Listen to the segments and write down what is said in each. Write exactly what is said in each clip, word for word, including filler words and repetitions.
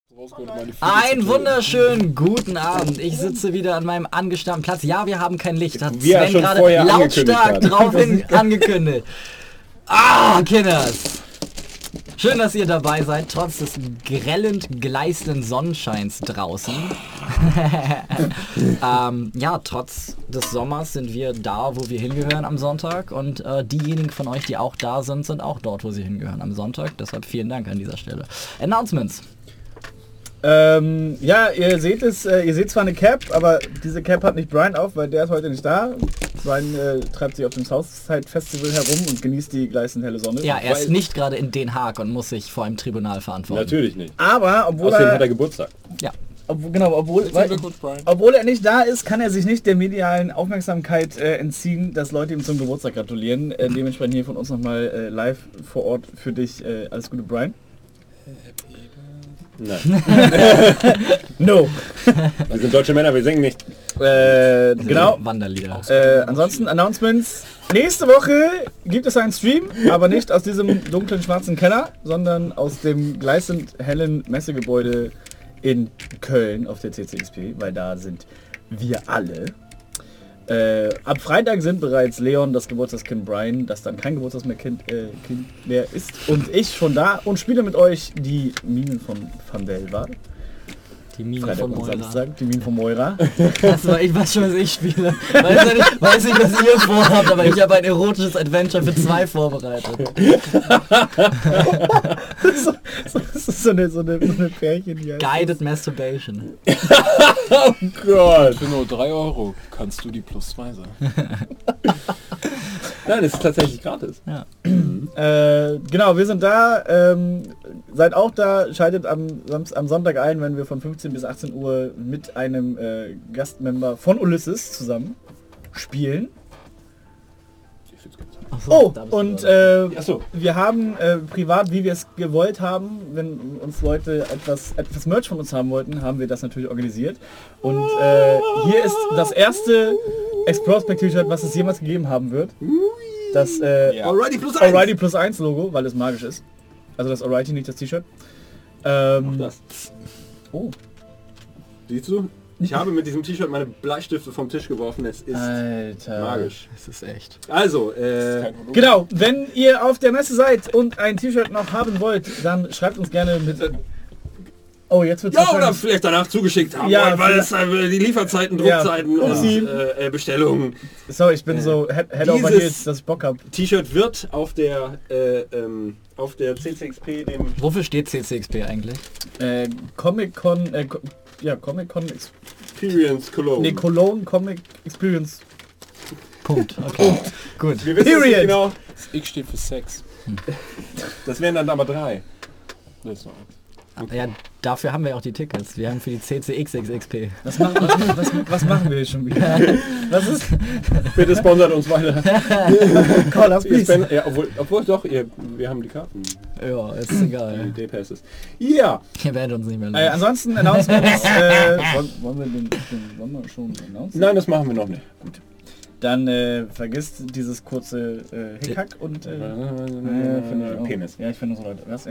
Einen wunderschönen guten Abend. Ich sitze wieder an meinem angestammten Platz. Ja, wir haben kein Licht. Hat Wie er Sven schon gerade vorher lautstark angekündigt hat. drauf hin angekündigt. Ah, Kinders. Schön, dass ihr dabei seid, trotz des grellend gleißenden Sonnenscheins draußen. ähm, ja, trotz des Sommers sind wir da, wo wir hingehören am Sonntag. Und äh, diejenigen von euch, die auch da sind, sind auch dort, wo sie hingehören am Sonntag. Deshalb vielen Dank an dieser Stelle. Announcements. Ähm, ja, ihr seht es, äh, ihr seht zwar eine Cap, aber diese Cap hat nicht Brian auf, weil der ist heute nicht da. Brian äh, treibt sich auf dem Southside Festival herum und genießt die gleißend helle Sonne. Ja, er ist nicht gerade in Den Haag und muss sich vor einem Tribunal verantworten. Natürlich nicht. Aber, obwohl Außerdem er, hat er Geburtstag. Ja. obwohl, genau, obwohl, weil, obwohl er nicht da ist, kann er sich nicht der medialen Aufmerksamkeit äh, entziehen, dass Leute ihm zum Geburtstag gratulieren. Äh, dementsprechend hier von uns nochmal äh, live vor Ort für dich. Äh, alles Gute, Brian. Nein. No. Wir sind deutsche Männer, wir singen nicht. Äh, genau. Wanderlieder. Äh, ansonsten Announcements. Nächste Woche gibt es einen Stream, aber nicht aus diesem dunklen schwarzen Keller, sondern aus dem gleißend hellen Messegebäude in Köln auf der C C X P, weil da sind wir alle. Äh, ab Freitag sind bereits Leon, das Geburtstagskind Brian, das dann kein Geburtstagskind äh, Kind mehr ist, und ich schon da und spiele mit euch die Minen von Van Delva. Die Mine Freitag von und Moira. Samstag, die Minen von Moira. Das war, ich weiß schon, was ich spiele. Weiß ja nicht, weiß nicht, was ihr vorhabt, aber ich habe ein erotisches Adventure für zwei vorbereitet. so, so, das ist so eine, so eine, so eine Pärchen hier. Guided Masturbation. Oh Gott. Für nur drei Euro kannst du die plus zwei sein. Nein, es ist tatsächlich gratis. Ja. Äh, genau, wir sind da. Ähm, seid auch da. Schaltet am, Samst- am Sonntag ein, wenn wir von fünfzehn bis achtzehn Uhr mit einem äh, Gastmember von Ulysses zusammen spielen. Ach so, Oh, da bist du und da. äh, Ach so. wir haben äh, privat, wie wir es gewollt haben, wenn uns Leute etwas, etwas Merch von uns haben wollten, haben wir das natürlich organisiert. Und äh, hier ist das erste Explore-Spec-T-Shirt, was es jemals gegeben haben wird. Das äh, Ja. Alrighty plus eins. Alrighty plus eins Logo, weil es magisch ist. Also das Alrighty, nicht das T-Shirt. Ähm, Auch das. Oh. Siehst du? Ich habe mit diesem T-Shirt meine Bleistifte vom Tisch geworfen. Es ist Alter. magisch. Das ist echt. Also, äh, Genau, wenn ihr auf der Messe seid und ein T-Shirt noch haben wollt, dann schreibt uns gerne mit... Oh, jetzt wird's ja, oder wahrscheinlich- vielleicht danach zugeschickt haben, Ja, wollen, weil es äh, die Lieferzeiten, Ja. Druckzeiten Upsi. und äh, äh, Bestellungen. Sorry, ich bin Äh, so head, head over dieses- heels, dass ich Bock hab. T-Shirt wird auf der äh, ähm, auf der C C X P dem Wofür steht C C X P eigentlich? Äh, Comic Con, äh, Co- ja, Comic Con, Ex Experience Cologne. nee, Cologne Comic Experience. Punkt. Okay. Gut. Wir wissen es nicht Period. genau. Das X steht für Sex. Das wären dann aber drei. Das ist noch eins. Ja, dafür haben wir auch die Tickets. Wir haben für die C C X X X P. Was machen, was, was, was machen wir hier schon wieder? Was ist? Bitte sponsert uns weiter. Call us Ihr please. spend- ja, obwohl, obwohl doch, ihr, wir haben die Karten. Ja, ist Die egal. Day-Passes. Ja. Ihr werdet uns nicht mehr Äh, los. ansonsten Announcements. äh, wollen, wollen wir den, den wollen wir schon announcen? Nein, das machen wir noch nicht. Dann äh, vergisst dieses kurze äh, Hickhack und äh, ja, finde ich auch. Penis. Ja, ich finde so Leute. Was? Ja.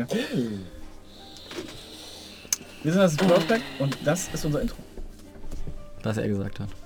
Wir sind das Prospect und das ist unser Intro. Was er gesagt hat.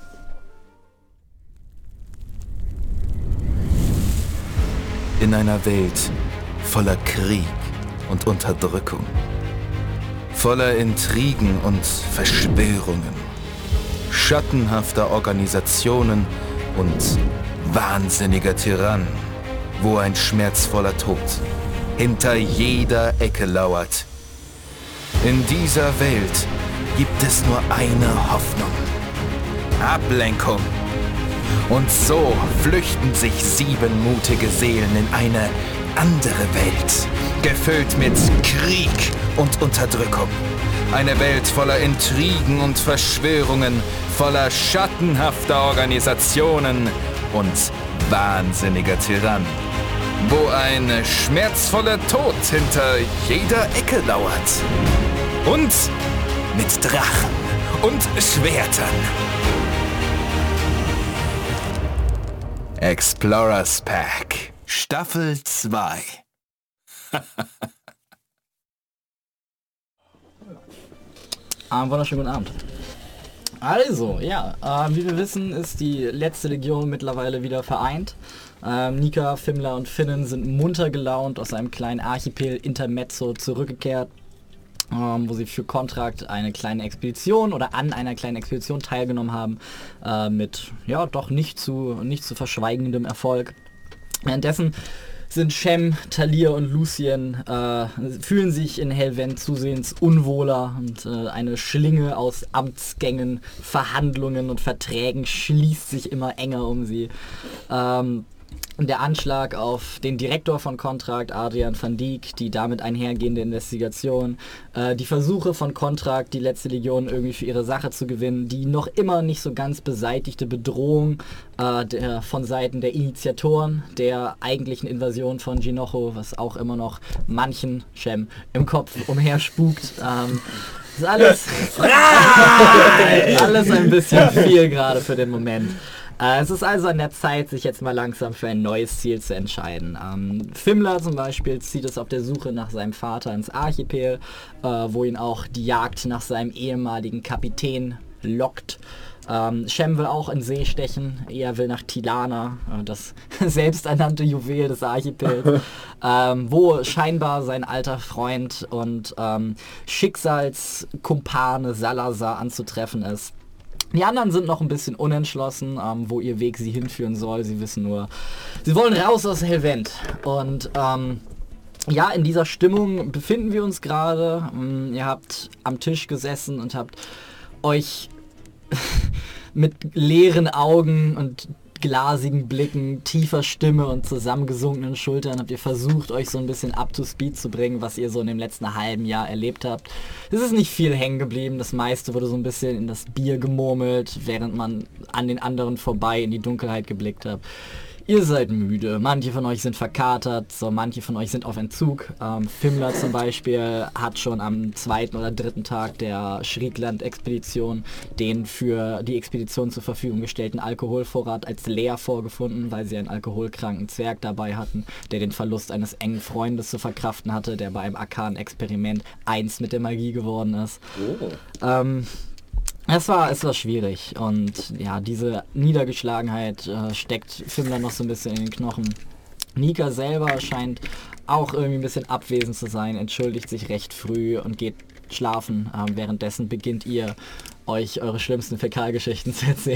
In einer Welt voller Krieg und Unterdrückung, voller Intrigen und Verschwörungen, schattenhafter Organisationen und wahnsinniger Tyrannen, wo ein schmerzvoller Tod hinter jeder Ecke lauert. In dieser Welt gibt es nur eine Hoffnung: Ablenkung. Und so flüchten sich sieben mutige Seelen in eine andere Welt, gefüllt mit Krieg und Unterdrückung. Eine Welt voller Intrigen und Verschwörungen, voller schattenhafter Organisationen und wahnsinniger Tyrannen, wo ein schmerzvoller Tod hinter jeder Ecke lauert. Und mit Drachen und Schwertern. Explorers Pack, Staffel zwei. Ähm, wunderschönen guten Abend. Also, ja, äh, wie wir wissen, ist die letzte Legion mittlerweile wieder vereint. Ähm, Nika, Fimmler und Finnen sind munter gelaunt aus einem kleinen Archipel Intermezzo zurückgekehrt, ähm, wo sie für Kontrakt eine kleine Expedition oder an einer kleinen Expedition teilgenommen haben, äh, mit, ja, doch nicht zu, nicht zu verschweigendem Erfolg. Währenddessen sind Shem, Talir und Lucien, äh, fühlen sich in Helvent zusehends unwohler und äh, eine Schlinge aus Amtsgängen, Verhandlungen und Verträgen schließt sich immer enger um sie. Ähm, der Anschlag auf den Direktor von Kontrakt, Adrian van Dijk, die damit einhergehende Investigation, äh, die Versuche von Kontrakt, die letzte Legion irgendwie für ihre Sache zu gewinnen, die noch immer nicht so ganz beseitigte Bedrohung äh, der, von Seiten der Initiatoren der eigentlichen Invasion von Jinocho, was auch immer noch manchen Shem im Kopf umherspukt. Ähm, ist alles, alles ein bisschen viel gerade für den Moment. Es ist also an der Zeit, sich jetzt mal langsam für ein neues Ziel zu entscheiden. Ähm, Fimmler zum Beispiel zieht es auf der Suche nach seinem Vater ins Archipel, äh, wo ihn auch die Jagd nach seinem ehemaligen Kapitän lockt. Ähm, Shem will auch in See stechen, er will nach Tilana, äh, das selbsternannte Juwel des Archipels, ähm, wo scheinbar sein alter Freund und ähm, Schicksalskumpane Salazar anzutreffen ist. Die anderen sind noch ein bisschen unentschlossen, ähm, wo ihr Weg sie hinführen soll. Sie wissen nur, sie wollen raus aus Helvent. Und ähm, ja, in dieser Stimmung befinden wir uns gerade. Ähm, ihr habt am Tisch gesessen und habt euch mit leeren Augen und glasigen Blicken, tiefer Stimme und zusammengesunkenen Schultern habt ihr versucht, euch so ein bisschen up to speed zu bringen, was ihr so in dem letzten halben Jahr erlebt habt. Es ist nicht viel hängen geblieben, das meiste wurde so ein bisschen in das Bier gemurmelt, während man an den anderen vorbei in die Dunkelheit geblickt hat. Ihr seid müde, manche von euch sind verkatert, so manche von euch sind auf Entzug. Ähm, Fimmler zum Beispiel hat schon am zweiten oder dritten Tag der Schriegland-Expedition den für die Expedition zur Verfügung gestellten Alkoholvorrat als leer vorgefunden, weil sie einen alkoholkranken Zwerg dabei hatten, der den Verlust eines engen Freundes zu verkraften hatte, der bei einem arkanen Experiment eins mit der Magie geworden ist. Oh. Ähm, Es war, es war schwierig und ja, diese Niedergeschlagenheit äh, steckt Fimmler noch so ein bisschen in den Knochen. Nika selber scheint auch irgendwie ein bisschen abwesend zu sein, entschuldigt sich recht früh und geht schlafen. Ähm, währenddessen beginnt ihr, euch eure schlimmsten Fäkalgeschichten zu erzählen.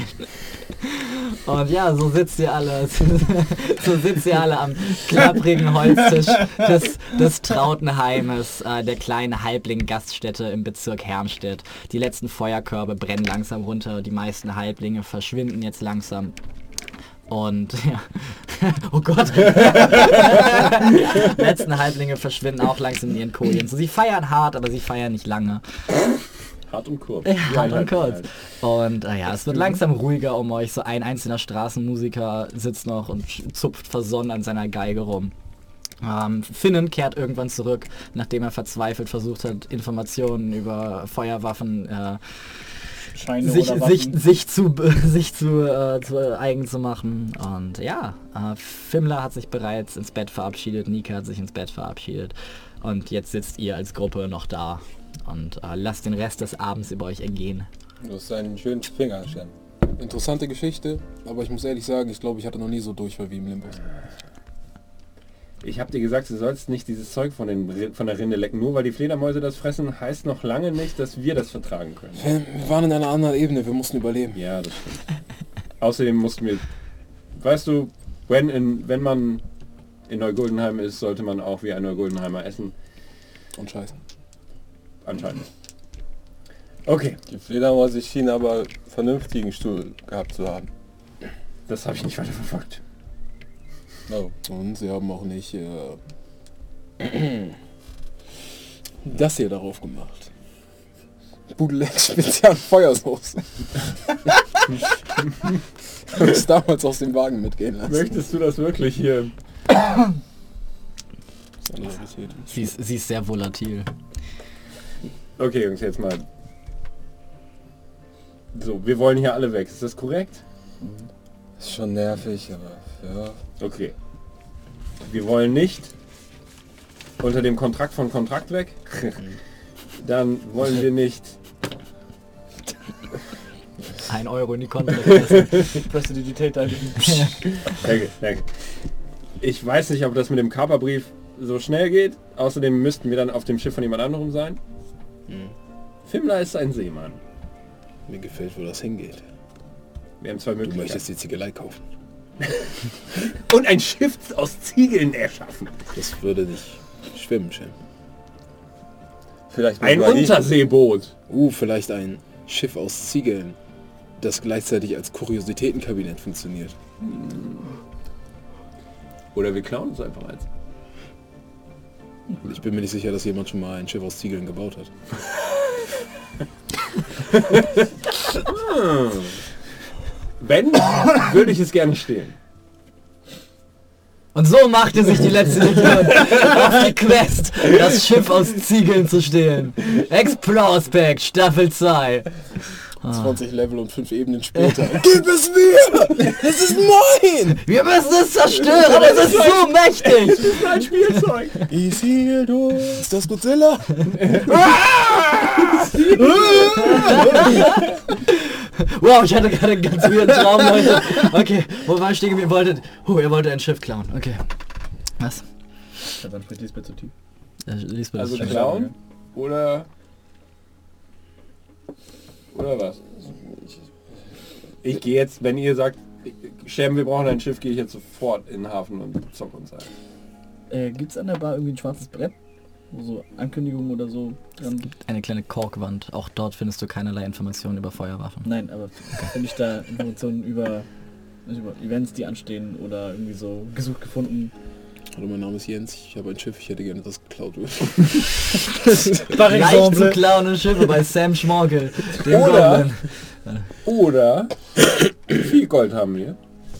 Und ja, so sitzt ihr alle, so sitzt ihr alle am klapprigen Holztisch des, des Trautenheimes, äh, der kleinen Halbling-Gaststätte im Bezirk Hermstedt. Die letzten Feuerkörbe brennen langsam runter, die meisten Halblinge verschwinden jetzt langsam. Und ja, oh Gott, die letzten Halblinge verschwinden auch langsam in ihren Kolien. So, sie feiern hart, aber sie feiern nicht lange. Hart und kurz. Ja, hart und kurz. Und äh, ja, es wird langsam ruhiger um euch. So ein einzelner Straßenmusiker sitzt noch und zupft versonnen an seiner Geige rum. Ähm, Finnen kehrt irgendwann zurück, nachdem er verzweifelt versucht hat, Informationen über Feuerwaffen äh, Scheine sich, oder sich, Waffen. sich zu, sich zu, äh, zu eigen zu machen. Und ja, äh, Fimmler hat sich bereits ins Bett verabschiedet, Nika hat sich ins Bett verabschiedet. Und jetzt sitzt ihr als Gruppe noch da und äh, lasst den Rest des Abends über euch ergehen. Du hast einen schönen Finger, Shem. Interessante Geschichte, aber ich muss ehrlich sagen, ich glaube, ich hatte noch nie so Durchfall wie im Limbus. Ich habe dir gesagt, du sollst nicht dieses Zeug von, den, von der Rinde lecken. Nur weil die Fledermäuse das fressen, heißt noch lange nicht, dass wir das vertragen können. Wir waren in einer anderen Ebene, wir mussten überleben. Ja, das stimmt. Außerdem mussten wir... Weißt du, wenn, in, wenn man in Neuguldenheim ist, sollte man auch wie ein Neuguldenheimer essen. Und scheißen. Anscheinend. Okay, Die Fledermäuse schienen aber vernünftigen Stuhl gehabt zu haben. das habe ich nicht weiter verfolgt. Oh. Und sie haben auch nicht äh, das hier darauf gemacht. Bootleg Spezial Feuersoße. Hab ich damals aus dem Wagen mitgehen lassen. Möchtest du das wirklich hier? Sie ist, sie ist sehr volatil. Okay, Jungs, jetzt mal. So, wir wollen hier alle weg. Ist das korrekt? Ist schon nervig, aber ja. Okay. Wir wollen nicht unter dem Kontrakt von Kontrakt weg. Dann wollen wir nicht Ein Euro in die Kontokasse. Prestidigitate. Danke, danke. Ich weiß nicht, ob das mit dem Kaperbrief so schnell geht. Außerdem müssten wir dann auf dem Schiff von jemand anderem sein. Hm. Fimmler ist ein Seemann. Mir gefällt, wo das hingeht. Wir haben zwei Du Möglichkeiten. möchtest die Ziegelei kaufen. Und ein Schiff aus Ziegeln erschaffen. Das würde nicht schwimmen, Shem. Vielleicht Ein mal die- Unterseeboot. Uh, vielleicht ein Schiff aus Ziegeln, das gleichzeitig als Kuriositätenkabinett funktioniert. Oder wir klauen uns einfach eins. Ich bin mir nicht sicher, dass jemand schon mal ein Schiff aus Ziegeln gebaut hat. Wenn, würde ich es gerne stehlen. Und so machte sich die letzte Legion auf die Quest, das Schiff aus Ziegeln zu stehlen. Explorers Pack, Staffel zwei. zwanzig Level und fünf Ebenen später. Gib es mir! Es ist mein! Wir müssen es zerstören, es ist so mächtig! Das ist ein Spielzeug. Isildur! Ist das Godzilla? Wow, ich hatte gerade einen ganz weirden Traum, Leute. Okay, wo war ich stehen geblieben? Ihr wolltet... Oh, ihr wolltet ein Schiff klauen. Okay. Was? Ja, dann spricht Lisbeth zu tief. Äh, Lisbeth Also ist schon- klauen oder... Oder was? Ich gehe jetzt, wenn ihr sagt, Scherben, wir brauchen ein Schiff, gehe ich jetzt sofort in den Hafen und zock uns ein. Äh, gibt's an der Bar irgendwie ein schwarzes Brett? Wo so Ankündigungen oder so dran gibt? Eine kleine Korkwand. Auch dort findest du keinerlei Informationen über Feuerwaffen. Nein, aber finde ich da Informationen über, nicht über Events, die anstehen oder irgendwie so gesucht gefunden? Hallo, mein Name ist Jens. Ich habe ein Schiff. Ich hätte gerne, dass geklaut wird. Par Leicht zu exemple. klauende Schiffe bei Sam Schmorgel, dem Oder- Goblin. Oder viel Gold haben wir.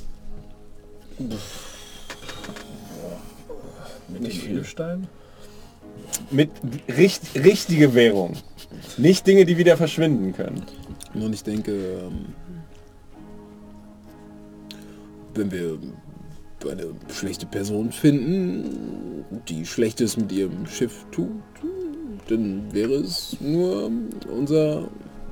Mit Edelstein? Mit richt, richtige Währung. Nicht Dinge, die wieder verschwinden können. Und ich denke, ähm, wenn wir eine schlechte Person finden, die Schlechtes mit ihrem Schiff tut, dann wäre es nur unser...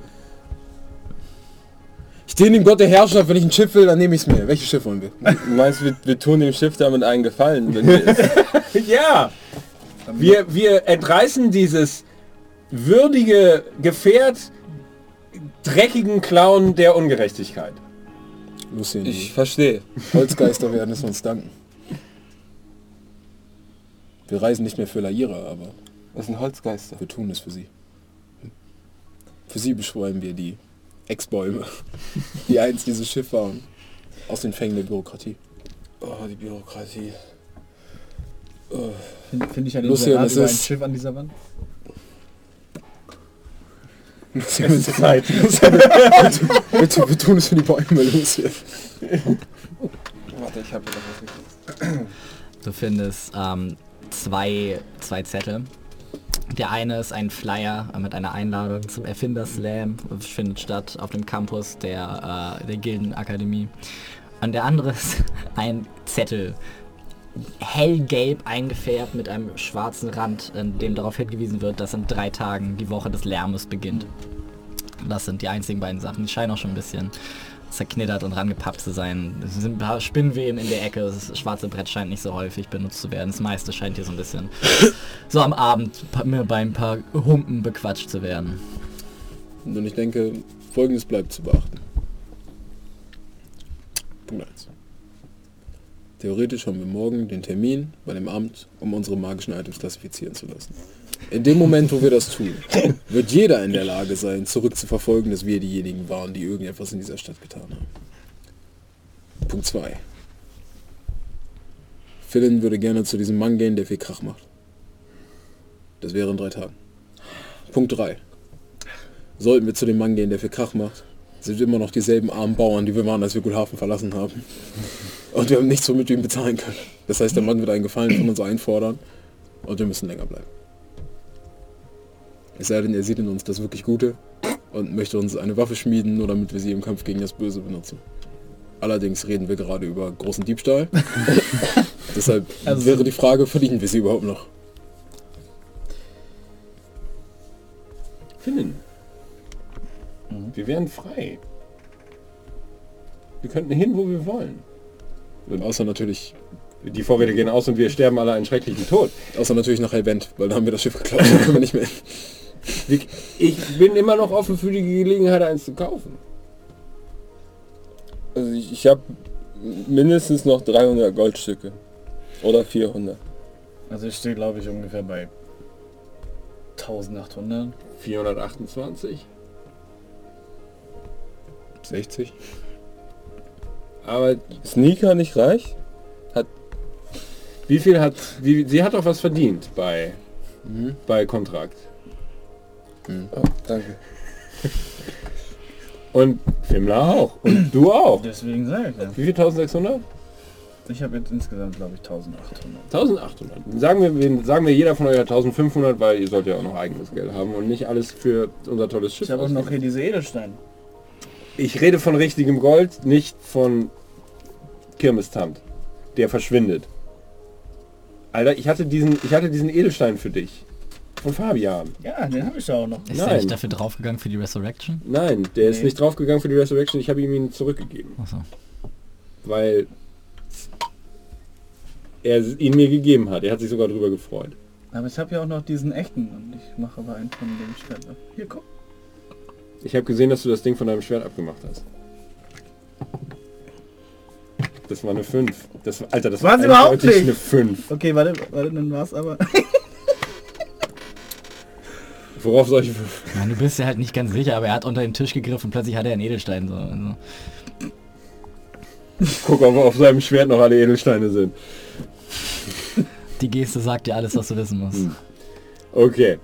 Ich diene dem Gott der Herrschaft, wenn ich ein Schiff will, dann nehme ich es mir. Welches Schiff wollen wir? Du meinst, wir, wir tun dem Schiff damit einen Gefallen, wenn wir es... Ja! Wir, wir entreißen dieses würdige Gefährt dreckigen Clown der Ungerechtigkeit. Lucien, Ich verstehe. die Holzgeister werden es uns danken. Wir reisen nicht mehr für Laira, aber Das sind Holzgeister. wir tun es für sie. Für sie beschreiben wir die Ex-Bäume, die einst dieses Schiff waren, aus den Fängen der Bürokratie. Oh, die Bürokratie. Finde find ich ein Lucian, Inserat es über ein ist- Schiff an dieser Wand? Es ist Zeit. Bitte, wir tun es für die Bäume, Lucien. Warte, ich habe noch was. Du findest ähm, zwei, zwei Zettel. Der eine ist ein Flyer äh, mit einer Einladung zum Erfinderslam. Das findet statt auf dem Campus der, äh, der Gildenakademie. Und der andere ist ein Zettel. Hellgelb eingefärbt mit einem schwarzen Rand, in dem darauf hingewiesen wird, dass in drei Tagen die Woche des Lärmes beginnt. Das sind die einzigen beiden Sachen. Die scheinen auch schon ein bisschen zerknittert und rangepappt zu sein. Es sind ein paar Spinnweben in der Ecke. Das schwarze Brett scheint nicht so häufig benutzt zu werden. Das meiste scheint hier so ein bisschen so am Abend pa- bei ein paar Humpen bequatscht zu werden. Und ich denke, Folgendes bleibt zu beachten. Punkt eins. Theoretisch haben wir morgen den Termin bei dem Amt, um unsere magischen Items klassifizieren zu lassen. In dem Moment, wo wir das tun, wird jeder in der Lage sein, zurückzuverfolgen, dass wir diejenigen waren, die irgendetwas in dieser Stadt getan haben. Punkt zwei. Philin würde gerne zu diesem Mann gehen, der viel Krach macht. Das wäre in drei Tagen. Punkt drei. Sollten wir zu dem Mann gehen, der viel Krach macht, sind wir immer noch dieselben armen Bauern, die wir waren, als wir Gulhafen verlassen haben. Und wir haben nichts, womit wir ihm bezahlen können. Das heißt, der Mann wird einen Gefallen von uns einfordern und wir müssen länger bleiben. Es sei denn, er sieht in uns das wirklich Gute und möchte uns eine Waffe schmieden, nur damit wir sie im Kampf gegen das Böse benutzen. Allerdings reden wir gerade über großen Diebstahl. Deshalb Also- wäre die Frage, verdienen wir sie überhaupt noch? Finnen. Wir wären frei. Wir könnten hin, wo wir wollen. Außer natürlich, Die Vorräte gehen aus und wir sterben alle einen schrecklichen Tod. außer natürlich nach Helvent, weil da haben wir das Schiff geklaut, da können wir nicht mehr hin. Wir- Ich bin immer noch offen für die Gelegenheit, eins zu kaufen. Also ich, ich habe mindestens noch dreihundert Goldstücke. Oder vierhundert. Also ich stehe, glaube ich, ungefähr bei eintausendachthundert. vierhundertachtundzwanzig. sechzig? Aber Sneaker nicht reich? wie viel hat... Wie, sie hat doch was verdient bei, Mhm. bei Kontrakt. Oh, danke. Und Fimmler auch. Und du auch. Deswegen sage ich ja. Wie viel? eintausendsechshundert? Ich habe jetzt insgesamt, glaube ich, eintausendachthundert. eintausendachthundert. Sagen wir, wir- sagen wir, jeder von euch hat eintausendfünfhundert, weil ihr sollt ja auch noch eigenes Geld haben und nicht alles für unser tolles Schiff Ich habe auch noch ausgeben. hier diese Edelsteine. Ich rede von richtigem Gold, nicht von Kirmestant, der verschwindet. Alter, ich hatte diesen, ich hatte diesen Edelstein für dich. Von Fabian. Ja, den habe ich auch noch. Ist der Nein. nicht dafür draufgegangen für die Resurrection? Nein, der ist Nee. nicht draufgegangen für die Resurrection, ich habe ihm ihn zurückgegeben. Achso. Weil er ihn mir gegeben hat. Er hat sich sogar drüber gefreut. Aber ich habe ja auch noch diesen echten und ich mache aber einen von dem Schwert ab. Hier, guck. Ich habe gesehen, dass du das Ding von deinem Schwert abgemacht hast. Das war eine fünf. Das, Alter, das War's war überhaupt eindeutig nicht? eine fünf. Okay, warte, warte, dann war's aber. Worauf soll ich... Ja, du bist ja halt nicht ganz sicher, aber er hat unter den Tisch gegriffen und plötzlich hat er einen Edelstein. So. Also. Guck, ob auf seinem Schwert noch alle Edelsteine sind. Die Geste sagt dir alles, was du wissen musst. Hm. Okay.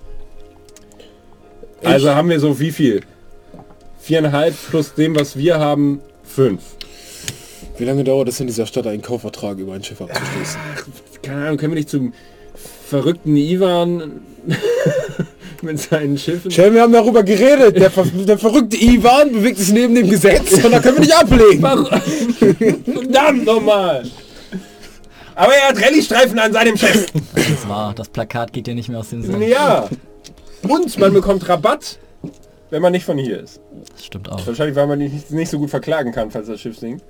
Also haben wir so wie viel? Viereinhalb plus dem, was wir haben, fünf. Wie lange dauert es in dieser Stadt, einen Kaufvertrag über ein Schiff abzuschließen? Keine Ahnung, können wir nicht zum verrückten Ivan mit seinen Schiffen? Schön, wir haben darüber geredet. Der, ver der verrückte Ivan bewegt sich neben dem Gesetz und da können wir nicht ablegen. Verdammt nochmal! Aber er hat Rallye-Streifen an seinem Schiff. Das war, das Plakat geht dir nicht mehr aus dem Sinn. Ja. Und man bekommt Rabatt, wenn man nicht von hier ist. Das stimmt auch. Wahrscheinlich, weil man nicht, nicht so gut verklagen kann, falls das Schiff sinkt.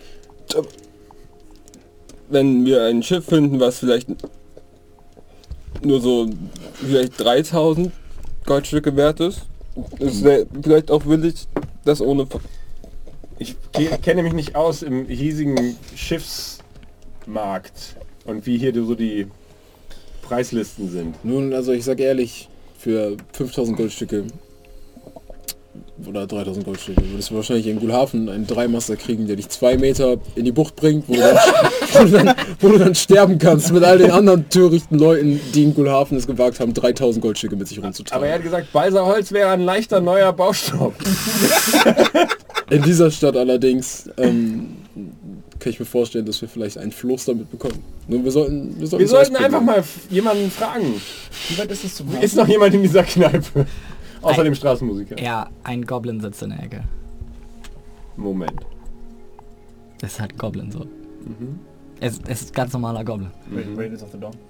Wenn wir ein Schiff finden, was vielleicht nur so vielleicht dreitausend Goldstücke wert ist, ist wär vielleicht auch willig, das ohne... Ver Ich ke- kenne mich nicht aus im hiesigen Schiffsmarkt und wie hier so die Preislisten sind. Nun, also ich sag ehrlich, für fünftausend Goldstücke oder dreitausend Goldstücke würdest du wahrscheinlich in Gulhafen einen Dreimaster kriegen, der dich zwei Meter in die Bucht bringt, wo du dann, wo du dann, wo du dann sterben kannst mit all den anderen törichten Leuten, die in Gulhafen es gewagt haben, dreitausend Goldstücke mit sich rumzutragen. Aber er hat gesagt, Balsaholz wäre ein leichter neuer Baustoff. In dieser Stadt allerdings ähm, kann ich mir vorstellen, dass wir vielleicht einen Floß damit bekommen. Nur wir sollten, wir sollten, Wir es sollten ausprobieren. einfach mal f- jemanden fragen. Wie weit ist es zum Ist noch jemand in dieser Kneipe? Außer dem Straßenmusiker. Ja, ein Goblin sitzt in der Ecke. Moment. Das ist halt Goblin so. Es, es ist ganz normaler Goblin. Raiders of the Dawn.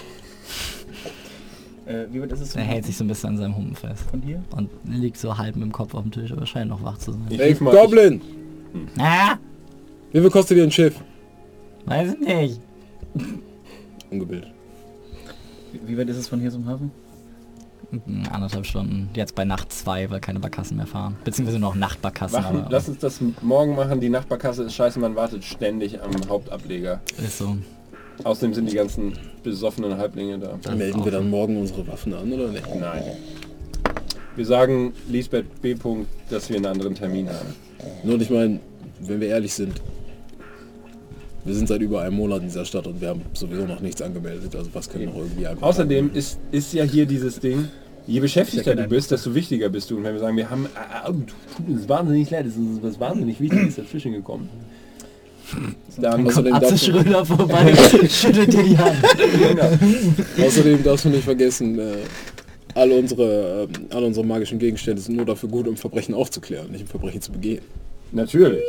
äh, wie weit ist es zum Er hält sich so ein bisschen an seinem Humpen fest. von hier? Und liegt so halb mit dem Kopf auf dem Tisch, aber scheint noch wach zu sein. Ich Ey, ruf mal- Goblin! Ah, Wie viel kostet dir ein Schiff? weiß ich nicht. Ungebildet. Wie, wie weit ist es von hier zum Hafen? Mm, Anderthalb Stunden. Jetzt bei Nacht zwei, weil keine Barkassen mehr fahren. Beziehungsweise noch Nachtbarkassen, Machen, aber lass uns das morgen machen. Die Nachbarkasse ist scheiße, man wartet ständig am Hauptableger. ist so. Außerdem sind die ganzen besoffenen Halblinge da. Das Melden ist wir auch dann morgen unsere Waffen an oder nicht? Nein. Wir sagen Lisbeth B. -Punkt, dass wir einen anderen Termin haben. Nur und ich meine, wenn wir ehrlich sind, wir sind seit über einem Monat in dieser Stadt und wir haben sowieso noch nichts angemeldet, also was können noch irgendwie einfach... Außerdem ist, ist ja hier dieses Ding, je beschäftigter Ja du kein bist, desto wichtiger bist du. Und wenn wir sagen, wir haben, äh, äh, tut uns wahnsinnig leid, es ist was wahnsinnig Wichtiges dazwischen gekommen. Dann Außerdem Atze darfst, du, Schröder vorbei, schüttelt dir die Hand. außerdem darfst du nicht vergessen, äh, alle unsere, äh, alle unsere magischen Gegenstände sind nur dafür gut, um Verbrechen aufzuklären, nicht um Verbrechen zu begehen. natürlich.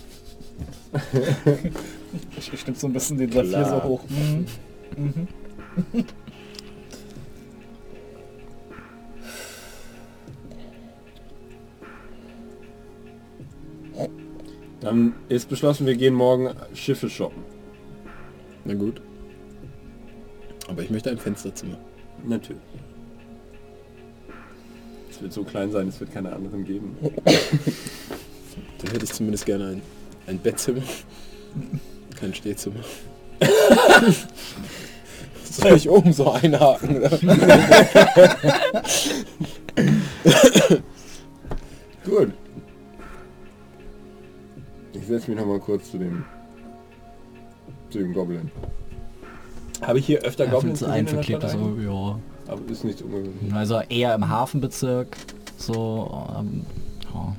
Ich, ich stimme so ein bisschen den Saphir Klar. so hoch. Mhm. Mhm. Dann ist beschlossen, wir gehen morgen Schiffe shoppen. Na gut. Aber ich möchte ein Fensterzimmer. Natürlich. Es wird so klein sein, es wird keine anderen geben. Dann hätte ich zumindest gerne ein, ein Bettzimmer. Kein Stehzimmer. Soll ich oben so einhaken? Oder? Gut. Ich setze mich noch mal kurz zu dem zu dem Goblin. Habe ich hier öfter Ja, Goblins so gesehen ein in der Stadt verklebtes eigentlich? Auge, ja. Aber ist nicht ungewöhnlich. Also eher im Hafenbezirk. So, ähm, ja.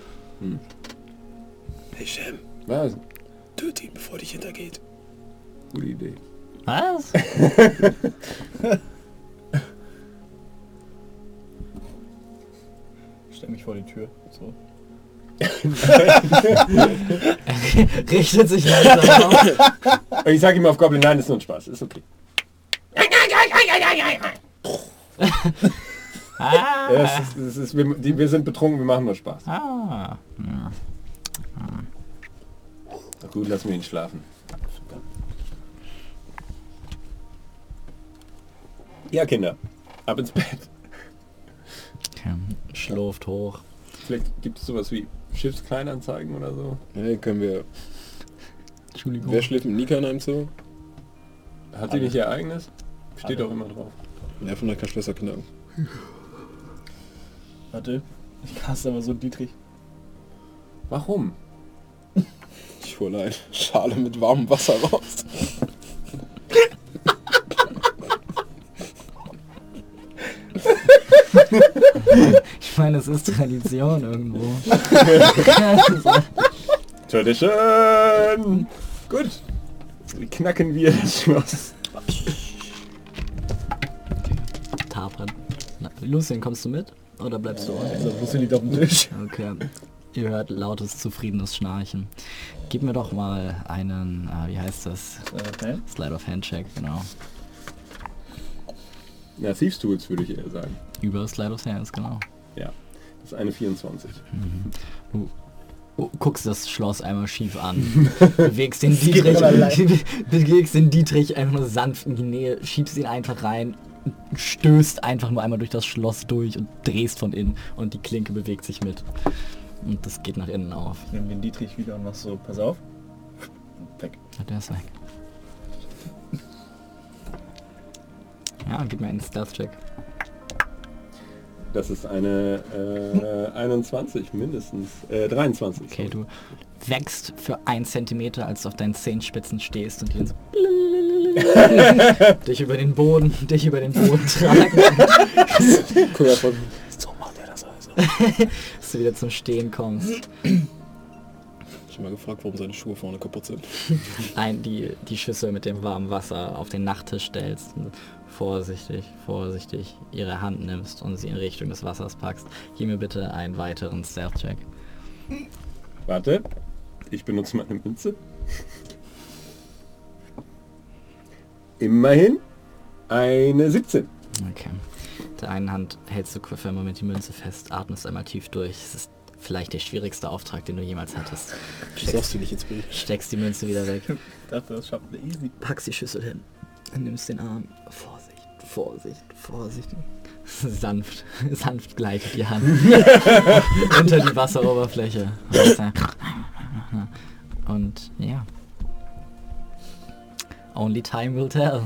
Hey Shem, Was? töte ihn, bevor dich hintergeht. Gute Idee. Was? Stell mich vor die Tür. So. Richtet sich langsam auf. Und ich sage ihm auf Goblin, nein, ist nur ein Spaß, ist okay. Ah, Ja, es ist, es ist, wir, die, wir sind betrunken, wir machen nur Spaß. ah. Ja. Na gut, lassen wir ihn schlafen. Ja, Kinder, ab ins Bett. Okay. Schlurft hoch. Vielleicht gibt es sowas wie Schiffskleinanzeigen oder so. Hey, können wir... Entschuldigung. Wer schläft mit Nika in einem Zimmer? Hat sie nicht ihr eigenes? Steht Alle. doch immer drauf. Ja, von der Schwester knacken. Warte. Ich hasse aber so Dietrich. Warum? Ich hole eine Schale mit warmem Wasser raus. Ich meine, es ist Tradition irgendwo. Tradition! Gut. Wie knacken wir das Schloss? Tapern. Na, Lucien, kommst du mit? Oder bleibst du unten? Also, Lucien liegt auf dem Tisch. Okay. Ihr hört lautes, zufriedenes Schnarchen. Gib mir doch mal einen, äh, wie heißt das? Okay. Slide of Hand Check, genau. Na, Thieves Tools würde ich eher sagen. Über Slide of Hands, genau. Ja. Das ist eine vierundzwanzig. Du oh, guckst das Schloss einmal schief an, bewegst den Dietrich, bewegst den Dietrich einfach nur sanft in die Nähe, schiebst ihn einfach rein, stößt einfach nur einmal durch das Schloss durch und drehst von innen und die Klinke bewegt sich mit. Und das geht nach innen auf. Ich nehme den Dietrich wieder und mach so, pass auf. Weg. Ja, der ist weg. Ja, gib mir einen Stealth-Check. Das ist eine äh, einundzwanzig mindestens. Äh, dreiundzwanzig. Okay, du wächst für einen Zentimeter, als du auf deinen Zehenspitzen stehst und die dann so dich über den Boden, dich über den Boden tragen, Guck mal, so macht er das also. dass du wieder zum Stehen kommst. Ich habe mal gefragt, warum seine Schuhe vorne kaputt sind. Ein, die, die Schüssel mit dem warmen Wasser auf den Nachttisch stellst und vorsichtig, vorsichtig ihre Hand nimmst und sie in Richtung des Wassers packst. Gib mir bitte einen weiteren Stealth-Check. Warte. Ich benutze meine Münze. Immerhin eine siebzehn. Okay. Mit der einen Hand hältst du für einen Moment die Münze fest, atmest einmal tief durch. Es ist vielleicht der schwierigste Auftrag, den du jemals hattest. Das darfst du nicht ins Bild. Steckst die Münze wieder weg, Ich dachte, das schafft er easy. packst die Schüssel hin, nimmst den Arm. Vorsicht, Vorsicht, Vorsicht. Sanft, sanft gleitet die Hand unter die Wasseroberfläche. Und ja. Only time will tell.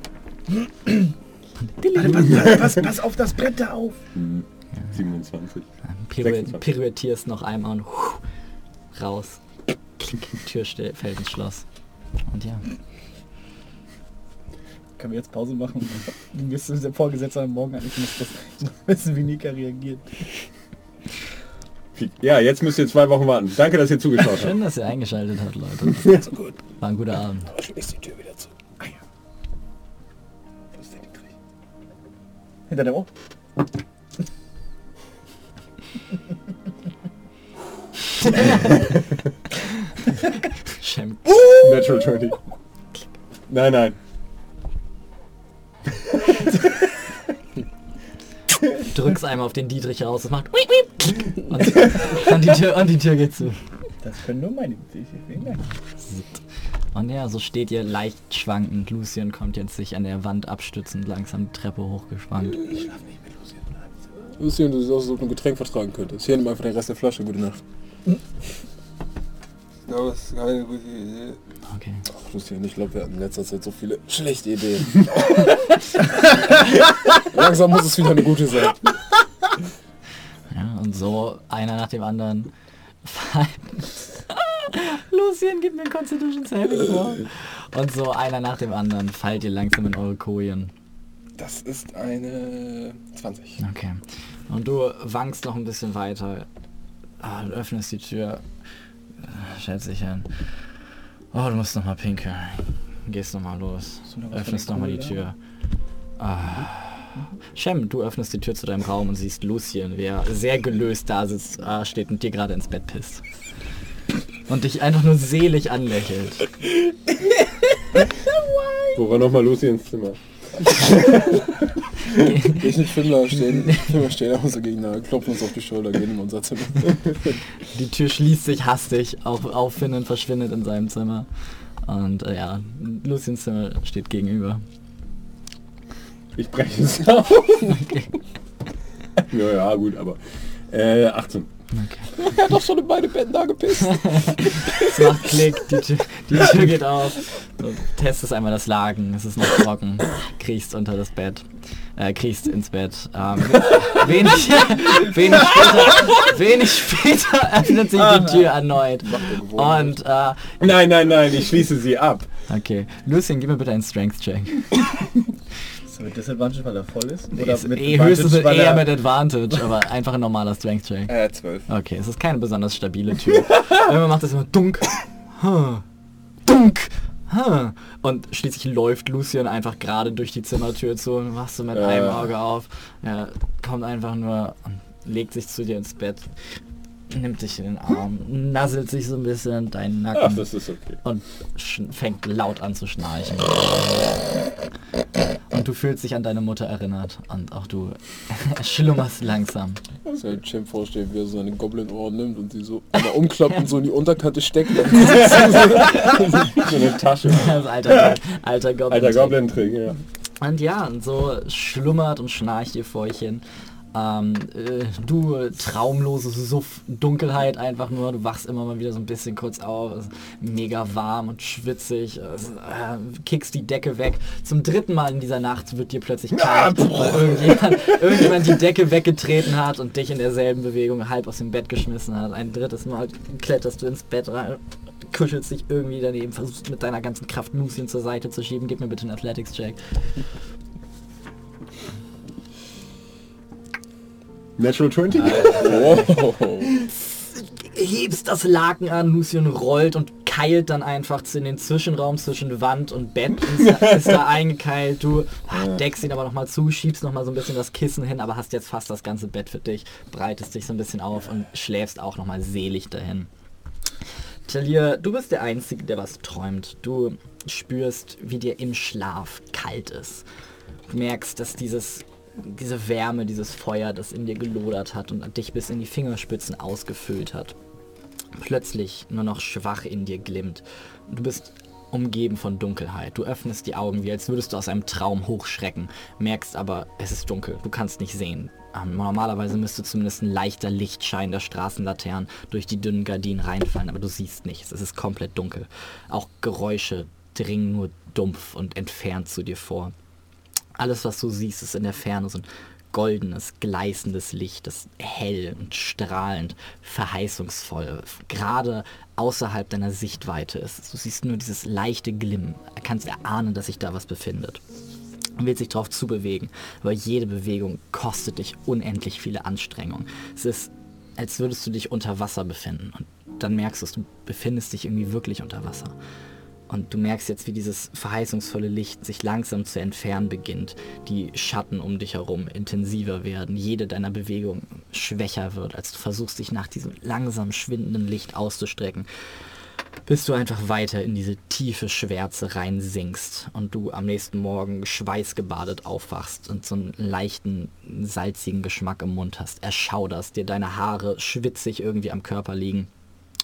Pass, pass, pass auf das Brett da auf! siebenundzwanzig. Pirouet, sechsundzwanzig. pirouettierst noch einmal und huh, raus. Klick, die Tür ste- fällt ins Schloss. Und ja. Können wir jetzt Pause machen? Du bist der Vorgesetzte am Morgen an. Ich muss, das, ich muss wissen, wie Nika reagiert. Ja, jetzt müsst ihr zwei Wochen warten. Danke, dass ihr zugeschaut habt. Schön, dass ihr eingeschaltet habt, Leute. So gut. War ein guter Abend. Aber schließ die Tür wieder zu. Ah ja. Wo ist der Dietrich? Hinter der Ohr. Schem Natural zwanzig. Nein, nein. drückst einmal auf den Dietrich raus, es macht wiep, wiep, klick, und, und, die Tür, und die Tür geht zu. Das können nur meine Gesichter. Vielen Dank. Und ja, so steht ihr leicht schwankend. Lucien kommt jetzt sich an der Wand abstützend langsam die Treppe hochgeschwankt. Ich schlaf nicht mit Lucien. Lucien, du siehst aus, als ob du ein Getränk vertragen könntest. Hier, nimm einfach den Rest der Flasche. Gute Nacht. Ja, das ist keine gute Idee. Okay. Ach, Lucien, ich glaube, wir hatten in letzter Zeit so viele schlechte Ideen. Langsam muss es wieder eine gute sein. Ja, und so einer nach dem anderen fallen. Lucien, gib mir ein Constitution Saving vor. Und so einer nach dem anderen fallt ihr langsam in eure Kojen. Das ist eine zwanzig. Okay. Und du wankst noch ein bisschen weiter. Ah, du öffnest die Tür. Äh, Stellst dich hin. Oh, du musst noch mal pinkeln. Gehst noch mal los. Öffnest noch mal die Tür. Ah. Shem, du öffnest die Tür zu deinem Raum und siehst Lucien, wie er sehr gelöst da sitzt, ah, steht und dir gerade ins Bett pisst. Und dich einfach nur selig anlächelt. Wo war nochmal Lucy ins Zimmer? Ich nicht Fimmler stehen. Fimmler stehen auch so gegeneinander, klopfen uns auf die Schulter, gehen in unser Zimmer. Die Tür schließt sich hastig, auf, auf Finn und verschwindet in seinem Zimmer. Und äh, ja, Luciens Zimmer steht gegenüber. Ich breche es auf. Okay. Ja, ja, gut, aber... Äh, achtzehn. Okay. Er hat doch schon in beide Betten da gepisst. Es macht Klick, die Tür, die Tür geht auf. Du testest einmal das Laken, es ist noch trocken. Kriechst unter das Bett. Äh, kriechst ins Bett. Ähm, wenig, wenig, später, wenig später öffnet sich die Tür erneut. Und, äh, Nein, nein, nein, ich schließe sie ab. okay. Lucien, gib mir bitte einen Strength-Check. Ist er mit Disadvantage, weil er voll ist? Nee, Oder ist mit eh höchstens Advantage, weil eher er- mit Advantage, aber einfach ein normaler Strength-Check. Äh, zwölf. Okay, es ist keine besonders stabile Tür. Irgendwann macht es immer dunk, huh, dunk, huh. Und schließlich läuft Lucien einfach gerade durch die Zimmertür zu und machst du mit Äh. einem Auge auf. Er kommt einfach nur und legt sich zu dir ins Bett, nimmt dich in den Arm, nasselt sich so ein bisschen deinen Nacken Ach, das ist okay. und sch- fängt laut an zu schnarchen. Und du fühlst dich an deine Mutter erinnert und auch du schlummerst langsam. Ich soll Cem vorstellen, wie er so seine Goblin-Ohren nimmt und sie so einmal umklappt und so in die Unterkante steckt. So eine Tasche. Das alter, alter Goblin. Alter Goblin-Trick, ja. Und ja, und so schlummert und schnarcht ihr vor euch hin. Ähm, äh, du, äh, traumlose Suff, Dunkelheit einfach nur, du wachst immer mal wieder so ein bisschen kurz auf, es ist mega warm und schwitzig, es, äh, kickst die Decke weg. Zum dritten Mal in dieser Nacht wird dir plötzlich kalt, weil irgendjemand, irgendjemand die Decke weggetreten hat und dich in derselben Bewegung halb aus dem Bett geschmissen hat. Ein drittes Mal kletterst du ins Bett rein, kuschelst dich irgendwie daneben, versuchst mit deiner ganzen Kraft Lucien zur Seite zu schieben. Gib mir bitte einen Athletics-Check. Natural zwanzig? Wow. Hebst das Laken an, Lucien rollt und keilt dann einfach in den Zwischenraum zwischen Wand und Bett. Ist da, ist da eingekeilt, du ah, deckst ihn aber nochmal zu, schiebst nochmal so ein bisschen das Kissen hin, aber hast jetzt fast das ganze Bett für dich, breitest dich so ein bisschen auf und schläfst auch nochmal selig dahin. Talia, du bist der Einzige, der was träumt. Du spürst, wie dir im Schlaf kalt ist. Du merkst, dass dieses diese Wärme, dieses Feuer, das in dir gelodert hat und dich bis in die Fingerspitzen ausgefüllt hat, plötzlich nur noch schwach in dir glimmt. Du bist umgeben von Dunkelheit. Du öffnest die Augen, wie als würdest du aus einem Traum hochschrecken, merkst aber, es ist dunkel, du kannst nicht sehen. Ähm, normalerweise müsste zumindest ein leichter Lichtschein der Straßenlaternen durch die dünnen Gardinen reinfallen, aber du siehst nichts, es ist komplett dunkel. Auch Geräusche dringen nur dumpf und entfernt zu dir vor. Alles, was du siehst, ist in der Ferne so ein goldenes, gleißendes Licht, das hell und strahlend, verheißungsvoll, gerade außerhalb deiner Sichtweite ist. Du siehst nur dieses leichte Glimmen, du kannst erahnen, dass sich da was befindet. Du willst dich darauf zubewegen, aber jede Bewegung kostet dich unendlich viele Anstrengungen. Es ist, als würdest du dich unter Wasser befinden und dann merkst du, du befindest dich irgendwie wirklich unter Wasser. Und du merkst jetzt, wie dieses verheißungsvolle Licht sich langsam zu entfernen beginnt. Die Schatten um dich herum intensiver werden. Jede deiner Bewegungen schwächer wird, als du versuchst, dich nach diesem langsam schwindenden Licht auszustrecken. Bis du einfach weiter in diese tiefe Schwärze reinsinkst und du am nächsten Morgen schweißgebadet aufwachst und so einen leichten, salzigen Geschmack im Mund hast. Erschauderst, dir deine Haare schwitzig irgendwie am Körper liegen.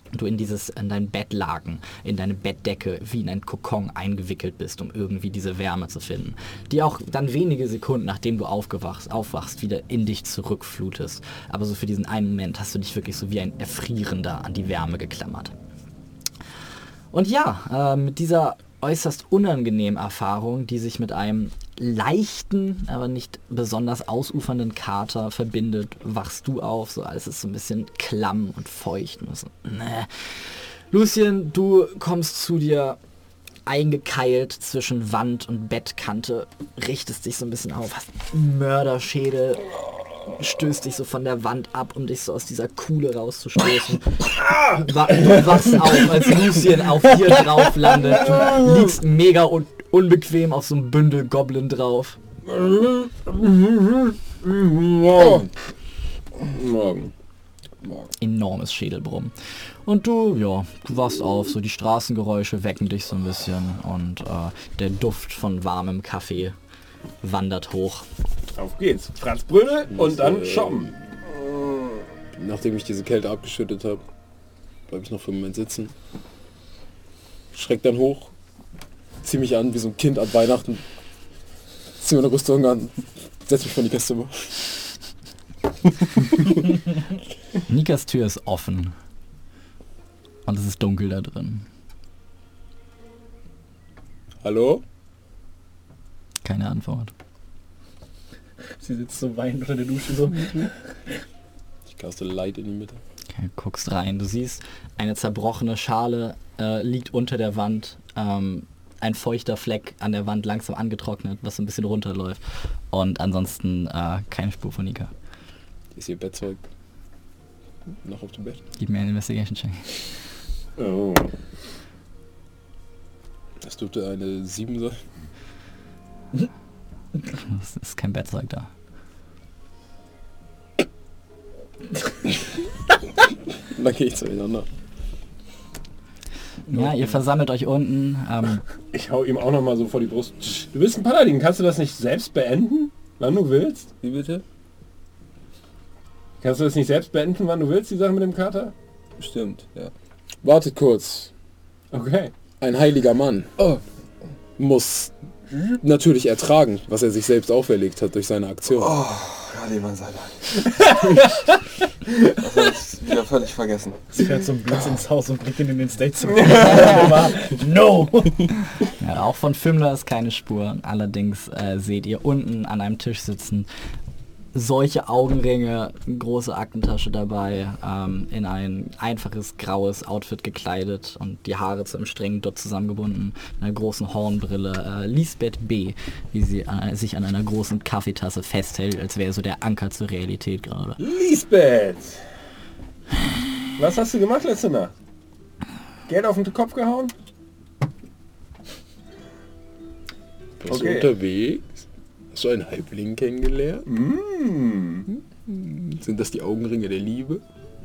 du in dieses, in dein Bettlaken, in deine Bettdecke wie in ein Kokon eingewickelt bist, um irgendwie diese Wärme zu finden, die auch dann wenige Sekunden, nachdem du aufgewachst, aufwachst, wieder in dich zurückflutest. Aber so für diesen einen Moment hast du dich wirklich so wie ein Erfrierender an die Wärme geklammert. Und ja, äh, mit dieser äußerst unangenehmen Erfahrung, die sich mit einem leichten, aber nicht besonders ausufernden Kater verbindet, wachst du auf, so als es so ein bisschen klamm und feucht. Und so, nee. Lucien, du kommst zu dir eingekeilt zwischen Wand und Bettkante, richtest dich so ein bisschen auf, hast einen Mörderschädel, stößt dich so von der Wand ab, um dich so aus dieser Kuhle rauszustoßen. Wa- Du wachst auf, als Lucien auf dir drauf landet. Du liegst mega un- unbequem auf so einem Bündel Goblin drauf. Morgen. Morgen. Enormes Schädelbrummen. Und du, ja, du wachst auf, so die Straßengeräusche wecken dich so ein bisschen und äh, der Duft von warmem Kaffee wandert hoch. Auf geht's. Franzbrödel und dann äh, shoppen. Nachdem ich diese Kälte abgeschüttet habe, bleibe ich noch für einen Moment sitzen. Schreck dann hoch, zieh mich an wie so ein Kind an Weihnachten, zieh meine Rüstung an, setz mich vor die Gästezimmer. Nikas Tür ist offen. Und es ist dunkel da drin. Hallo? Keine Antwort. Sie sitzt so weinend unter der Dusche so. Ich caste Light in die Mitte. Okay, guckst rein. Du siehst, eine zerbrochene Schale äh, liegt unter der Wand. Ähm, ein feuchter Fleck an der Wand langsam angetrocknet, was so ein bisschen runterläuft. Und ansonsten äh, keine Spur von Nika. Ist ihr Bettzeug noch auf dem Bett? Gib mir einen Investigation-Check. Oh. Das dürfte eine sieben sein. Es ist kein Bettzeug da. Dann gehe ich zueinander. Ja, ihr versammelt euch unten. Ähm, Ich hau ihm auch noch mal so vor die Brust. Du bist ein Paladin, kannst du das nicht selbst beenden, wann du willst? Wie bitte? Kannst du das nicht selbst beenden, wann du willst, die Sache mit dem Kater? Stimmt, ja. Wartet kurz. Okay. Ein heiliger Mann Oh, muss natürlich ertragen, was er sich selbst auferlegt hat durch seine Aktion. oh, ja, jemand sei Dank. Das hab ich wieder völlig vergessen. Sie fährt so ein Blitz ins Haus und blickt ihn in den State. No! ja, auch von Fimmler ist keine Spur. Allerdings äh, seht ihr unten an einem Tisch sitzen solche Augenringe, große Aktentasche dabei, ähm, in ein einfaches graues Outfit gekleidet und die Haare zu einem strengen Dutt zusammengebunden, in einer großen Hornbrille, äh, Lisbeth B., wie sie äh, sich an einer großen Kaffeetasse festhält, als wäre so der Anker zur Realität gerade. Lisbeth! Was hast du gemacht letzte Nacht? Geld auf den Kopf gehauen? Bist Okay. du unterwegs? Hast du einen Halbling kennengelernt? Mm. Sind das die Augenringe der Liebe?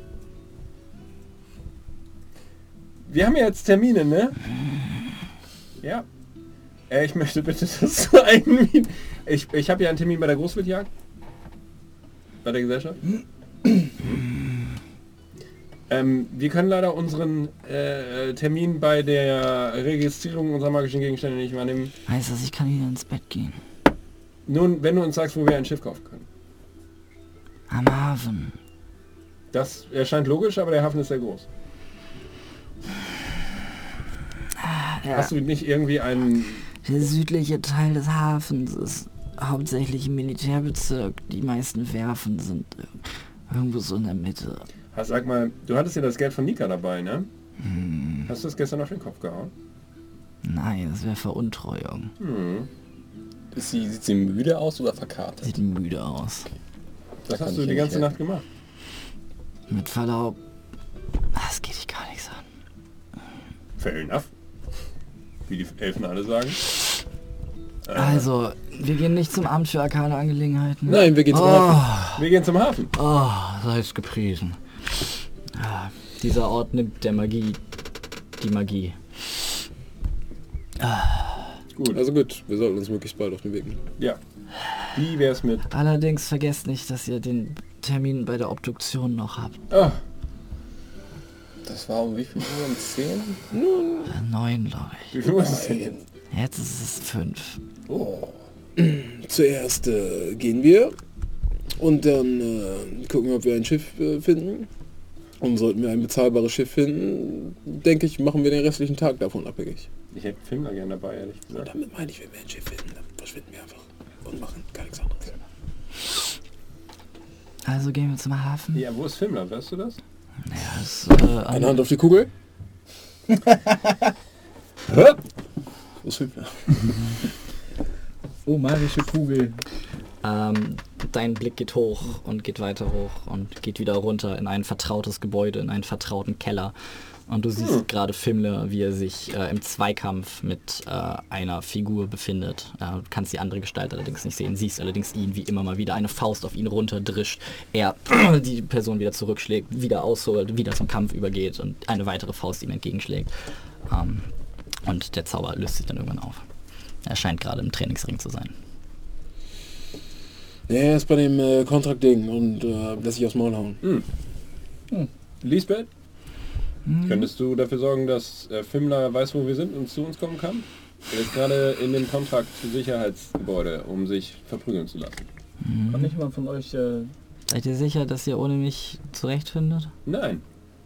Wir haben ja jetzt Termine, ne? Ja. Äh, ich möchte bitte, dass du einen... Ich, ich habe ja einen Termin bei der Großwildjagd. Bei der Gesellschaft. ähm, wir können leider unseren äh, Termin bei der Registrierung unserer magischen Gegenstände nicht wahrnehmen. Heißt das, ich kann wieder ins Bett gehen? Nun, wenn du uns sagst, wo wir ein Schiff kaufen können. Am Hafen. Das erscheint logisch, aber der Hafen ist sehr groß. Ja. Hast du nicht irgendwie einen... Der südliche Teil des Hafens ist hauptsächlich ein Militärbezirk. Die meisten Werfen sind irgendwo so in der Mitte. Hast, sag mal, du hattest ja das Geld von Nika dabei, ne? Hm. Hast du es gestern auf den Kopf gehauen? Nein, das wäre Veruntreuung. Hm. Ist sie, sieht sie müde aus oder verkatert? Sieht müde aus. Was kann hast ich du ja die nicht ganze helfen. Nacht gemacht? Mit Verlaub, das geht dich gar nichts an. Fair enough. Wie die Elfen alle sagen. Äh, Also, wir gehen nicht zum Amt für arkane Angelegenheiten. Nein, wir gehen zum Hafen. Wir gehen zum Hafen. Oh, sei es gepriesen. Ah, dieser Ort nimmt der Magie die Magie. Gut. Also gut, wir sollten uns möglichst bald auf den Weg machen. Ja. Wie wär's mit... Allerdings vergesst nicht, dass ihr den Termin bei der Obduktion noch habt. Ah, Das war um wie viel Uhr? Um zehn? Neun, glaube ich. Wie viel Uhr ist es denn jetzt? Jetzt ist es fünf. Zuerst äh, gehen wir und dann äh, gucken wir, ob wir ein Schiff äh, finden. Und sollten wir ein bezahlbares Schiff finden, denke ich, machen wir den restlichen Tag davon abhängig. Ich hätte Fimmler gerne dabei, ehrlich Und gesagt. damit meine ich, wenn wir ein Schiff finden, dann verschwinden wir einfach und machen gar nichts anderes. Also gehen wir zum Hafen. Ja, wo ist Fimmler? Weißt du das? Ja, es, äh, Eine Hand auf die Kugel. Wo ist Fimmler? Oh, magische Kugel. Ähm, dein Blick geht hoch und geht weiter hoch und geht wieder runter in ein vertrautes Gebäude, in einen vertrauten Keller. Und du siehst Hm. gerade Fimmler, wie er sich äh, im Zweikampf mit äh, einer Figur befindet. Äh, du kannst die andere Gestalt allerdings nicht sehen, siehst allerdings ihn, wie immer mal wieder eine Faust auf ihn runterdrischt. Er die Person wieder zurückschlägt, wieder ausholt, wieder zum Kampf übergeht und eine weitere Faust ihm entgegenschlägt. Ähm, und der Zauber löst sich dann irgendwann auf. Er scheint gerade im Trainingsring zu sein. Ja, er ist bei dem äh, Kontraktding und äh, lässt sich aufs Maul hauen. Hm. Lisbeth? Könntest du dafür sorgen, dass äh, Fimmler weiß, wo wir sind und zu uns kommen kann? Er ist gerade in dem Kontrakt zu Sicherheitsgebäude, um sich verprügeln zu lassen. Kann nicht mal von euch... Äh, Seid ihr sicher, dass ihr ohne mich zurechtfindet? Nein.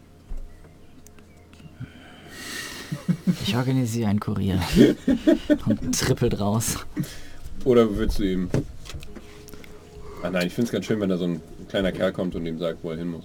Ich organisiere einen Kurier und trippelt raus. Oder willst du ihm... Ah nein, ich finde es ganz schön, wenn da so ein kleiner Kerl kommt und ihm sagt, wo er hin muss.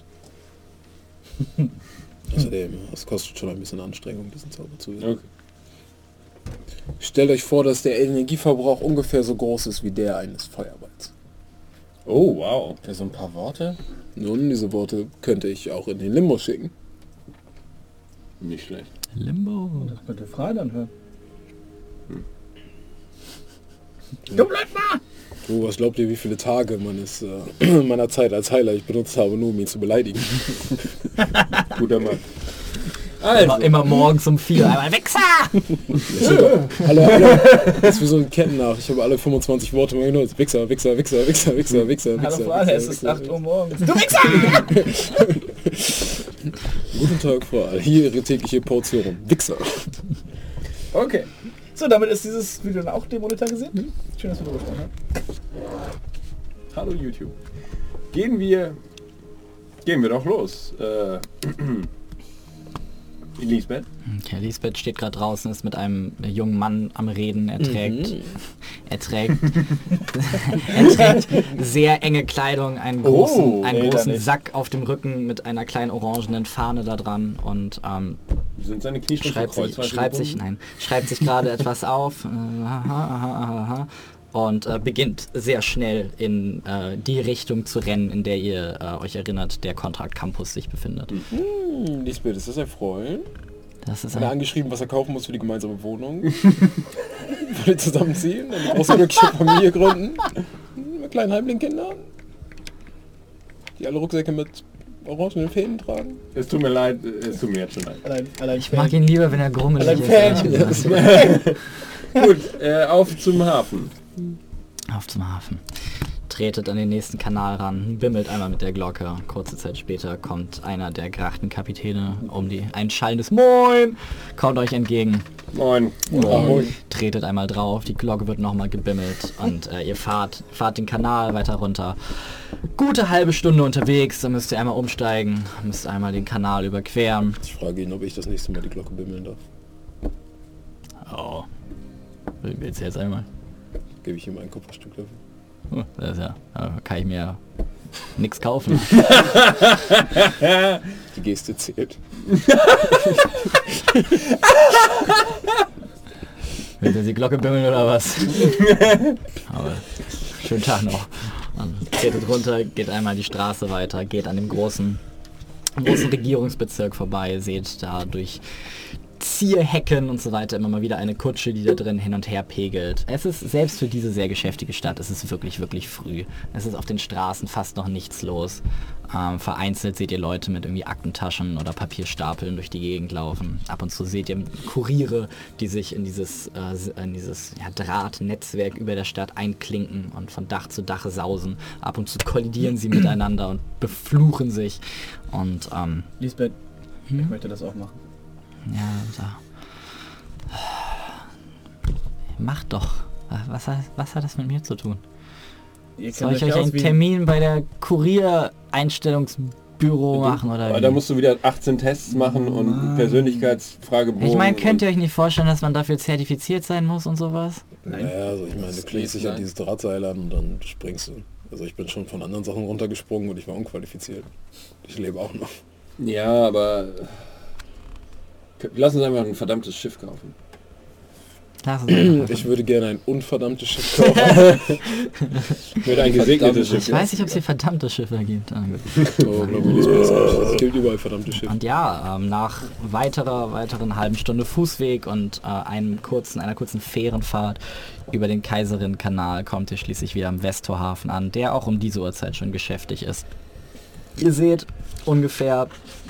Außerdem, es kostet schon ein bisschen Anstrengung, diesen Zauber zu üben. Okay. Stellt euch vor, dass der Energieverbrauch ungefähr so groß ist wie der eines Feuerballs. Oh, wow. Für so ein paar Worte. Nun, diese Worte könnte ich auch in den Limbo schicken. Nicht schlecht. Limbo. das könnte frei dann hören. Du, was glaubt ihr, wie viele Tage meines, äh, meiner Zeit als Heiler ich benutzt habe, nur um ihn zu beleidigen? Guter Mann. Immer, immer morgens um vier. Einmal Wichser! Alle, alle, das ist wie so ein Kettennach. Ich habe alle fünfundzwanzig Worte mal genutzt. Wichser, Wichser, Wichser, Wichser, Wichser, Wichser, Hallo Wichser. Frau, Wichser, es ist Wichser, acht Uhr morgens. Du Wichser! Guten Tag, Frau Aal. Hier Ihre tägliche Portion. Wichser. Okay. So, damit ist dieses Video dann auch demonetarisiert. Schön, dass wir darüber gesprochen haben. Hallo YouTube. Gehen wir... Gehen wir doch los. Äh, Lisbeth? Okay, Lisbeth steht gerade draußen, ist mit einem jungen Mann am Reden. Er trägt, er trägt, er trägt sehr enge Kleidung, einen großen, Oh, einen nee, da großen nicht. Sack auf dem Rücken mit einer kleinen orangenen Fahne da dran und ähm, Sind seine Knieschriften schreibt sich, kreuzweise schreibt sich, gebunden? nein, schreibt sich gerade etwas auf. Äh, aha, aha, aha, aha. Und äh, beginnt sehr schnell in äh, die Richtung zu rennen, in der ihr äh, euch erinnert, der Kontrakt Campus sich befindet. Hm, Lisbeth, ist das ein Freund? Das ist Hat er ein, angeschrieben, was er kaufen muss für die gemeinsame Wohnung? Wollt ihr zusammenziehen? Eine große glückliche Familie gründen? Mit kleinen Halblingkindern? Die alle Rucksäcke mit orangenen Fäden tragen? Es tut mir leid, es tut mir jetzt schon leid. Allein, allein ich mag ihn lieber, wenn er grummelig Allein ist. Fan. ehrlich gesagt. Gut, äh, auf zum Hafen. Auf zum Hafen. Tretet an den nächsten Kanal ran, bimmelt einmal mit der Glocke. Kurze Zeit später kommt einer der Grachtenkapitäne um die... Ein schallendes Moin! Kommt euch entgegen. Moin. Moin. Tretet einmal drauf, die Glocke wird nochmal gebimmelt und äh, ihr fahrt, fahrt den Kanal weiter runter. Gute halbe Stunde unterwegs, dann müsst ihr einmal umsteigen, müsst einmal den Kanal überqueren. Ich frage ihn, ob ich das nächste Mal die Glocke bimmeln darf. Oh. Willst du jetzt einmal? Gebe ich ihm ein Kupferstück dafür. Hm, das ist ja, da kann ich mir nichts kaufen. Die Geste zählt. Willst du die Glocke bimmeln oder was? Aber schönen Tag noch. Dann tretet runter, geht einmal die Straße weiter, geht an dem großen, großen Regierungsbezirk vorbei, seht da durch Zierhecken und so weiter immer mal wieder eine Kutsche, die da drin hin und her pegelt. Es ist, selbst für diese sehr geschäftige Stadt, es ist wirklich, wirklich früh. Es ist auf den Straßen fast noch nichts los. Ähm, vereinzelt seht ihr Leute mit irgendwie Aktentaschen oder Papierstapeln durch die Gegend laufen. Ab und zu seht ihr Kuriere, die sich in dieses, äh, in dieses ja, Drahtnetzwerk über der Stadt einklinken und von Dach zu Dach sausen. Ab und zu kollidieren sie miteinander und befluchen sich. Und ähm, Lisbeth, Ich möchte das auch machen. Ja, da. Mach doch. Was hat, was hat das mit mir zu tun? Ihr Soll kennt ich euch euch aus einen wie- Termin bei der Kurier-Einstellungsbüro machen oder Aber wie? da musst du wieder achtzehn Tests machen und einen Persönlichkeitsfragebogen. Ich meine, könnt ihr und- euch nicht vorstellen, dass man dafür zertifiziert sein muss und sowas? Naja, also ich meine, du klingst dich an dieses Drahtseil an und dann springst du. Also ich bin schon von anderen Sachen runtergesprungen und ich war unqualifiziert. Ich lebe auch noch. Ja, aber... Lass uns einfach ein verdammtes Schiff kaufen. Lass es einfach. Ich würde gerne ein unverdammtes Schiff kaufen. Ich würde ein gesegnetes Schiff. Ich weiß nicht, ob es hier verdammte Schiffe gibt. Ähm, Oh, glaube ich, es gilt überall verdammte Schiffe. Und ja, ähm, nach weiterer, weiteren halben Stunde Fußweg und äh, einem kurzen, einer kurzen Fährenfahrt über den Kaiserin-Kanal kommt ihr schließlich wieder am Westtorhafen an, der auch um diese Uhrzeit schon geschäftig ist. Ihr seht ungefähr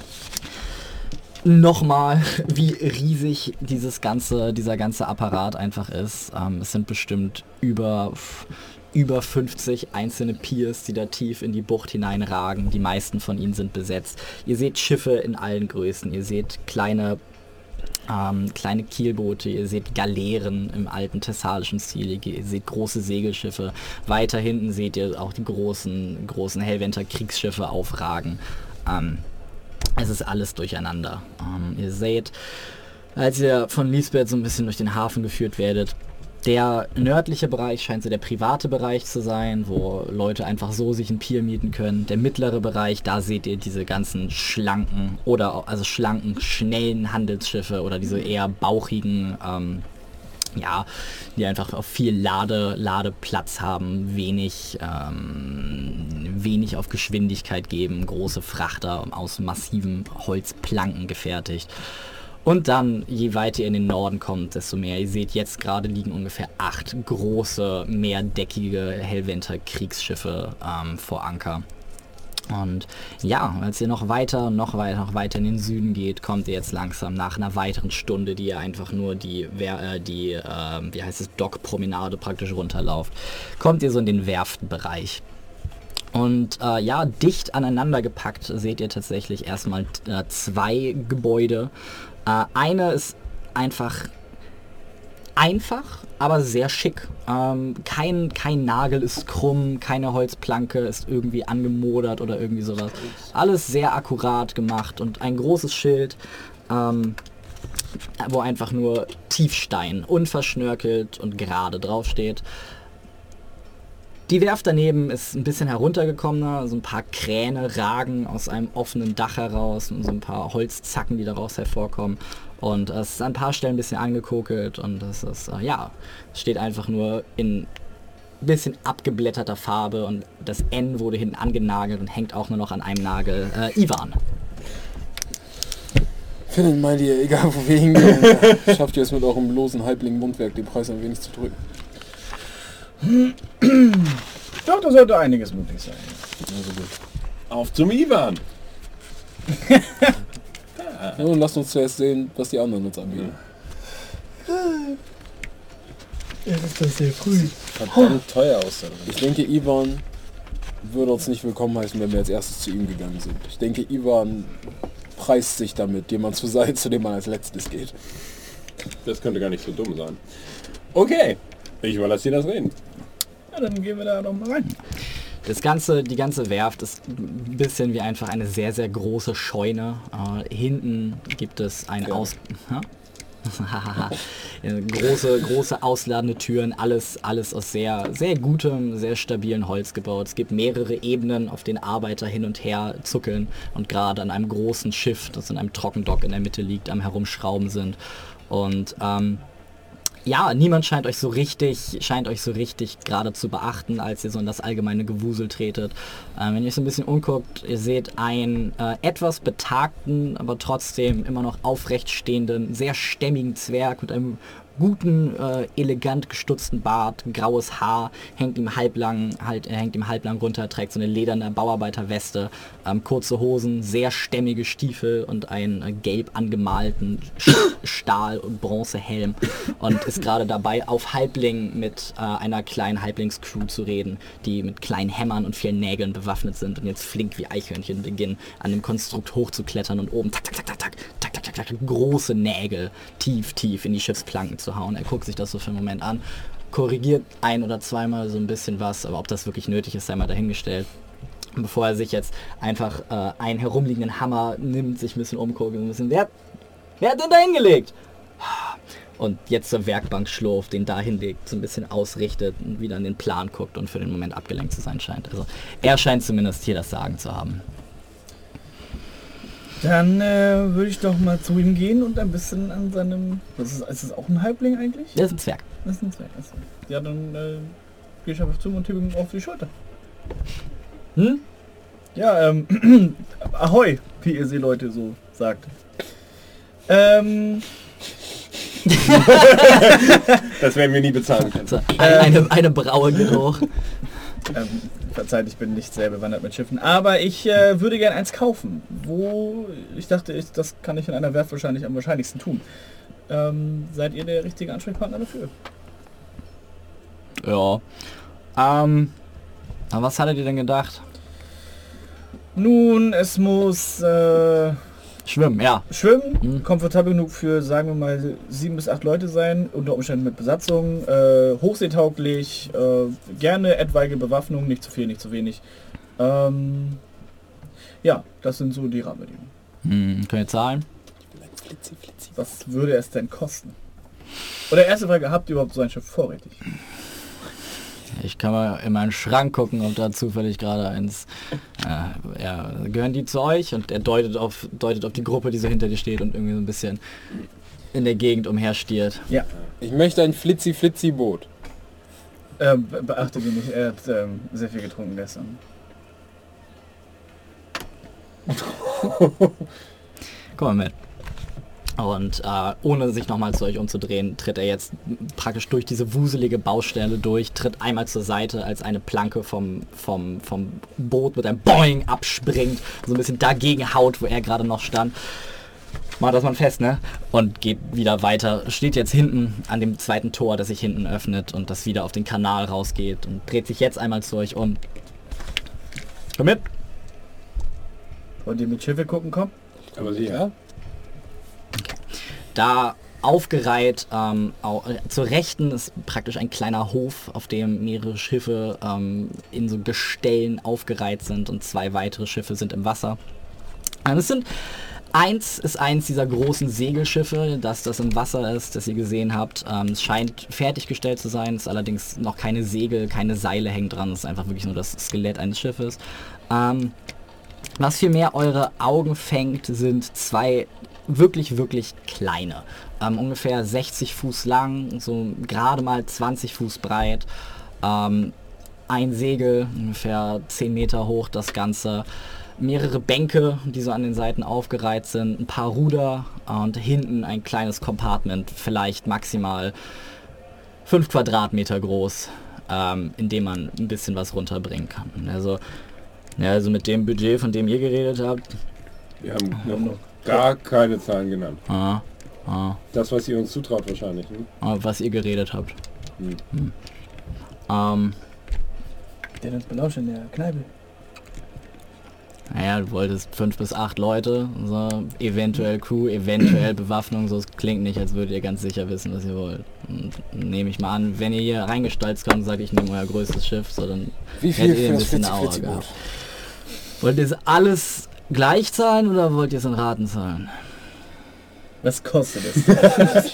nochmal, wie riesig dieses ganze, dieser ganze Apparat einfach ist. Ähm, es sind bestimmt über, über fünfzig einzelne Piers, die da tief in die Bucht hineinragen. Die meisten von ihnen sind besetzt. Ihr seht Schiffe in allen Größen. Ihr seht kleine, ähm, kleine Kielboote. Ihr seht Galeeren im alten thessalischen Stil. Ihr, ihr seht große Segelschiffe. Weiter hinten seht ihr auch die großen, großen Hellwenter Kriegsschiffe aufragen. Ähm, Es ist alles durcheinander. Ähm, ihr seht, als ihr von Lisbeth so ein bisschen durch den Hafen geführt werdet, der nördliche Bereich scheint so der private Bereich zu sein, wo Leute einfach so sich ein Pier mieten können. Der mittlere Bereich, da seht ihr diese ganzen schlanken oder auch- also schlanken, schnellen Handelsschiffe oder diese eher bauchigen, ähm, ja, die einfach auf viel Lade, Ladeplatz haben, wenig, ähm, wenig auf Geschwindigkeit geben, große Frachter aus massiven Holzplanken gefertigt. Und dann, je weiter ihr in den Norden kommt, desto mehr. Ihr seht, jetzt gerade liegen ungefähr acht große, mehrdeckige Hellwenter Kriegsschiffe ähm, vor Anker. Und ja, als ihr noch weiter, noch weiter, noch weiter in den Süden geht, kommt ihr jetzt langsam nach einer weiteren Stunde, die ihr einfach nur die, wer, äh, die äh, wie heißt es, Dockpromenade praktisch runterlauft, kommt ihr so in den Werftenbereich. Und äh, ja, dicht aneinander gepackt seht ihr tatsächlich erstmal äh, zwei Gebäude. Äh, eine ist einfach einfach, aber sehr schick. Ähm, kein, kein Nagel ist krumm, keine Holzplanke ist irgendwie angemodert oder irgendwie sowas. Alles sehr akkurat gemacht und ein großes Schild, ähm, wo einfach nur Tiefstein, unverschnörkelt und gerade draufsteht. Die Werft daneben ist ein bisschen heruntergekommener, so ein paar Kräne ragen aus einem offenen Dach heraus und so ein paar Holzzacken, die daraus hervorkommen. Und es ist an ein paar Stellen ein bisschen angekokelt und es ist, äh, ja, es steht einfach nur in ein bisschen abgeblätterter Farbe und das N wurde hinten angenagelt und hängt auch nur noch an einem Nagel. Äh, Ivan. Findet meint ihr, egal wo wir hingehen, ja, schafft ihr es mit eurem losen Halbling-Mundwerk, den Preis ein wenig zu drücken. Doch, da sollte einiges möglich sein. Also gut. Auf zum Ivan! Ja, und lasst uns zuerst sehen, was die anderen uns anbieten. Ist das sehr früh? Verdammt teuer aus. Ich denke, Ivan würde uns nicht willkommen heißen, wenn wir als erstes zu ihm gegangen sind. Ich denke, Ivan preist sich damit, jemand zu sein, zu dem man als letztes geht. Das könnte gar nicht so dumm sein. Okay, ich überlasse dir das reden. Ja, dann gehen wir da noch mal rein. Das ganze, die ganze Werft ist ein bisschen wie einfach eine sehr, sehr große Scheune. Äh, hinten gibt es eine Ja. Aus... Ha? große, große ausladende Türen, alles, alles aus sehr, sehr gutem, sehr stabilen Holz gebaut. Es gibt mehrere Ebenen, auf denen Arbeiter hin und her zuckeln und gerade an einem großen Schiff, das in einem Trockendock in der Mitte liegt, am Herumschrauben sind. Und ähm, ja, niemand scheint euch so richtig, scheint euch so richtig gerade zu beachten, als ihr so in das allgemeine Gewusel tretet. Ähm, wenn ihr euch so ein bisschen umguckt, ihr seht einen äh, etwas betagten, aber trotzdem immer noch aufrecht stehenden, sehr stämmigen Zwerg mit einem guten, äh, elegant gestutzten Bart, graues Haar, hängt ihm halblang, halt, er hängt ihm halblang runter, trägt so eine lederne Bauarbeiterweste, ähm, kurze Hosen, sehr stämmige Stiefel und einen äh, gelb angemalten Sch- Stahl- und Bronzehelm und ist gerade dabei, auf Halbling mit äh, einer kleinen Halblingscrew zu reden, die mit kleinen Hämmern und vielen Nägeln bewaffnet sind und jetzt flink wie Eichhörnchen beginnen, an dem Konstrukt hochzuklettern und oben tak, tak, tak, tak, tak, tak, tak, tak, tak, große Nägel tief, tief in die Schiffsplanken zu hauen. Er guckt sich das so für einen Moment an, korrigiert ein- oder zweimal so ein bisschen was, aber ob das wirklich nötig ist, sei mal dahingestellt. Und bevor er sich jetzt einfach äh, einen herumliegenden Hammer nimmt, sich ein bisschen umguckt und ein bisschen, wer, wer hat den da hingelegt? Und jetzt zur Werkbank schlurft, den da hinlegt, so ein bisschen ausrichtet und wieder an den Plan guckt und für den Moment abgelenkt zu sein scheint. Also er scheint zumindest hier das Sagen zu haben. Dann äh, würde ich doch mal zu ihm gehen und ein bisschen an seinem... Das ist, ist das auch ein Halbling eigentlich? Der ist ein Zwerg. Das ist ein Zwerg. Also. Ja, dann äh, gehe ich einfach zu ihm und tippe ihm auf die Schulter. Hm? Ja, ähm, Ahoi, wie ihr Seeleute so sagt. Ähm, Das werden wir nie bezahlen können. So, eine, eine, eine Braue geht hoch. ähm, verzeiht, ich bin nicht sehr bewandert mit Schiffen, aber ich äh, würde gerne eins kaufen. Wo, ich dachte, ich, das kann ich in einer Werft wahrscheinlich am wahrscheinlichsten tun. Ähm, seid ihr der richtige Ansprechpartner dafür? Ja. Ähm, aber was hattet ihr denn gedacht? Nun, es muss äh, Schwimmen, ja. schwimmen, Mhm. komfortabel genug für, sagen wir mal, sieben bis acht Leute sein, unter Umständen mit Besatzung, äh, hochseetauglich, äh, gerne etwaige Bewaffnung, nicht zu viel, nicht zu wenig. Ähm, ja, das sind so die Rahmenbedingungen. Hm, könnt ihr zahlen? Was würde es denn kosten? Oder erste Frage, habt ihr überhaupt so ein Schiff vorrätig? Ich kann mal in meinen Schrank gucken, ob da zufällig gerade eins... Äh, ja, gehören die zu euch? Und er deutet auf, deutet auf die Gruppe, die so hinter dir steht und irgendwie so ein bisschen in der Gegend umherstiert. Ja, Ich möchte ein Flitzi-Flitzi-Boot. ähm, be- beachtet ihr nicht, er hat ähm, sehr viel getrunken gestern. Komm mal mit. Und äh, ohne sich nochmal zu euch umzudrehen, tritt er jetzt praktisch durch diese wuselige Baustelle durch, tritt einmal zur Seite, als eine Planke vom, vom, vom Boot mit einem Boing abspringt, so ein bisschen dagegen haut, wo er gerade noch stand. Macht das mal fest, ne? Und geht wieder weiter. Steht jetzt hinten an dem zweiten Tor, das sich hinten öffnet und das wieder auf den Kanal rausgeht und dreht sich jetzt einmal zu euch um. Komm mit! Wollt ihr mit Schiffe gucken kommen? Aber sicher. Da aufgereiht, ähm, au äh, zur Rechten ist praktisch ein kleiner Hof, auf dem mehrere Schiffe ähm, in so Gestellen aufgereiht sind und zwei weitere Schiffe sind im Wasser. Ähm, es sind Eins ist eins dieser großen Segelschiffe, das das im Wasser ist, das ihr gesehen habt. Ähm, es scheint fertiggestellt zu sein, ist allerdings noch keine Segel, keine Seile hängen dran, es ist einfach wirklich nur das Skelett eines Schiffes. Ähm, was viel mehr eure Augen fängt, sind zwei wirklich, wirklich kleine. Ähm, ungefähr sechzig Fuß lang, so gerade mal zwanzig Fuß breit. Ähm, ein Segel, ungefähr zehn Meter hoch das Ganze. Mehrere Bänke, die so an den Seiten aufgereiht sind, ein paar Ruder und hinten ein kleines Compartment, vielleicht maximal fünf Quadratmeter groß, ähm, in dem man ein bisschen was runterbringen kann. Also, ja, also mit dem Budget, von dem ihr geredet habt, Wir haben noch gar keine Zahlen genannt. ah, ah, Das, was ihr uns zutraut wahrscheinlich. Ne? ah, was ihr geredet habt. Hm. Hm. Ähm, Der uns belauscht in der Kneipe. Naja, du wolltest fünf bis acht Leute, so, eventuell Crew, eventuell Bewaffnung, so, es klingt nicht, als würdet ihr ganz sicher wissen, was ihr wollt. Und nehme ich mal an, wenn ihr hier reingestolzt kommt und sagt, ich nehme euer größtes Schiff, so, dann Wie hättet viel ihr für ein das bisschen eine Aura Flitzi-Flitzi-Boot? gehabt. Wollt ihr es alles gleich zahlen oder wollt ihr es in Raten zahlen? Was kostet es?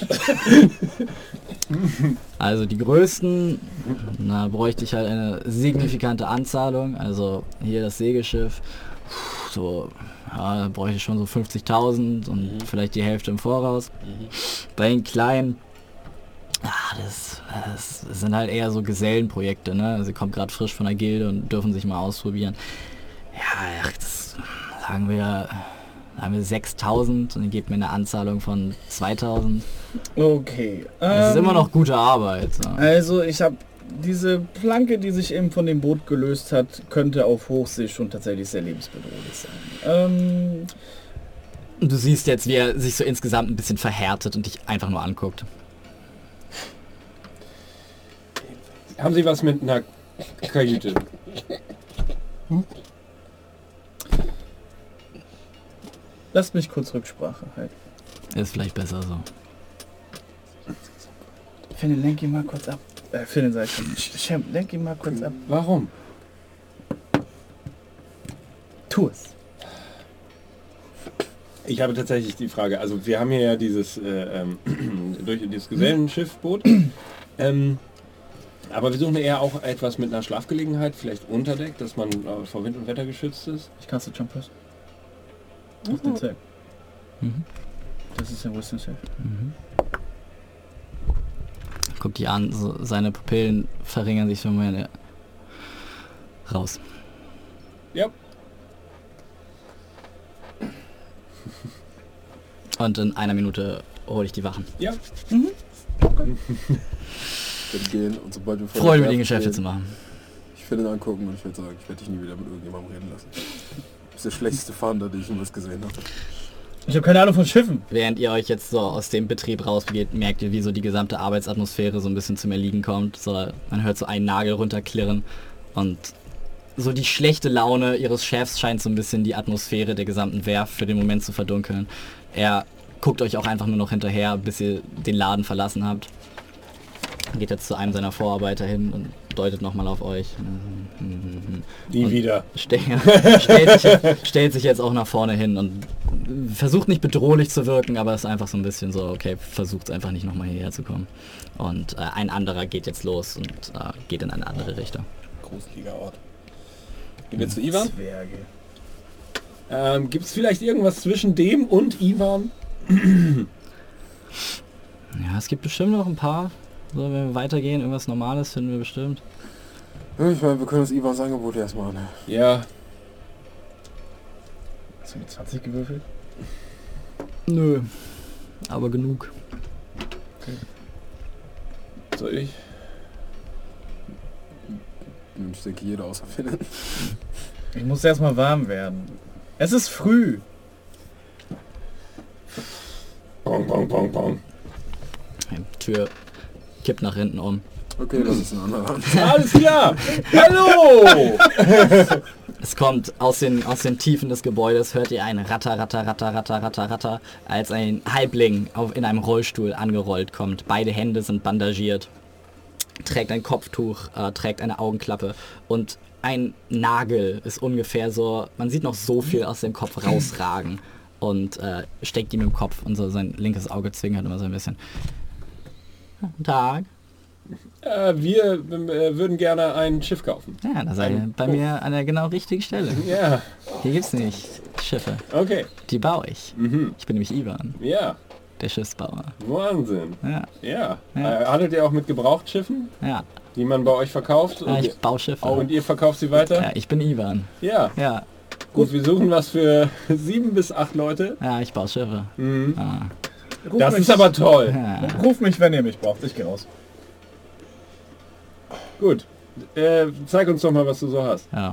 Also die größten, na, bräuchte ich halt eine signifikante Anzahlung, also hier das Segelschiff, so, ja, da bräuchte ich schon so fünfzigtausend und Mhm. vielleicht die Hälfte im Voraus. Mhm. Bei den kleinen, ah, das, das sind halt eher so Gesellenprojekte, ne? Sie kommen gerade frisch von der Gilde und dürfen sich mal ausprobieren. Ja, ach, das sagen wir Dann haben wir sechstausend und ihr gebt mir eine Anzahlung von zweitausend. Okay. Das ist ähm, immer noch gute Arbeit. So. Also ich habe diese Planke, die sich eben von dem Boot gelöst hat, könnte auf Hochsee schon tatsächlich sehr lebensbedrohlich sein. Ähm, Und du siehst jetzt, wie er sich so insgesamt ein bisschen verhärtet und dich einfach nur anguckt. Haben Sie was mit einer Kajüte? lasst mich kurz Rücksprache halten. Ist vielleicht besser so. Finn, lenk ihn mal kurz ab. Äh, Finn, sag ich schon. Shem, lenk ihn mal kurz ab. Warum? Tu es. Ich habe tatsächlich die Frage, also wir haben hier ja dieses, äh, ähm, durch dieses Gesellenschiffboot, ähm, aber wir suchen eher auch etwas mit einer Schlafgelegenheit, vielleicht unter Deck, dass man äh, vor Wind und Wetter geschützt ist. Ich caste Jump First. Auf den Zelt. Mhm. Das ist ein Wisdom Save. Mhm. Guck die an, so seine Pupillen verringern sich so mehr. Raus. Ja. Und in einer Minute hole ich die Wachen. Ja. Wir gehen und sobald wir vor Freude der mit den Werft Geschäfte stehen, zu machen. Ich werde ihn angucken und ich werde sagen, ich werde dich nie wieder mit irgendjemandem reden lassen. Du bist der schlechteste Fahnder, den ich jemals gesehen habe. Ich habe keine Ahnung von Schiffen. Während ihr euch jetzt so aus dem Betrieb rausbegeht, merkt ihr, wie so die gesamte Arbeitsatmosphäre so ein bisschen zum Erliegen kommt. So, man hört so einen Nagel runterklirren und so die schlechte Laune ihres Chefs scheint so ein bisschen die Atmosphäre der gesamten Werft für den Moment zu verdunkeln. Er guckt euch auch einfach nur noch hinterher, bis ihr den Laden verlassen habt. Geht jetzt zu einem seiner Vorarbeiter hin und deutet nochmal auf euch. Nie Und wieder. Stell, stellt, sich, stellt sich jetzt auch nach vorne hin und versucht nicht bedrohlich zu wirken, aber ist einfach so ein bisschen so, okay, versucht einfach nicht nochmal hierher zu kommen. Und äh, ein anderer geht jetzt los und äh, geht in eine andere Richtung. Gruseliger Ort. Gehen wir zu Ivan? Zwerge. Ähm, Gibt es vielleicht irgendwas zwischen dem und Ivan? Ja, es gibt bestimmt noch ein paar. So, wenn wir weitergehen, irgendwas Normales finden wir bestimmt. Ich meine, wir können uns Ivans Angebot erstmal an. Ja. Hast du mit zwanzig gewürfelt? Nö, aber genug. Soll ich? Ich denke, jeder außer Finn. Ich muss erstmal warm werden. Es ist früh. Bong, bong, bong, bong. Die Tür kippt nach hinten um. Okay, das ist ein anderer. Alles klar! Hallo! Es kommt aus den, aus den Tiefen des Gebäudes, hört ihr ein Ratter, Ratter, Ratter, Ratter, Ratter, Ratter, als ein Halbling auf, in einem Rollstuhl angerollt kommt. Beide Hände sind bandagiert, trägt ein Kopftuch, äh, trägt eine Augenklappe und ein Nagel ist ungefähr so, man sieht noch so viel aus dem Kopf rausragen und äh, steckt ihm im Kopf und so sein linkes Auge zwinkert immer so ein bisschen. Guten Tag. Äh, wir äh, würden gerne ein Schiff kaufen. Ja, da seid ihr bei mir an der genau richtigen Stelle. Ja, Hier gibt's nicht Schiffe, okay. die baue ich. Mhm. Ich bin nämlich Ivan, Ja, der Schiffsbauer. Wahnsinn. Ja, Ja. Ja. Äh, handelt ihr auch mit Gebrauchtschiffen, ja, die man bei euch verkauft? ja Und, ich baue Schiffe. oh, und ihr verkauft sie weiter? Ja, ich bin Ivan. Ja. Ja, Gut, wir suchen was für sieben bis acht Leute. ja, ich baue Schiffe. Mhm. Ah, Ruf Das mich, ist aber toll. ja. Ruf mich, wenn ihr mich braucht. Ich gehe raus. Gut. Äh, zeig uns doch mal, was du so hast. Ja.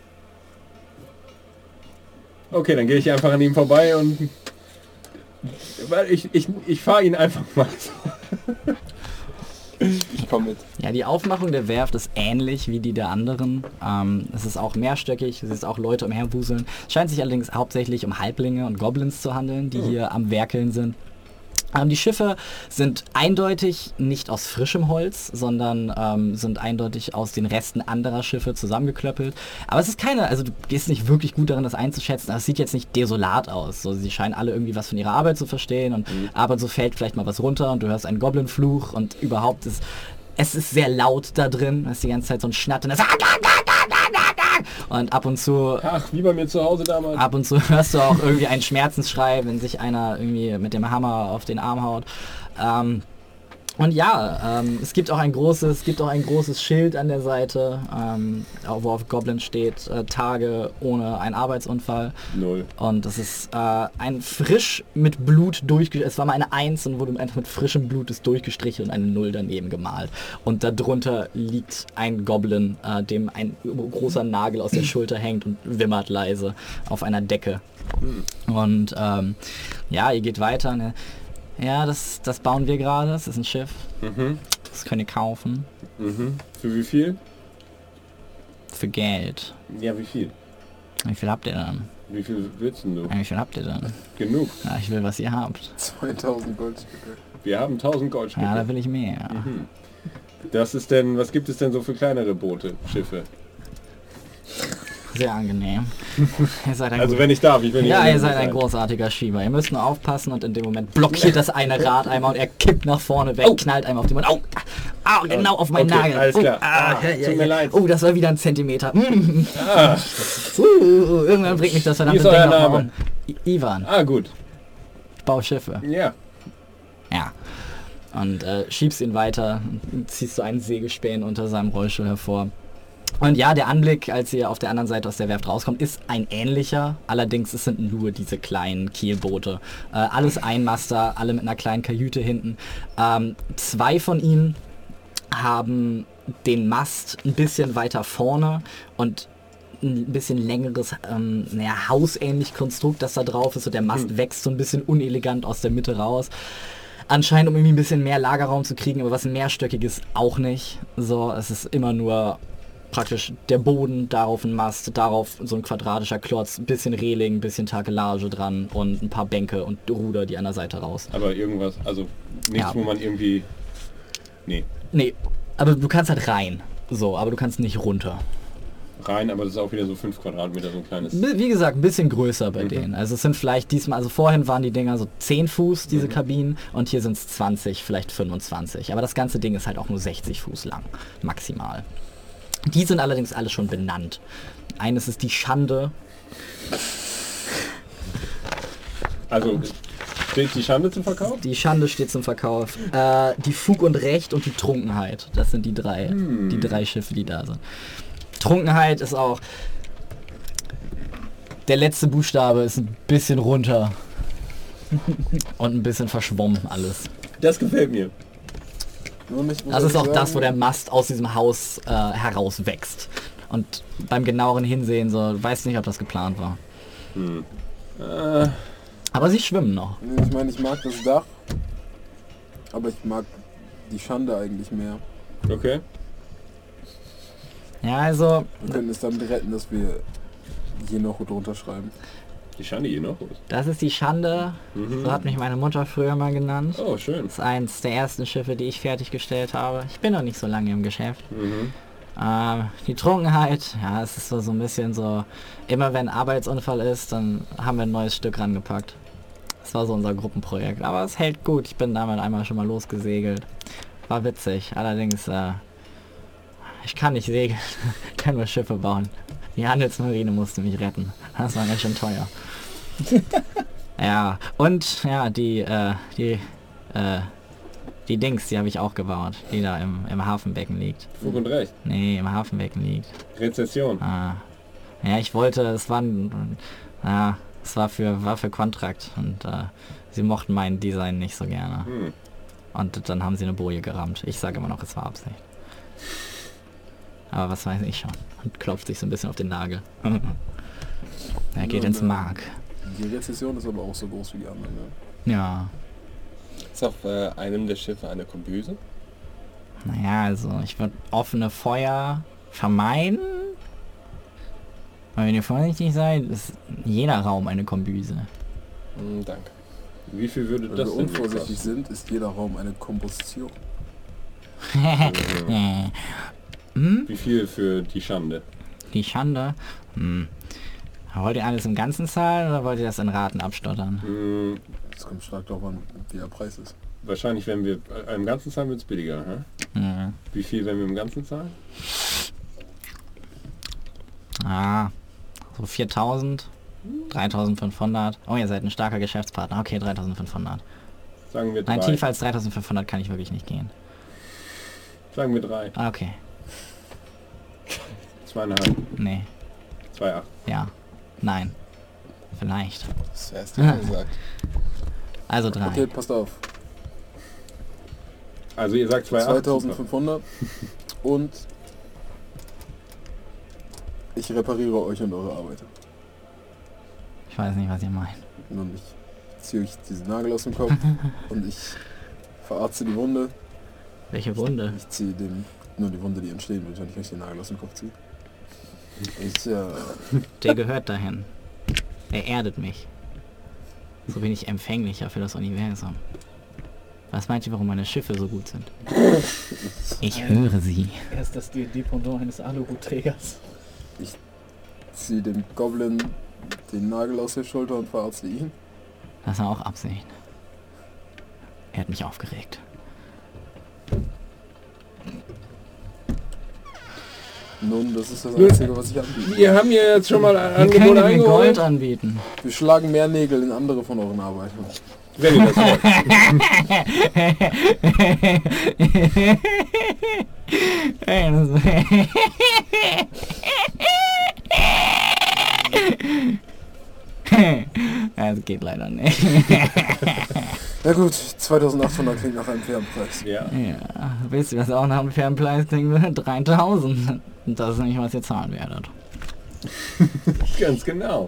Okay, dann gehe ich einfach an ihm vorbei und weil ich, ich, ich fahre ihn einfach mal so. Ich komme mit. Ja, die Aufmachung der Werft ist ähnlich wie die der anderen. Ähm, es ist auch mehrstöckig, es ist auch Leute umherwuseln. Es scheint sich allerdings hauptsächlich um Halblinge und Goblins zu handeln, die hier am Werkeln sind. Ähm, die Schiffe sind eindeutig nicht aus frischem Holz, sondern ähm, sind eindeutig aus den Resten anderer Schiffe zusammengeklöppelt. Aber es ist keine, also du gehst nicht wirklich gut darin, das einzuschätzen, aber es sieht jetzt nicht desolat aus. So, sie scheinen alle irgendwie was von ihrer Arbeit zu verstehen und Mhm. aber so fällt vielleicht mal was runter und du hörst einen Goblin-Fluch und überhaupt ist es ist sehr laut da drin, es ist die ganze Zeit so ein Schnattern. Und ab und zu Ach, wie bei mir zu Hause damals. Ab und zu hörst du auch irgendwie einen Schmerzensschrei, wenn sich einer irgendwie mit dem Hammer auf den Arm haut. Ähm, Und ja, ähm, es gibt auch ein großes, es gibt auch ein großes Schild an der Seite, ähm, wo auf Goblin steht, äh, Tage ohne einen Arbeitsunfall. Null. Und das ist äh, ein frisch mit Blut durchgestrichen, es war mal eine Eins und wurde einfach mit frischem Blut ist durchgestrichen und eine Null daneben gemalt. Und darunter liegt ein Goblin, äh, dem ein großer Nagel aus der Schulter hängt und wimmert leise auf einer Decke. Und ähm, ja, ihr geht weiter, ne? Ja, das, das bauen wir gerade. Das ist ein Schiff. Mhm. Das könnt ihr kaufen. Mhm. Für wie viel? Für Geld. Ja, wie viel? Wie viel habt ihr dann? Wie viel willst denn du? Wie viel habt ihr dann? Genug. Ja, ich will, was ihr habt. zweitausend Goldstücke. Wir haben tausend Goldstücke. Ja, da will ich mehr. Mhm. Das ist denn, was gibt es denn so für kleinere Boote, Schiffe? Sehr angenehm. Ihr seid ein Also gut- wenn ich darf, ich will nicht ja, ihr unbedingt seid ein sein. großartiger Schieber. Ihr müsst nur aufpassen und in dem Moment blockiert das eine Rad einmal und er kippt nach vorne weg, knallt einmal auf den Mund. Au, au, genau auf meinen Okay, Nagel. alles Oh, klar. ah, Ah, ja, ja, tut mir ja. leid. Oh, das war wieder ein Zentimeter. Mm. Ah, Uh, irgendwann bringt mich das verdammte Wie ist Ding euer auf den Name? Ohren. I- Ivan, ah, gut. ich baue Schiffe. Ja. Ja. Und äh, schiebst ihn weiter, ziehst du einen Sägespäne unter seinem Rollstuhl hervor. Und ja, der Anblick, als ihr auf der anderen Seite aus der Werft rauskommt, ist ein ähnlicher. Allerdings es sind nur diese kleinen Kielboote. Äh, alles Einmaster, alle mit einer kleinen Kajüte hinten. Ähm, zwei von ihnen haben den Mast ein bisschen weiter vorne und ein bisschen längeres, ähm, naja, hausähnlich Konstrukt, das da drauf ist. Und der Mast wächst so ein bisschen unelegant aus der Mitte raus. Anscheinend, um irgendwie ein bisschen mehr Lagerraum zu kriegen, aber was mehrstöckiges auch nicht. So, es ist immer nur praktisch der Boden, darauf ein Mast, darauf so ein quadratischer Klotz, ein bisschen Reling, ein bisschen Takelage dran und ein paar Bänke und Ruder, die an der Seite raus. Aber irgendwas, also nichts, Ja. wo man irgendwie... Nee, Nee, aber du kannst halt rein. So, aber du kannst nicht runter. rein, aber das ist auch wieder so fünf Quadratmeter, so ein kleines... Bi- Wie gesagt, ein bisschen größer bei denen. Also es sind vielleicht diesmal, also vorhin waren die Dinger so zehn Fuß, diese Kabinen, und hier sind es zwanzig, vielleicht fünfundzwanzig. Aber das ganze Ding ist halt auch nur sechzig Fuß lang, maximal. Die sind allerdings alle schon benannt. Eines ist die Schande. Also, steht die Schande zum Verkauf? Die Schande steht zum Verkauf. Äh, die Fug und Recht und die Trunkenheit. Das sind die drei, die drei Schiffe, die da sind. Trunkenheit ist auch... Der letzte Buchstabe ist ein bisschen runter. Und ein bisschen verschwommen alles. Das gefällt mir. Nur nicht, muss Das ich ist auch sagen, das, wo der Mast aus diesem Haus äh, heraus wächst. Und beim genaueren Hinsehen, so, weiß nicht, ob das geplant war. Hm. Äh, Aber sie schwimmen noch. Nee, ich meine, ich mag das Dach, aber ich mag die Schande eigentlich mehr. okay. Ja, also, Wir können es damit retten, dass wir hier noch drunter schreiben. Die Schande hier noch. das ist die Schande. Mhm. So hat mich meine Mutter früher mal genannt. Oh, schön. Das ist eins der ersten Schiffe, die ich fertiggestellt habe. Ich bin noch nicht so lange im Geschäft. Mhm. Ähm, die Trunkenheit, ja, es ist so, so ein bisschen so, immer wenn ein Arbeitsunfall ist, dann haben wir ein neues Stück rangepackt. Das war so unser Gruppenprojekt, aber es hält gut. Ich bin damit einmal schon mal losgesegelt. War witzig, allerdings, äh, ich kann nicht segeln, ich kann nur Schiffe bauen. Die Handelsmarine musste mich retten. Das war ganz schön teuer. Ja, und ja, die, äh, die, äh, die Dings, die habe ich auch gebaut, die da im, im Hafenbecken liegt. Fug und Recht. Nee, im Hafenbecken liegt. Rezession. Ah. Ja, ich wollte, es war ein, ja, es war für, war für Kontrakt und äh, sie mochten mein Design nicht so gerne. Hm. Und dann haben sie eine Boje gerammt. Ich sage immer noch, es war Absicht. Aber was weiß ich schon. Und klopft sich so ein bisschen auf den Nagel. Er geht Ja, ins ja. Mark. Die Rezession ist aber auch so groß wie die anderen. Ne? Ja. Ist auf äh, einem der Schiffe eine Kombüse? Naja, also ich würde offene Feuer vermeiden. Aber wenn ihr vorsichtig seid, ist jeder Raum eine Kombüse. Hm, danke. Wie viel würde Wenn das wir denn unvorsichtig kosten? sind, ist jeder Raum eine Kombustion. Wie viel für die Schande? Die Schande. Hm. Wollt ihr alles im Ganzen zahlen oder wollt ihr das in Raten abstottern? Hm, Das kommt stark darauf an, wie der Preis ist. wahrscheinlich, wenn wir äh, im Ganzen zahlen, wird es billiger. Hä? Hm. Wie viel, wenn wir im Ganzen zahlen? Ah, so viertausend, dreitausendfünfhundert. Oh, ihr seid ein starker Geschäftspartner. Okay, dreitausendfünfhundert. Sagen wir drei. Nein, tiefer als dreitausendfünfhundert kann ich wirklich nicht gehen. Sagen wir drei. Ah, okay. Zweieinhalb. Nee. Zwei acht. Ja. Nein. Vielleicht. Das hast du ja gesagt. Also drei. Okay, passt auf. Also ihr sagt zwei acht. zweitausendfünfhundert und ich repariere euch und eure Arbeit. Ich weiß nicht, was ihr meint. Und ich ziehe euch diesen Nagel aus dem Kopf und ich verarzte die Wunde. Welche Wunde? Ich ziehe dem nur die Wunde, die entstehen wird, wenn ich euch den Nagel aus dem Kopf ziehe. Ich, äh, Der gehört dahin. Er erdet mich. So bin ich empfänglicher für das Universum. Was meint ihr, warum meine Schiffe so gut sind? Ich höre sie. Er ist das D und D-Pendant eines Aluhutträgers. ich ziehe dem Goblin den Nagel aus der Schulter und verarzte ihn. Das war auch Absicht. Er hat mich aufgeregt. Nun, das ist das Einzige, was ich anbiete. Wir haben ja jetzt schon mal ein Wir Angebot können mir Gold eingeholt. anbieten. Wir schlagen mehr Nägel in andere von euren Arbeiten. Wenn ihr das wollt. Ey, das Das geht leider nicht. Na gut, zweitausendachthundert klingt nach einem fairen Preis. Ja. Ja, wisst ihr, was auch nach einem fairen Preis klingt? dreitausend. Und das ist nicht, was ihr zahlen werdet. Ganz genau.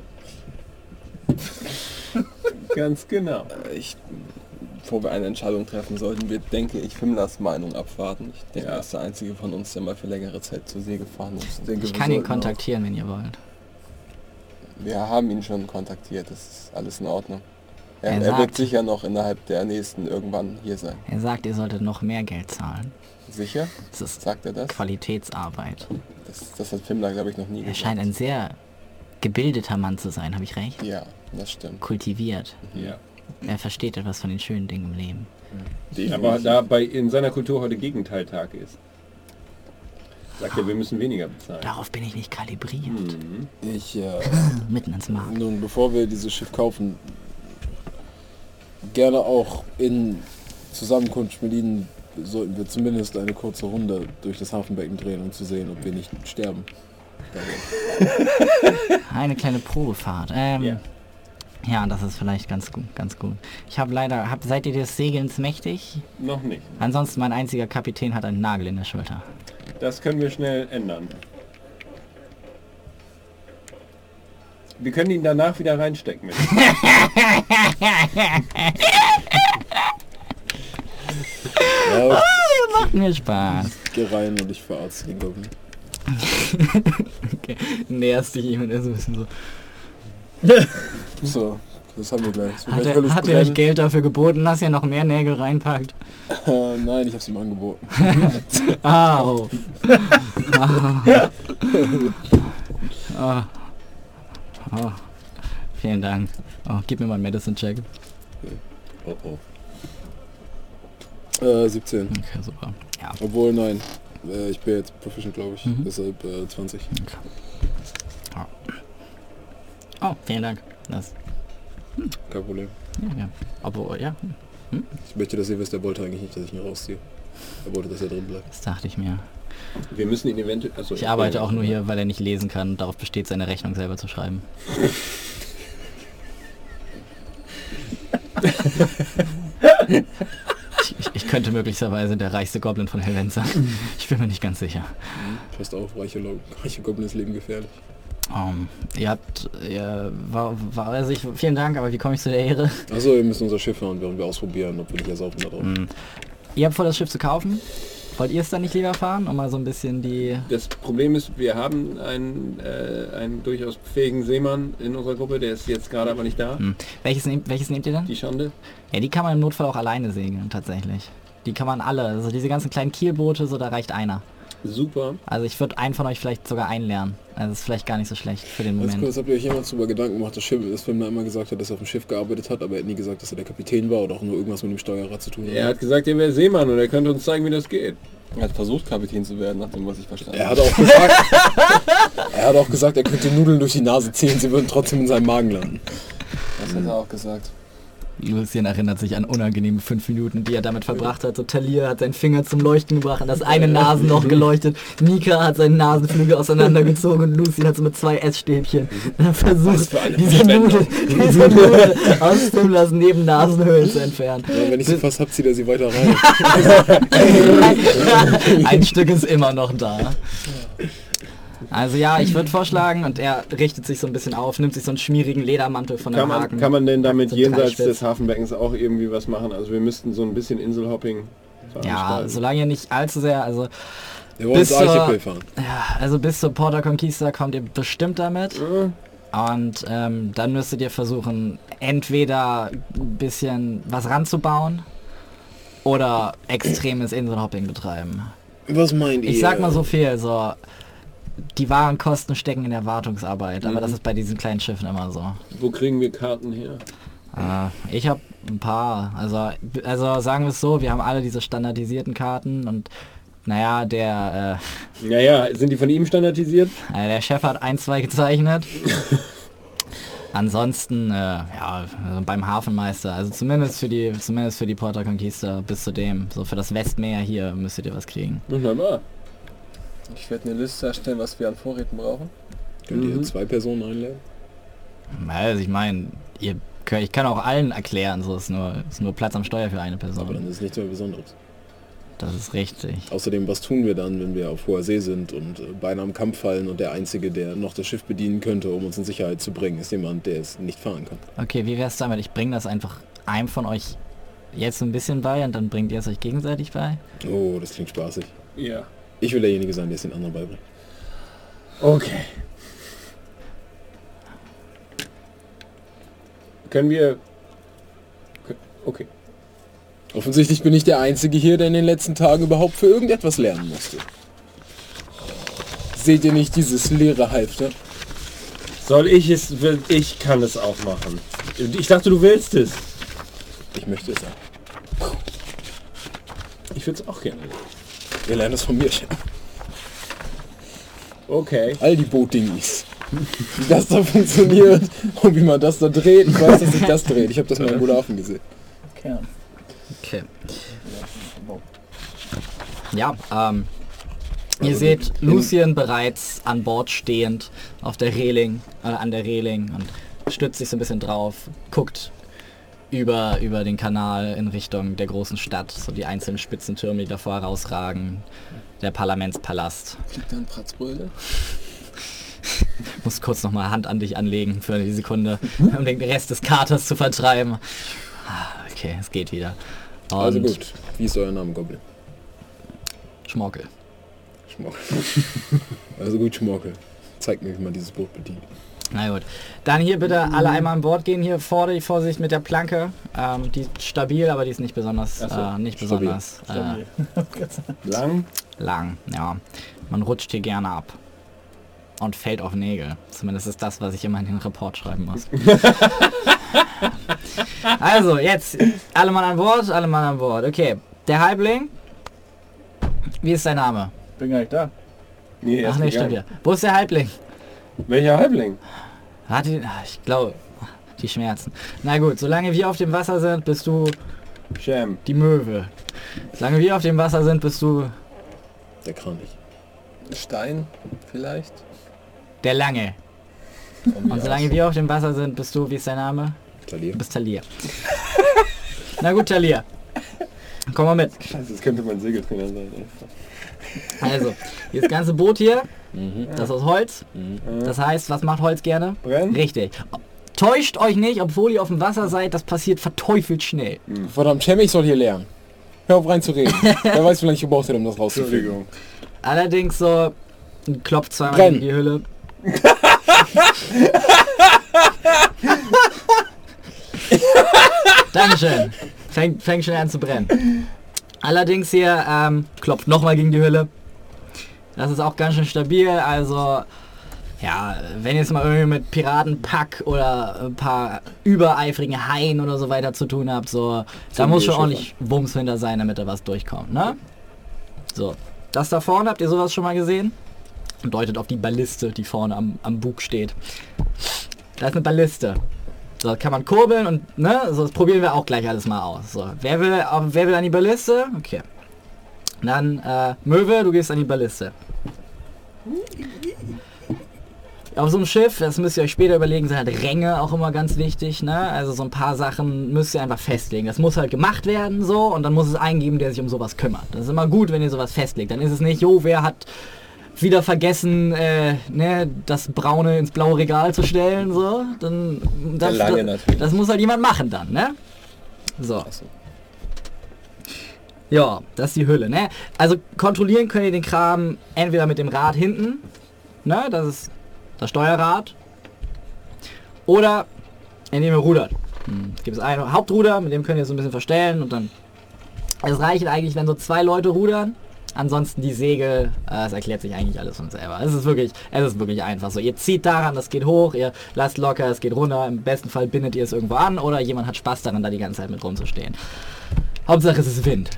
Ganz genau. Ich, bevor wir eine Entscheidung treffen sollten, wir, denke ich, Fimmlers Meinung abwarten. Ich denke, Ja. er ist der einzige von uns, der mal für längere Zeit zur See gefahren ist. Ich, denke, Ich wir kann ihn sollten kontaktieren, wenn ihr wollt. Wir haben ihn schon kontaktiert, das ist alles in Ordnung. Er, Er er, sagt- wird sicher noch innerhalb der nächsten irgendwann hier sein. Er sagt, ihr solltet noch mehr Geld zahlen. Sicher? Das ist Sagt er das? Qualitätsarbeit. Das, das hat Fimmler, glaube ich, noch nie Er gesagt. scheint ein sehr gebildeter Mann zu sein, habe ich recht? Ja, das stimmt. Kultiviert. Ja. Er versteht etwas von den schönen Dingen im Leben. Aber da bei in seiner Kultur heute Gegenteiltag ist, sagt er, wir müssen weniger bezahlen. Darauf bin ich nicht kalibriert. Mhm. Ich, äh, Mitten ins Markt. nun, bevor wir dieses Schiff kaufen, gerne auch in Zusammenkunft mit Ihnen sollten wir zumindest eine kurze Runde durch das Hafenbecken drehen, um zu sehen, ob wir nicht sterben. Eine kleine Probefahrt. Ähm, Ja. ja, das ist vielleicht ganz gut, ganz gut. Ich habe leider, hab, seid ihr des Segelns mächtig? Noch nicht. Ansonsten mein einziger Kapitän hat einen Nagel in der Schulter. Das können wir schnell ändern. Wir können ihn danach wieder reinstecken. Mit. Ja, Macht mir Spaß. ich geh rein und ich verarzte den Goblin. Okay. Näherst dich ihm und er so ein bisschen so. So, das haben wir gleich. Es wird Hat gleich er, höllisch hat er euch brennen. Geld dafür geboten, dass ihr noch mehr Nägel reinpackt? Äh, nein, ich hab's ihm angeboten. Au. Oh. Oh. Vielen Dank. Oh, gib mir mal einen Medicine-Check. Oh oh. Äh, siebzehn. Okay, super. Ja. Obwohl, nein. Äh, ich bin jetzt Proficient, glaube ich. Mhm. Deshalb äh, zwanzig. Oh, vielen Dank. Das, Kein Problem. ja, ja. Obwohl, ja, Ich möchte, dass ihr wisst, er wollte eigentlich nicht, dass ich ihn rausziehe. Er wollte, dass er drin bleibt. das dachte ich mir. Wir müssen ihn eventuell... Also Ich arbeite auch nur hier, weil er nicht lesen kann und darauf besteht, seine Rechnung selber zu schreiben. ich, ich, ich könnte möglicherweise der reichste Goblin von Helvent sein. Ich bin mir nicht ganz sicher. Passt auf, reiche, Lo- reiche Goblins leben gefährlich. Um, ihr habt, ihr, war, war, also ich, vielen Dank, aber wie komme ich zu der Ehre? Achso, wir müssen unser Schiff fahren, während wir ausprobieren, ob wir nicht ersaufen da drauf. Hm. Ihr habt vor, das Schiff zu kaufen? Wollt ihr es dann nicht lieber fahren, um mal so ein bisschen die... Das Problem ist, wir haben einen, äh, einen durchaus fähigen Seemann in unserer Gruppe, der ist jetzt gerade aber nicht da. Hm. Welches, nehmt, welches nehmt ihr dann? Die Schande. Ja, die kann man im Notfall auch alleine segeln, tatsächlich. Die kann man alle, also diese ganzen kleinen Kielboote, so da reicht einer. Super. Also ich würde einen von euch vielleicht sogar einlernen. Also das ist vielleicht gar nicht so schlecht für den Ganz Moment. kurz, habt ihr euch jemals darüber Gedanken gemacht, dass Schiff, das Film da immer gesagt hat, dass er auf dem Schiff gearbeitet hat, aber er hat nie gesagt, dass er der Kapitän war oder auch nur irgendwas mit dem Steuerer zu tun hat? Er hat gesagt, er wäre Seemann und er könnte uns zeigen, wie das geht. Er hat versucht, Kapitän zu werden, nach dem, was ich verstanden Er habe. hat auch gesagt, er hat auch gesagt, er könnte Nudeln durch die Nase ziehen, sie würden trotzdem in seinem Magen landen. Das hat er auch gesagt. Lucien erinnert sich an unangenehme fünf Minuten, die er damit verbracht hat. So Talir hat seinen Finger zum Leuchten gebracht und das eine Nasenloch geleuchtet. Nika hat seinen Nasenflügel auseinandergezogen und Lucien hat so mit zwei Essstäbchen versucht, diese Nudel, diese Nudel aus Fimmlers Neben-Nasenhöhlen zu entfernen. Ja, wenn ich sie fast hab, zieht er sie weiter rein. Ein Stück ist immer noch da. Also ja, ich würde vorschlagen, und er richtet sich so ein bisschen auf, nimmt sich so einen schmierigen Ledermantel von Kann dem man, Haken. kann man denn damit so jenseits Dreispitz. des Hafenbeckens auch irgendwie was machen? Also wir müssten so ein bisschen Inselhopping Ja, veranstalten. solange ihr nicht allzu sehr, also Wir wollen Bis ins zur- Archipel fahren. ja, also bis zur Porta Conquista kommt ihr bestimmt damit. Und ähm, dann müsstet ihr versuchen, entweder ein bisschen was ranzubauen oder extremes Inselhopping betreiben. Was meint ihr? Ich sag mal so viel, so die wahren Kosten stecken in der Wartungsarbeit, aber das ist bei diesen kleinen Schiffen immer so. Wo kriegen wir Karten her? Äh, ich habe ein paar, also, also sagen wir es so, wir haben alle diese standardisierten Karten und naja, der, Naja, sind die von ihm standardisiert? äh, der Chef hat ein, zwei gezeichnet. Ansonsten, äh, ja, also beim Hafenmeister, also zumindest für die, zumindest für die Porta Conquista bis zu dem, so für das Westmeer hier müsstet ihr was kriegen. Wunderbar. Ich werde eine Liste erstellen, was wir an Vorräten brauchen. Könnt ihr Mhm. zwei Personen einladen? Also ich meine, ihr könnt, ich kann auch allen erklären, so ist nur, ist nur Platz am Steuer für eine Aber Person. dann ist es nichts mehr Besonderes. Das ist richtig. Außerdem, was tun wir dann, wenn wir auf hoher See sind und äh, beinahe am Kampf fallen und der Einzige, der noch das Schiff bedienen könnte, um uns in Sicherheit zu bringen, ist jemand, der es nicht fahren kann. Okay, wie wär's damit? Ich bringe das einfach einem von euch jetzt so ein bisschen bei und dann bringt ihr es euch gegenseitig bei? Oh, das klingt spaßig. Ja. Ich will derjenige sein, der es den anderen beibringt. Okay. Können wir... Okay. Offensichtlich bin ich der Einzige hier, der in den letzten Tagen überhaupt für irgendetwas lernen musste. Seht ihr nicht dieses leere Halfter? Soll ich es... will- Ich kann es auch machen. Ich dachte, du willst es. Ich möchte es auch. Ich würde es auch gerne. Ihr lernt es von mir, Chef. Okay. All die Bootdingis. Wie das da funktioniert und wie man das da dreht. Ich weiß, dass sich das dreht. Ich habe das mal im Bulafen gesehen. Kern. Okay. Ja, ähm, ihr Also seht in- Lucien bereits an Bord stehend auf der Reling, äh, an der Reling und stützt sich so ein bisschen drauf, guckt über, über den Kanal in Richtung der großen Stadt, so die einzelnen Spitzentürme, die davor herausragen, der Parlamentspalast. Fliegt da ein Pratzbrödel? Muss kurz nochmal Hand an dich anlegen für die Sekunde, um den Rest des Katers zu vertreiben. Ah, okay, es geht wieder. Und Also gut. Wie ist euer Name, Goblin? Schmorkel. Schmorkel. Also gut, Schmorkel. Zeig mir, wie man dieses Boot bedient. Na gut. Dann hier bitte alle einmal an Bord gehen. Hier vorne die Vorsicht mit der Planke. Ähm, die ist stabil, aber die ist nicht besonders, Ach so, äh, nicht stabil. besonders äh, Lang. lang. Ja, man rutscht hier gerne ab und fällt auf Nägel. Zumindest ist das, was ich immer in den Report schreiben muss. Also jetzt alle Mann an Bord, alle Mann an Bord. Okay, der Halbling. Wie ist sein Name? Bin gar nicht da. Nee, er Ach ist nee, gegangen. stimmt ja. Wo ist der Halbling? Welcher Halbling? Hat die, ah, ich glaube, die Schmerzen. Na gut, solange wir auf dem Wasser sind, bist du Sham. die Möwe. Solange wir auf dem Wasser sind, bist du Der Kranich. Stein vielleicht? der Lange. Und solange wir auf dem Wasser sind, bist du, wie ist dein Name? Talier. Du bist Talir. Na gut, Talir. Komm mal mit. Scheiße, das könnte mein Segeltrainer sein. Ey. Also, hier das ganze Boot hier, Mhm. das ist aus Holz. Äh, Das heißt, was macht Holz gerne? Brennen? Richtig. Täuscht euch nicht, obwohl ihr auf dem Wasser seid, das passiert verteufelt schnell. Verdammt, Cem, ich soll hier lernen. Hör auf rein zu reden. Wer weiß, wie lange ich gebraucht hätte, um das rauszufinden. Entschuldigung. Allerdings so, klopft zweimal Brenn. in die Hülle. Dankeschön. Fängt, fängt schon an zu brennen. Allerdings hier ähm, klopft nochmal gegen die Hülle. Das ist auch ganz schön stabil. Also, ja, wenn ihr es mal irgendwie mit Piratenpack oder ein paar übereifrigen Haien oder so weiter zu tun habt, so, da muss schon ordentlich Wumms hinter sein, damit da was durchkommt, ne? So, das da vorne, habt ihr sowas schon mal gesehen? Deutet auf die Balliste, die vorne am, am Bug steht. Da ist eine Balliste. So, das kann man kurbeln und, ne, so, das probieren wir auch gleich alles mal aus. So, wer will, äh, wer will an die Balliste? Okay. Dann, äh, Möwe, du gehst an die Balliste. Auf so einem Schiff, das müsst ihr euch später überlegen, sind halt Ränge auch immer ganz wichtig, ne? Also so ein paar Sachen müsst ihr einfach festlegen. Das muss halt gemacht werden, so, und dann muss es einen geben, der sich um sowas kümmert. Das ist immer gut, wenn ihr sowas festlegt. Dann ist es nicht, jo, wer hat wieder vergessen, äh, ne, das Braune ins blaue Regal zu stellen, so. Dann, das, Der Lange das, natürlich. das muss halt jemand machen dann, ne? So. Ja, das ist die Hülle, ne? Also kontrollieren könnt ihr den Kram entweder mit dem Rad hinten, ne, das ist das Steuerrad, oder indem ihr rudert. Hm. Es gibt ein Hauptruder, mit dem könnt ihr so ein bisschen verstellen und dann... Es reicht eigentlich, wenn so zwei Leute rudern. Ansonsten die Segel, äh, es erklärt sich eigentlich alles von selber. Es ist wirklich, es ist wirklich einfach so. Ihr zieht daran, das geht hoch, ihr lasst locker, es geht runter. Im besten Fall bindet ihr es irgendwo an oder jemand hat Spaß daran, da die ganze Zeit mit rumzustehen. Hauptsache es ist Wind.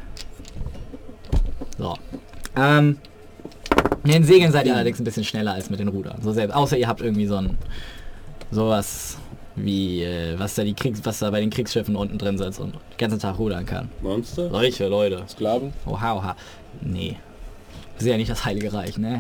So. Ähm, mit den Segeln seid ihr allerdings ein bisschen schneller als mit den Rudern. So selbst, außer ihr habt irgendwie so ein sowas wie äh, was da die Kriegs, was da bei den Kriegsschiffen unten drin sitzt und den ganzen Tag rudern kann. Monster? Solche Leute. Sklaven? Oha, oha. Nee. Das ist ja nicht das Heilige Reich, ne?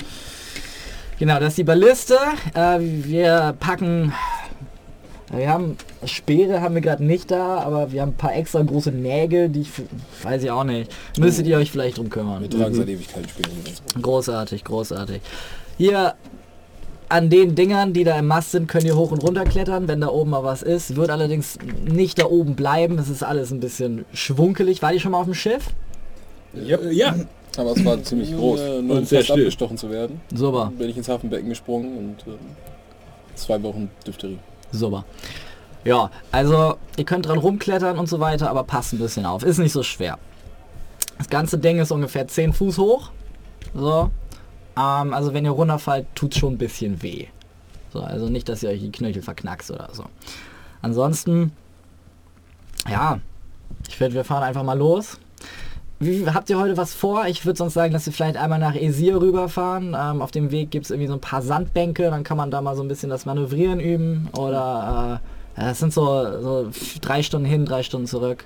Genau, das ist die Balliste. Äh, wir packen... Wir haben... Speere haben wir gerade nicht da, aber wir haben ein paar extra große Nägel, die ich... Weiß ich auch nicht. Müsstet ihr euch vielleicht drum kümmern. Wir tragen seit Ewigkeiten Spiele. Großartig, großartig. Hier... An den Dingern, die da im Mast sind, könnt ihr hoch und runter klettern, wenn da oben mal was ist. Wird allerdings nicht da oben bleiben. Es ist alles ein bisschen schwunkelig. War die schon mal auf dem Schiff? Yep. Ja. Aber es war ziemlich groß. Nur, nur um Und sehr fast still. abgestochen zu werden. Super, Bin ich ins Hafenbecken gesprungen und ähm, zwei Wochen Diphtherie. super. Ja, also ihr könnt dran rumklettern und so weiter, aber passt ein bisschen auf. Ist nicht so schwer. Das ganze Ding ist ungefähr zehn Fuß hoch. So. Ähm, also wenn ihr runterfallt, tut schon ein bisschen weh. So, also nicht, dass ihr euch die Knöchel verknackst oder so. Ansonsten, ja, ich finde, wir fahren einfach mal los. Wie, habt ihr heute was vor? Ich würde sonst sagen, dass wir vielleicht einmal nach Esir rüberfahren. Ähm, auf dem Weg gibt es irgendwie so ein paar Sandbänke, dann kann man da mal so ein bisschen das Manövrieren üben. Oder äh, ja, das sind so, so drei Stunden hin, drei Stunden zurück.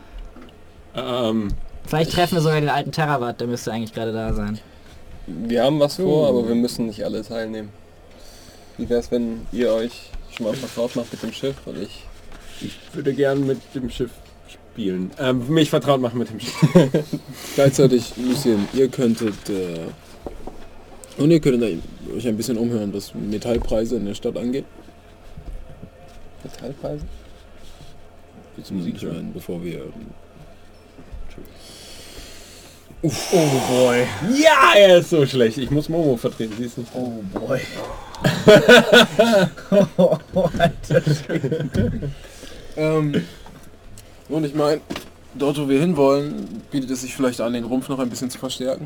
Ähm, Vielleicht treffen wir sogar den alten Terravat, der müsste eigentlich gerade da sein. Wir haben was vor, aber wir müssen nicht alle teilnehmen. Wie wäre es, wenn ihr euch schon mal vertraut macht mit dem Schiff und ich... ich würde gern mit dem Schiff spielen. Ähm, mich vertraut machen mit dem Schiff. Gleichzeitig, Lucien, ihr könntet äh, und ihr könntet euch ein bisschen umhören, was Metallpreise in der Stadt angeht. Metallpreise? Wie zum Musik hören, bevor wir... Oh boy. Ja, er ist so schlecht. Ich muss Momo vertreten, siehst du? Oh boy. Oh, Alter. Ähm, und ich meine, dort wo wir hinwollen, bietet es sich vielleicht an, den Rumpf noch ein bisschen zu verstärken.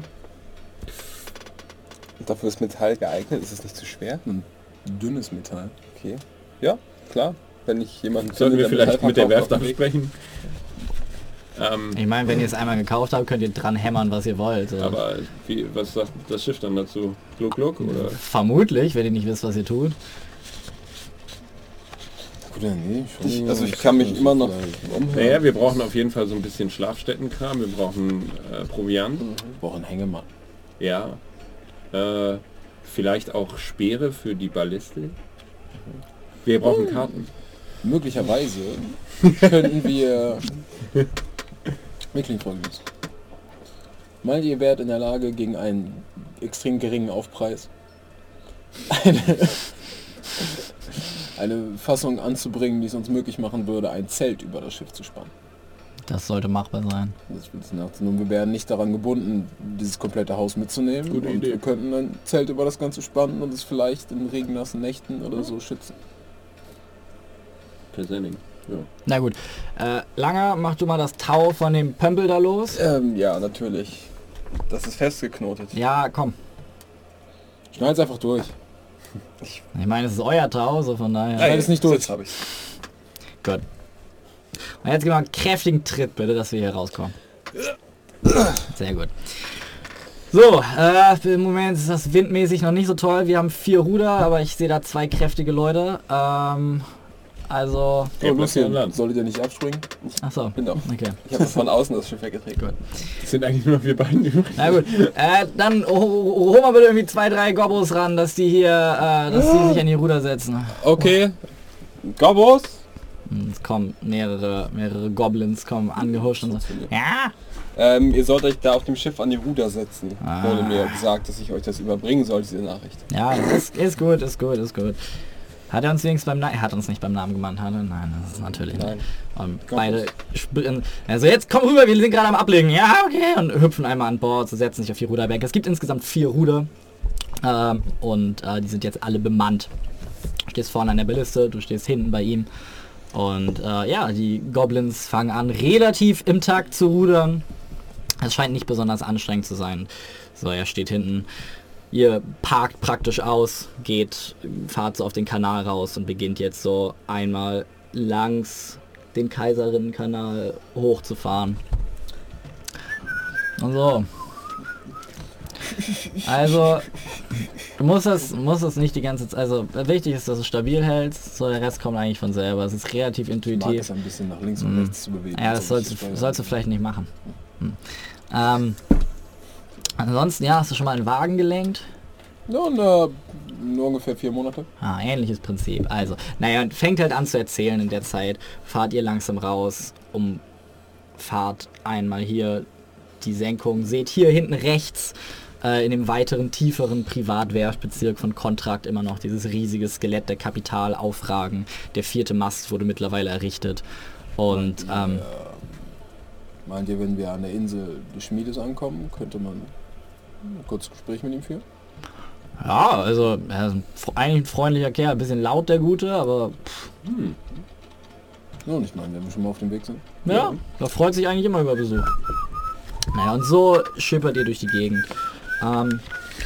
Und dafür ist Metall geeignet? Ist es nicht zu schwer? Ein dünnes Metall. Okay. Ja, klar. Wenn ich jemanden Sollen wir finde, der vielleicht mit der Metall Werft verkauft, auf dem Weg. absprechen? Ähm, Ich meine, wenn ihr es einmal gekauft habt, könnt ihr dran hämmern, was ihr wollt. So. aber wie, was sagt das Schiff dann dazu? Gluck, gluck? Oder? Vermutlich, wenn ihr nicht wisst, was ihr tut. Gut, ja, nee, schon. Ich- also ich kann mich immer noch umhören. Naja, wir brauchen auf jeden Fall so ein bisschen Schlafstättenkram. Wir brauchen äh, Proviant. Wir brauchen Hängemann. Ja. Äh, vielleicht auch Speere für die Balliste. Wir brauchen Karten. Möglicherweise könnten wir... Mir klingt folgendes. Meint ihr wärt in der Lage, gegen einen extrem geringen Aufpreis eine, eine Fassung anzubringen, die es uns möglich machen würde, ein Zelt über das Schiff zu spannen? Das sollte machbar sein. Das wird nachts. Nun, wir wären nicht daran gebunden, dieses komplette Haus mitzunehmen. Gute und Idee. wir könnten ein Zelt über das Ganze spannen und es vielleicht in regennassen Nächten oder so schützen. Presenting. Ja. Na gut. Äh, Langer, mach du mal das Tau von dem Pömpel da los. Ähm, ja, natürlich. Das ist festgeknotet. Ja, komm. Schneid's einfach durch. Ich meine, es ist euer Tau, so von daher. Schneid es nicht durch. Jetzt habe ich. Gut. Und jetzt gib mal einen kräftigen Tritt, bitte, dass wir hier rauskommen. Sehr gut. So, äh, im Moment ist das windmäßig noch nicht so toll. Wir haben vier Ruder, aber ich sehe da zwei kräftige Leute. Ähm, Also, Ja, Oh, bleibt Lucien, an Land. solltet ihr nicht abspringen? achso, Genau. okay. Ich habe von außen das Schiff weggetreten. Gut. Es sind eigentlich nur noch wir beiden übrig. Na gut, äh, dann hol mal bitte irgendwie zwei, drei Gobos ran, dass die hier, äh, dass die sich an die Ruder setzen. Okay. Gobos? Hm, Es kommen mehrere, mehrere Goblins kommen angehuscht und so. Ja, Ähm, ihr sollt euch da auf dem Schiff an die Ruder setzen. Ah. Wurde mir gesagt, dass ich euch das überbringen soll, diese Nachricht. ja, ist, ist gut, ist gut, ist gut. Hat er uns wenigstens beim Namen, er hat uns nicht beim Namen genannt, hat er? Nein, das ist natürlich Nein. nicht. Und beide springen, also jetzt komm rüber, wir sind gerade am Ablegen, ja, okay, und hüpfen einmal an Bord, so setzen sich auf die Ruderbänke. Es gibt insgesamt vier Ruder ähm, und äh, die sind jetzt alle bemannt. Du stehst vorne an der Balliste, du stehst hinten bei ihm und äh, ja, die Goblins fangen an, relativ im Takt zu rudern. Es scheint nicht besonders anstrengend zu sein. So, er steht hinten. Ihr parkt praktisch aus, geht, fahrt so auf den Kanal raus und beginnt jetzt so einmal langs den Kaiserinnenkanal hochzufahren. Und so. Also, du musst das, musst das nicht die ganze Zeit, also wichtig ist, dass du stabil hältst, so der Rest kommt eigentlich von selber. Es ist relativ Ich mag intuitiv. es ein bisschen nach links und Mhm. rechts zu bewegen. Ja, das So sollst, richtig du- steuern. sollst du vielleicht nicht machen. Hm. Ähm, ansonsten, ja, hast du schon mal einen Wagen gelenkt? Ja, na, nur ungefähr vier Monate. Ah, ähnliches Prinzip. Also, naja, und fängt halt an zu erzählen in der Zeit. Fahrt ihr langsam raus, um fahrt einmal hier die Senkung. Seht hier hinten rechts äh, in dem weiteren, tieferen Privatwerftbezirk von Kontrakt immer noch dieses riesige Skelett der Kapital aufragen. Der vierte Mast wurde mittlerweile errichtet. Und ähm, Meint ihr, wenn wir an der Insel des Schmiedes ankommen, könnte man ein kurzes Gespräch mit ihm führen? ja, also er ist ein, fr- eigentlich ein freundlicher Kerl, ein bisschen laut der Gute, aber pff, Ja, und ich meine, wenn wir schon mal auf dem Weg sind. ja, da freut sich eigentlich immer über Besuch. Naja, und so schippert ihr durch die Gegend. Ähm,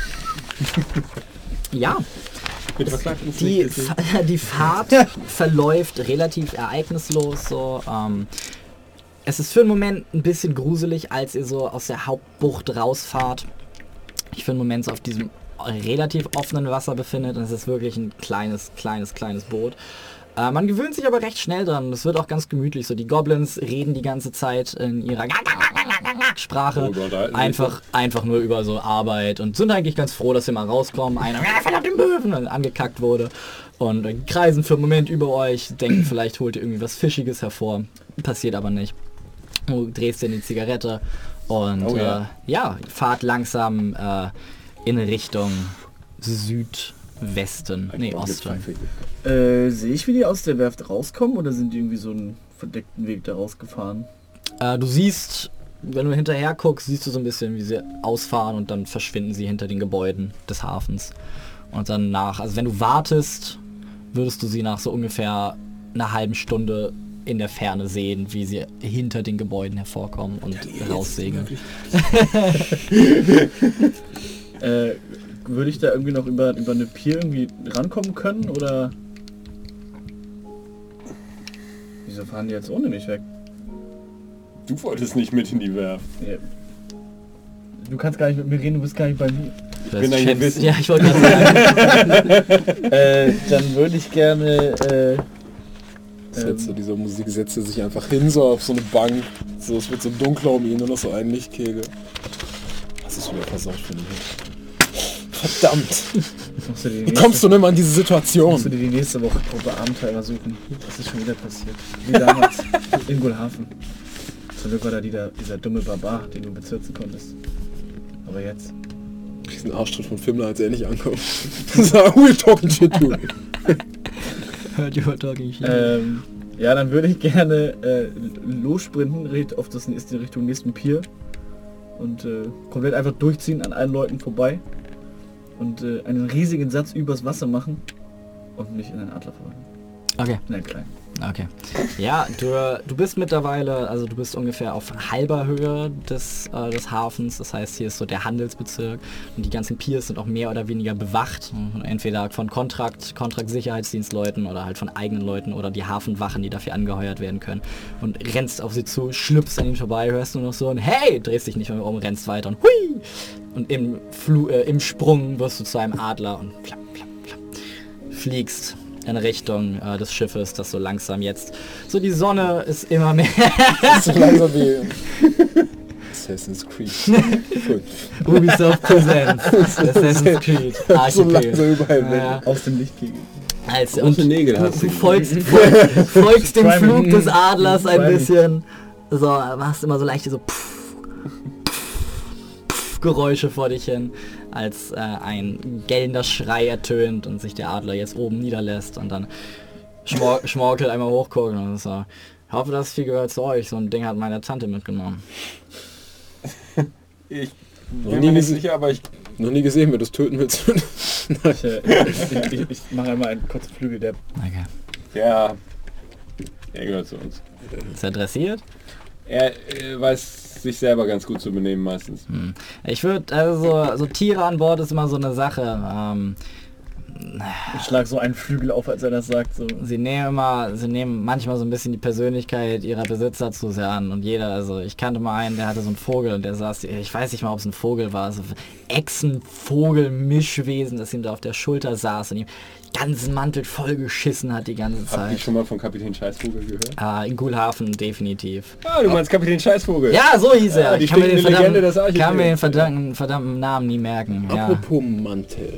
ja, Bitte verklagt uns die, nicht, bitte. Fa- die Fahrt verläuft relativ ereignislos. So, ähm, es ist für einen Moment ein bisschen gruselig, als ihr so aus der Hauptbucht rausfahrt. Ich für einen Moment so auf diesem relativ offenen Wasser befindet und es ist wirklich ein kleines, kleines, kleines Boot. Äh, man gewöhnt sich aber recht schnell dran. Es wird auch ganz gemütlich. So die Goblins reden die ganze Zeit in ihrer Sprache. Oh Gott, Alter. einfach, einfach nur über so Arbeit und sind eigentlich ganz froh, dass sie mal rauskommen. Einer "Ah, verdammt den Möwen" und angekackt wurde und äh, kreisen für einen Moment über euch, denken vielleicht holt ihr irgendwie was Fischiges hervor. Passiert aber nicht. Du drehst dir eine Zigarette und Oh ja. äh, ja, fahrt langsam äh, in Richtung Südwesten, nee, Osten. Äh, sehe ich, wie die aus der Werft rauskommen oder sind die irgendwie so einen verdeckten Weg da rausgefahren? Äh, du siehst, wenn du hinterher guckst, siehst du so ein bisschen, wie sie ausfahren und dann verschwinden sie hinter den Gebäuden des Hafens. Und dann nach, also wenn du wartest, würdest du sie nach so ungefähr einer halben Stunde in der Ferne sehen, wie sie hinter den Gebäuden hervorkommen und raussegeln. Äh, würde ich da irgendwie noch über, über eine Pier irgendwie rankommen können oder... Wieso fahren die jetzt ohne mich weg? Du wolltest nicht mit in die Werft. Ja. Du kannst gar nicht mit mir reden, du bist gar nicht bei mir. Das bin ein Chefs- Gewissen. ja, ich wollte gerade sagen. äh, dann würde ich gerne... Äh, Setze dieser Musik, setzt er sich einfach hin, so auf so eine Bank. So, es wird so dunkler um ihn, nur noch so ein Lichtkegel. Das ist wieder versaut für ihn. Verdammt! musst du dir die Wie nächste, kommst du denn mal in diese musst du Situation? dir die nächste Woche Gruppe Abenteuer suchen. Das ist schon wieder passiert. Wie damals in Gulhafen. Zum Glück war da dieser, dieser dumme Barbar, den du bezirzen konntest. Aber jetzt... Diesen Arschtritt von Fimmler, als er nicht ankommt. So, we're talking shit, dude. Heard you were talking shit. Ähm, ja, dann würde ich gerne äh, lossprinten richt- auf das nächste Richtung nächsten Pier und äh, komplett einfach durchziehen an allen Leuten vorbei und äh, einen riesigen Satz übers Wasser machen und mich in einen Adler verwandeln. Okay. In einen kleinen. Okay. Ja, du, du bist mittlerweile, also du bist ungefähr auf halber Höhe des, äh, des Hafens. Das heißt, hier ist so der Handelsbezirk und die ganzen Piers sind auch mehr oder weniger bewacht. Entweder von Kontrakt, Kontrakt-Sicherheitsdienstleuten oder halt von eigenen Leuten oder die Hafenwachen, die dafür angeheuert werden können. Und rennst auf sie zu, schlüpfst an ihnen vorbei, hörst nur noch so ein Hey, drehst dich nicht mehr um, rennst weiter und hui! Und im, Flu äh, im Sprung wirst du zu einem Adler und flapp, flapp, flapp, fliegst in Richtung äh, des Schiffes, das so langsam jetzt... So die Sonne ist immer mehr... So langsam wie Assassin's Creed. Ubisoft Presents. Assassin's Creed. So Archipel. langsam überall weg. Ja. Aus dem Lichtkegel. Als, Große und Nägel du, hast du du. folgst, folgst, folgst dem Priming. Flug des Adlers ein Priming. bisschen. So, machst immer so leichte so pff, pff, Geräusche vor dich hin, als äh, ein gellender Schrei ertönt und sich der Adler jetzt oben niederlässt und dann schmor schmorkelt einmal hochgucken und so. Ich hoffe, das Vieh gehört zu euch. So ein Ding hat meine Tante mitgenommen. Ich Noch bin nie mir nicht gesehen. sicher, aber ich... Noch nie gesehen, wer das töten willst. Ich, äh, ich, ich, ich mache einmal einen kurzen Flügel, der Okay. Ja, er gehört zu uns. Ist er dressiert? Er äh, weiß sich selber ganz gut zu benehmen meistens. Hm. Ich würde, also so, so Tiere an Bord ist immer so eine Sache. Ähm, ich schlag so einen Flügel auf, als er das sagt. So. Sie nehmen immer, sie nehmen manchmal so ein bisschen die Persönlichkeit ihrer Besitzer zu sehr an und jeder, also ich kannte mal einen, der hatte so einen Vogel und der saß, ich weiß nicht mal, ob es ein Vogel war, so Echsenvogel-Mischwesen, das ihm da auf der Schulter saß und ihm ganzen Mantel voll geschissen hat die ganze Habt ihr Zeit. schon mal von Kapitän Scheißvogel gehört? Ah, in Gulhafen definitiv. Ah, du meinst Kapitän Scheißvogel? Ja, so hieß er. Ja, die ich kann mir, den stinkende Legende des verdammten, Archipels. kann mir den verdammten, verdammten Namen nie merken. Ja. Apropos Mantel.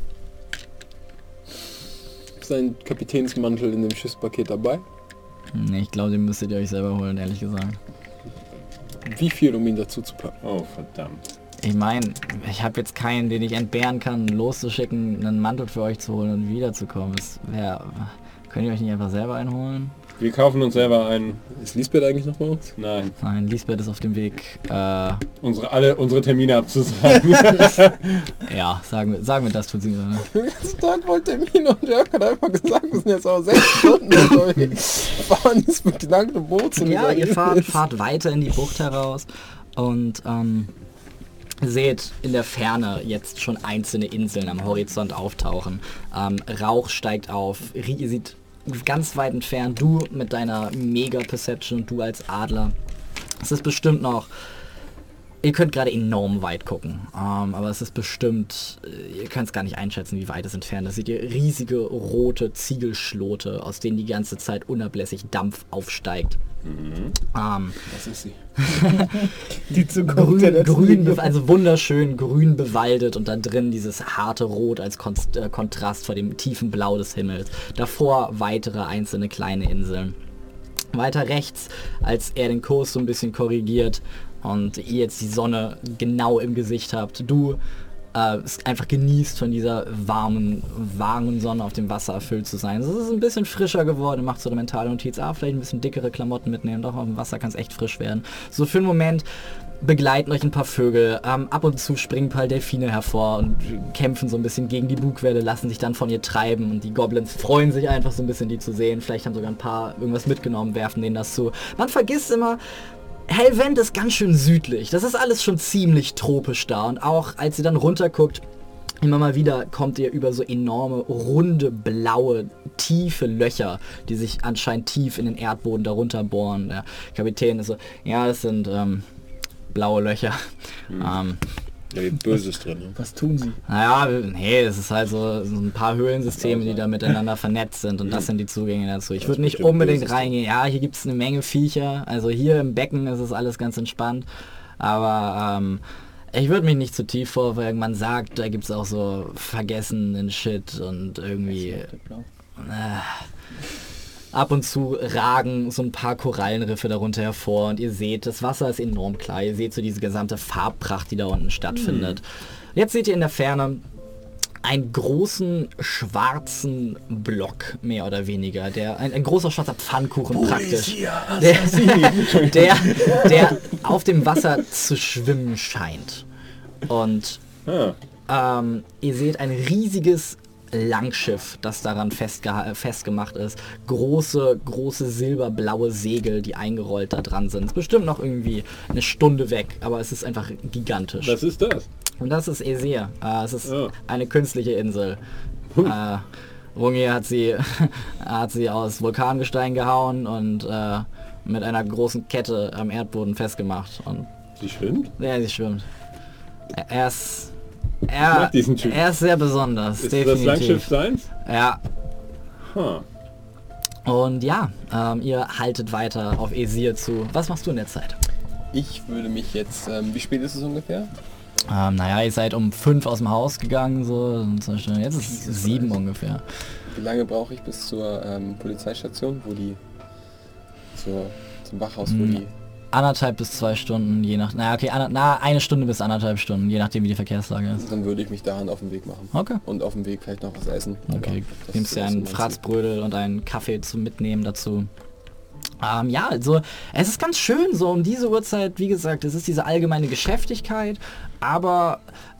Ist ein Kapitänsmantel in dem Schiffspaket dabei? Nee, ich glaube, den müsstet ihr euch selber holen, ehrlich gesagt. Wie viel, um ihn dazu zu packen? Oh, verdammt. Ich meine, ich habe jetzt keinen, den ich entbehren kann, loszuschicken, einen Mantel für euch zu holen und wiederzukommen. Das wär, könnt ihr euch nicht einfach selber einholen? Wir kaufen uns selber einen... Ist Lisbeth eigentlich noch bei uns? Nein, Nein, Lisbeth ist auf dem Weg. Äh, unsere, alle unsere Termine abzusagen. ja, sagen wir, sagen wir, das tut sie gerade. Den ganzen Tag wollte Termin und Jörg hat einfach gesagt, wir sind jetzt auch sechs Stunden unterwegs. Fahren jetzt mit langem Boot zu Ja, dieser ihr fahrt, Insel. fahrt weiter in die Bucht heraus und ähm, seht in der Ferne jetzt schon einzelne Inseln am Horizont auftauchen. Ähm, Rauch steigt auf, Rie- ihr seht ganz weit entfernt, du mit deiner Mega-Perception und du als Adler. Es ist bestimmt noch... Ihr könnt gerade enorm weit gucken, ähm, aber es ist bestimmt, äh, ihr könnt es gar nicht einschätzen, wie weit es entfernt ist. Seht ihr riesige rote Ziegelschlote, aus denen die ganze Zeit unablässig Dampf aufsteigt. Mhm. Ähm, Das ist sie. Die Zukunft der grün, letzten grün, Linie. be- also wunderschön grün bewaldet und dann drin dieses harte Rot als Konst äh, Kontrast vor dem tiefen Blau des Himmels. Davor weitere einzelne kleine Inseln. Weiter rechts, als er den Kurs so ein bisschen korrigiert und ihr jetzt die Sonne genau im Gesicht habt, du äh, es einfach genießt, von dieser warmen, warmen Sonne auf dem Wasser erfüllt zu sein. Es ist ein bisschen frischer geworden, macht so eine mentale Notiz, ah, vielleicht ein bisschen dickere Klamotten mitnehmen, doch auf dem Wasser kann es echt frisch werden. So für einen Moment begleiten euch ein paar Vögel, ähm, ab und zu springen ein paar Delfine hervor und kämpfen so ein bisschen gegen die Bugwelle, lassen sich dann von ihr treiben und die Goblins freuen sich einfach so ein bisschen, die zu sehen. Vielleicht haben sogar ein paar irgendwas mitgenommen, werfen denen das zu. Man vergisst immer, Helvent ist ganz schön südlich. Das ist alles schon ziemlich tropisch da. Und auch als ihr dann runterguckt, immer mal wieder kommt ihr über so enorme, runde, blaue, tiefe Löcher, die sich anscheinend tief in den Erdboden darunter bohren. Der Kapitän ist so, ja, das sind ähm, blaue Löcher. Ähm, Da geht Böses drin. Ne? Was tun sie? naja, nee, es ist halt so, so ein paar Höhlensysteme, die da miteinander vernetzt sind und das sind die Zugänge dazu. Ich würde nicht bestimmt unbedingt böses reingehen. Ja, hier gibt es eine Menge Viecher. Also hier im Becken ist es alles ganz entspannt. Aber ähm, ich würde mich nicht zu tief vorwerken. Man sagt, da gibt es auch so vergessenen Shit und irgendwie... Äh, ab und zu ragen so ein paar Korallenriffe darunter hervor und ihr seht, das Wasser ist enorm klar. Ihr seht so diese gesamte Farbpracht, die da unten stattfindet. Jetzt seht ihr in der Ferne einen großen schwarzen Block, mehr oder weniger. Der, ein, ein großer schwarzer Pfannkuchen praktisch. Der, der, der auf dem Wasser zu schwimmen scheint. Und Ah, ähm, ihr seht ein riesiges Langschiff, das daran festgeha- festgemacht ist. Große, große silberblaue Segel, die eingerollt da dran sind. Ist bestimmt noch irgendwie eine Stunde weg, aber es ist einfach gigantisch. was ist das? Und das ist Esir. Äh, es ist Oh. eine künstliche Insel. äh, Rungi hat sie, hat sie aus Vulkangestein gehauen und äh, mit einer großen Kette am Erdboden festgemacht. Und Sie schwimmt? ja, sie schwimmt. Er, er ist... mag Er, diesen Typ. er ist sehr besonders, Ist definitiv. das Langschiff seins? Ja. Huh. Und ja, ähm, ihr haltet weiter auf Esir zu. Was machst du in der Zeit? Ich würde mich jetzt, ähm, wie spät ist es ungefähr? Ähm, naja, ihr seid um fünf aus dem Haus gegangen, so. Jetzt ist es sieben ungefähr. Wie lange brauche ich bis zur ähm, Polizeistation, wo die, zur, zum Wachhaus, wo Hm. die... Anderthalb bis zwei Stunden, je nach... Na okay, ander, na, eine Stunde bis anderthalb Stunden, je nachdem wie die Verkehrslage ist. Dann würde ich mich daran auf den Weg machen. Okay. Und auf dem Weg vielleicht noch was essen. Okay, Aber das nimmst ist dir so einen mein Ziel. Fratzbrödel und einen Kaffee zum Mitnehmen dazu. Ähm, ja, also es ist ganz schön so um diese Uhrzeit, wie gesagt, es ist diese allgemeine Geschäftigkeit, aber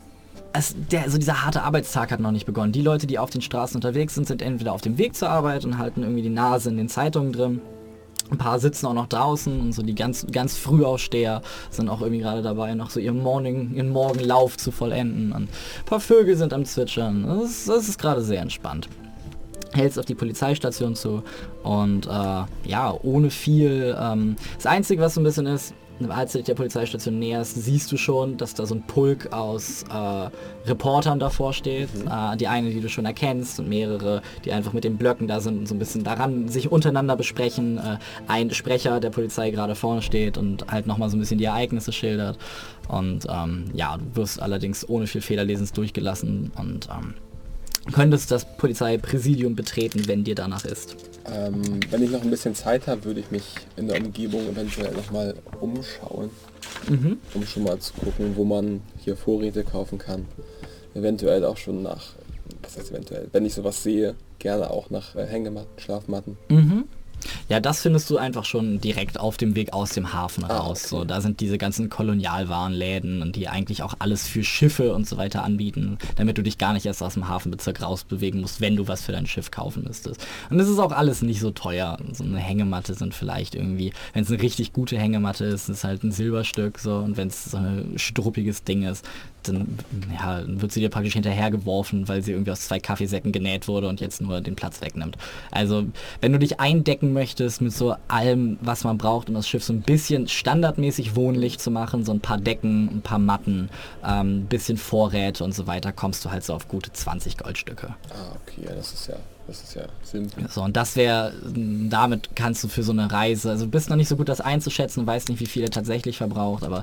es, der, also dieser harte Arbeitstag hat noch nicht begonnen. Die Leute, die auf den Straßen unterwegs sind, sind entweder auf dem Weg zur Arbeit und halten irgendwie die Nase in den Zeitungen drin. Ein paar sitzen auch noch draußen und so die ganz, ganz Frühaufsteher sind auch irgendwie gerade dabei, noch so ihren Morning, ihren Morgenlauf zu vollenden. Und ein paar Vögel sind am Zwitschern. Das ist, das ist gerade sehr entspannt. Hältst auf die Polizeistation zu und äh, ja, ohne viel. Ähm, das Einzige, was so ein bisschen ist, als du dich der Polizeistation näherst, siehst du schon, dass da so ein Pulk aus äh, Reportern davor steht. Mhm. Äh, die eine, die du schon erkennst und mehrere, die einfach mit den Blöcken da sind und so ein bisschen daran sich untereinander besprechen. Äh, ein Sprecher der Polizei gerade vorne steht und halt nochmal so ein bisschen die Ereignisse schildert. Und ähm, ja, du wirst allerdings ohne viel Fehlerlesens durchgelassen und ähm, könntest das Polizeipräsidium betreten, wenn dir danach ist. Ähm, wenn ich noch ein bisschen Zeit habe, würde ich mich in der Umgebung eventuell nochmal umschauen, Mhm. um schon mal zu gucken, wo man hier Vorräte kaufen kann. Eventuell auch schon nach, was heißt eventuell, wenn ich sowas sehe, gerne auch nach äh, Hängematten, Schlafmatten. Mhm. Ja, das findest du einfach schon direkt auf dem Weg aus dem Hafen Ah, raus. okay. So, da sind diese ganzen Kolonialwarenläden und die eigentlich auch alles für Schiffe und so weiter anbieten, damit du dich gar nicht erst aus dem Hafenbezirk rausbewegen musst, wenn du was für dein Schiff kaufen müsstest. Und das ist auch alles nicht so teuer. So eine Hängematte sind vielleicht irgendwie, wenn es eine richtig gute Hängematte ist, ist halt ein Silberstück so, und wenn es so ein struppiges Ding ist, dann ja, wird sie dir praktisch hinterhergeworfen, weil sie irgendwie aus zwei Kaffeesäcken genäht wurde und jetzt nur den Platz wegnimmt. Also, wenn du dich eindecken möchtest mit so allem, was man braucht, um das Schiff so ein bisschen standardmäßig wohnlich zu machen, so ein paar Decken, ein paar Matten, ähm, ein bisschen Vorräte und so weiter, kommst du halt so auf gute zwanzig Goldstücke. Ah, okay, ja, das ist ja, das ist ja simpel. So, und das wäre, damit kannst du für so eine Reise, also du bist noch nicht so gut, das einzuschätzen und weißt nicht, wie viel er tatsächlich verbraucht, aber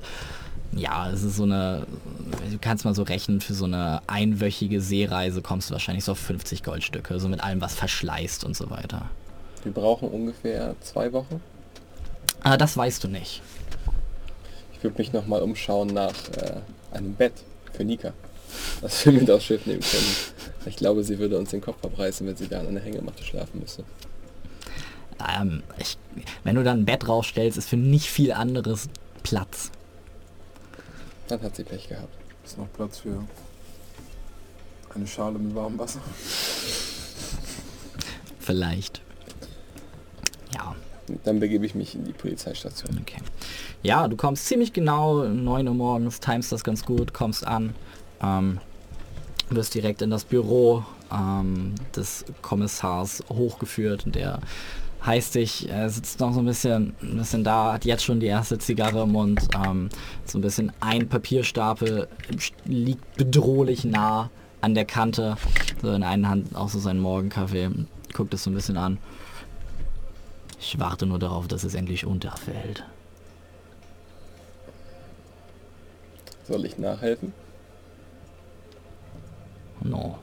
ja, es ist so eine, du kannst mal so rechnen, für so eine einwöchige Seereise kommst du wahrscheinlich so auf fünfzig Goldstücke, so mit allem, was verschleißt und so weiter. Wir brauchen ungefähr zwei Wochen. Ah, das weißt du nicht. Ich würde mich nochmal umschauen nach äh, einem Bett für Nika, das wir mit aufs Schiff nehmen können. Ich glaube, sie würde uns den Kopf abreißen, wenn sie da an einer Hängematte schlafen müsste. Ähm, ich, wenn du dann ein Bett rausstellst, ist für nicht viel anderes Platz. Dann hat sie Pech gehabt. Ist noch Platz für eine Schale mit warmem Wasser? Vielleicht. Ja, Dann begebe ich mich in die Polizeistation. okay. Ja, du kommst ziemlich genau, neun Uhr morgens, timest das ganz gut, kommst an, ähm, wirst direkt in das Büro ähm, des Kommissars hochgeführt, und der heißt dich, er sitzt noch so ein bisschen, ein bisschen da, hat jetzt schon die erste Zigarre im Mund, ähm, so ein bisschen ein Papierstapel liegt bedrohlich nah an der Kante, so in der einen Hand auch so seinen Morgenkaffee, guckt es so ein bisschen an. Ich warte nur darauf, dass es endlich unterfällt. Soll ich nachhelfen? No.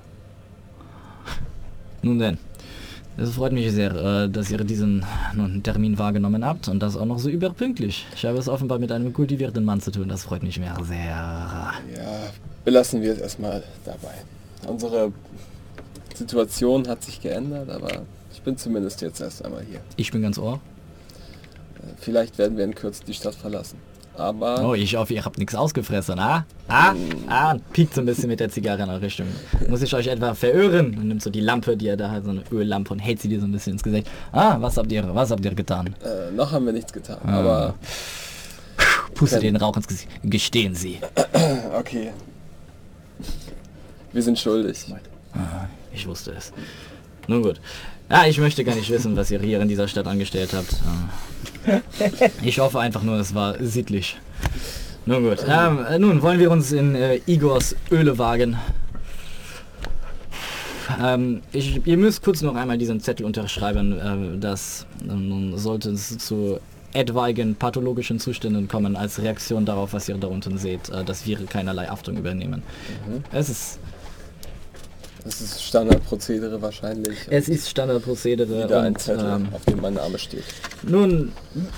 Nun denn, es freut mich sehr, äh, dass ihr diesen nun, Termin wahrgenommen habt und das auch noch so überpünktlich. Ich habe es offenbar mit einem kultivierten Mann zu tun, das freut mich mehr sehr. Ja, belassen wir es erstmal dabei. Unsere Situation hat sich geändert, aber ich bin zumindest jetzt erst einmal hier. Ich bin ganz ohr. Vielleicht werden wir in Kürze die Stadt verlassen. Aber Oh, ich hoffe, ihr habt nichts ausgefressen, ah? Ah? Ah, und piekt so ein bisschen mit der Zigarre in eure Richtung. Muss ich euch etwa verirren? Und nimmt so die Lampe, die er da hat, so eine Öllampe, und hält sie dir so ein bisschen ins Gesicht. Ah, was habt ihr, was habt ihr getan? äh, noch haben wir nichts getan. Ah. Aber Pustet den Rauch ins Gesicht. Gestehen Sie. okay. Wir sind schuldig. Ah, ich wusste es. Nun gut. Ja, ich möchte gar nicht wissen, was ihr hier in dieser Stadt angestellt habt. Ah. Ich hoffe einfach nur, es war sittlich. Nun gut. Ähm, nun wollen wir uns in äh, Igors Öle wagen. Ähm, ich, ihr müsst kurz noch einmal diesen Zettel unterschreiben, äh, dass ähm, sollte es zu etwaigen pathologischen Zuständen kommen als Reaktion darauf, was ihr da unten seht, äh, dass wir keinerlei Haftung übernehmen. Mhm. Es ist Das ist Standardprozedere wahrscheinlich. es ist Standardprozedere Wieder ein und Zettel, ähm, auf dem mein Name steht. nun,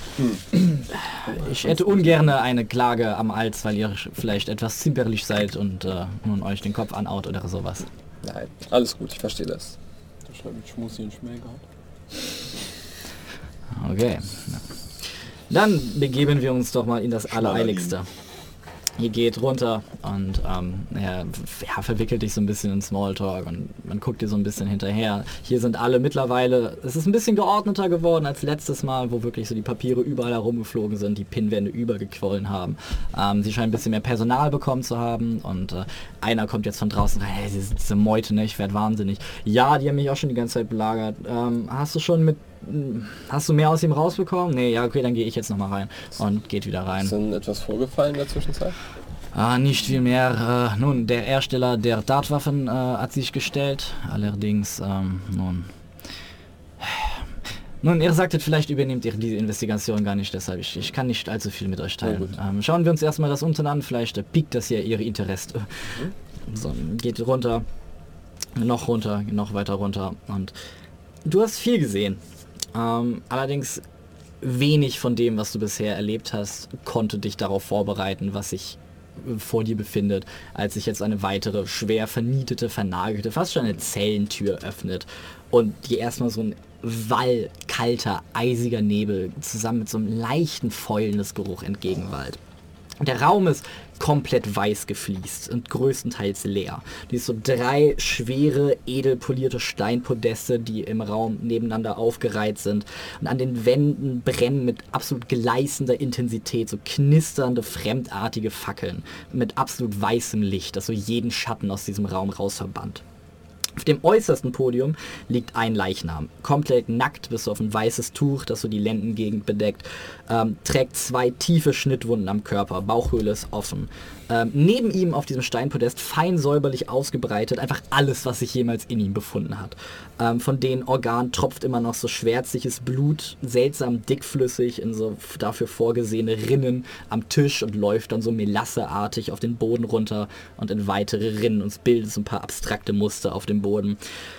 ich hätte ungern eine Klage am Hals, weil ihr vielleicht etwas zimperlich seid und äh, nun euch den Kopf anhaut oder sowas. Nein, alles gut, ich verstehe das. Da schreibe ich Schmussi und Schmäh gehabt. Okay. Dann begeben wir uns doch mal in das Allereiligste. Ihr geht runter und ähm, ja, ja, verwickelt dich so ein bisschen in Smalltalk und man guckt dir so ein bisschen hinterher. Hier sind alle mittlerweile, es ist ein bisschen geordneter geworden als letztes Mal, wo wirklich so die Papiere überall herumgeflogen sind, die Pinnwände übergequollen haben. Ähm, sie scheinen ein bisschen mehr Personal bekommen zu haben und äh, einer kommt jetzt von draußen rein, hey, diese, diese Meute, ne, ich werd wahnsinnig. Ja, die haben mich auch schon die ganze Zeit belagert. Ähm, hast du schon mit Hast du mehr aus ihm rausbekommen? Nee, ja, okay, dann gehe ich jetzt nochmal rein und geht wieder rein. Ist denn etwas vorgefallen in der Zwischenzeit? Ah, nicht viel mehr. Äh, nun, der Hersteller der Dartwaffen äh, hat sich gestellt. Allerdings, ähm, nun... Nun, ihr sagtet, vielleicht übernehmt ihr diese Investigation gar nicht, deshalb ich, ich kann nicht allzu viel mit euch teilen. Ähm, schauen wir uns erstmal das unten an, vielleicht äh, piekt das ja ihre Interesse. Mhm. So, geht runter, noch runter, noch weiter runter und du hast viel gesehen. Ähm, allerdings wenig von dem, was du bisher erlebt hast, konnte dich darauf vorbereiten, was sich vor dir befindet, als sich jetzt eine weitere, schwer vernietete, vernagelte, fast schon eine Zellentür öffnet und dir erstmal so ein Wall kalter, eisiger Nebel zusammen mit so einem leichten Fäulnisgeruch entgegenwallt. Der Raum ist komplett weiß gefliest und größtenteils leer. Die so drei schwere, edelpolierte Steinpodeste, die im Raum nebeneinander aufgereiht sind. Und an den Wänden brennen mit absolut gleißender Intensität so knisternde, fremdartige Fackeln mit absolut weißem Licht, das so jeden Schatten aus diesem Raum rausverbannt. Auf dem äußersten Podium liegt ein Leichnam, komplett nackt bis auf ein weißes Tuch, das so die Lendengegend bedeckt, ähm, trägt zwei tiefe Schnittwunden am Körper, Bauchhöhle ist offen. Ähm, neben ihm auf diesem Steinpodest fein säuberlich ausgebreitet, einfach alles, was sich jemals in ihm befunden hat. Ähm, von den Organen tropft immer noch so schwärzliches Blut, seltsam dickflüssig in so dafür vorgesehene Rinnen am Tisch und läuft dann so melasseartig auf den Boden runter und in weitere Rinnen und es bildet so ein paar abstrakte Muster auf dem Boden.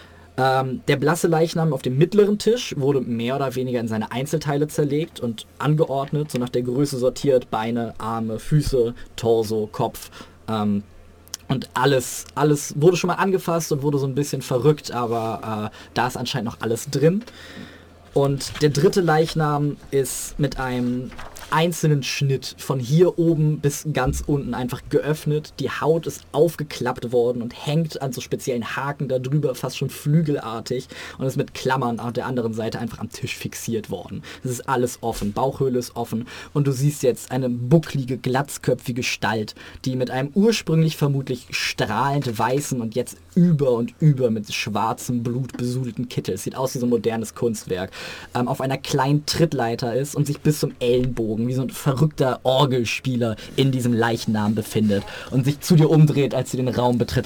Ähm, der blasse Leichnam auf dem mittleren Tisch wurde mehr oder weniger in seine Einzelteile zerlegt und angeordnet, so nach der Größe sortiert, Beine, Arme, Füße, Torso, Kopf. Ähm, und alles, alles wurde schon mal angefasst und wurde so ein bisschen verrückt, aber äh, da ist anscheinend noch alles drin. Und der dritte Leichnam ist mit einem einzelnen Schnitt von hier oben bis ganz unten einfach geöffnet. Die Haut ist aufgeklappt worden und hängt an so speziellen Haken da drüber, fast schon flügelartig und ist mit Klammern auf der anderen Seite einfach am Tisch fixiert worden. Es ist alles offen, Bauchhöhle ist offen und du siehst jetzt eine bucklige, glatzköpfige Gestalt, die mit einem ursprünglich vermutlich strahlend weißen und jetzt über und über mit schwarzem Blut besudelten Kittel, es sieht aus wie so ein modernes Kunstwerk, ähm, auf einer kleinen Trittleiter ist und sich bis zum Ellenbogen wie so ein verrückter Orgelspieler in diesem Leichnam befindet und sich zu dir umdreht, als du den Raum betrittst.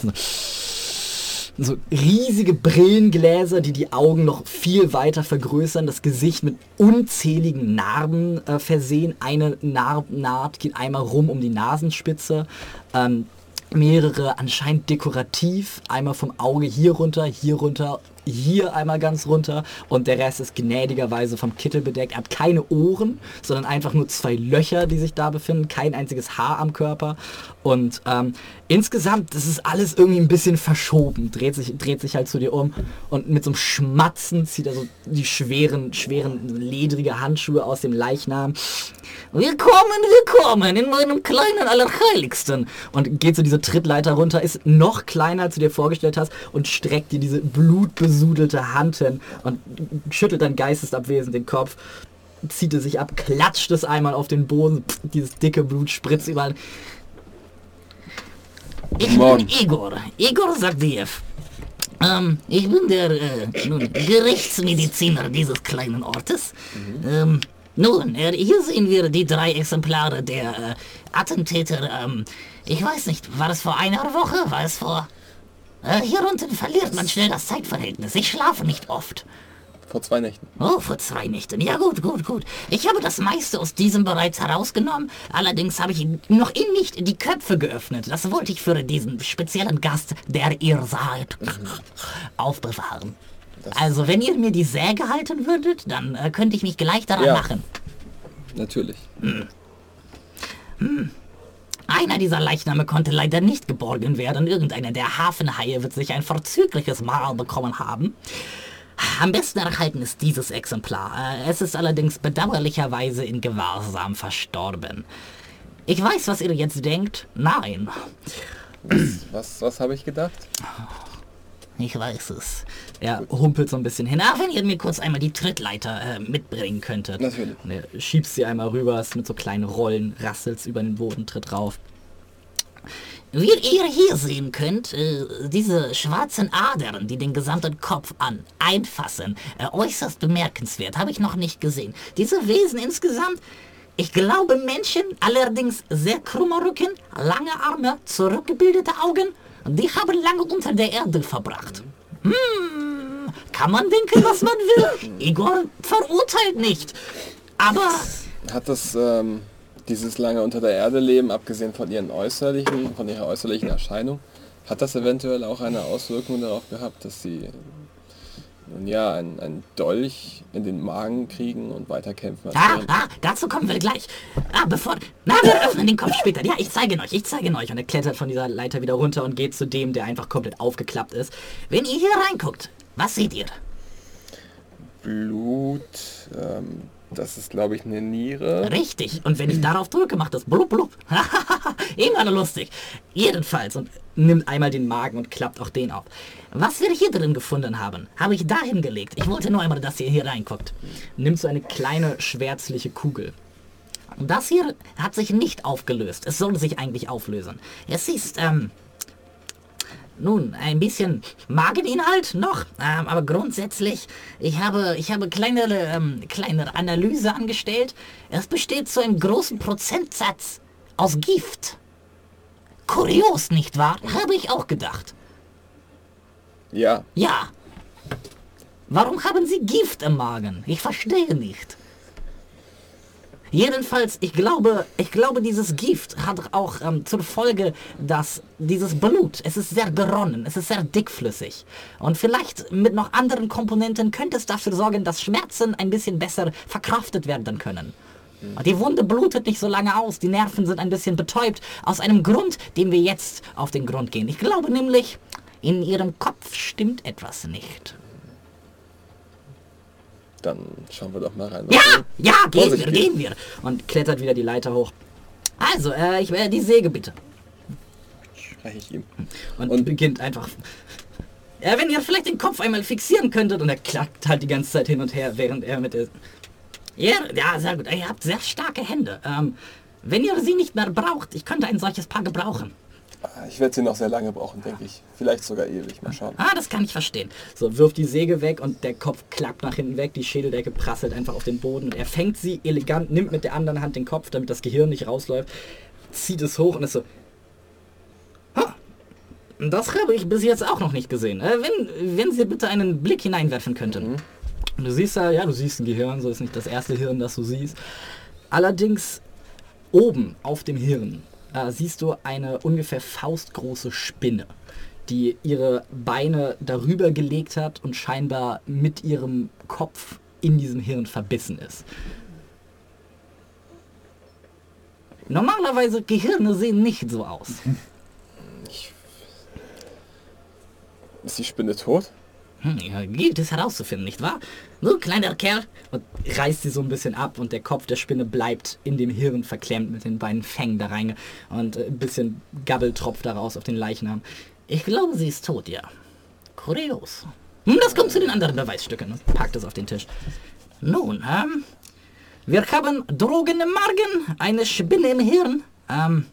So riesige Brillengläser, die die Augen noch viel weiter vergrößern, das Gesicht mit unzähligen Narben äh, versehen. Eine Narb Naht geht einmal rum um die Nasenspitze. Ähm, mehrere anscheinend dekorativ, einmal vom Auge hier runter, hier runter, hier einmal ganz runter und der Rest ist gnädigerweise vom Kittel bedeckt. Er hat keine Ohren, sondern einfach nur zwei Löcher, die sich da befinden, kein einziges Haar am Körper und ähm, insgesamt, das ist alles irgendwie ein bisschen verschoben, dreht sich, dreht sich halt zu dir um und mit so einem Schmatzen zieht er so die schweren, schweren, ledrige Handschuhe aus dem Leichnam. Willkommen, willkommen in meinem kleinen Allerheiligsten. Und geht so diese Trittleiter runter, ist noch kleiner, als du dir vorgestellt hast und streckt dir diese blutbesudelte Hand hin und schüttelt dann geistesabwesend den Kopf, zieht es sich ab, klatscht es einmal auf den Boden, pff, dieses dicke Blut spritzt überall. Ich bin Igor, Igor Sagdiev. Ähm, ich bin der äh, nun, Gerichtsmediziner dieses kleinen Ortes. Mhm. Ähm, Nun, äh, hier sehen wir die drei Exemplare der äh, Attentäter. Ähm, ich weiß nicht, war es vor einer Woche? War es vor Äh, hier unten verliert man schnell das Zeitverhältnis. Ich schlafe nicht oft. Vor zwei Nächten. Oh, vor zwei Nächten. Ja gut, gut, gut. Ich habe das meiste aus diesem bereits herausgenommen. Allerdings habe ich noch eben nicht die Köpfe geöffnet. Das wollte ich für diesen speziellen Gast, der ihr seid, aufbewahren. Das Also wenn ihr mir die Säge halten würdet, dann äh, könnte ich mich gleich daran Ja. machen. Natürlich. Einer dieser Leichname konnte leider nicht geborgen werden. Irgendeiner der Hafenhaie wird sich ein vorzügliches Mahl bekommen haben. Am besten erhalten ist dieses Exemplar. Äh, Es ist allerdings bedauerlicherweise in Gewahrsam verstorben. Ich weiß, was ihr jetzt denkt. Nein, Was, was habe ich gedacht? ich weiß es. Er humpelt so ein bisschen hin. Ah, wenn ihr mir kurz einmal die Trittleiter äh, mitbringen könntet. Natürlich. Und er schiebt sie einmal rüber, ist mit so kleinen Rollen, rasselt's über den Boden, tritt rauf. Wie ihr hier sehen könnt, äh, diese schwarzen Adern, die den gesamten Kopf an einfassen, äh, äußerst bemerkenswert, habe ich noch nicht gesehen. Diese Wesen insgesamt, ich glaube Menschen, allerdings sehr krummer Rücken, lange Arme, zurückgebildete Augen, die haben lange unter der Erde verbracht. Hm, kann man denken, was man will. Igor verurteilt nicht. Aber Hat das ähm, dieses lange unter der Erde leben, abgesehen von ihren äußerlichen, von ihrer äußerlichen Erscheinung, hat das eventuell auch eine Auswirkung darauf gehabt, dass sie nun ja ein, ein Dolch in den Magen kriegen und weiterkämpfen? als Ah, während- ah, dazu kommen wir gleich. Ah, bevor... Na, wir öffnen den Kopf später. Ja, ich zeige ihn euch, ich zeige ihn euch. Und er klettert von dieser Leiter wieder runter und geht zu dem, der einfach komplett aufgeklappt ist. Wenn ihr hier reinguckt, was seht ihr? Blut, ähm, das ist glaube ich eine Niere. Richtig. Und wenn ich darauf drücke, macht das blub blub. Immer nur lustig. Jedenfalls. Und Nimmt einmal den Magen und klappt auch den auf. was wir hier drin gefunden haben, habe ich da hingelegt. Ich wollte nur einmal, dass ihr hier reinguckt. Nimmt so eine kleine schwärzliche Kugel. Und das hier hat sich nicht aufgelöst. Es soll sich eigentlich auflösen. Es ist, ähm... Nun, ein bisschen Mageninhalt noch, ähm, aber grundsätzlich, ich habe, ich habe kleinere, ähm, kleinere Analyse angestellt. Es besteht zu einem großen Prozentsatz aus Gift. Kurios, nicht wahr? Habe ich auch gedacht. Ja, Ja. Warum haben Sie Gift im Magen? Ich verstehe nicht. Jedenfalls, ich glaube, ich glaube, dieses Gift hat auch ähm, zur Folge, dass dieses Blut, es ist sehr geronnen, es ist sehr dickflüssig. Und vielleicht mit noch anderen Komponenten könnte es dafür sorgen, dass Schmerzen ein bisschen besser verkraftet werden können. Und die Wunde blutet nicht so lange aus, die Nerven sind ein bisschen betäubt, aus einem Grund, dem wir jetzt auf den Grund gehen. Ich glaube nämlich, in Ihrem Kopf stimmt etwas nicht. dann schauen wir doch mal rein. Ja, ja, gehen wir, Vorsichtig. gehen wir. Und klettert wieder die Leiter hoch. Also, äh, ich werde die Säge bitte. Reiche ich ihm. Und, Und- beginnt einfach. Ja, wenn ihr vielleicht den Kopf einmal fixieren könntet und Und er klackt halt die ganze Zeit hin und her, während er mit der. ja, ja, sehr gut. Ihr habt sehr starke Hände. Ähm, wenn ihr sie nicht mehr braucht, ich könnte ein solches Paar gebrauchen. Ich werde sie noch sehr lange brauchen, denke ich. Vielleicht sogar ewig. Mal schauen. Ah, das kann ich verstehen. So, wirft die Säge weg und der Kopf klappt nach hinten weg, die Schädeldecke prasselt einfach auf den Boden und er fängt sie elegant, nimmt mit der anderen Hand den Kopf, damit das Gehirn nicht rausläuft, zieht es hoch und ist so. Das habe ich bis jetzt auch noch nicht gesehen. Äh, wenn, wenn Sie bitte einen Blick hineinwerfen könnten. Und du siehst da, ja, du siehst ein Gehirn, so ist nicht das erste Hirn, das du siehst. Allerdings oben auf dem Hirn äh, siehst du eine ungefähr faustgroße Spinne, die ihre Beine darüber gelegt hat und scheinbar mit ihrem Kopf in diesem Hirn verbissen ist. Normalerweise Gehirne sehen nicht so aus. Ist die Spinne tot? Hm, ja, gilt es herauszufinden, nicht wahr? So, kleiner Kerl. Und reißt sie so ein bisschen ab und der Kopf der Spinne bleibt in dem Hirn verklemmt mit den beiden Fängen da rein und äh, ein bisschen Gabbel tropft daraus auf den Leichnam. Ich glaube, sie ist tot, ja. Kurios. Hm, das kommt zu den anderen Beweisstücken. Und packt es auf den Tisch. Nun, ähm, wir haben Drogen im Magen, eine Spinne im Hirn. Ähm,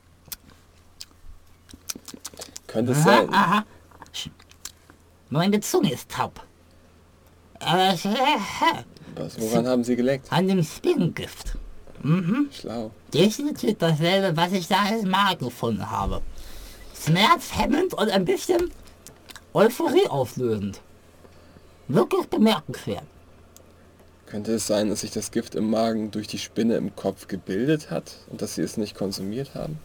Könnte es aha, sein. aha. Sch- Meine Zunge ist taub. Äh, Was, woran haben Sie geleckt? an dem Spinnengift. Schlau. Definitiv dasselbe, was ich da im Magen gefunden habe. Schmerzhemmend und ein bisschen Euphorie auslösend. Wirklich bemerkenswert. Könnte es sein, dass sich das Gift im Magen durch die Spinne im Kopf gebildet hat und dass sie es nicht konsumiert haben?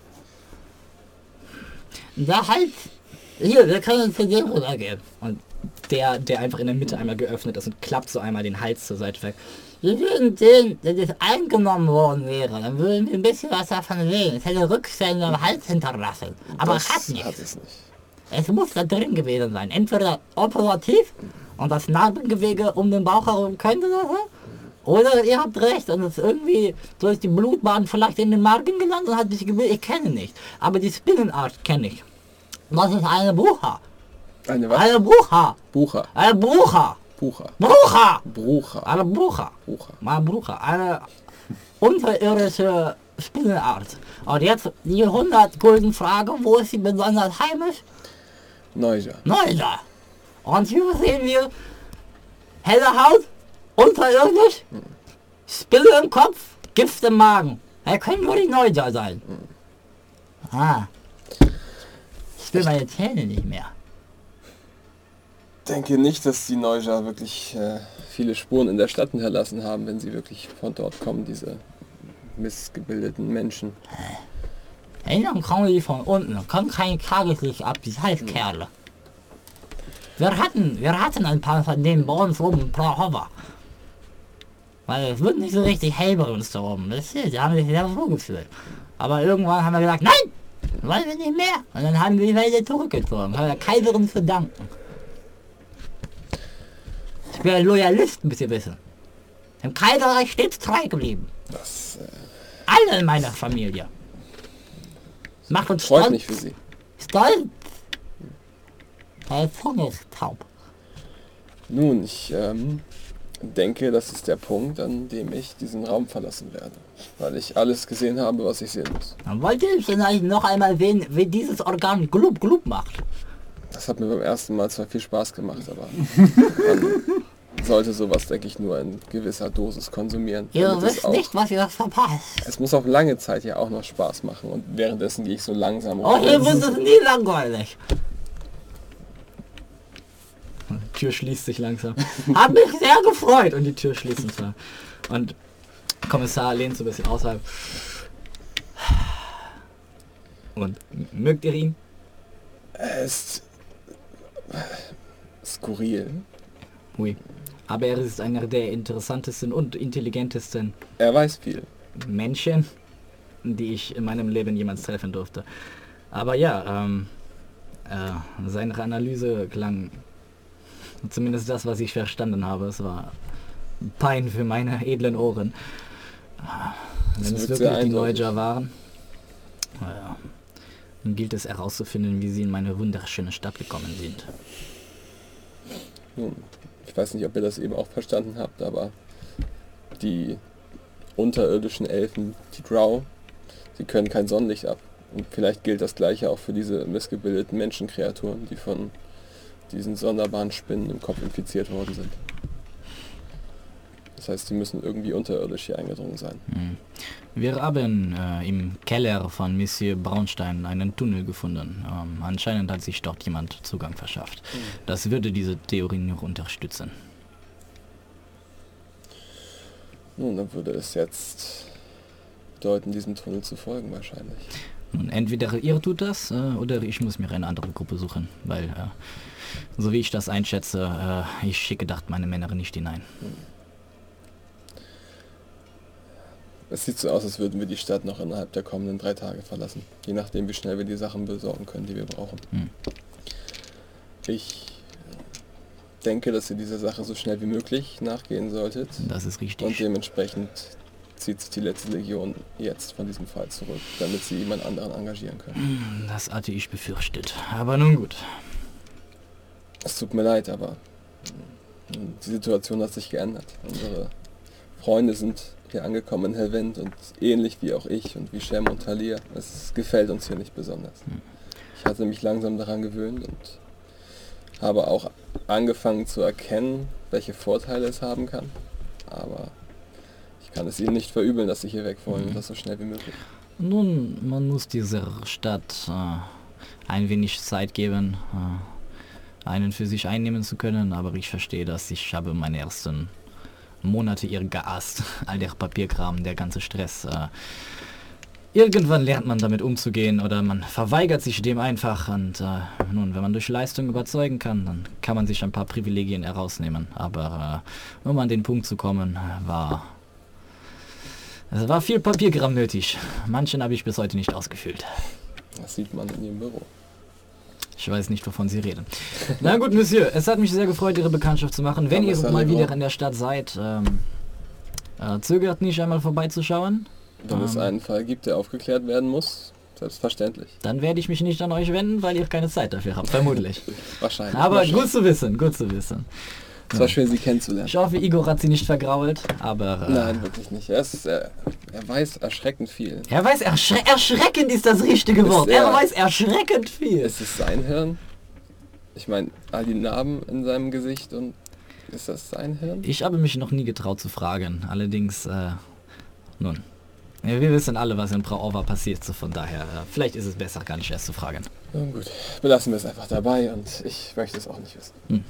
Der Hals. Hier, wir können zu dir rübergehen. Und der, der einfach in der Mitte einmal geöffnet ist und klappt so einmal den Hals zur Seite weg. Wir würden sehen, wenn es eingenommen worden wäre, dann würden wir ein bisschen was davon sehen. Es hätte Rückstände am Hals hinterlassen. Aber es hat Das nichts. hat es nicht. Es muss da drin gewesen sein. Entweder operativ und das Narbengewebe um den Bauch herum könnte das sein. Oder ihr habt recht und es ist irgendwie durch die Blutbahn vielleicht in den Magen gelandet und hat sich gebildet. Ich kenne nicht. Aber die Spinnenart kenne ich. Das ist eine Brucha. Eine was? Eine Brucha. Bucha. Eine Brucha. Bucha. Brucha. Brucha. Eine Brucha. Bucha. Mal Brucha. Eine unterirdische Spinnenart. Und jetzt die hundert Gulden Frage, wo ist sie besonders heimisch? Neuja. Neuja. Und hier sehen wir helle Haut, unterirdisch, Spinne im Kopf, Gift im Magen. Er könnte nur die Neuja sein. Ah. Ich will meine Zähne nicht mehr. Ich denke nicht, dass die Neuja wirklich äh, viele Spuren in der Stadt hinterlassen haben, wenn sie wirklich von dort kommen, diese missgebildeten Menschen. Erinnern kommen die von unten, kommen kein Tageslicht ab, die Halskerle. Wir hatten, wir hatten ein paar von denen bei uns oben in Prahova. Weil es wird nicht so richtig hell bei uns da oben. Das ist, die haben sich sehr wohl gefühlt. Aber irgendwann haben wir gesagt, nein, wollen wir nicht mehr. Und dann haben wir die Welt zurückgezogen. Haben der Kaiserin zu danken. Ich bin ein Loyalist, müsst ihr wissen. Im Kaiserreich stets treu geblieben. Das äh, Alle in meiner Familie. Macht uns freut stolz. mich für sie. Stolz. Meine Zunge ist taub. Nun, ich ähm, denke, das ist der Punkt, an dem ich diesen Raum verlassen werde. Weil ich alles gesehen habe, was ich sehen muss. Dann wollt ihr vielleicht noch einmal sehen, wie dieses Organ glub glub macht. Das hat mir beim ersten Mal zwar viel Spaß gemacht, aber man sollte sowas, denke ich, nur in gewisser Dosis konsumieren. Ihr damit es wisst auch- nicht, was ihr verpasst. Es muss auf lange Zeit ja auch noch Spaß machen und währenddessen gehe ich so langsam Oh, ihr runter. wisst es nie langweilig. Die Tür schließt sich langsam. Hab mich sehr gefreut. Freut und die Tür schließt uns da. Und Kommissar lehnt so ein bisschen außerhalb. Und mögt ihr ihn? Er ist skurril. Hui. Aber er ist einer der interessantesten und intelligentesten Er weiß viel. Menschen, die ich in meinem Leben jemals treffen durfte. Aber ja, ähm, äh, seine Analyse klang, zumindest das, was ich verstanden habe, es war Pein für meine edlen Ohren. Äh, Das Wenn es wirkt sehr wirklich die eindeutig. Neuja waren, naja, dann gilt es herauszufinden, wie sie in meine wunderschöne Stadt gekommen sind. Nun, ich weiß nicht, ob ihr das eben auch verstanden habt, aber die unterirdischen Elfen, die Drow, sie können kein Sonnenlicht ab. Und vielleicht gilt das gleiche auch für diese missgebildeten Menschenkreaturen, die von diesen sonderbaren Spinnen im Kopf infiziert worden sind. Das heißt, sie müssen irgendwie unterirdisch hier eingedrungen sein. Wir haben äh, im Keller von Monsieur Braunstein einen Tunnel gefunden. Ähm, anscheinend hat sich dort jemand Zugang verschafft. Das würde diese Theorie noch unterstützen. Nun, dann würde es jetzt bedeuten, diesem Tunnel zu folgen wahrscheinlich. Nun, entweder ihr tut das äh, oder ich muss mir eine andere Gruppe suchen, weil, äh, so wie ich das einschätze, äh, ich schicke gedacht meine Männer nicht hinein. Es sieht so aus, als würden wir die Stadt noch innerhalb der kommenden drei Tage verlassen. Je nachdem, wie schnell wir die Sachen besorgen können, die wir brauchen. Hm. Ich denke, dass ihr dieser Sache so schnell wie möglich nachgehen solltet. Das ist Und richtig. dementsprechend zieht sich die letzte Legion jetzt von diesem Fall zurück, damit sie jemand anderen engagieren können. Das hatte ich befürchtet. Aber nun gut. Es tut mir leid, aber mm, die Situation hat sich geändert. Unsere Freunde sind hier angekommen in Helvent und ähnlich wie auch ich und wie Shem und Talir, es gefällt uns hier nicht besonders. Ich hatte mich langsam daran gewöhnt und habe auch angefangen zu erkennen, welche Vorteile es haben kann. Aber ich kann es ihnen nicht verübeln, dass sie hier weg wollen und das so schnell wie möglich. Nun, man muss dieser Stadt äh, ein wenig Zeit geben. Äh, einen für sich einnehmen zu können, aber ich verstehe das. Ich habe meine ersten Monate ihr geast, all der Papierkram, der ganze Stress. Äh, irgendwann lernt man damit umzugehen oder man verweigert sich dem einfach und äh, nun, wenn man durch Leistung überzeugen kann, dann kann man sich ein paar Privilegien herausnehmen. Aber äh, um an den Punkt zu kommen, war... Es war viel Papierkram nötig. Manchen habe ich bis heute nicht ausgefüllt. Das sieht man in Ihrem Büro. Ich weiß nicht, wovon Sie reden. Na gut, Monsieur, es hat mich sehr gefreut, Ihre Bekanntschaft zu machen. Wenn Ja, ihr das mal alle wieder auch. in der Stadt seid, ähm, äh, zögert nicht einmal vorbeizuschauen. Wenn es Ähm. einen Fall gibt, der aufgeklärt werden muss, selbstverständlich. Dann werde ich mich nicht an euch wenden, weil ihr keine Zeit dafür habt, vermutlich. Wahrscheinlich. Aber Mal schauen. gut zu wissen, gut zu wissen. Es war schön, Sie kennenzulernen. Ich hoffe, Igor hat sie nicht vergrault, aber... Äh, Nein, wirklich nicht. Er, ist, er, er weiß erschreckend viel. Er weiß, erschre erschreckend ist das richtige Ist Wort. er- Er weiß erschreckend viel. Ist es sein Hirn? Ich meine, all die Narben in seinem Gesicht und ist das sein Hirn? Ich habe mich noch nie getraut zu fragen. Allerdings, äh, nun, ja, wir wissen alle, was in Prauova passiert, so von daher, äh, vielleicht ist es besser, gar nicht erst zu fragen. Nun gut, belassen wir es einfach dabei und ich möchte es auch nicht wissen.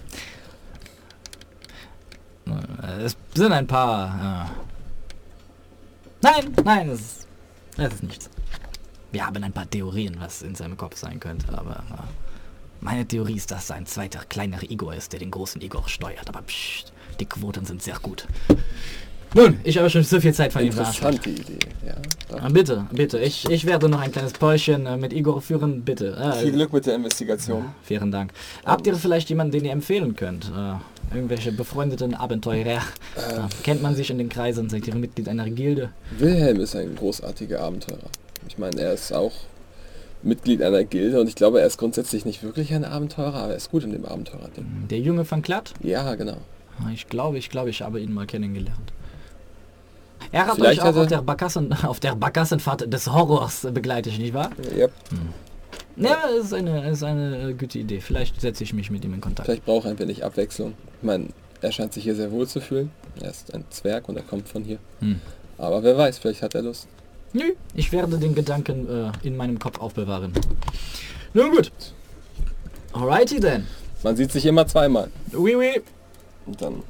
Äh, Es sind ein paar... Äh, nein, nein, es ist, es ist nichts. Wir haben ein paar Theorien, was in seinem Kopf sein könnte, aber... Äh, meine Theorie ist, dass ein zweiter, kleinerer Igor ist, der den großen Igor steuert, aber pssst, die Quoten sind sehr gut. Nun, ich habe schon so viel Zeit von ihm verarscht. Interessante Idee, ja. Doch. Ah, bitte, bitte. Ich, ich werde noch ein kleines Päuschen äh, mit Igor führen, bitte. Äh, Viel Glück mit der Investigation. Vielen Dank. Habt ihr vielleicht jemanden, den ihr empfehlen könnt? Äh, irgendwelche befreundeten Abenteurer? Äh, kennt man sich in den Kreisen? Seid ihr Mitglied einer Gilde? Wilhelm ist ein großartiger Abenteurer. Ich meine, er ist auch Mitglied einer Gilde und ich glaube, er ist grundsätzlich nicht wirklich ein Abenteurer, aber er ist gut in dem Abenteurer-Ding. Der Junge von Klatt? Ja, genau. Ich glaube, ich glaube, ich habe ihn mal kennengelernt. Er hat Vielleicht euch auch hat er- auf der Barkassen, auf der Barkassenfahrt des Horrors begleitet, nicht wahr? Yep. Ja, das ist eine, ist eine äh, gute Idee. Vielleicht setze ich mich mit ihm in Kontakt. Vielleicht braucht er ein wenig Abwechslung. Ich meine, er scheint sich hier sehr wohl zu fühlen. Er ist ein Zwerg und er kommt von hier. Hm. Aber wer weiß, vielleicht hat er Lust. Nö, ich werde den Gedanken äh, in meinem Kopf aufbewahren. Nun gut. Alrighty then. Man sieht sich immer zweimal. Oui, oui. Und dann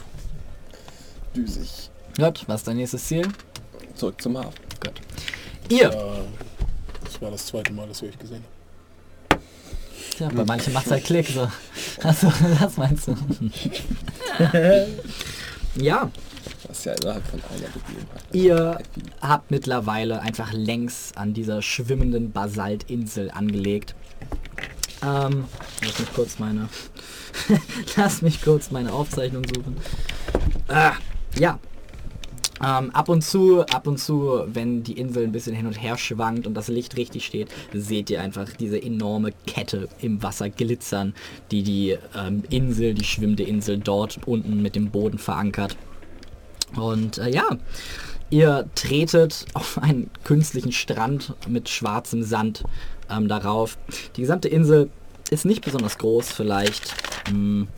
düse ich Gut, was ist dein nächstes Ziel? zurück zum Hafen. Gut. Ihr. Äh, das war das zweite Mal, dass ich euch gesehen habe. Ja, bei manchen macht es halt Klick so. Achso, das meinst du. Ja, Das ist ja innerhalb von einer Begebenheit. ihr habt mittlerweile einfach längs an dieser schwimmenden Basaltinsel angelegt. Ähm, lass mich kurz meine... lass mich kurz meine Aufzeichnung suchen. Ah, ja. Ähm, ab und zu, ab und zu, wenn die Insel ein bisschen hin und her schwankt und das Licht richtig steht, seht ihr einfach diese enorme Kette im Wasser glitzern, die die ähm, Insel, die schwimmende Insel dort unten mit dem Boden verankert. Und äh, ja, ihr tretet auf einen künstlichen Strand mit schwarzem Sand ähm, darauf. Die gesamte Insel ist nicht besonders groß, vielleicht, mh,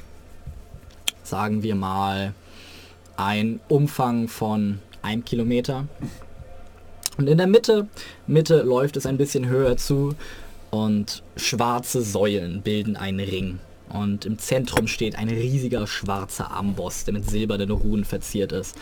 sagen wir mal, ein Umfang von einem Kilometer. Und in der Mitte, Mitte läuft es ein bisschen höher zu und schwarze Säulen bilden einen Ring. Und im Zentrum steht ein riesiger schwarzer Amboss, der mit silbernen Runen verziert ist.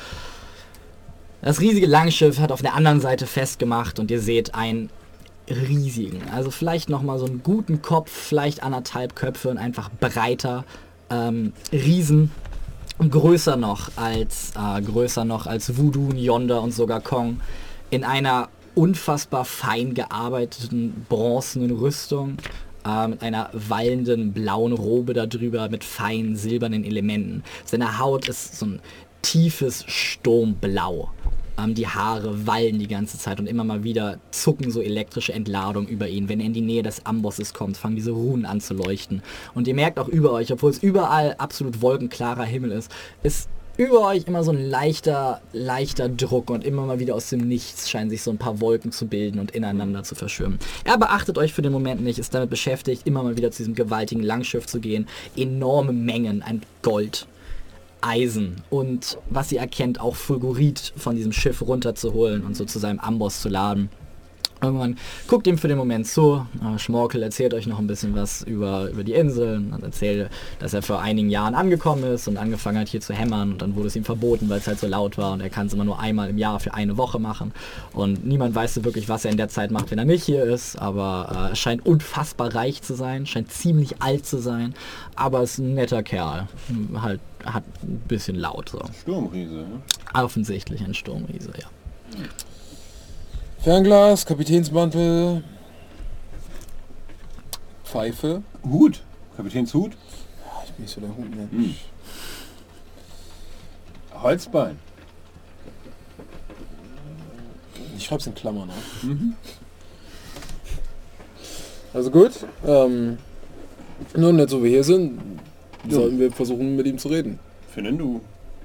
Das riesige Langschiff hat auf der anderen Seite festgemacht und ihr seht einen riesigen, also vielleicht nochmal so einen guten Kopf, vielleicht anderthalb Köpfe und einfach breiter ähm, Riesen. Und größer noch als äh, größer noch als Voodoo, Yonder und sogar Kong in einer unfassbar fein gearbeiteten bronzenen Rüstung äh, mit einer wallenden blauen Robe darüber mit feinen silbernen Elementen. Seine Haut ist so ein tiefes Sturmblau. Ähm, die Haare wallen die ganze Zeit und immer mal wieder zucken so elektrische Entladungen über ihn. Wenn er in die Nähe des Ambosses kommt, fangen diese Runen an zu leuchten. Und ihr merkt auch über euch, obwohl es überall absolut wolkenklarer Himmel ist, ist über euch immer so ein leichter, leichter Druck und immer mal wieder aus dem Nichts scheinen sich so ein paar Wolken zu bilden und ineinander zu verschwimmen. Er beachtet euch für den Moment nicht, ist damit beschäftigt, immer mal wieder zu diesem gewaltigen Langschiff zu gehen. Enorme Mengen an Gold, Eisen und, was ihr erkennt, auch Fulgurit von diesem Schiff runterzuholen und so zu seinem Amboss zu laden. Irgendwann guckt ihm für den Moment zu. Äh, Schmorkel erzählt euch noch ein bisschen was über, über die Inseln und erzählt, dass er vor einigen Jahren angekommen ist und angefangen hat hier zu hämmern und dann wurde es ihm verboten, weil es halt so laut war und er kann es immer nur einmal im Jahr für eine Woche machen und niemand weiß so wirklich, was er in der Zeit macht, wenn er nicht hier ist, aber äh, er scheint unfassbar reich zu sein, scheint ziemlich alt zu sein, aber ist ein netter Kerl. Hm, halt hat ein bisschen laut so. Sturmriese, ne? Offensichtlich ein Sturmriese, ja. Fernglas, Kapitänsmantel, Pfeife. Hut. Kapitänshut. Ja, ich bin nicht so der Hut, ne? Hm. Holzbein. Ich schreib's in Klammern auf. Mhm. Also gut. Ähm, nun, jetzt wo wir hier sind, sollten wir versuchen, mit ihm zu reden. Finden du.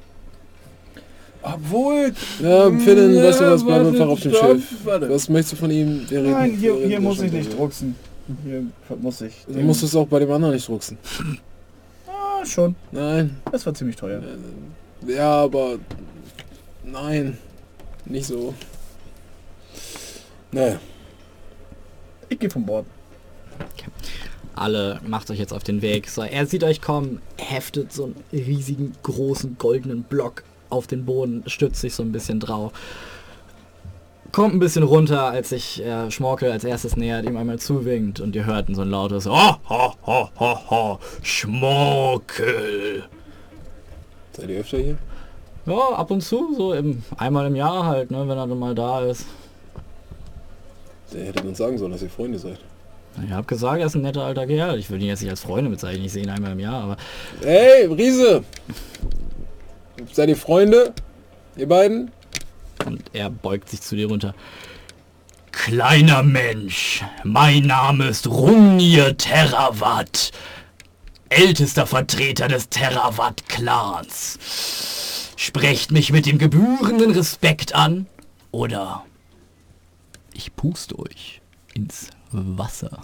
Obwohl... Ja, Finnen, weißt du was, bleib warte, einfach auf dem stopp, Schiff. warte. Was möchtest du von ihm? Wir reden, Nein, hier, wir reden hier da muss schon ich nicht drüber. drucksen. Hier muss ich. Du musst es auch bei dem anderen nicht drucksen. Ah, schon. Nein. Das war ziemlich teuer. Ja, aber... Nein. Nicht so. Naja. Ich gehe von Bord. Alle macht euch jetzt auf den Weg. So, er sieht euch kommen, heftet so einen riesigen, großen, goldenen Block auf den Boden, stützt sich so ein bisschen drauf. Kommt ein bisschen runter, als sich äh, Schmorkel als erstes nähert, ihm einmal zuwinkt und ihr hört so ein lautes Oh, ho, ho, ho, ho, Schmorkel. Seid ihr öfter hier? Ja, ab und zu, so im, einmal im Jahr halt, ne, wenn er dann mal da ist. Der hätte uns sagen sollen, dass ihr Freunde seid. Ich hab gesagt, er ist ein netter alter Kerl. Ich würde ihn jetzt nicht als Freunde bezeichnen, ich sehe ihn einmal im Jahr, aber... Hey, Riese! Seid ihr Freunde? Ihr beiden? Und er beugt sich zu dir runter. Kleiner Mensch, mein Name ist Rungnir Terravat, ältester Vertreter des Terravat-Clans. Sprecht mich mit dem gebührenden Respekt an, oder ich puste euch ins Wasser.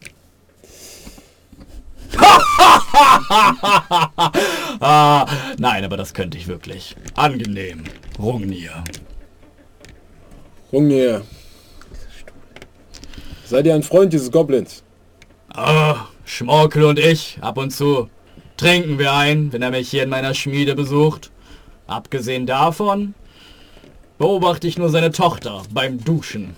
ah, nein, aber das könnte ich wirklich. Angenehm, Rungnir. Rungnir. Seid ihr ein Freund dieses Goblins? Ah, Schmorkel und ich, ab und zu trinken wir ein, wenn er mich hier in meiner Schmiede besucht. Abgesehen davon beobachte ich nur seine Tochter beim Duschen.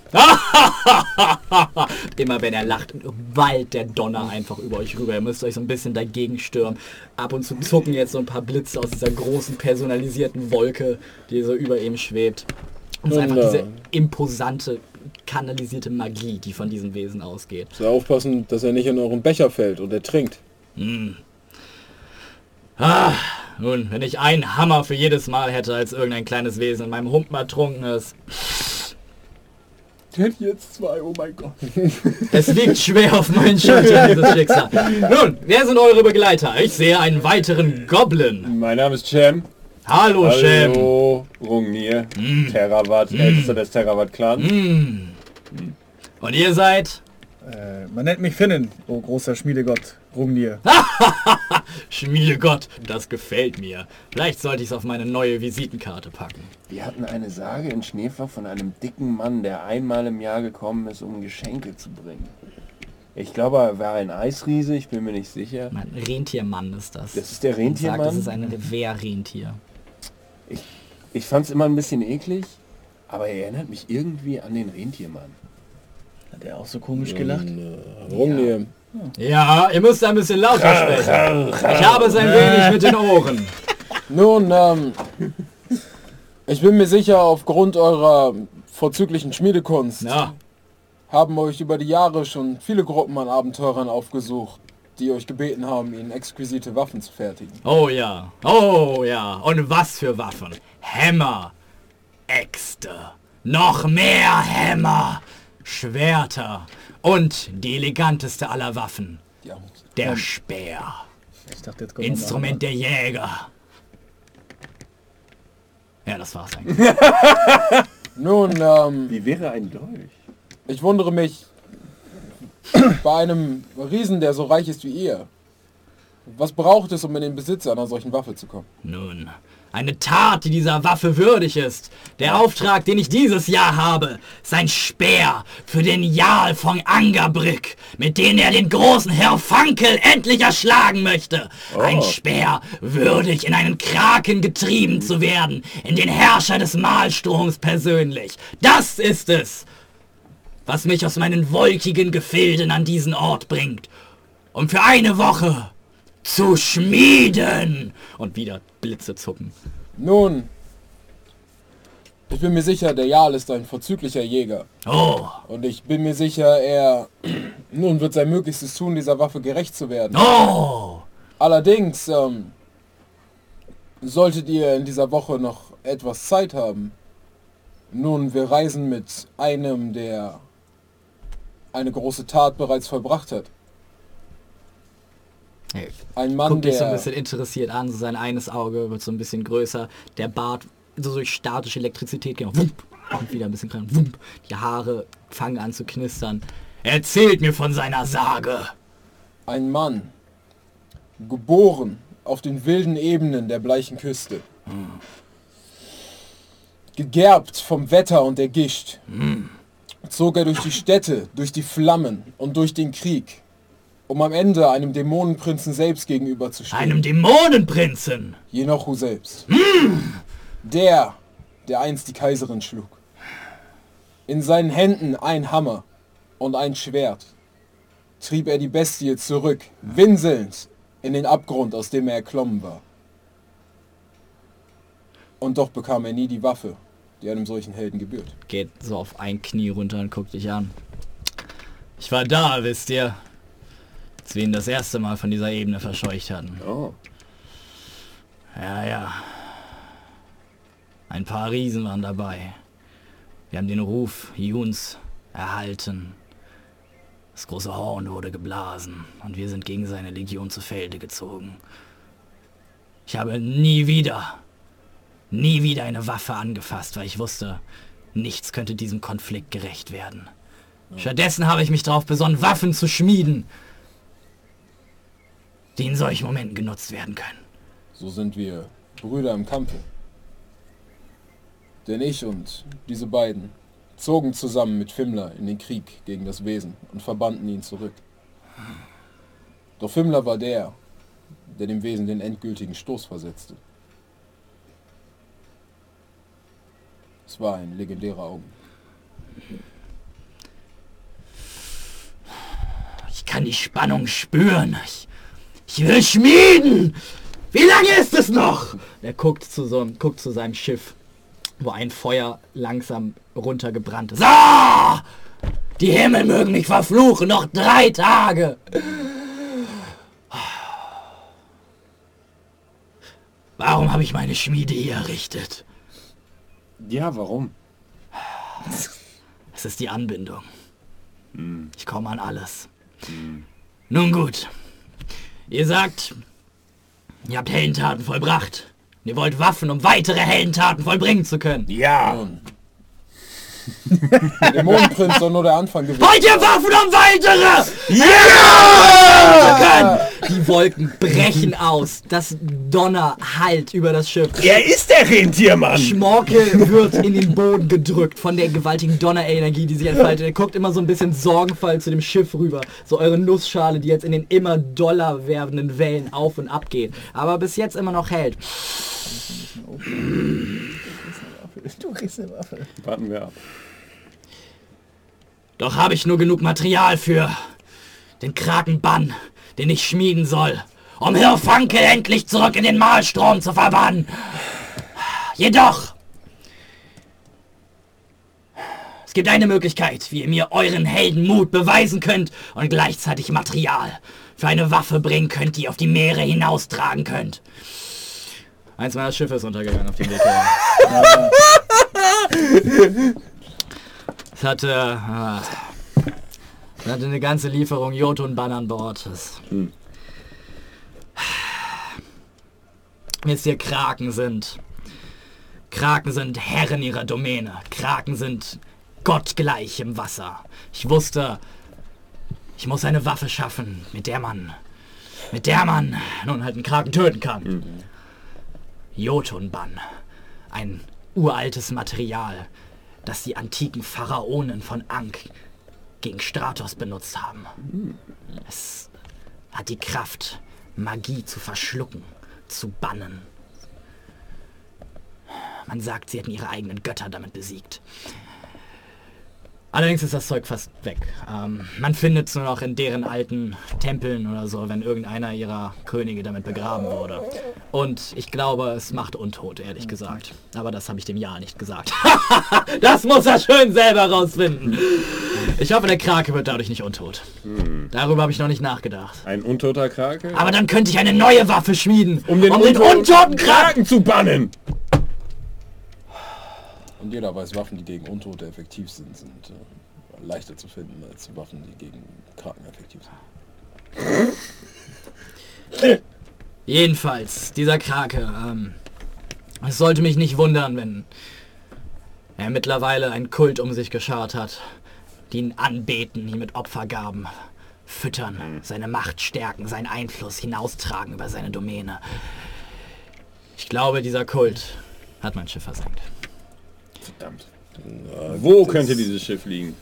Immer wenn er lacht, wallt der Donner einfach über euch rüber. Ihr müsst euch so ein bisschen dagegen stürmen. Ab und zu zucken jetzt so ein paar Blitze aus dieser großen personalisierten Wolke, die so über ihm schwebt. Und es ist einfach diese imposante, kanalisierte Magie, die von diesem Wesen ausgeht. Sehr aufpassen, dass er nicht in euren Becher fällt und ertrinkt. Hm. Ah, nun, wenn ich einen Hammer für jedes Mal hätte, als irgendein kleines Wesen in meinem Hump mal trunken ist. Ich hätte jetzt zwei, oh mein Gott. Es liegt schwer auf meinen Schultern, dieses Schicksal. Nun, wer sind eure Begleiter? Ich sehe einen weiteren Goblin. Mein Name ist Cem. Hallo, Shem. Hallo, Rungnir. Terravat, ältester des Terravat-Clans. Mm. Und ihr seid? Äh, man nennt mich Finnen, oh großer Schmiedegott, Rungnir. Schmiedegott, das gefällt mir. Vielleicht sollte ich es auf meine neue Visitenkarte packen. Wir hatten eine Sage in Schneefach von einem dicken Mann, der einmal im Jahr gekommen ist, um Geschenke zu bringen. Ich glaube, er war ein Eisriese, ich bin mir nicht sicher. Mein Rentiermann ist das. Das ist der Sagt, Rentiermann? das ist ein Wehrrentier. Ich, ich fand es immer ein bisschen eklig, aber er erinnert mich irgendwie an den Rentiermann. Hat er auch so komisch gelacht? Äh, Rungnir. Ja, ihr müsst ein bisschen lauter sprechen. Ich habe es ein wenig mit den Ohren. Nun, ähm, ich bin mir sicher, aufgrund eurer vorzüglichen Schmiedekunst Ja, haben euch über die Jahre schon viele Gruppen an Abenteurern aufgesucht, die euch gebeten haben, ihnen exquisite Waffen zu fertigen. oh ja, oh ja. Und was für Waffen? Hämmer, Äxte, noch mehr Hämmer, Schwerter und die eleganteste aller Waffen, Ja. der Speer. Ich dachte, jetzt kommt noch Instrument der Jäger. Ja, das war's eigentlich. Nun, ähm, Wie wäre ein Dolch? ich wundere mich bei einem Riesen, der so reich ist wie ihr. Was braucht es, um in den Besitz einer solchen Waffe zu kommen? Nun, Eine Tat, die dieser Waffe würdig ist. Der Auftrag, den ich dieses Jahr habe, ist ein Speer für den Jarl von Angerbrück, mit dem er den großen Herr Fankel endlich erschlagen möchte. Ein Speer, würdig in einen Kraken getrieben zu werden, in den Herrscher des Maelstroms persönlich. Das ist es, was mich aus meinen wolkigen Gefilden an diesen Ort bringt, um für eine Woche zu schmieden. Und wieder Blitze zucken. Nun, ich bin mir sicher, der Jarl ist ein vorzüglicher Jäger. Oh, Und ich bin mir sicher, er nun wird sein Möglichstes tun, dieser Waffe gerecht zu werden. oh. Allerdings, ähm, solltet ihr in dieser Woche noch etwas Zeit haben. Nun, wir reisen mit einem, der eine große Tat bereits vollbracht hat. Hey, Ein Mann, guckt dich so ein der... bisschen interessiert an, so sein eines Auge wird so ein bisschen größer, der Bart so durch statische Elektrizität geht, wump, und wieder ein bisschen kleiner, wump, die Haare fangen an zu knistern. Erzählt mir von seiner Sage. Ein Mann, geboren auf den wilden Ebenen der bleichen Küste. Gegerbt vom Wetter und der Gischt, zog er durch die Städte, durch die Flammen und durch den Krieg, um am Ende einem Dämonenprinzen selbst gegenüberzustehen. Einem Dämonenprinzen. Jenochu selbst. Der, der einst die Kaiserin schlug. In seinen Händen ein Hammer und ein Schwert trieb er die Bestie zurück, winselnd in den Abgrund, aus dem er erklommen war. Und doch bekam er nie die Waffe, die einem solchen Helden gebührt. Geht so auf ein Knie runter und guckt dich an. Ich war da, wisst ihr, als wir ihn das erste Mal von dieser Ebene verscheucht hatten. Oh. Ja, ja. Ein paar Riesen waren dabei. Wir haben den Ruf Juns erhalten. Das große Horn wurde geblasen und wir sind gegen seine Legion zu Felde gezogen. Ich habe nie wieder, nie wieder eine Waffe angefasst, weil ich wusste, nichts könnte diesem Konflikt gerecht werden. Stattdessen habe ich mich darauf besonnen, Waffen zu schmieden, die in solchen Momenten genutzt werden können. So sind wir Brüder im Kampfe. Denn ich und diese beiden zogen zusammen mit Fimmler in den Krieg gegen das Wesen und verbannten ihn zurück. Doch Fimmler war der, der dem Wesen den endgültigen Stoß versetzte. Es war ein legendärer Augenblick. Ich kann die Spannung spüren. Ich, ich will schmieden. Wie lange ist es noch? Er guckt zu, so, guckt zu seinem Schiff, wo ein Feuer langsam runtergebrannt ist. Ah! Die Himmel mögen mich verfluchen. Noch drei Tage. Warum habe ich meine Schmiede hier errichtet? Ja, warum? Es ist die Anbindung. Ich komme an alles. Nun gut. Ihr sagt, ihr habt Heldentaten vollbracht. Ihr wollt Waffen, um weitere Heldentaten vollbringen zu können. Ja! Nun. Der Dämonenprinz soll nur der Anfang gewesen. Wollt ihr Waffen, um weitere? Ja! Die Wolken brechen aus. Das Donner hallt über das Schiff. Er ist der Rentiermann! Schmorkel wird in den Boden gedrückt von der gewaltigen Donnerenergie, die sich entfaltet. Er guckt immer so ein bisschen sorgenvoll zu dem Schiff rüber. So eure Nussschale, die jetzt in den immer doller werdenden Wellen auf und ab geht. Aber bis jetzt immer noch hält. Du kriegst eine Waffe. Warten wir ab. Doch habe ich nur genug Material für den Krakenbann, den ich schmieden soll, um Hirfankel endlich zurück in den Maelstrom zu verbannen. Jedoch, es gibt eine Möglichkeit, wie ihr mir euren Heldenmut beweisen könnt und gleichzeitig Material für eine Waffe bringen könnt, die ihr auf die Meere hinaustragen könnt. Eins meiner Schiffe ist untergegangen auf dem Weg her. Es hatte, ah, es hatte eine ganze Lieferung Jotun-Banner an Bord. Das, hm. Wisst ihr, Kraken sind, Kraken sind Herren ihrer Domäne. Kraken sind gottgleich im Wasser. Ich wusste, ich muss eine Waffe schaffen, mit der man, mit der man nun halt einen Kraken töten kann. Hm. Jotunbann. Ein uraltes Material, das die antiken Pharaonen von Ankh gegen Stratos benutzt haben. Es hat die Kraft, Magie zu verschlucken, zu bannen. Man sagt, sie hätten ihre eigenen Götter damit besiegt. Allerdings ist das Zeug fast weg. Ähm, man findet es nur noch in deren alten Tempeln oder so, wenn irgendeiner ihrer Könige damit begraben wurde. Und ich glaube, es macht untot, ehrlich gesagt. Aber das habe ich dem Jahr nicht gesagt. Das muss er schön selber rausfinden. Ich hoffe, der Krake wird dadurch nicht untot. Hm. Darüber habe ich noch nicht nachgedacht. Ein untoter Krake? Aber dann könnte ich eine neue Waffe schmieden, um den, um untoten, den untoten Kraken zu bannen. Und jeder weiß, Waffen, die gegen Untote effektiv sind, sind äh, leichter zu finden als Waffen, die gegen Kraken effektiv sind. Jedenfalls, dieser Krake, ähm, es sollte mich nicht wundern, wenn er mittlerweile einen Kult um sich geschart hat, die ihn anbeten, ihn mit Opfergaben füttern, hm. seine Macht stärken, seinen Einfluss hinaustragen über seine Domäne. Ich glaube, dieser Kult hat mein Schiff versenkt. Verdammt. Na, wo könnte dieses Schiff liegen?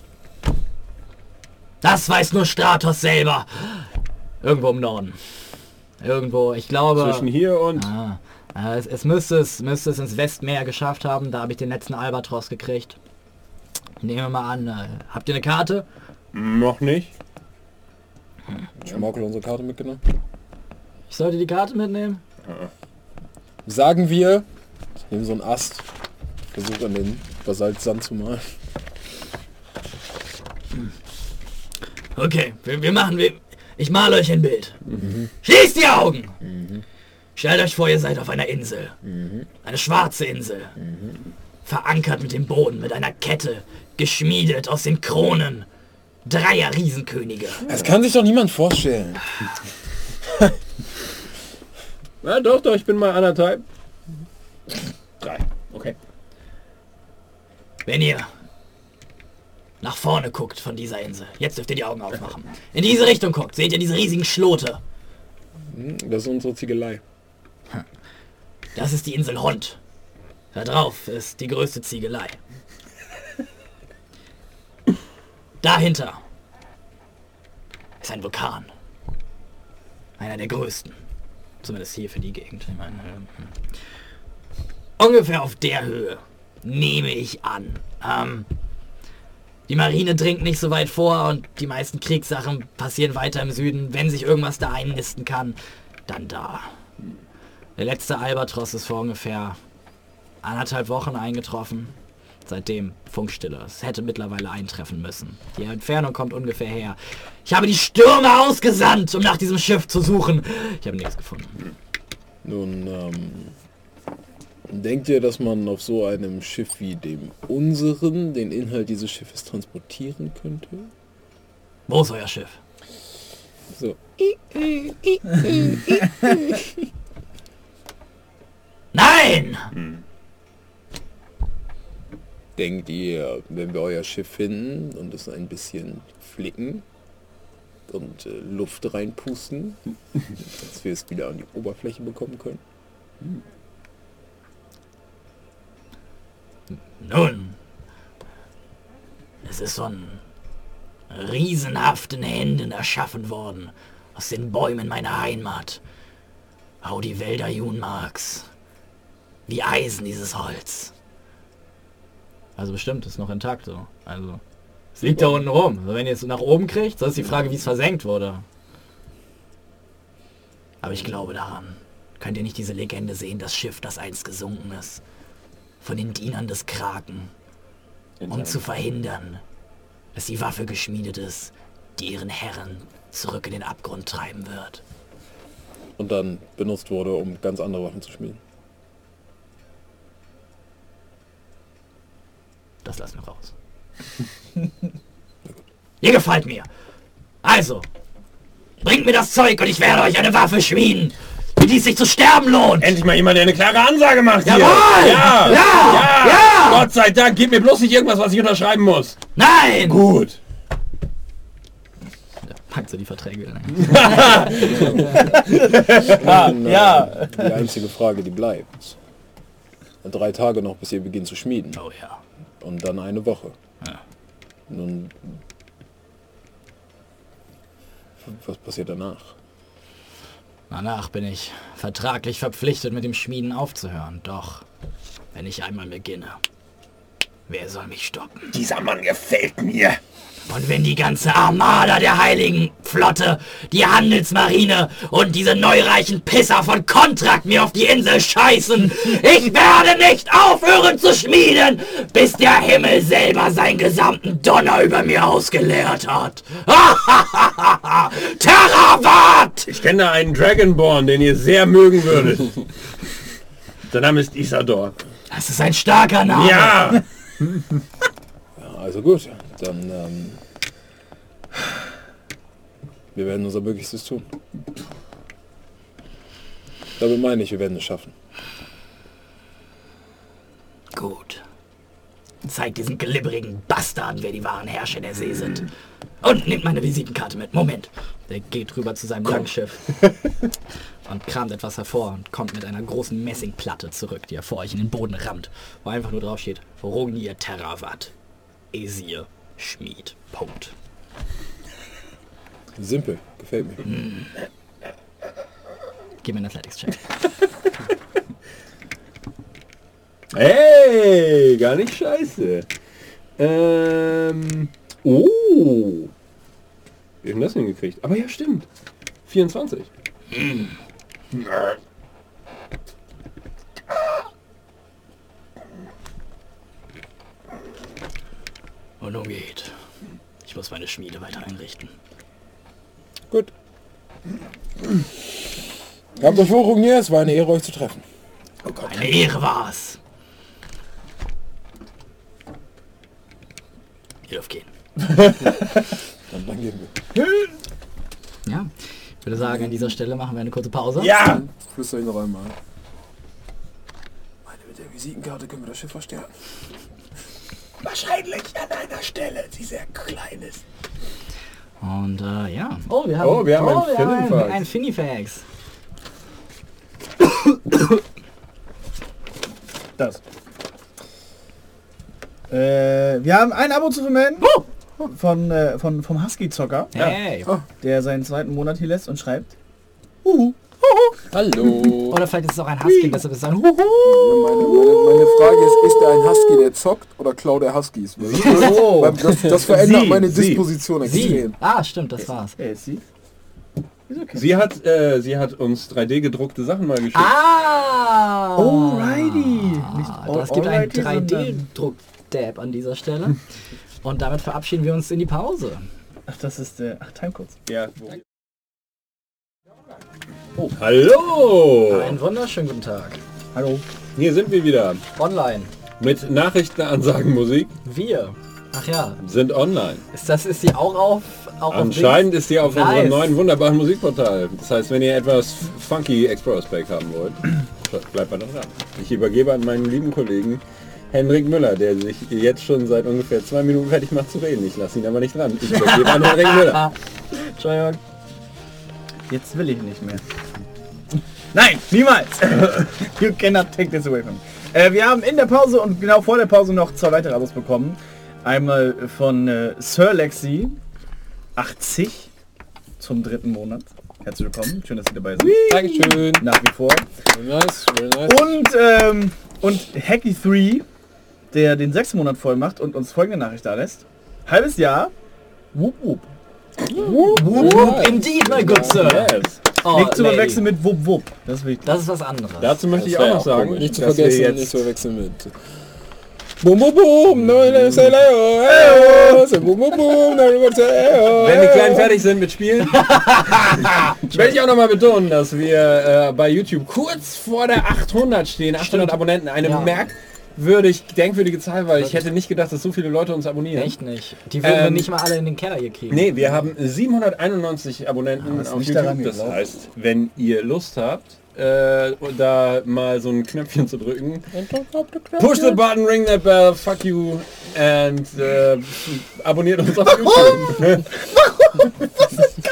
Das weiß nur Stratos selber. Irgendwo im Norden. Irgendwo, ich glaube... Zwischen hier und... Ah, es, es, müsste es müsste es ins Westmeer geschafft haben. Da habe ich den letzten Albatros gekriegt. Nehmen wir mal an. Äh, habt ihr eine Karte? Noch nicht. Hm. Schmaukel unsere Karte mitgenommen? Ich sollte die Karte mitnehmen? Ah. Sagen wir... Ich nehme so einen Ast. Versuche an den Basaltsand zu malen. Okay, wir, wir machen... Wir, ich male euch ein Bild. Mhm. Schließt die Augen! Mhm. Stellt euch vor, ihr seid auf einer Insel. Mhm. Eine schwarze Insel. Mhm. Verankert mit dem Boden, mit einer Kette. Geschmiedet aus den Kronen dreier Riesenkönige. Das kann sich doch niemand vorstellen. Na doch, doch, ich bin mal anderthalb. Drei, okay. Wenn ihr nach vorne guckt von dieser Insel, jetzt dürft ihr die Augen aufmachen. In diese Richtung guckt, seht ihr diese riesigen Schlote. Das ist unsere Ziegelei. Das ist die Insel Hond. Da drauf ist die größte Ziegelei. Dahinter ist ein Vulkan. Einer der größten. Zumindest hier für die Gegend. Ich meine, ungefähr auf der Höhe, nehme ich an. Ähm, die Marine dringt nicht so weit vor und die meisten Kriegssachen passieren weiter im Süden. Wenn sich irgendwas da einnisten kann, dann da. Der letzte Albatros ist vor ungefähr anderthalb Wochen eingetroffen. Seitdem Funkstille. Es hätte mittlerweile eintreffen müssen. Die Entfernung kommt ungefähr her. Ich habe die Stürme ausgesandt, um nach diesem Schiff zu suchen. Ich habe nichts gefunden. Nun, ähm... denkt ihr, dass man auf so einem Schiff wie dem unseren den Inhalt dieses Schiffes transportieren könnte? Wo ist euer Schiff? So. Nein! Hm. Denkt ihr, wenn wir euer Schiff finden und es ein bisschen flicken und äh, Luft reinpusten, dass wir es wieder an die Oberfläche bekommen können? Hm. Nun, es ist von riesenhaften Händen erschaffen worden, aus den Bäumen meiner Heimat. Au die Wälder Junmarks. Wie Eisen dieses Holz. Also bestimmt, ist noch intakt so. Also, es liegt da unten rum. Also wenn ihr es nach oben kriegt, so ist die Frage, wie es versenkt wurde. Aber ich glaube daran. Könnt ihr nicht diese Legende sehen, das Schiff, das einst gesunken ist? Von den Dienern des Kraken, um zu verhindern, dass die Waffe geschmiedet ist, die ihren Herren zurück in den Abgrund treiben wird. Und dann benutzt wurde, um ganz andere Waffen zu schmieden. Das lassen wir raus. Ihr gefällt mir. Also, bringt mir das Zeug und ich werde euch eine Waffe schmieden, für die es sich zu sterben lohnt. Endlich mal jemand, der eine klare Ansage macht hier. Jawohl! Ja! Ja! Ja! Ja! Gott sei Dank, gib mir bloß nicht irgendwas, was ich unterschreiben muss. Nein! Gut. Packt so die Verträge. Ne? Ah, Nun, äh, ja. Die einzige Frage, die bleibt. Drei Tage noch, bis ihr beginnt zu schmieden. Oh ja. Und dann eine Woche. Ja. Nun, was passiert danach? Danach bin ich vertraglich verpflichtet, mit dem Schmieden aufzuhören. Doch, wenn ich einmal beginne, wer soll mich stoppen? Dieser Mann gefällt mir. Und wenn die ganze Armada der Heiligen Flotte, die Handelsmarine und diese neureichen Pisser von Kontrakt mir auf die Insel scheißen, ich werde nicht aufhören zu schmieden, bis der Himmel selber seinen gesamten Donner über mir ausgeleert hat. Terravat! Ich kenne da einen Dragonborn, den ihr sehr mögen würdet. Der Name ist Isador. Das ist ein starker Name. Ja! Ja, also gut, dann ähm, wir werden unser Möglichstes tun. Damit meine ich, wir werden es schaffen. Gut. Zeig diesen glibberigen Bastarden, wer die wahren Herrscher der See sind. Und nimmt meine Visitenkarte mit. Moment. Der geht rüber zu seinem Langschiff und kramt etwas hervor und kommt mit einer großen Messingplatte zurück, die er vor euch in den Boden rammt, wo einfach nur drauf steht: Rognir Terravat, Esir Schmied. Punkt. Simpel, gefällt mir. Hm. Gib mir einen Athletics-Check. Hey, gar nicht scheiße. Ähm. Oh. Wie haben das hingekriegt? Aber ja, stimmt. vierundzwanzig. Und nun geht. Ich muss meine Schmiede weiter einrichten. Gut. Habt euch wohl, Rognir, es war eine Ehre, euch zu treffen. Eine Ehre war's. Ihr dürft gehen. Dann, dann gehen wir. Ja, ich würde sagen, an dieser Stelle machen wir eine kurze Pause. Ja! Flüster ich noch einmal. Meine, mit der Visitenkarte können wir das Schiff verstärken. Wahrscheinlich an einer Stelle, die sehr klein ist. Und äh, ja. Oh, wir haben, Oh, wir haben einen wir haben ein, Finifax. ein Finifax. Das. Äh, wir haben ein Abo zu vermelden. Von, äh, von, vom Husky-Zocker, Hey. der seinen zweiten Monat hier lässt und schreibt. Huhu. Hallo. Oder vielleicht ist es auch ein Husky, besser ist ein Huhu. Meine, meine, meine Frage ist, ist er ein Husky, der zockt, oder klaut er Huskys? Oh. Weil das, das verändert Sie, meine sie, Disposition Sie. extrem. Ah, stimmt, das war's. Wer ist sie? Ist okay. Sie hat, äh, sie hat uns drei D gedruckte Sachen mal geschickt. Ah! Alrighty. Nicht all, Das gibt einen alrighty, drei sondern- D-Druck-Dab an dieser Stelle. Und damit verabschieden wir uns in die Pause. Ach, das ist der. Ach, Timecodes. Ja. Hallo! Einen wunderschönen guten Tag. Hallo. Hier sind wir wieder. Online. Mit Nachrichtenansagenmusik Wir. Ach ja. sind online. Ist das ist die auch auf? Auch Anscheinend ist die auf Nice. unserem neuen wunderbaren Musikportal. Das heißt, wenn ihr etwas funky Explorer Spec haben wollt, bleibt mal dran. Ich übergebe an meinen lieben Kollegen Henrik Müller, der sich jetzt schon seit ungefähr zwei Minuten fertig macht zu reden. Ich lasse ihn aber nicht dran. Ich übergebe an Henrik Müller. Entschuldigung. Jetzt will ich nicht mehr. Nein, niemals! You cannot take this away from me. Äh, wir haben in der Pause und genau vor der Pause noch zwei weitere Abos bekommen. Einmal von äh, Sir Lexi, achtzig, zum dritten Monat. Herzlich willkommen, schön, dass Sie dabei sind. Dankeschön. Nach wie vor. Very nice, very nice. Und, ähm, und Hacky drei, der den sechsten Monat voll macht und uns folgende Nachricht da lässt. Halbes Jahr. Wup, wup. Whoop, whoop, indeed, my good sir. Yes. Oh, Nicht zu Lady. verwechseln mit Wupp Wupp. Das ist wichtig. Das ist was anderes. Dazu möchte ich Das auch wär noch auch sagen, komisch. Nicht zu dass wir vergessen, jetzt nicht zu verwechseln mit... Bum bum bum, neue Sele, bum bum bum, wenn die Kleinen fertig sind mit Spielen, werde ich auch noch mal betonen, dass wir äh, bei YouTube kurz vor der achthundert stehen, achthundert Abonnenten, eine Ja. merkwürdig, denkwürdige Zahl, weil ich hätte nicht gedacht, dass so viele Leute uns abonnieren. Echt nicht. Die würden wir Ähm, nicht mal alle in den Keller hier kriegen. Nee, wir haben siebenhunderteinundneunzig Abonnenten hast auf nicht daran YouTube. Das geglaubt. heißt, wenn ihr Lust habt, äh, da mal so ein Knöpfchen zu drücken, push the button, ring that bell, fuck you, and äh, abonniert uns auf YouTube.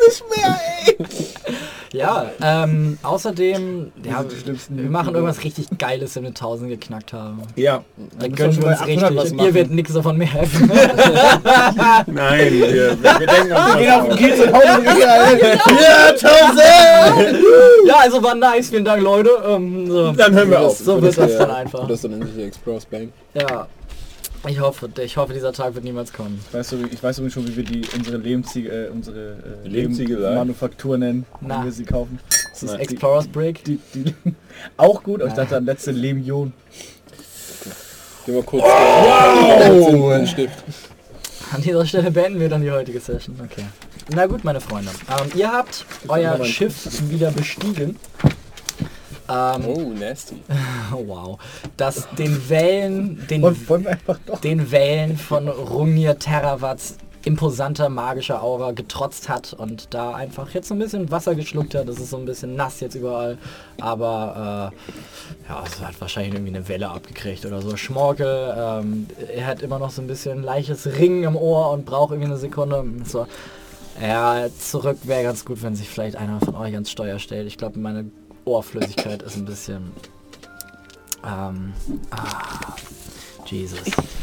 nicht mehr, ey. Ja, ähm, außerdem, ja, sind die schlimmsten wir machen irgendwas richtig Geiles, wenn wir tausend geknackt haben. Ja. Dann müssen gönnen wir wir uns schon bei achthundert was richtig. Und machen. ihr werdet nichts davon mehr helfen. Nein, wir, wir denken an Wir gehen auf den was. Kiez und hauen uns ja, tausend! Ja, also war nice, vielen Dank, Leute. Ähm, so. Dann hören wir auf. So wird das dann einfach. Das dann endlich der Express Bank. Ja. Ich hoffe, ich hoffe, dieser Tag wird niemals kommen. Weißt du, ich weiß übrigens schon, wie wir die unsere Lehmziege, äh, unsere äh, Lehmziegelei? Manufaktur nennen, Na. wenn wir sie kaufen. Das ist Nein. Explorers Brick. Die, die auch gut, aber ich dachte an letzte Lehmion. Geh mal kurz wow. den Stift. An dieser Stelle beenden wir dann die heutige Session. Okay. Na gut, meine Freunde. Ähm, ihr habt euer Schiff wieder bestiegen. Ähm, Oh, nasty. oh, wow. Das den Wellen, den, Und wollen wir einfach doch. den Wellen von Rungnir Terravats imposanter magischer Aura getrotzt hat und da einfach jetzt so ein bisschen Wasser geschluckt hat. Das ist so ein bisschen nass jetzt überall, aber äh, ja, es hat wahrscheinlich irgendwie eine Welle abgekriegt oder so. Schmorkel, ähm, er hat immer noch so ein bisschen leichtes Ringen im Ohr und braucht irgendwie eine Sekunde. So, ja, zurück wäre ganz gut, wenn sich vielleicht einer von euch ans Steuer stellt. Ich glaube, meine Ohrflüssigkeit ist ein bisschen ähm, ah, Jesus.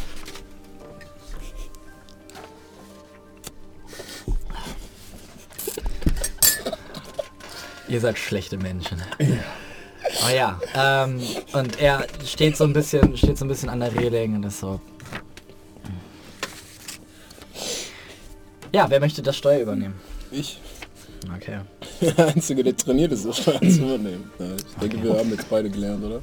Ihr seid schlechte Menschen. Oh ja, ähm, und er steht so ein bisschen, steht so ein bisschen an der Reling und ist so. Ja, wer möchte das Steuer übernehmen? Ich. Okay. Der Einzige, der trainiert ist, das Steuer zu übernehmen. Ja, ich denke, wir haben jetzt beide gelernt, oder?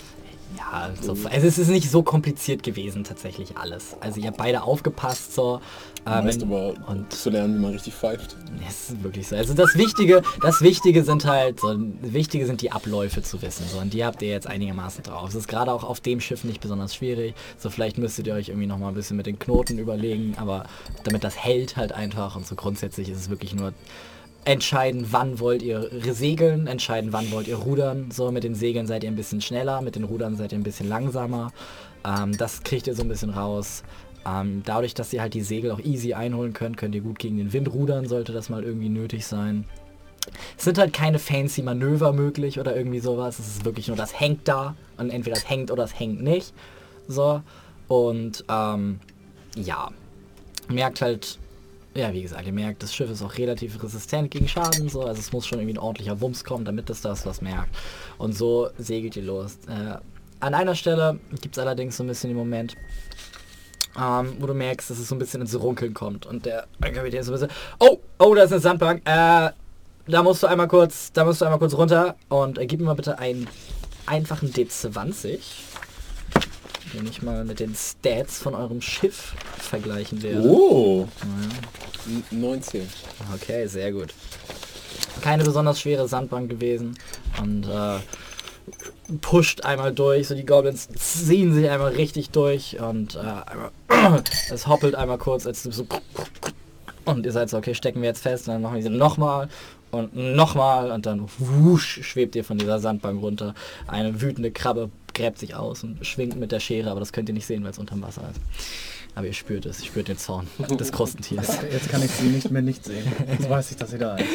Ja, so, also es ist nicht so kompliziert gewesen, tatsächlich alles. Also ihr habt beide aufgepasst, so. Äh, Meist wenn- aber und zu lernen, wie man richtig pfeift. es ist wirklich so. Also das Wichtige, das Wichtige sind halt, so, Wichtige sind die Abläufe zu wissen. So, und die habt ihr jetzt einigermaßen drauf. Es ist gerade auch auf dem Schiff nicht besonders schwierig. So, vielleicht müsstet ihr euch irgendwie noch mal ein bisschen mit den Knoten überlegen, aber damit das hält halt einfach. Und so grundsätzlich ist es wirklich nur entscheiden, wann wollt ihr segeln, entscheiden, wann wollt ihr rudern. So, mit den Segeln seid ihr ein bisschen schneller, mit den Rudern seid ihr ein bisschen langsamer. Ähm, das kriegt ihr so ein bisschen raus. Ähm, dadurch, dass ihr halt die Segel auch easy einholen könnt, könnt ihr gut gegen den Wind rudern, sollte das mal irgendwie nötig sein. Es sind halt keine fancy Manöver möglich oder irgendwie sowas. Es ist wirklich nur, das hängt da und entweder das hängt oder das hängt nicht. So. Und ähm, ja, merkt halt, ja, wie gesagt, ihr merkt, das Schiff ist auch relativ resistent gegen Schaden, so, also es muss schon irgendwie ein ordentlicher Wumms kommen, damit es das was merkt. Und so segelt ihr los. Äh, an einer Stelle gibt es allerdings so ein bisschen den Moment, ähm, wo du merkst, dass es so ein bisschen ins Runkeln kommt und der Kapitän ist so ein bisschen, oh, oh, da ist eine Sandbank, äh, da musst du einmal kurz, da musst du einmal kurz runter und äh, gib mir mal bitte einen einfachen D zwanzig. Den ich mal mit den Stats von eurem Schiff vergleichen werde. Oh. N- neunzehn. Okay, sehr gut. Keine besonders schwere Sandbank gewesen und äh, pusht einmal durch, so die Goblins ziehen sich einmal richtig durch und äh, einmal, es hoppelt einmal kurz, als so und ihr seid so, okay, stecken wir jetzt fest, und dann machen wir sie nochmal und nochmal und dann wusch, schwebt ihr von dieser Sandbank runter. Eine wütende Krabbe gräbt sich aus und schwingt mit der Schere, aber das könnt ihr nicht sehen, weil es unterm Wasser ist. Aber ihr spürt es, ihr spürt den Zorn des Krustentiers. Jetzt kann ich sie nicht mehr nicht sehen. Jetzt weiß ich, dass sie da ist.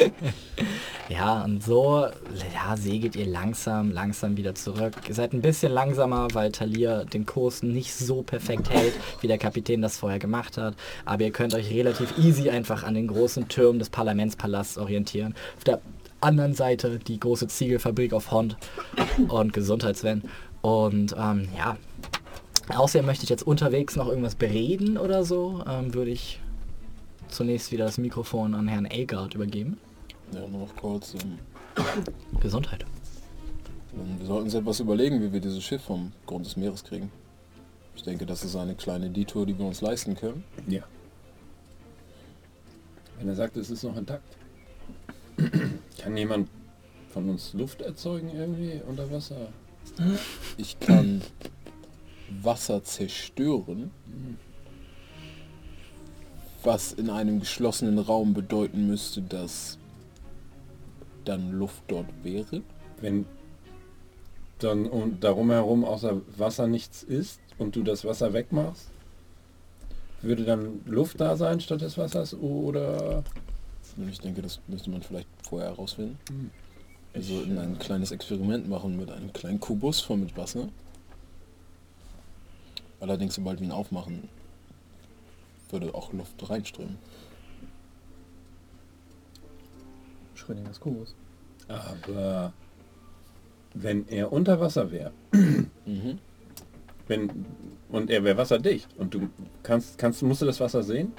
Ja, und so ja, segelt ihr langsam, langsam wieder zurück. Ihr seid ein bisschen langsamer, weil Talir den Kurs nicht so perfekt hält, wie der Kapitän das vorher gemacht hat. Aber ihr könnt euch relativ easy einfach an den großen Türmen des Parlamentspalasts orientieren. Auf der anderen Seite die große Ziegelfabrik auf Hond und Gesundheitsven. Und ähm, ja, außer ihr möchtet jetzt unterwegs noch irgendwas bereden oder so, ähm, würde ich zunächst wieder das Mikrofon an Herrn Elgard übergeben. Ja, nur noch kurz. Ähm, Gesundheit. ähm, wir sollten uns etwas überlegen, wie wir dieses Schiff vom Grund des Meeres kriegen. Ich denke, das ist eine kleine Detour, die wir uns leisten können. Ja. Wenn er sagt, es ist noch intakt. Kann jemand von uns Luft erzeugen irgendwie unter Wasser? Ich kann Wasser zerstören, was in einem geschlossenen Raum bedeuten müsste, dass dann Luft dort wäre. Wenn dann und darum herum außer Wasser nichts ist und du das Wasser wegmachst, würde dann Luft da sein statt des Wassers oder Ich denke, das müsste man vielleicht vorher herausfinden. Wir sollten ein kleines Experiment machen mit einem kleinen Kubus voll mit Wasser. Allerdings, sobald wir ihn aufmachen, würde auch Luft reinströmen. Schrödingers Kubus. Aber wenn er unter Wasser wäre, Mhm. wenn und er wäre wasserdicht und du kannst, kannst, musst du das Wasser sehen,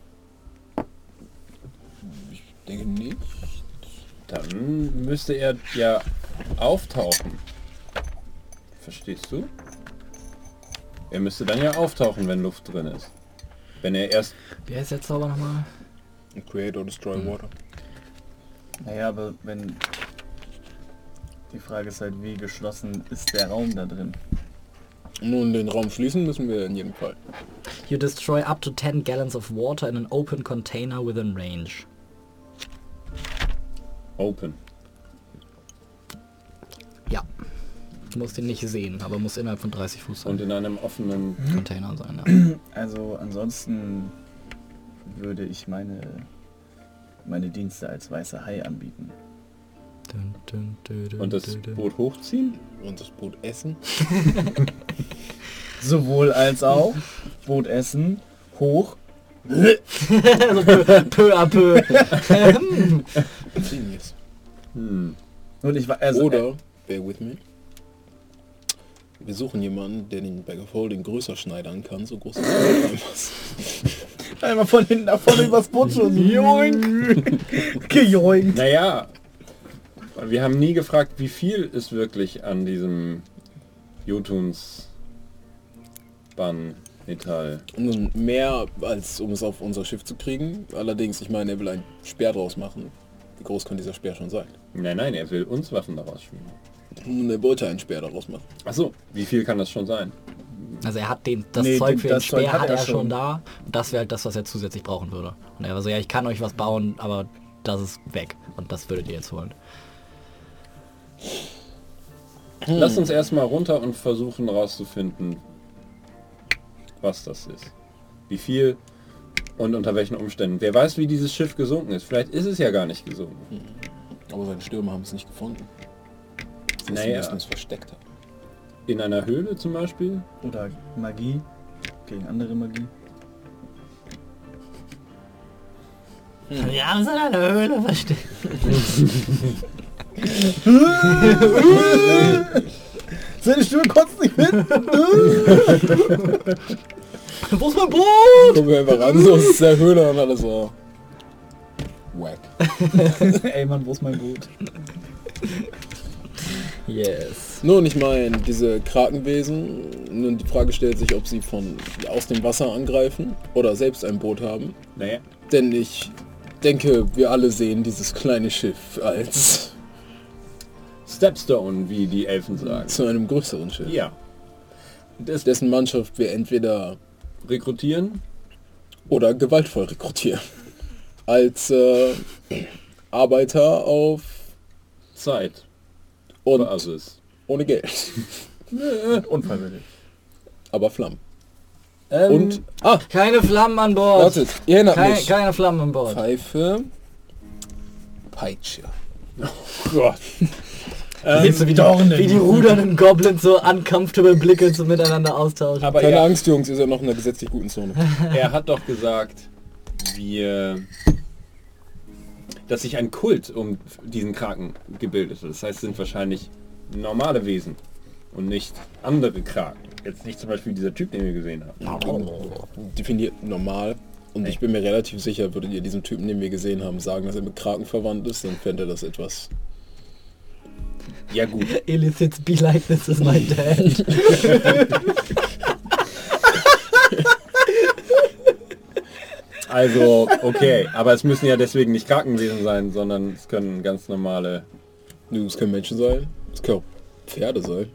Ich denke nicht. dann müsste er ja auftauchen. Verstehst du? Er müsste dann ja auftauchen, wenn Luft drin ist. Wenn er erst... Wie heißt der Zauber nochmal? Create or destroy water. Naja, aber wenn... Die Frage ist halt, wie geschlossen ist der Raum da drin? Nun, den Raum schließen müssen wir in jedem Fall. You destroy up to ten gallons of water in an open container within range. Open. Ja. Du musst ihn nicht sehen, aber muss innerhalb von dreißig Fuß sein. Und in einem offenen... Container sein, ja. Also ansonsten würde ich meine, meine Dienste als weißer Hai anbieten. Dun, dun, dun, dun, Und das dun, dun. Boot hochziehen? Und das Boot essen. Sowohl als auch. Boot essen, hoch. Also peu, peu à peu. Genius. Hm. Und ich war also Oder, bear with me, wir suchen jemanden, der den Bag of Holding größer schneidern kann, so groß ist es. äh, einmal von hinten nach vorne übers Boot schon. Joink. Gejoinkt. Naja, wir haben nie gefragt, wie viel ist wirklich an diesem Jotuns Bannmetall. Nun, mehr als um es auf unser Schiff zu kriegen. Allerdings, ich meine, er will einen Speer draus machen. Wie groß kann dieser Speer schon sein? Nein, nein, er will uns Waffen daraus schmieden. Nun, er wollte einen Speer daraus machen. Achso, wie viel kann das schon sein? Also er hat den, das Nee, Zeug für das den Zeug Speer hat hat er er schon schon. da. Und das wäre halt das, was er zusätzlich brauchen würde. Und er war so, ja, ich kann euch was bauen, aber das ist weg. Und das würdet ihr jetzt holen. Lass uns erstmal runter und versuchen rauszufinden, was das ist. Wie viel und unter welchen Umständen. Wer weiß, wie dieses Schiff gesunken ist. Vielleicht ist es ja gar nicht gesunken. Aber seine Stürmer haben es nicht gefunden. Sie Naja. müssen es versteckt haben. In einer Höhle zum Beispiel. Oder Magie gegen andere Magie. Wir haben es in einer Höhle versteckt. Seine Stimme kotzt nicht mit. Wo ist mein Boot? Gucken wir einfach ran, so aus der Höhle und alles so. Wack. Ey Mann, wo ist mein Boot? Yes. Nun, ich meine, diese Krakenwesen, nun die Frage stellt sich, ob sie von aus dem Wasser angreifen oder selbst ein Boot haben. Naja. Denn ich denke, wir alle sehen dieses kleine Schiff als Stepstone, wie die Elfen sagen. zu einem größeren Schiff. Ja. Das Dessen Mannschaft wir entweder rekrutieren. oder gewaltvoll rekrutieren. Als äh, Arbeiter auf Zeit. und Basis. ohne Geld. Unfreiwillig. Aber Flammen. Ähm, Und, ah, Keine Flammen an Bord. wartet, ihr erinnert Keine, mich. keine Flammen an Bord. Pfeife, Peitsche. Gott. Siehst du, wie, die, wie die rudernden Goblins so uncomfortable Blicke so miteinander austauschen. Aber Keine er, Angst, Jungs, ihr seid noch in einer gesetzlich guten Zone. er hat doch gesagt, wir, dass sich ein Kult um diesen Kraken gebildet hat. Das heißt, es sind wahrscheinlich normale Wesen und nicht andere Kraken. Jetzt nicht zum Beispiel dieser Typ, den wir gesehen haben. Definiert normal. Und ich bin mir relativ sicher, würdet ihr diesem Typen, den wir gesehen haben, sagen, dass er mit Kraken verwandt ist, dann fände er das etwas... Ja gut. Illicits be like this is my dad. Also, okay. Aber es müssen ja deswegen nicht Krakenwesen sein, sondern es können ganz normale... Nö, es können Menschen sein. Es können auch Pferde sein.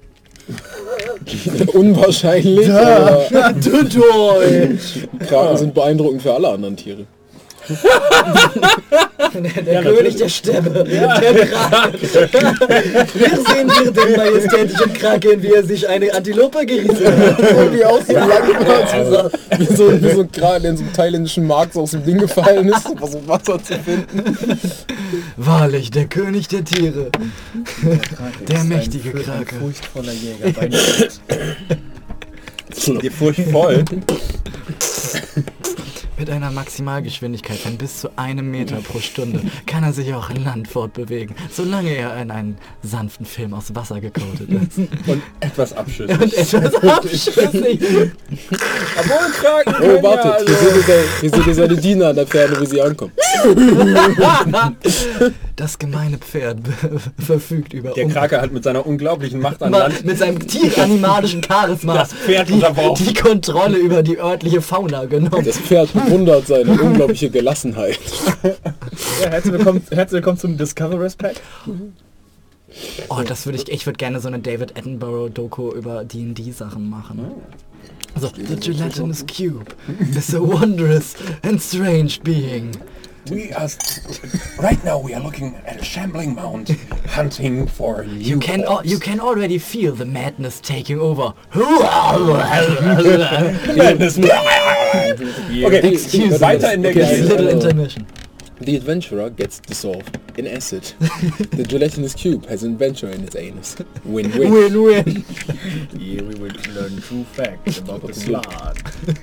Unwahrscheinlich, aber Tutoy! Kraken sind beeindruckend für alle anderen Tiere. der der König der Stämme, der Kraken. Wir sehen hier den majestätischen Kraken, wie er sich eine Antilope gerissen hat. Wie aussieht, Also, wie, so, wie so ein Kraken, der in so einem thailändischen Markt so aus dem Ding gefallen ist, um versucht Wasser zu finden. Wahrlich, der König der Tiere. Der mächtige Ein Kraken. furchtvoller Jäger bei Nacht. Dir furchtvoll. Mit einer Maximalgeschwindigkeit von bis zu einem Meter pro Stunde kann er sich auch in Land fortbewegen, solange er in einen sanften Film aus Wasser gecoatet ist. Und etwas abschüssig. Und etwas abschüssig. Obwohl Kraken Oh, können wartet, ja, wie also. seht ihr, wie seht ihr seine Diener an der Pferde, wie sie ankommen? Das gemeine Pferd be- verfügt über Der un- Krake hat mit seiner unglaublichen Macht an Ma- Land mit seinem tieranimalischen Charisma das Pferd die, unterworfen. die Kontrolle über die örtliche Fauna genommen. Das Pferd bewundert seine unglaubliche Gelassenheit. Ja, herzlich willkommen, herzlich willkommen zum Discoverers Pack. Oh, das würde ich, ich würde gerne so eine David Attenborough-Doku über D and D-Sachen machen. Also, the gelatinous cube is a wondrous and strange being. We are right now we are looking at a shambling mound, hunting for a new You can, al- corpse. you can already feel the madness taking over. Madness. Okay, Excuse weiter in der Okay, This Geschichte. little also- intermission. The adventurer gets dissolved in acid. The gelatinous cube has an adventure in its anus. Win-win. Win-win. Here we will learn true facts about the blood.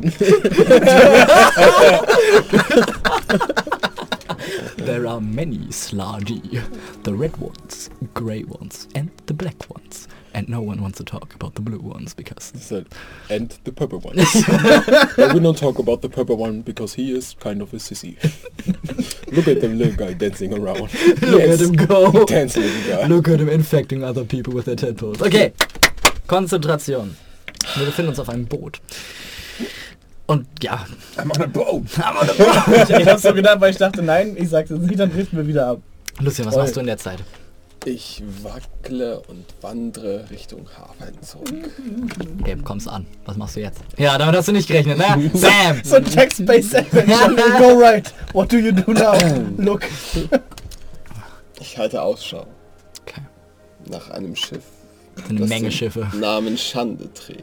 There are many Slagi. The red ones, grey ones, and the black ones. And no one wants to talk about the blue ones because... Said, and the purple one. But we don't talk about the purple one because he is kind of a sissy. Look at the little guy dancing around. Look at him go. Dance little guy. Look at him infecting other people with their tadpoles. Okay, Konzentration. Wir befinden uns auf einem Boot. Und ja, I'm on a boat. Ich, ich hab's so gedacht, weil ich dachte, nein, ich sag's jetzt nicht, dann driften wir wieder ab. Lucian, was Voll. machst du in der Zeit? Ich wackle und wandere Richtung Hafen zurück. Okay, kommst an. Was machst du jetzt? Ja, damit hast du nicht gerechnet, ne? Sam! So ein Text-Based Adventure. Go right. What do you do now? Look. Ich halte Ausschau Okay. nach einem Schiff, Eine das Menge den Schiffe. Namen Schande trägt.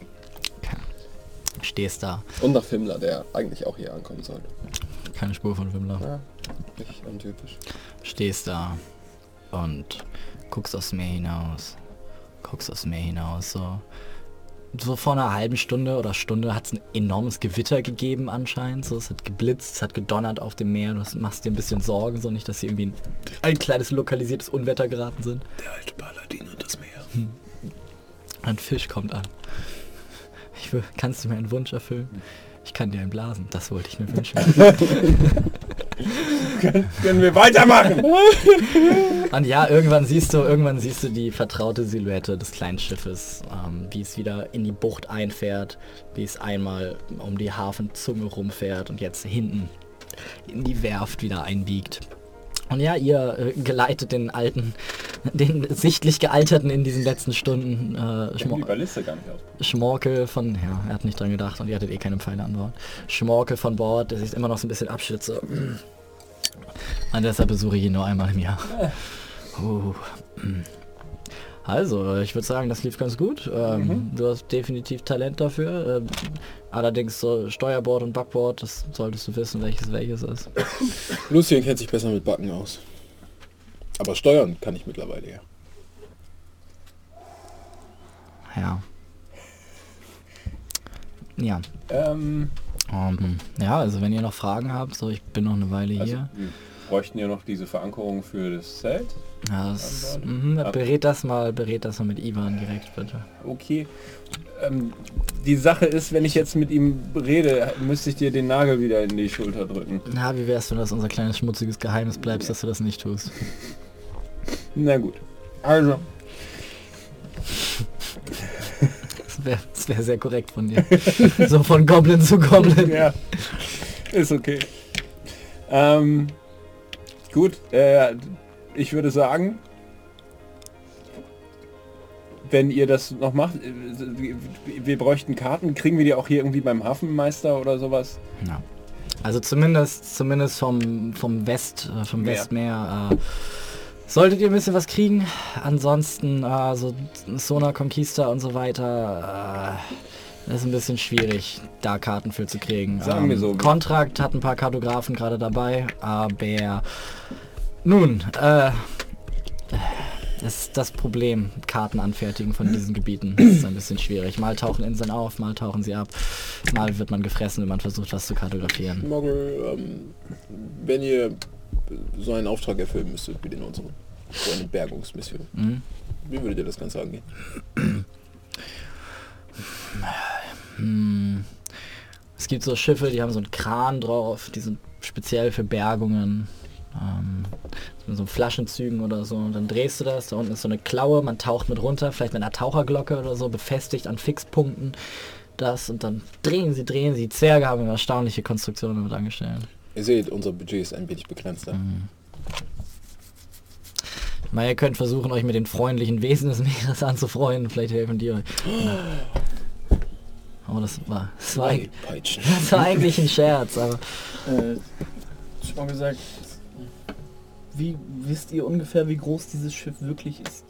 Stehst da. Und nach Fimmler, der eigentlich auch hier ankommen sollte. Keine Spur von Wimmler. Ja, nicht untypisch. Stehst da und guckst aufs Meer hinaus. Guckst aufs Meer hinaus, so. So vor einer halben Stunde oder Stunde hat es ein enormes Gewitter gegeben anscheinend. So, es hat geblitzt, es hat gedonnert auf dem Meer. Du machst dir ein bisschen Sorgen, so nicht, dass sie irgendwie in ein kleines lokalisiertes Unwetter geraten sind. Der alte Paladin und das Meer. Ein Fisch kommt an. Ich will, kannst du mir einen Wunsch erfüllen? Ich kann dir einen blasen. Das wollte ich mir wünschen. Können wir weitermachen? Und ja, irgendwann siehst du, irgendwann siehst du die vertraute Silhouette des kleinen Schiffes, ähm, wie es wieder in die Bucht einfährt, wie es einmal um die Hafenzunge rumfährt und jetzt hinten in die Werft wieder einbiegt. Und ja, ihr äh, geleitet den alten, den sichtlich gealterten in diesen letzten Stunden äh, Ich die Schmor Balliste gar nicht aus. Schmorkel von, ja, er hat nicht dran gedacht und ihr hattet eh keine Pfeile an Bord. Schmorkel von Bord, der sich immer noch so ein bisschen abschützt. Und deshalb besuche ich ihn nur einmal im Jahr. Uh. Also, ich würde sagen, das lief ganz gut. Ähm, Mhm. Du hast definitiv Talent dafür. Ähm, allerdings so Steuerbord und Backbord, das solltest du wissen, welches welches ist. Lucien kennt sich besser mit Backen aus. Aber steuern kann ich mittlerweile ja. Ja. Ja. Ähm, Ähm, ja, also wenn ihr noch Fragen habt, so ich bin noch eine Weile also, hier. wir bräuchten ja noch diese Verankerung für das Zelt. Ja, das, Antwort. mhm, Ab- berät das mal, berät das mal mit Ivan direkt, bitte. Okay. Ähm, die Sache ist, wenn ich jetzt mit ihm rede, müsste ich dir den Nagel wieder in die Schulter drücken. Na, wie wär's, wenn das unser kleines schmutziges Geheimnis bleibst, dass du das nicht tust? Na gut. Also. Das wäre das wär sehr korrekt von dir. So von Goblin zu Goblin. Ja. Ist okay. Ähm, gut, äh, ich würde sagen, wenn ihr das noch macht, äh, wir bräuchten Karten, kriegen wir die auch hier irgendwie beim Hafenmeister oder sowas? Ja. Also zumindest zumindest vom vom West äh, vom Meer. Westmeer äh, solltet ihr ein bisschen was kriegen. Ansonsten äh, so Sona Conquista und so weiter äh, ist ein bisschen schwierig, da Karten für zu kriegen. Sagen wir so. Kontrakt hat ein paar Kartografen gerade dabei, aber nun, äh, das ist das Problem, Karten anfertigen von diesen Gebieten. Das ist ein bisschen schwierig. Mal tauchen Inseln auf, mal tauchen sie ab, mal wird man gefressen, wenn man versucht, was zu kartografieren. Mogul, ähm, wenn ihr so einen Auftrag erfüllen müsstet wie den unseren, so eine Bergungsmission, Mhm. wie würdet ihr das Ganze angehen? Hm. Es gibt so Schiffe, die haben so einen Kran drauf, die sind speziell für Bergungen. Ähm, mit so Flaschenzügen oder so. Und dann drehst du das, da unten ist so eine Klaue, man taucht mit runter, vielleicht mit einer Taucherglocke oder so, befestigt an Fixpunkten. Das und dann drehen sie, drehen sie. Die Zwerge haben eine erstaunliche Konstruktionen damit angestellt. Ihr seht, unser Budget ist ein wenig begrenzter. Mhm. Ich meine, ihr könnt versuchen, euch mit den freundlichen Wesen des Meeres anzufreunden. Vielleicht helfen die euch. Aber das war, das war, Zwei Peitschen. das war eigentlich ein Scherz, aber Äh, schon mal gesagt, wie wisst ihr ungefähr, wie groß dieses Schiff wirklich ist?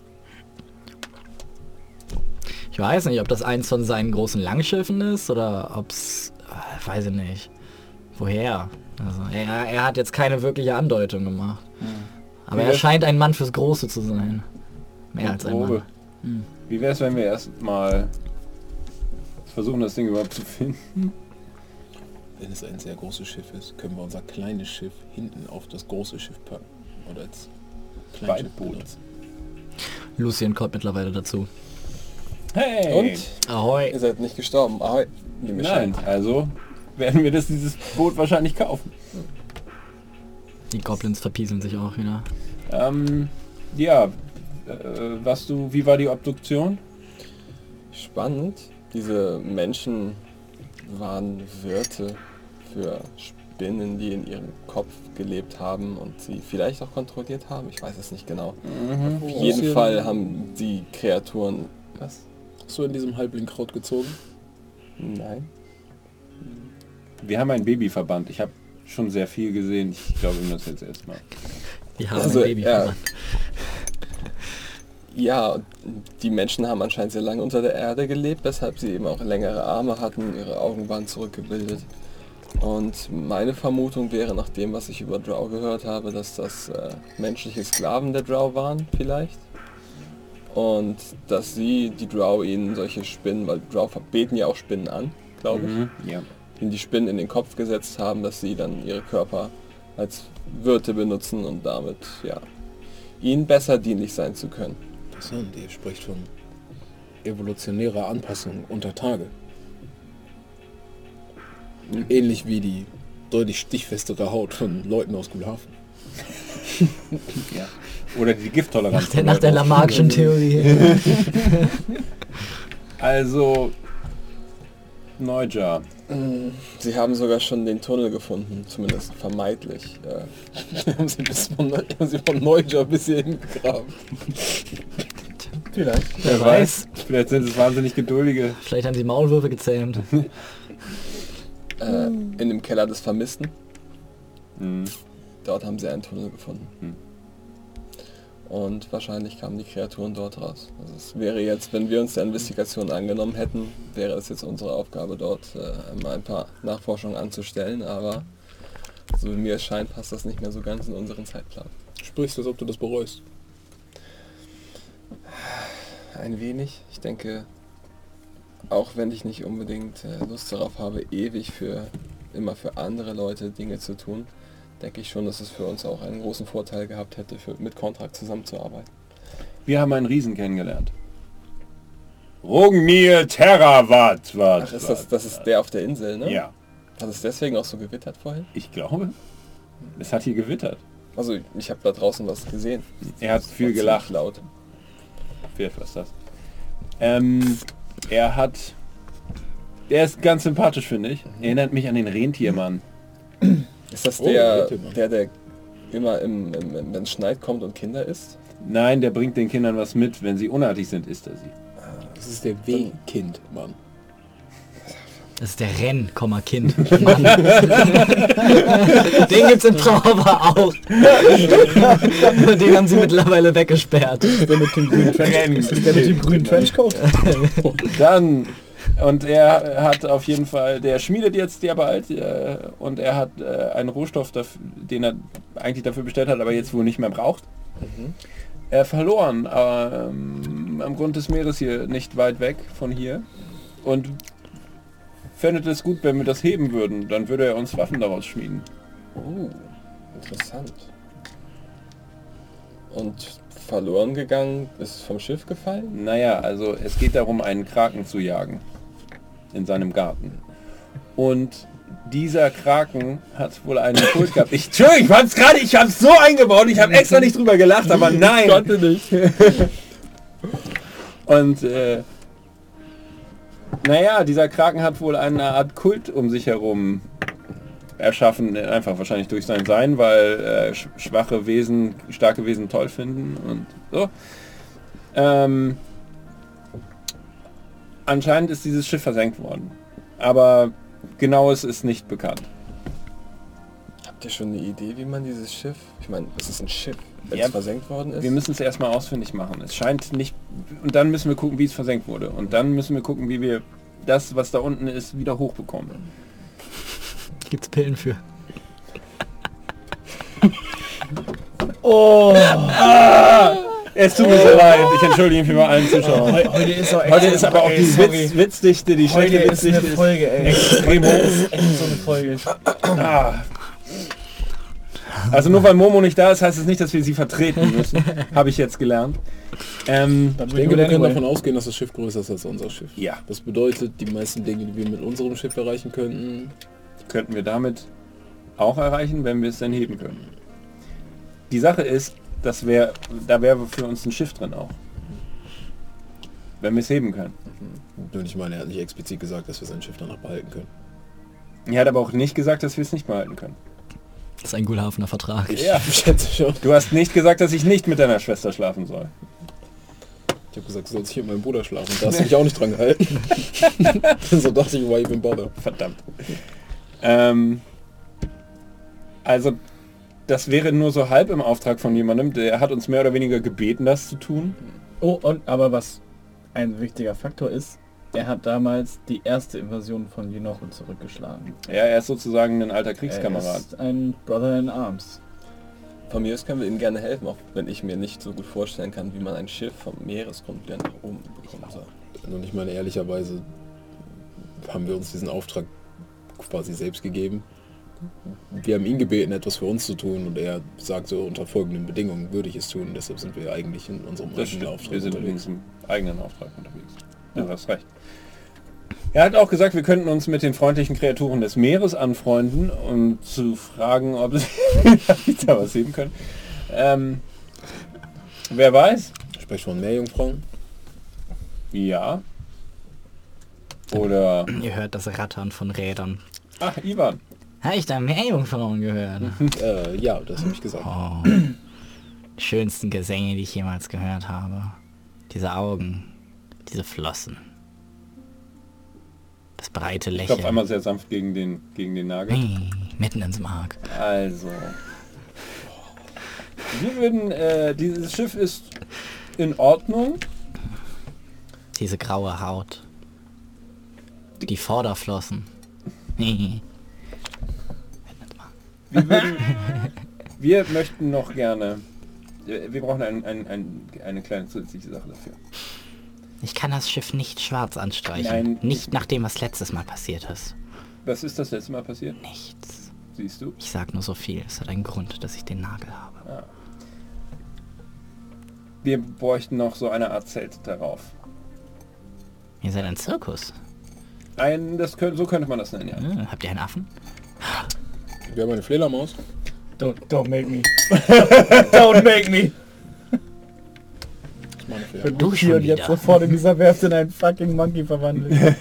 ich weiß nicht, ob das eins von seinen großen Langschiffen ist oder ob's, äh, weiß ich nicht, woher. Also er, er hat jetzt keine wirkliche Andeutung gemacht. Aber Wie er wär's- scheint ein Mann fürs Große zu sein. Mehr als ein Probe. Mann. Hm. Wie wäre es, wenn wir erstmal versuchen, das Ding überhaupt zu finden? Wenn es ein sehr großes Schiff ist, können wir unser kleines Schiff hinten auf das große Schiff packen. Oder als Kleinschiff Beidboot. benutzen. Lucien kommt mittlerweile dazu. Hey! Und? Ahoi. Ihr seid nicht gestorben. Ahoi. Wie mir Nein, scheint. also werden wir das, dieses Boot wahrscheinlich kaufen. Die Goblins verpieseln sich auch wieder. Ähm, ja, äh, was du, wie war die Obduktion? Spannend. Diese Menschen waren Wirte für Spinnen, die in ihrem Kopf gelebt haben und sie vielleicht auch kontrolliert haben. Ich weiß es nicht genau. Auf jeden Fall haben die Kreaturen... Was? Hast du in diesem Halblingkraut gezogen? Nein. Wir haben einen Babyverband. Ich habe schon sehr viel gesehen. Ich glaube, wir müssen jetzt erstmal. Die haben Also, ein Baby ja. verwandt. Ja, die Menschen haben anscheinend sehr lange unter der Erde gelebt, weshalb sie eben auch längere Arme hatten, ihre Augen waren zurückgebildet. Und meine Vermutung wäre, nach dem, was ich über Drow gehört habe, dass das äh, menschliche Sklaven der Drow waren, vielleicht. Und dass sie, die Drow, ihnen solche Spinnen, weil Drow beten ja auch Spinnen an, glaube ich, Mhm, ja. ihnen die Spinnen in den Kopf gesetzt haben, dass sie dann ihre Körper als Wirte benutzen und damit, ja, ihnen besser dienlich sein zu können. Interessant, ihr spricht von evolutionärer Anpassung unter Tage. Ähnlich wie die deutlich stichfestere Haut von Leuten aus Gulhafen. ja. Oder die Gifttoleranz. Nach der, von nach der Leuten. Lamarck'schen Theorie. Also, Neuja. Sie haben sogar schon den Tunnel gefunden, zumindest vermeintlich. Äh, haben sie, bis von, haben sie von Neuja bis hierhin gegraben. Vielleicht. Wer weiß. Vielleicht sind es wahnsinnig geduldige. Vielleicht haben sie Maulwürfe gezähmt. äh, in dem Keller des Vermissten. Mhm. Dort haben sie einen Tunnel gefunden. Hm. Und wahrscheinlich kamen die Kreaturen dort raus. Also es wäre jetzt, wenn wir uns der Investigation angenommen hätten, wäre es jetzt unsere Aufgabe dort äh, mal ein paar Nachforschungen anzustellen, aber so wie mir es scheint, passt das nicht mehr so ganz in unseren Zeitplan. Sprichst du, als ob du das bereust? Ein wenig. Ich denke, auch wenn ich nicht unbedingt äh, Lust darauf habe, ewig für immer für andere Leute Dinge zu tun, denke ich schon, dass es für uns auch einen großen Vorteil gehabt hätte, für, mit Kontrakt zusammenzuarbeiten. Wir haben einen Riesen kennengelernt. Rungmir Terrawatt war Ach, ist das, das ist der auf der Insel, ne? Ja, Hat es deswegen auch so gewittert vorhin? ich glaube. Es hat hier gewittert. Also ich habe da draußen was gesehen. Er hat viel War gelacht. ziemlich laut. Vielleicht was das. Ähm, er hat... Er ist ganz sympathisch, finde ich. Erinnert mich an den Rentiermann. Ist das Oh, der, bitte, Mann. der, der immer im, im, im, wenn es schneit, kommt und Kinder isst? Nein, der bringt den Kindern was mit. Wenn sie unartig sind, isst er sie. Das ist der Wehkind, Mann. Das ist der Renn, Komma, Kind. Mann. Den gibt's in Trauber auch. Den haben sie mittlerweile weggesperrt. Der mit dem grünen Trench- ist das der mit dem grünen Trenchcoat? Dann, und er hat auf jeden Fall, der schmiedet jetzt ja bald äh, und er hat äh, einen Rohstoff, dafür, den er eigentlich dafür bestellt hat, aber jetzt wohl nicht mehr braucht. Mhm. Er verloren ähm, am Grund des Meeres hier, nicht weit weg von hier. Und fändet es gut, wenn wir das heben würden, dann würde er uns Waffen daraus schmieden. Oh, interessant. Und verloren gegangen, ist vom Schiff gefallen? Naja, also es geht darum, einen Kraken zu jagen. In seinem Garten. Und dieser Kraken hat wohl einen Kult gehabt. Ich, Entschuldigung, ich hab's gerade, ich hab's so eingebaut, ich habe extra nicht drüber gelacht, aber nein. Ich konnte nicht. Und äh, naja, dieser Kraken hat wohl eine Art Kult um sich herum erschaffen, einfach wahrscheinlich durch sein Sein, weil äh, sch schwache Wesen, starke Wesen toll finden und so. Ähm, anscheinend ist dieses Schiff versenkt worden, aber genaues ist nicht bekannt. Habt ihr schon eine Idee, wie man dieses Schiff, ich meine, es ist ein Schiff, wenn Ja, es versenkt worden ist? Wir müssen es erstmal ausfindig machen. Es scheint nicht... Und dann müssen wir gucken, wie es versenkt wurde. Und dann müssen wir gucken, wie wir das, was da unten ist, wieder hochbekommen. Gibt's Pillen für. Oh! Es tut mir so leid. Ich entschuldige mich bei allen Zuschauern. Heu- Heute ist, auch Heute ist aber auch ey, die sorry. Witz, Witzdichte, die Heute schlechte ist eine Witzdichte Folge, ey. extrem hoch. Echt so eine Folge. Ah. Also nur weil Momo nicht da ist, heißt es nicht, dass wir sie vertreten müssen. Habe ich jetzt gelernt. Ähm, Dann Ich denke, wir können anyway. davon ausgehen, dass das Schiff größer ist als unser Schiff. ja, Das bedeutet, die meisten Dinge, die wir mit unserem Schiff erreichen könnten, könnten wir damit auch erreichen, wenn wir es dann heben können. Die Sache ist, das wäre, da wäre für uns ein Schiff drin auch. Wenn wir es heben können. und ich meine, er hat nicht explizit gesagt, dass wir sein Schiff danach behalten können. Er hat aber auch nicht gesagt, dass wir es nicht behalten können. Das ist ein Gulhafener Vertrag. Ich Ja. schätze schon. Du hast nicht gesagt, dass ich nicht mit deiner Schwester schlafen soll. Ich habe gesagt, du sollst hier mit meinem Bruder schlafen. Da hast du mich auch nicht dran gehalten. So dachte ich, why even bother? Verdammt. Ähm, also, das wäre nur so halb im Auftrag von jemandem. Der hat uns mehr oder weniger gebeten, das zu tun. Oh, und aber was ein wichtiger Faktor ist, er hat damals die erste Invasion von Linoche zurückgeschlagen. Ja, er ist sozusagen ein alter Er Kriegskamerad. ist ein Brother in Arms. Von mir aus können wir ihm gerne helfen, auch wenn ich mir nicht so gut vorstellen kann, wie man ein Schiff vom Meeresgrund wieder nach oben bekommen soll. Und ich meine, ehrlicherweise haben wir uns diesen Auftrag quasi selbst gegeben. Wir haben ihn gebeten, etwas für uns zu tun und er sagt so, unter folgenden Bedingungen würde ich es tun. Deshalb sind wir eigentlich in unserem Das eigenen stimmt. Auftrag Wir sind unterwegs. übrigens im eigenen Auftrag unterwegs. Ja, du hast recht. Er hat auch gesagt, wir könnten uns mit den freundlichen Kreaturen des Meeres anfreunden, um zu fragen, ob sie da was heben können. Ähm, wer weiß? Sprecht von Meerjungfrauen. Ja. Oder... Ihr hört das Rattern von Rädern. Ach, Ivan. Habe ich da Meerjungfrauen gehört? Äh, ja, das habe ich gesagt. Oh. Die schönsten Gesänge, die ich jemals gehört habe. Diese Augen, diese Flossen. Das breite Ich klopfe Lächeln. einmal sehr sanft gegen den, gegen den Nagel. Hey, mitten ins Mark. Also. Wir würden, äh, dieses Schiff ist in Ordnung. Diese graue Haut. Die Vorderflossen. Hey. Wir, würden, wir möchten noch gerne, äh, wir brauchen ein, ein, ein, eine kleine zusätzliche Sache dafür. Ich kann das Schiff nicht schwarz anstreichen. Nein. Nicht nach dem, was letztes Mal passiert ist. Was ist das letzte Mal passiert? Nichts. Siehst du? Ich sag nur so viel. Es hat einen Grund, dass ich den Nagel habe. Wir bräuchten noch so eine Art Zelt darauf. Ihr seid ein Zirkus. Ein, das könnte, so könnte man das nennen, ja. Hm, habt ihr einen Affen? Wir haben eine Fledermaus. Don't, don't make me. Don't make me. Das ist meine Wenn Fledermaus. du Du hier schon und jetzt wieder. sofort in dieser Werft in einen fucking Monkey verwandeln.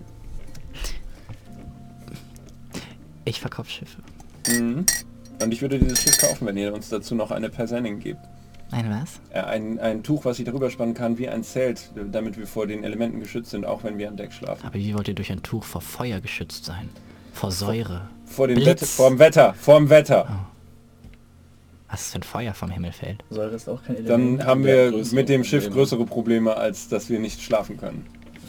Ich verkaufe Schiffe. Mhm. Und ich würde dieses Schiff kaufen, wenn ihr uns dazu noch eine Persenning gebt. Ein was? Äh, ein, ein Tuch, was ich darüber spannen kann, wie ein Zelt, damit wir vor den Elementen geschützt sind, auch wenn wir an Deck schlafen. Aber wie wollt ihr durch ein Tuch vor Feuer geschützt sein? Vor Säure? Vor dem Blitz. Wetter, vor dem Wetter, vor dem Wetter. Was ist, wenn Feuer vom Himmel fällt? Säure ist auch kein Element. Dann haben wir wir größere mit dem Schiff Probleme. größere Probleme, als dass wir nicht schlafen können.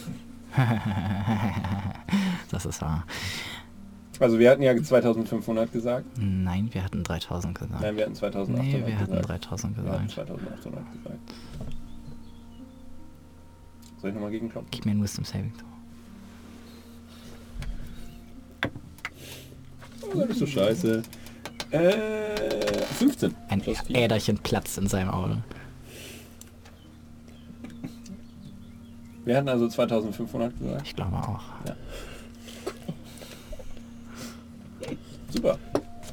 Das ist wahr. Also wir hatten ja zweitausendfünfhundert gesagt. Nein, wir hatten dreitausend gesagt. Nein, wir hatten zweitausendachthundert Nee, wir hatten gesagt. dreitausend Wir hatten gesagt. zweitausendachthundert gesagt. Soll ich nochmal gegenklopfen? Gib mir ein Wisdom Saving Throw. Oh, das ist so scheiße. Äh, fünfzehn. Ein Plus vier. Äderchen platzt in seinem Auge. Wir hatten also zweitausendfünfhundert gesagt. Ich glaube auch. Super.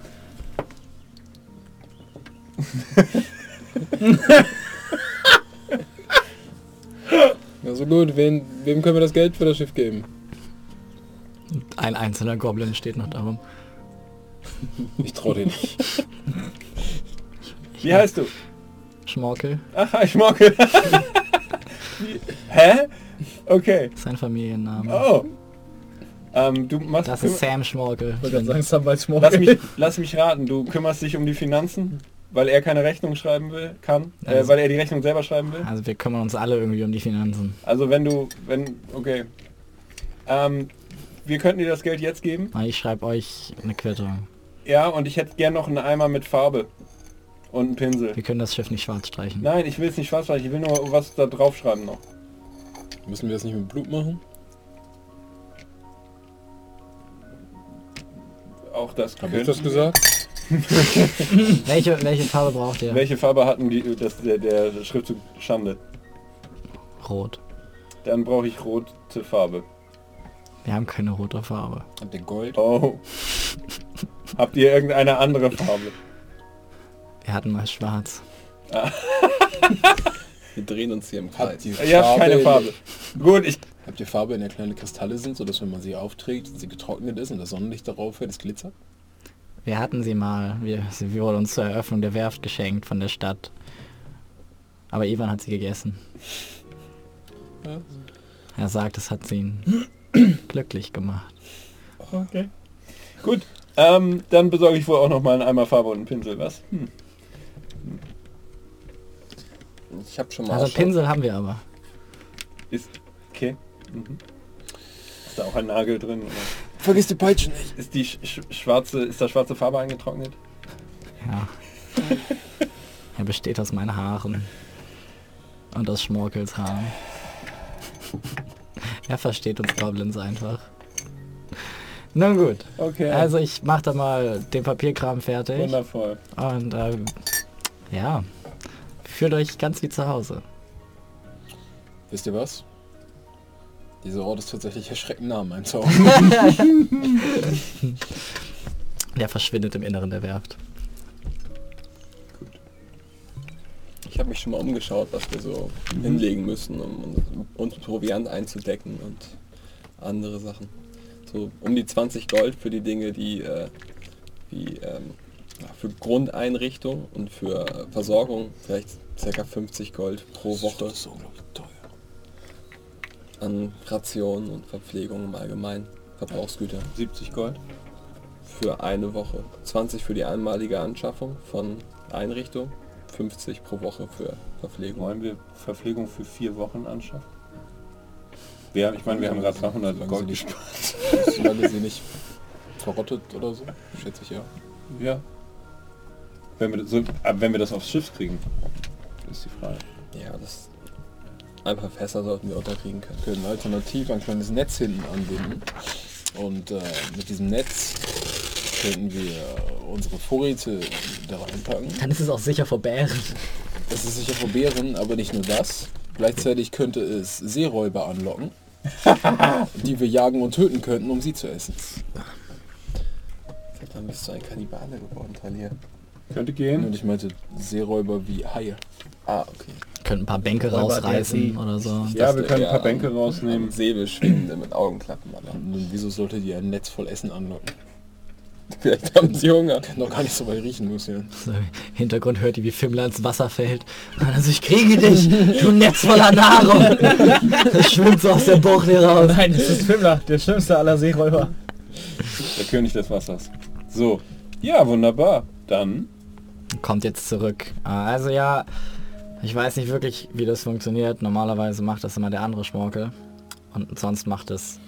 Ja, so gut. Wen, wem können wir das Geld für das Schiff geben? Ein einzelner Goblin steht noch darum. Ich trau dir nicht. Wie heißt du? Schmorkel, Ach, ich Schmockel. Wie- Hä? Okay. sein Familienname. Oh. Ähm, du machst... Das ist Sam Schmorkel. Ich wollte gerade sagen, Samwise lass, Schmorkel. mich, lass mich raten, du kümmerst dich um die Finanzen, weil er keine Rechnung schreiben will, kann, äh, Also- weil er die Rechnung selber schreiben will. Also wir kümmern uns alle irgendwie um die Finanzen. Also wenn du, wenn, okay. Ähm, wir könnten dir das Geld jetzt geben. Aber ich schreibe euch eine Quittung. Ja, und ich hätte gern noch einen Eimer mit Farbe und einen Pinsel. Wir können das Schiff nicht schwarz streichen. Nein, ich will es nicht schwarz streichen, ich will nur was da drauf schreiben noch. Müssen wir das nicht mit Blut machen? Auch das Hab ich könnte- das gesagt? Welche, welche Farbe braucht ihr? Welche Farbe hatten die, das, der, der Schriftzug Schande? Rot. Dann brauche ich rote Farbe. Wir haben keine rote Farbe. Habt ihr Gold? Oh. Habt ihr irgendeine andere Farbe? Wir hatten mal schwarz. Wir drehen uns hier im Habt Kreis. ihr Ihr habt keine in- Farbe. Gut, ich... Habt ihr Farbe, in der kleine Kristalle sind, sodass wenn man sie aufträgt, sie getrocknet ist und das Sonnenlicht darauf fällt, es glitzert? Wir hatten sie mal. Wir, sie wurde uns zur Eröffnung der Werft geschenkt von der Stadt. Aber Ivan hat sie gegessen. Ja. Er sagt, es hat sie ihn glücklich gemacht. Okay. Gut, ähm, dann besorge ich wohl auch noch mal einen Eimer Farbe und einen Pinsel, was? Hm. Ich habe schon mal Also Ausschau- Pinsel haben wir aber. Ist... Okay. Mhm. Ist da auch ein Nagel drin? Oder? Vergiss die Peitsche nicht. Ist die sch sch schwarze... Ist da schwarze Farbe eingetrocknet? Ja. Er besteht aus meinen Haaren. Und aus Schmorkels Haaren. Er versteht uns Goblins einfach. Nun gut. Okay. Also ich mach da mal den Papierkram fertig. Wundervoll. Und ähm, ja. Fühlt euch ganz wie zu Hause. Wisst ihr was? Dieser Ort ist tatsächlich erschreckend nah an meinem Zaun. Der verschwindet im Inneren der Werft. Ich habe mich schon mal umgeschaut, was wir so hinlegen müssen, um uns Proviant einzudecken und andere Sachen. So um die zwanzig Gold für die Dinge, die äh, wie ähm, ja, für Grundeinrichtung und für äh, Versorgung vielleicht ca. fünfzig Gold pro Woche Das ist unglaublich teuer. an Rationen und Verpflegung im Allgemeinen, Verbrauchsgüter siebzig Gold. für eine Woche. zwanzig für die einmalige Anschaffung von Einrichtung, fünfzig pro Woche für Verpflegung. Wollen wir Verpflegung für vier Wochen anschaffen? Wir, ich meine, wir haben gerade dreihundert Solange Gold sie nicht- gespart. Solange sie nicht verrottet oder so, schätze ich ja. Ja. Wenn wir, so, aber wenn wir das aufs Schiff kriegen, ist die Frage. Ja, das ein paar Fässer sollten wir unterkriegen können. Wir können alternativ ein kleines Netz hinten anbinden und äh, mit diesem Netz könnten wir unsere Vorräte da reinpacken. Dann ist es auch sicher vor Bären. Das ist sicher vor Bären, aber nicht nur das. Gleichzeitig könnte es Seeräuber anlocken, die wir jagen und töten könnten, um sie zu essen. Dann bist du ein Kannibale geworden, Talir. Könnte gehen. Und ich meinte Seeräuber wie Haie. Ah, okay. Können ein paar Bänke Räuber der rausreißen See. oder so. Ja, wir dachte können ein paar eher Bänke am- rausnehmen. Am Säbel schwingende mit Augenklappen, aber Nun, wieso sollte die ein Netz voll Essen anlocken? Vielleicht haben sie Hunger. Noch gar nicht so weit riechen, Lucian. So, im Hintergrund hört ihr, wie Fimmler ins Wasser fällt. Also ich kriege dich, du Netz voller Nahrung. Das schwimmt so aus der Bucht hier raus. Nein, das ist Fimmler, der schlimmste aller Seeräuber. Der König des Wassers. So. Ja, wunderbar. Dann. Kommt jetzt zurück. Also ja, ich weiß nicht wirklich, wie das funktioniert. Normalerweise macht das immer der andere Schmorkel. Und sonst macht es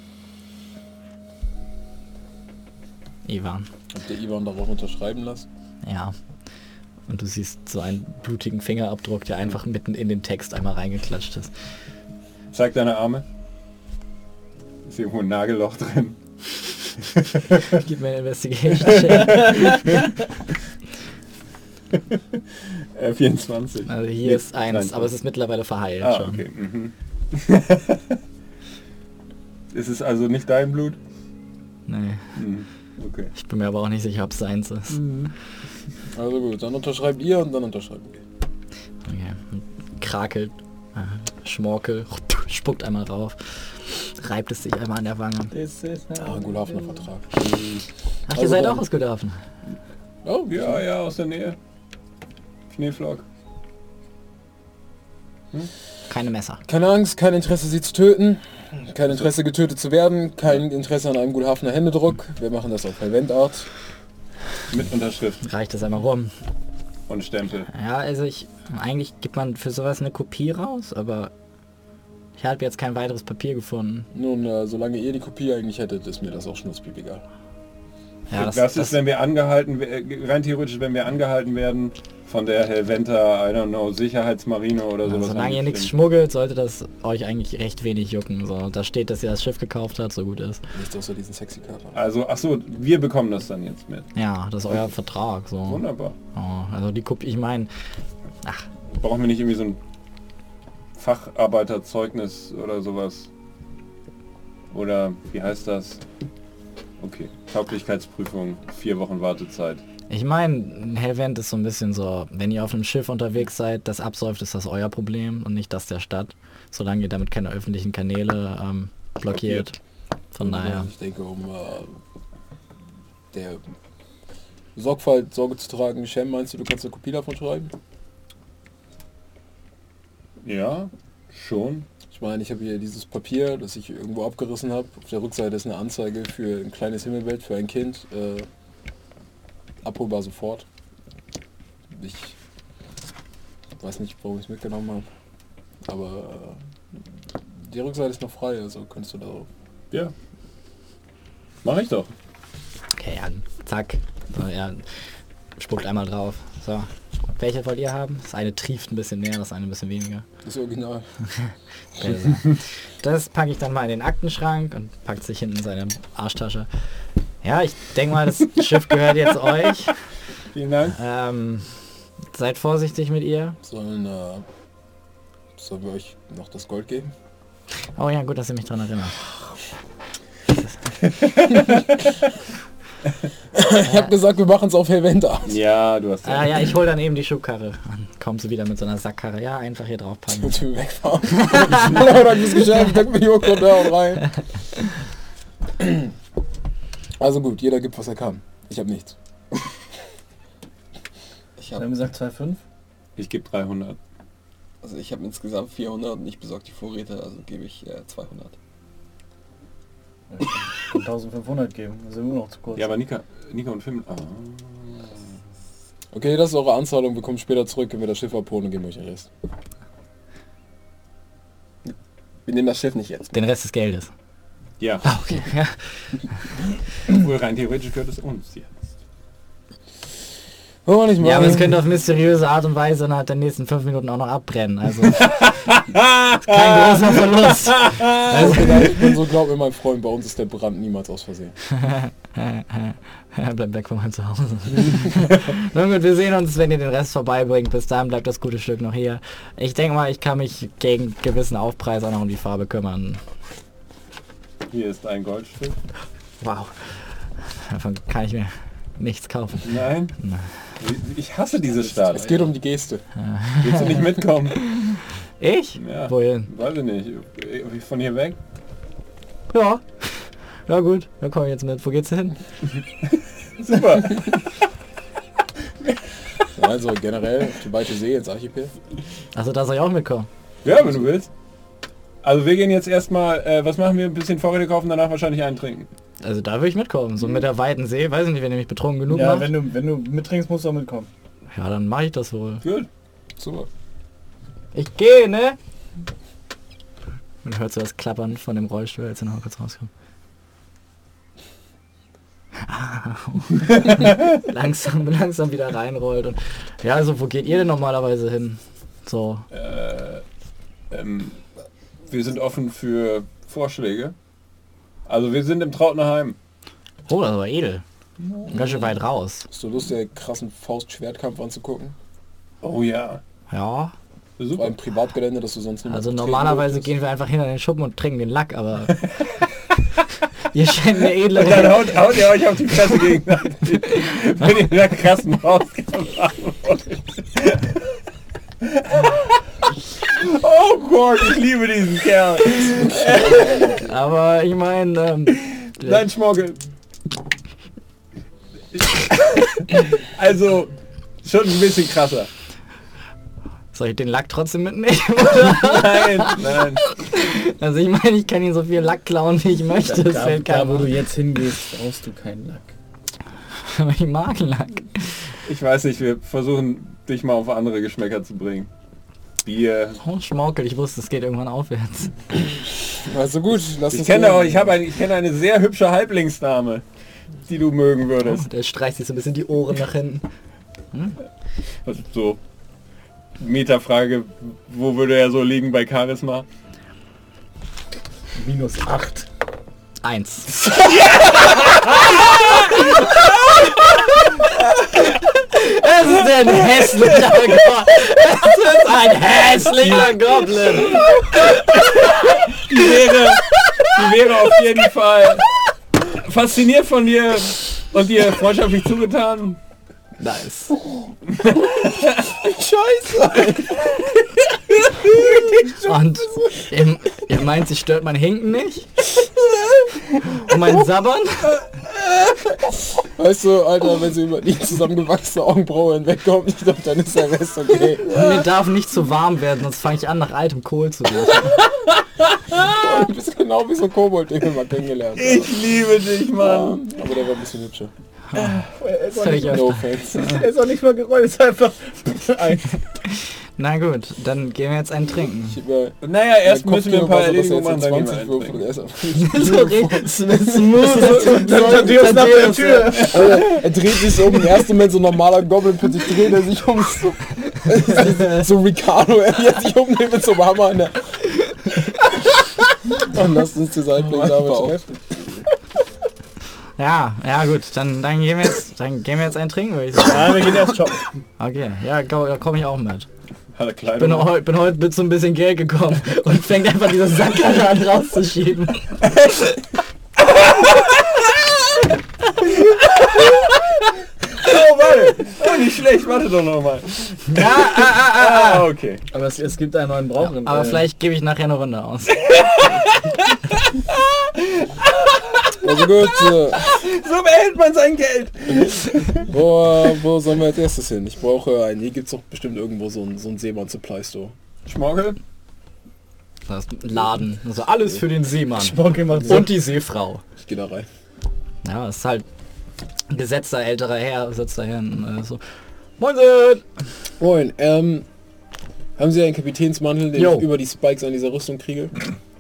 Ivan. Habt ihr Ivan darauf unterschreiben lassen? Ja. Und du siehst so einen blutigen Fingerabdruck, der einfach mitten in den Text einmal reingeklatscht ist. Zeig deine Arme. Ist irgendwo ein Nagelloch drin. Gib mir eine Investigation-Check. äh, vierundzwanzig. Also hier Nee, ist eins, dreiundzwanzig. aber es ist mittlerweile verheilt Ah, schon. okay. Mhm. Ist es also nicht dein Blut? Nee, Mhm. Okay. ich bin mir aber auch nicht sicher, ob es seins ist. Also gut, dann unterschreibt ihr und dann unterschreiben wir. Okay. Und krakelt, äh, Schmorkel, spuckt einmal rauf, reibt es sich einmal an der Wange. Ah, ein Gulhafener Vertrag. Ach, ihr Also seid dann- auch aus Guthafen. Oh, Ja, ja, aus der Nähe. Schneeflock. Keine Messer. keine Angst, kein Interesse sie zu töten, kein Interesse getötet zu werden, kein Interesse an einem Gulhafener Händedruck. Wir machen das auf Helventart. Mit Unterschrift Reicht es einmal rum. und Stempel. Ja, also ich, eigentlich gibt man für sowas eine Kopie raus, aber ich habe jetzt kein weiteres Papier gefunden. Nun, äh, solange ihr die Kopie eigentlich hättet, ist mir das auch schnurzpiep egal. Ja, das, ist, wenn wir angehalten, we- rein theoretisch, wenn wir angehalten werden von der Helventa, I don't know, Sicherheitsmarine oder also sowas. solange ihr nichts angestimmt. schmuggelt, sollte das euch eigentlich recht wenig jucken. So, da steht, dass ihr das Schiff gekauft habt, so gut ist. Nichts außer diesen sexy Körper. Also, ach so, wir bekommen das dann jetzt mit. Ja, das ist euer Vertrag. So. Wunderbar. Oh, also die Kopie, ich meine, ach, Brauchen wir nicht irgendwie so ein Facharbeiterzeugnis oder sowas? Oder wie heißt das? Okay, Tauglichkeitsprüfung, vier Wochen Wartezeit. ich meine, Helvent ist so ein bisschen so, wenn ihr auf einem Schiff unterwegs seid, das absäuft, ist das euer Problem und nicht das der Stadt. Solange ihr damit keine öffentlichen Kanäle ähm, blockiert. Von daher. Ich denke, um äh, der Sorgfalt Sorge zu tragen, Shem, meinst du, du kannst eine Kopie davon schreiben? Ja, schon. Ich meine, ich habe hier dieses Papier, das ich irgendwo abgerissen habe. Auf der Rückseite ist eine Anzeige für ein kleines Himmelbett für ein Kind. Äh, abholbar sofort. Ich weiß nicht, warum ich es mitgenommen habe. Aber äh, die Rückseite ist noch frei, also könntest du darauf. Ja. Mach ich doch. Okay, ja, zack. So, ja, spuckt einmal drauf. So. Welche wollt ihr haben? Das eine trieft ein bisschen mehr, das eine ein bisschen weniger. Das Original. Also, das packe ich dann mal in den Aktenschrank und packt sich hinten in seine Arschtasche. Ja, ich denke mal, das Schiff gehört jetzt euch. Vielen Dank. Ähm, seid vorsichtig mit ihr. Sollen, äh, sollen wir euch noch das Gold geben? Oh ja, gut, dass ihr mich daran erinnert. Ich habe gesagt, wir machen es auf Helventa. Ja, du hast Ah ja, ich hole dann eben die Schubkarre. Dann kommt sie wieder mit so einer Sackkarre. Ja, einfach hier drauf packen. Und wir wegfahren. Hallo, danke fürs Geschäft, danke für die Joko da und rein. Also gut, jeder gibt, was er kann. Ich habe nichts. Ich Wir haben habe gesagt zwei Komma fünf. Ich gebe dreihundert. also ich habe insgesamt vierhundert und ich besorge die Vorräte, also gebe ich äh, zweihundert. Ich kann eintausendfünfhundert geben, wir sind nur noch zu kurz. Ja, aber Nika, Nika und Film. Ah. Okay, das ist eure Anzahlung, wir kommen später zurück, wenn wir das Schiff abholen und geben euch den Rest. Wir nehmen das Schiff nicht jetzt. Den Rest des Geldes. Ja, Ah, okay. Ja. obwohl rein theoretisch gehört es uns jetzt. Oh, nicht Ja, aber es machen. könnte auf mysteriöse Art und Weise innerhalb der nächsten fünf Minuten auch noch abbrennen. Also ist kein großer Verlust. Also, ich bin so, glaub mir, mein Freund, bei uns ist der Brand niemals aus Versehen. Bleib weg von meinem Zuhause. Nun gut, wir sehen uns, wenn ihr den Rest vorbeibringt. Bis dahin bleibt das gute Stück noch hier. Ich denke mal, ich kann mich gegen gewissen Aufpreis auch noch um die Farbe kümmern. Hier ist ein Goldstück. Wow. Davon kann ich mir nichts kaufen. Nein. Ich hasse diese Es Stadt. geht um die Geste. Willst du nicht mitkommen? Ich? Ja. Wohin? Weiß ich nicht. Von hier weg? Ja. Ja gut, dann komm ich jetzt mit. Wo geht's hin? Super. Also generell auf die weite See ins Archipel. Also da soll ich auch mitkommen. Ja, wenn du willst. Also wir gehen jetzt erstmal, äh, was machen wir? Ein bisschen Vorräte kaufen, danach wahrscheinlich eintrinken. Also da würde ich mitkommen. So mit der weiten See, weiß ich nicht, wenn ihr mich betrunken genug Ja, macht. wenn du, wenn du mittrinkst, musst du auch mitkommen. Ja, dann mache ich das wohl. Gut. Super. Ich gehe, ne? Man hört so das Klappern von dem Rollstuhl, als er noch kurz rauskommt. langsam, langsam wieder reinrollt. Und ja, also wo geht ihr denn normalerweise hin? So. Äh, ähm, wir sind offen für Vorschläge. Also wir sind im Trautnerheim. Oh, das war edel. Ganz schön weit raus. Hast du Lust, den krassen Faust-Schwertkampf anzugucken? Oh ja. Ja. Vor Super. allem Privatgelände, dass du sonst nicht Also normalerweise gehen wir einfach hinter den Schuppen und trinken den Lack, aber ihr scheint eine edle... Dann haut, haut ihr euch auf die Fresse gegenseitig, wenn ihr wieder krassen Faustkampf machen wollt. Oh Gott, ich liebe diesen Kerl. Aber ich meine, ähm, Nein, Schmorgel. Also, schon ein bisschen krasser. soll ich den Lack trotzdem mitnehmen? Nein, nein. Also ich meine, ich kann ihn so viel Lack klauen, wie ich möchte. Das Da, fällt da, keinem wo du auf. jetzt hingehst, brauchst du keinen Lack. Aber ich mag Lack. Ich weiß nicht, wir versuchen dich mal auf andere Geschmäcker zu bringen. Bier. Oh, Schmaukel, ich wusste, es geht irgendwann aufwärts. Also gut, lass Ich uns kenne gehen. auch, ich habe eine, ich kenne eine sehr hübsche Halblingsdame, die du mögen würdest. Der streicht sich so ein bisschen die Ohren nach hinten. Also so Metafrage, wo würde er so liegen bei Charisma? Minus acht. Eins. Es ist ein hässlicher Goblin. Es ist ein hässlicher Goblin. Die wäre, die wäre auf jeden Fall fasziniert von dir und dir freundschaftlich zugetan. Nice. Scheiße! Und ihr, ihr meint, sie stört mein Hinken nicht? Und mein Sabbern? Weißt du, Alter, wenn sie über die zusammengewachsene Augenbraue hinwegkommt, ich glaube, dann ist der Rest okay. Mir darf nicht zu warm werden, sonst fange ich an, nach altem Kohl zu riechen. Du bist genau wie so ein Kobold, den wir mal kennengelernt haben. Ich liebe dich, Mann. Aber der war ein bisschen hübscher. Er ist, auch Völlig nicht, auf- No offense. er ist auch nicht mal gerollt, ist einfach ein. Na gut, dann gehen wir jetzt einen trinken. Ich über Naja, erst mein müssen wir ein paar Kopfkino Erledigungen war machen, so, dann dass gehen er wir jetzt eintrinken. zwanzig Würfel. Er ist einfach Smooth. Dann Thaddeus nach der Tür. Alter, er dreht sich so um, im ersten Moment so ein normaler Goblin, plötzlich dreht er sich um, so, so Ricardo, er wird sich umnehmen mit so einem Hammer in der... Und lasst uns die Seitblick-Arbeit treffen. Ja, ja gut, dann, dann gehen wir jetzt, dann gehen wir jetzt einen trinken, würde ich sagen. Ja, wir gehen erst shoppen. Okay, ja, komm, da komme ich auch mit. Hat er Bin, Kleidung? heu, bin heute mit so ein bisschen Geld gekommen und fängt einfach diese Sackkarre an rauszuschieben. Oh, warte. Oh, nicht schlecht. Warte doch noch mal. Ja, ah, ah, ah, ah. Ah, okay. Aber es, es gibt einen neuen Brauch. in- Aber äh, vielleicht gebe ich nachher eine Runde aus. Also gut, äh, So behält man sein Geld. wo, wo sollen wir als erstes hin? Ich brauche einen, hier gibt es doch bestimmt irgendwo so einen, so einen Seemann-Supply-Store. Schmorgel? Das ist ein Laden. Also alles für den Seemann. Bonke macht so. Und die Seefrau. Ich gehe da rein. Ja, das ist halt ein gesetzter älterer Herr, sitzt da hinten. Äh, so. Moin! Moin, ähm, haben Sie einen Kapitänsmantel, den Jo. ich über die Spikes an dieser Rüstung kriege?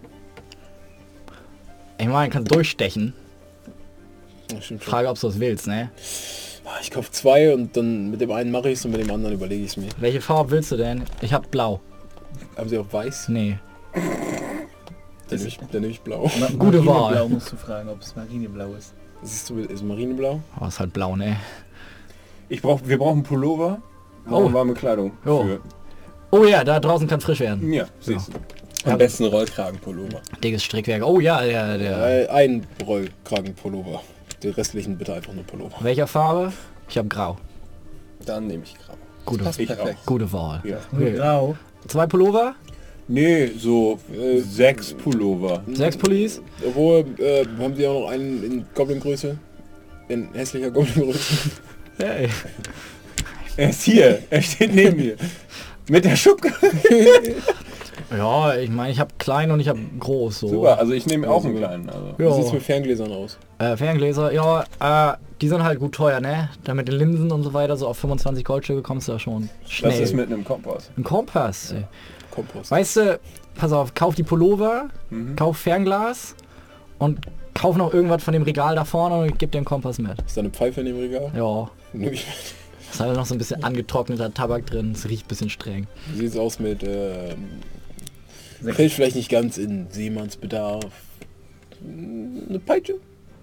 Ich meine, kannst durchstechen. Ja, stimmt schon. Frage, ob du es willst, ne? Ah, Ich kaufe zwei und dann mit dem einen mache ich es und mit dem anderen überlege ich es mir. Welche Farbe willst du denn? Ich hab blau. Haben Sie auch weiß? Nee. Dann nehme ich, dann nehme ich blau. Ma- Gute Marineblau Wahl. musst du fragen, ob es Marineblau ist. Siehst du, ist Marineblau? Oh, ist halt blau, ne? Ich brauch, wir brauchen Pullover. Oh. Oh. Warme Kleidung. Jo. Für. Oh ja, da draußen kann frisch werden. Ja, siehst du. Am besten Rollkragenpullover. Dickes Strickwerk. Oh ja, der, der. Äh, ein Rollkragenpullover. Die restlichen bitte einfach nur Pullover. Welcher Farbe? Ich hab grau. Dann nehme ich grau. Gute, Passt Ich perfekt. gute Wahl. Ja. Okay. Grau. Zwei Pullover? Nee, so äh, sechs Pullover. Sechs Pullis? Obwohl, äh, haben Sie auch noch einen in Goblin-Größe? in hässlicher Goblin-Größe. Hey. Er ist hier, er steht neben mir. Mit der Schubkarre. Ja, ich meine, ich habe klein und ich habe groß. So. Super, also ich nehme auch einen kleinen. Also. Wie sieht's Ja. mit Ferngläsern aus? Äh, Ferngläser, ja, äh, die sind halt gut teuer, ne? Da mit den Linsen und so weiter, so auf fünfundzwanzig Goldstücke kommst du ja schon schnell. Das ist mit einem Kompass. Ein Kompass. Ey. Kompost. Weißt du, pass auf, kauf die Pullover, Mhm. kauf Fernglas und kauf noch irgendwas von dem Regal da vorne und gib dir einen Kompass mit. Ist da eine Pfeife in dem Regal? Ja, Nö, ich- ist halt noch so ein bisschen angetrockneter Tabak drin, es riecht ein bisschen streng. Wie sieht's aus mit, ähm, fällt vielleicht nicht ganz in Seemannsbedarf. Eine Peitsche?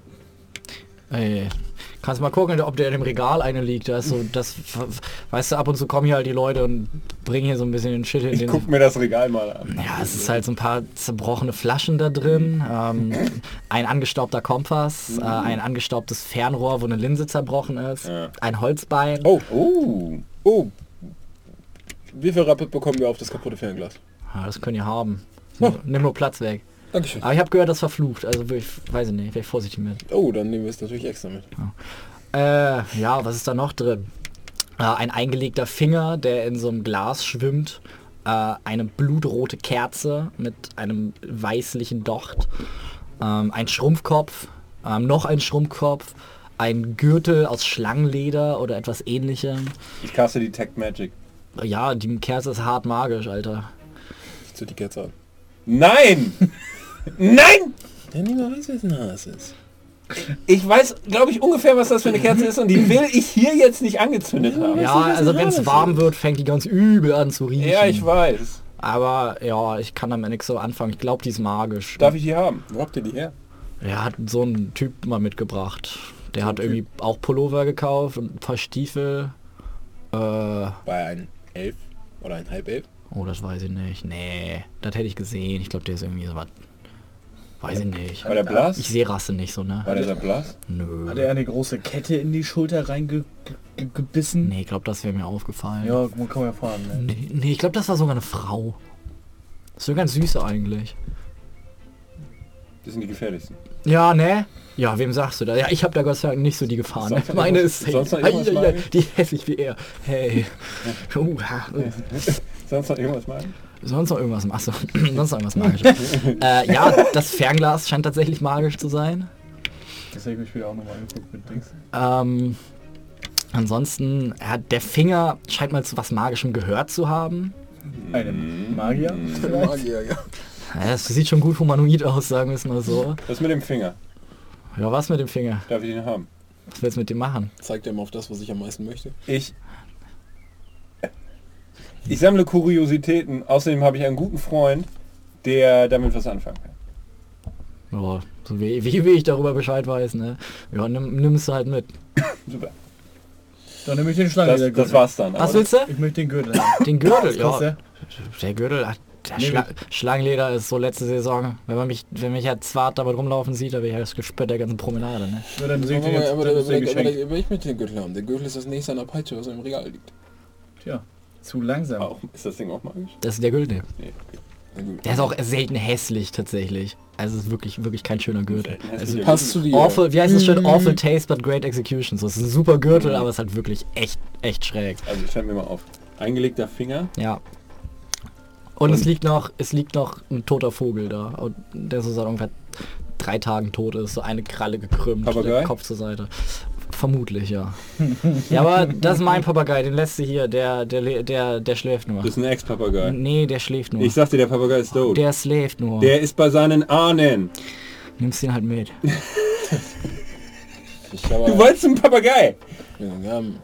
Ey, kannst mal gucken, ob der in dem Regal eine liegt. Da ist so, das, weißt du, ab und zu kommen hier halt die Leute und bringen hier so ein bisschen den Shit hin. Ich den guck mir das Regal mal an. Ja, es ist halt so ein paar zerbrochene Flaschen da drin, ähm, ein angestaubter Kompass, äh, ein angestaubtes Fernrohr, wo eine Linse zerbrochen ist, Ja. ein Holzbein. Oh, Oh, oh. Wie viel Rappe bekommen wir auf das kaputte Fernglas? Ja, das könnt ihr haben. Nimm, nimm nur Platz weg. Dankeschön. Aber ich habe gehört, das ist verflucht, also will ich, weiß ich nicht, wäre ich vorsichtig mit. Oh, dann nehmen wir es natürlich extra mit. Äh, ja, was ist da noch drin? Äh, ein eingelegter Finger, der in so einem Glas schwimmt. Äh, eine blutrote Kerze mit einem weißlichen Docht. Ähm, ein Schrumpfkopf. Ähm, noch ein Schrumpfkopf. Ein Gürtel aus Schlangenleder oder etwas ähnlichem. ich caste Detect Magic. Ja, die Kerze ist hart magisch, Alter. Ich zünd die Kerze an. Nein! Nein! Ja, niemand weiß, wer es Nas ist. Ich weiß, glaube ich, ungefähr, was das für eine Kerze ist und die will ich hier jetzt nicht angezündet haben. Ja, also wenn es warm wird, fängt die ganz übel an zu riechen. Ja, ich weiß. Aber ja, ich kann damit nichts so anfangen. Ich glaube, die ist magisch. Darf ich die haben? Wo habt ihr die her? Er hat so einen Typ mal mitgebracht. Der hat irgendwie auch Pullover gekauft und ein paar Stiefel. Äh, Bei einem Elf oder ein Halbelf? oh, das weiß ich nicht. Nee, das hätte ich gesehen. Ich glaube, der ist irgendwie so was. Weiß ich nicht. War der blass? Ich sehe Rasse nicht so, ne? War der so blass? Nö. Hat er eine große Kette in die Schulter reingebissen? Nee, ich glaube, das wäre mir aufgefallen. Ja, man kann man erfahren. Ne? Nee, nee, ich glaube, das war sogar eine Frau. Das ist ja ganz süß eigentlich. Das sind die gefährlichsten. Ja, ne? Ja, wem sagst du da? Ja, ich habe da Gott sei Dank nicht so die Gefahr. Ne? Sonst noch Meine irgendwas- ist sonst noch Ei, irgendwas ei, ei, machen? die hässlich wie er. Hey. Uh, ha, uh. Sonst noch irgendwas machen? Sonst noch irgendwas, achso, sonst noch irgendwas magisches. äh, ja, das Fernglas scheint tatsächlich magisch zu sein. Das habe ich mir später auch nochmal angeguckt mit Dings. Ähm, ansonsten, ja, der Finger scheint mal zu was Magischem gehört zu haben. Einen Magier? vielleicht? Magier, ja. Ja, das sieht schon gut humanoid aus, sagen wir es mal so. Was mit dem Finger? Ja, was mit dem Finger? Darf ich den haben? Was willst du mit dem machen? Zeigt er mal auf das, was ich am meisten möchte. Ich... Ich sammle Kuriositäten. Außerdem habe ich einen guten Freund, der damit was anfangen kann. Ja, so wie, wie, wie ich darüber Bescheid weiß, ne? Ja, nimm, nimm es halt mit. Super. Dann nehme ich den Das, Schlangenleder. das war's dann. Was aber- willst du? Ich möchte den Gürtel haben. Den Gürtel, Was kostet ja. Der Gürtel, ach, der Schla Schlangenleder ist so letzte Saison. Wenn man mich, wenn mich jetzt Zwart damit rumlaufen sieht, da bin ich das Gespött der ganzen Promenade, ne? der? Ja, dann sehe ich Aber, den jetzt. aber, Das aber, ist ein aber, Geschenk. aber, aber ich möchte den Gürtel haben. Der Gürtel ist das nächste an der Peitsche, was im Regal liegt. Tja, zu langsam. Auch, ist das Ding auch magisch? Das ist der Gürtel. Nee. Na gut. Der ist auch selten hässlich tatsächlich. Also es ist wirklich, wirklich kein schöner Gürtel. Selten Also hässlich. Passt zu dir. awful, wie heißt das schön? Awful taste but great execution. So, es ist ein super Gürtel, aber es ist halt wirklich echt, echt schräg. Also ich schreibe mir mal auf. Eingelegter Finger. Ja. Und, es liegt noch, es liegt noch ein toter Vogel da, und der so seit ungefähr drei Tagen tot ist, so eine Kralle gekrümmt, Papagei? der Kopf zur Seite. Vermutlich, ja. Ja, aber das ist mein Papagei, den letzte hier, der, der, le- der, der schläft nur. Das ist ein Ex-Papagei. Nee, der schläft nur. Ich sagte, der Papagei ist tot. Der schläft nur. Der ist bei seinen Ahnen. Nimmst den halt mit. Ich glaube, Du wolltest einen Papagei. ja, wir haben,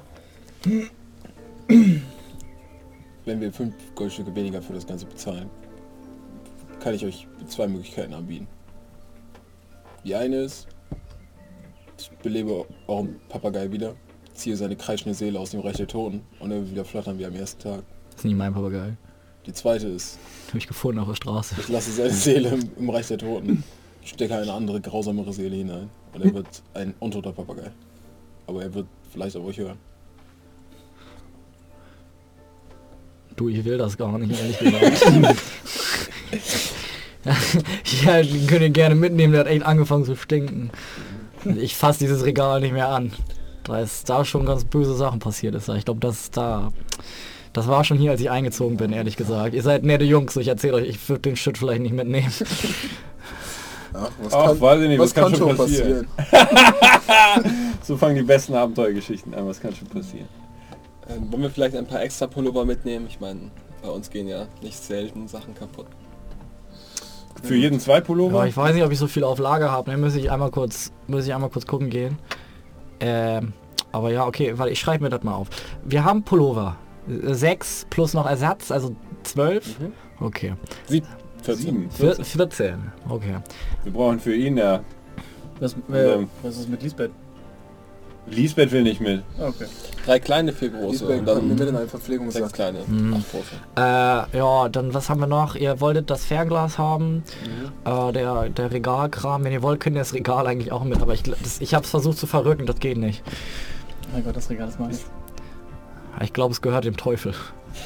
wenn wir fünf Goldstücke weniger für das Ganze bezahlen, kann ich euch zwei Möglichkeiten anbieten. Die eine ist, ich belebe euren Papagei wieder, ziehe seine kreischende Seele aus dem Reich der Toten und er wird wieder flattern wie am ersten Tag. Das ist nicht mein Papagei. Die zweite ist, Hab ich gefunden auf der Straße. ich lasse seine Seele im, im Reich der Toten, stecke eine andere, grausamere Seele hinein und er wird ein untoter Papagei. Aber er wird vielleicht auf euch hören. Du, ich will das gar nicht, ehrlich gesagt. Ja, den könnt ihr gerne mitnehmen, der hat echt angefangen zu stinken. Ich fasse dieses Regal nicht mehr an. Da ist da schon ganz böse Sachen passiert ist. Ich glaube, das ist da... Das war schon hier, als ich eingezogen bin, ehrlich gesagt. Ihr seid nette Jungs, so ich erzähle euch, ich würde den Shit vielleicht nicht mitnehmen. Ach, was Ach, kann, weiß ich nicht, was was kann kann schon schon passieren? passieren? So fangen die besten Abenteuergeschichten an, was kann schon passieren? Ähm, wollen wir vielleicht ein paar extra Pullover mitnehmen? Ich meine, bei uns gehen ja nicht selten Sachen kaputt. Für jeden zwei Pullover? Ja, ich weiß nicht, ob ich so viel auf Lager habe. Ne, muss ich einmal kurz, muss ich einmal kurz gucken gehen. Ähm, aber ja, okay, weil ich schreibe mir das mal auf. Wir haben Pullover. Sechs plus noch Ersatz, also zwölf. Mhm. Okay. Sieb, vierzehn. Sieben. Vier, vierzehn. Okay. Wir brauchen für ihn ja... Was, äh, Ähm. was ist mit Lisbeth? Lisbeth will nicht mit. Ah, okay. Drei kleine, vier große. Lisbeth, Und dann dann mit in einen sechs Verpflegungssack. kleine, Mhm. acht große. Äh, ja, dann was haben wir noch? Ihr wolltet das Fernglas haben, Mhm. äh, der, der Regalkram. Wenn ihr wollt, könnt ihr das Regal eigentlich auch mit, aber ich, gl- das, ich habe es versucht zu verrücken, das geht nicht. Mein Gott, das Regal ist meins. Ich glaube, es gehört dem Teufel.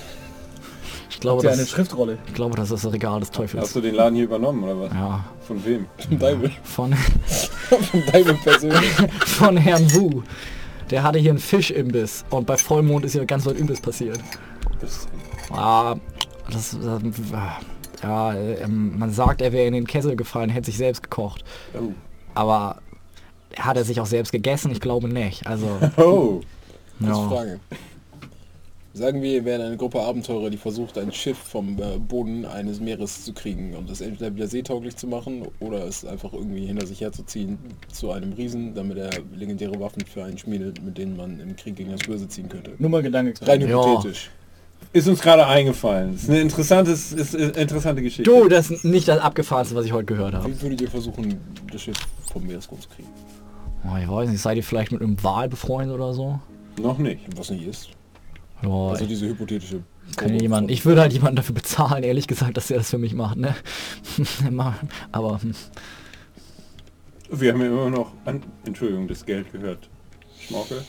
Ich glaube, Habt ihr eine das, Schriftrolle? ich glaube, das ist das Regal des Hast Teufels. du den Laden hier übernommen oder was? Ja, Von wem? Deibel. von, Von Deibel persönlich. von Herrn Wu. Der hatte hier einen Fischimbiss und bei Vollmond ist hier ganz was Imbiss passiert. Das Ah, das, äh, ja, äh, man sagt, er wäre in den Kessel gefallen, hätte sich selbst gekocht. oh. Aber hat er sich auch selbst gegessen? Ich glaube nicht. Also, Oh. Kurze ja. Frage. Sagen wir, ihr wären eine Gruppe Abenteurer, die versucht, ein Schiff vom äh, Boden eines Meeres zu kriegen und es entweder wieder seetauglich zu machen oder es einfach irgendwie hinter sich herzuziehen zu einem Riesen, damit er legendäre Waffen für einen schmiedet, mit denen man im Krieg gegen das Böse ziehen könnte. Nur mal Gedanke. Rein Ja. hypothetisch. Ist uns gerade eingefallen. Ist eine interessantes, ist eine interessante Geschichte. Du, das ist nicht das Abgefahrenste, was ich heute gehört habe. Wie würdet ihr versuchen, das Schiff vom Meeresgrund zu kriegen? Oh, ich weiß nicht, seid ihr vielleicht mit einem Wal befreundet oder so? Noch nicht. Was nicht ist. Ja, Also ich, diese hypothetische... kann ja jemand, ich würde halt jemanden dafür bezahlen, ehrlich gesagt, dass er das für mich macht, ne? Aber, hm. Wir haben ja immer noch, an, Entschuldigung, das Geld gehört. Schmorkel?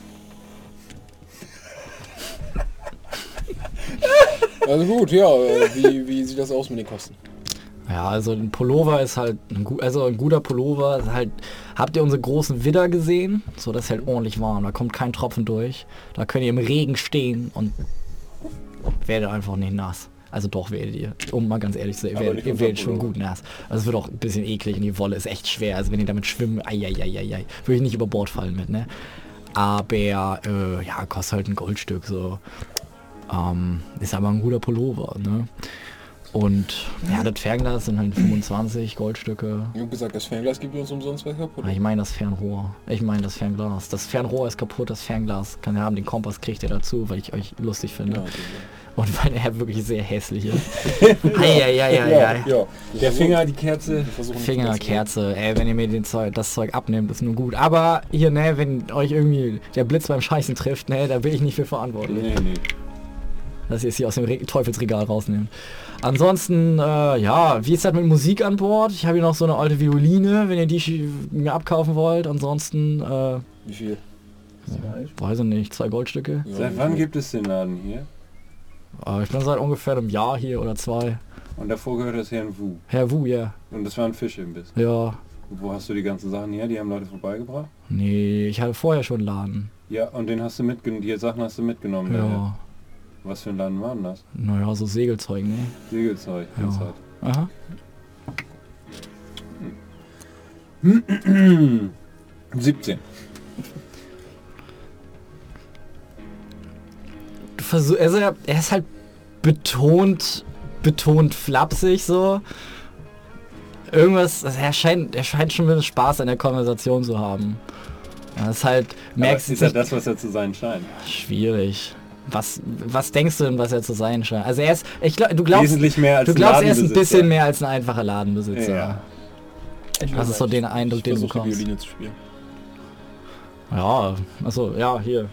Also gut, ja, äh, wie, wie sieht das aus mit den Kosten? Ja, also ein Pullover ist halt, ein, gu- also ein guter Pullover ist halt, habt ihr unsere großen Widder gesehen? So, das ist halt ordentlich warm, da kommt kein Tropfen durch. Da könnt ihr im Regen stehen und werdet einfach nicht nass. Also doch werdet ihr, um mal ganz ehrlich zu sein, ihr Aber werdet, nicht ihr unter werdet schon Pullover. gut nass. Also es wird auch ein bisschen eklig und die Wolle ist echt schwer, also wenn ihr damit schwimmt, eieieiei, würde ich nicht über Bord fallen mit, ne? Aber, äh, ja, kostet halt ein Goldstück, so. Ähm, ist aber ein guter Pullover, ne? Und ja, das Fernglas sind halt fünfundzwanzig Goldstücke. Ich habe gesagt, das Fernglas gibt uns umsonst was kaputt. Ah, Ich meine das Fernrohr. Ich meine das Fernglas. Das Fernrohr ist kaputt, das Fernglas kann er haben. Den Kompass kriegt er dazu, weil ich euch lustig finde. Ja, okay. Und weil er wirklich sehr hässlich ist. Eieieiei. ja. Der Finger, die Kerze. Wir versuchen nicht Finger, zu- Kerze, ey, wenn ihr mir den Zeug, das Zeug abnehmt, ist nur gut. Aber hier, ne, wenn euch irgendwie der Blitz beim Scheißen trifft, ne, da bin ich nicht für verantwortlich. Nee, nee. Dass ihr es hier aus dem Re Teufelsregal rausnehmt. Ansonsten, äh, ja, wie ist das mit Musik an Bord? Ich habe hier noch so eine alte Violine, wenn ihr die sch- mir abkaufen wollt. Ansonsten, äh, Wie viel? weiß ich nicht, zwei Goldstücke. Ja, Seit wie wann viel? gibt es den Laden hier? Äh, ich bin seit ungefähr einem Jahr hier oder zwei. Und davor gehört das Herrn Wu. Herr Wu, ja. Und das war ein Fischimbiss. Ja, Und wo hast du die ganzen Sachen her? Die haben Leute vorbeigebracht? nee, ich hatte vorher schon einen Laden. Ja, und den hast du mitgenommen. Die Sachen hast du mitgenommen. Ja, daher. Was für ein Laden war denn das? naja, so Segelzeug, ne? Segelzeug. Ja. das hat. Aha. siebzehn. Du versuch, also er, er ist halt betont, betont flapsig so. Irgendwas, also er scheint, er scheint schon mit Spaß an der Konversation zu haben. Das ist halt, merkst Aber ist du ja das, was er zu sein scheint. schwierig. Was, was denkst du denn, was er zu sein scheint? Also er ist, ich glaub, du glaubst, Wesentlich mehr als du ein glaubst, er ist ein Ladenbesitzer. bisschen mehr als ein einfacher Ladenbesitzer. Ja. Das ist so den Eindruck, Ich den du versuche bekommst. Violine zu spielen. Ja, also ja, hier.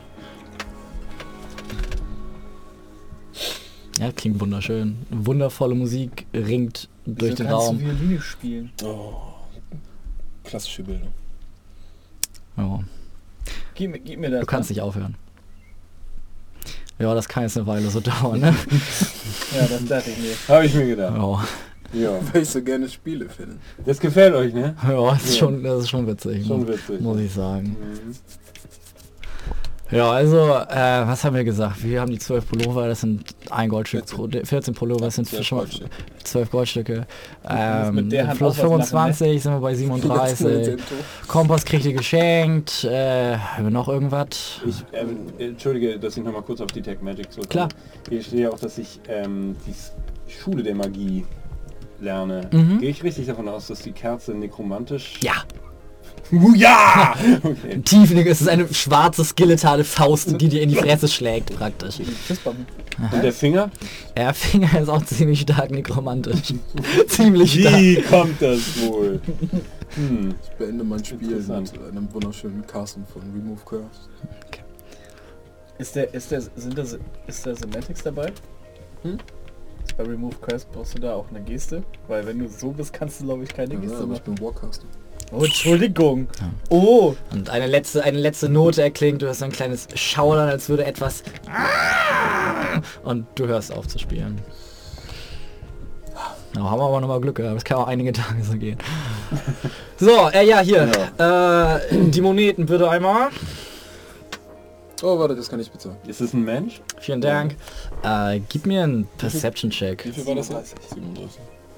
Ja, klingt wunderschön. Wundervolle Musik ringt durch den Raum. Du Violine spielen. Oh, klassische Bildung. Ja. Gib, mir- gib mir das. Du kannst nicht aufhören. Ja, das kann jetzt eine Weile so dauern, ne? Ja, das dachte ich mir. Habe ich mir gedacht. Ja. Ja. Weil ich so gerne Spiele finde. Das gefällt euch, ne? Ja, das ist, Ja. schon, das ist schon witzig. Schon muss- witzig. Muss ich sagen. Mhm. Ja, also, äh, was haben wir gesagt? Wir haben die zwölf Pullover, das sind ein Goldstück, vierzehn. pro, vierzehn Pullover, das sind zwölf schon mal Goldstücke. zwölf Goldstücke. musst Ähm, mit der Hand plus auch was machen, fünfundzwanzig sind wir bei siebenunddreißig. Kompass kriegt ihr geschenkt. Äh, haben wir noch irgendwas? Ich, ähm, entschuldige, dass ich noch mal kurz auf die Tech Magic zurückkomme. Klar. Hier steht ja auch, dass ich ähm, die S- Schule der Magie lerne. Mhm. Gehe ich richtig davon aus, dass die Kerze nekromantisch... Ja, Uh, ja! Okay. Tiefling ist es eine schwarze, skeletale Faust, die dir in die Fresse schlägt, praktisch. Und der Finger? Der Finger ist auch ziemlich stark nekromantisch. ziemlich stark. Wie kommt das wohl? Hm. Ich beende mein Spiel mit Interessant. einem wunderschönen Casting von Remove Curse. Ist der, ist der, sind da, ist da Semantics dabei? Hm? Bei Remove Curse brauchst du da auch eine Geste? Weil wenn du so bist, kannst du glaube ich keine Ja, Geste aber ich machen. bin Warcaster. Oh, Entschuldigung. Oh, Und eine letzte, eine letzte Note erklingt, du hast ein kleines Schaudern, als würde etwas... Und du hörst auf zu spielen. Na, haben wir aber nochmal Glück gehabt, das kann auch einige Tage so gehen. So, äh, ja, hier. Äh, die Moneten bitte einmal. Oh, warte, das kann ich bezahlen. Ist es ein Mensch? Vielen Dank. Äh, gib mir einen Perception-Check. Wie viel war das jetzt? siebenunddreißig.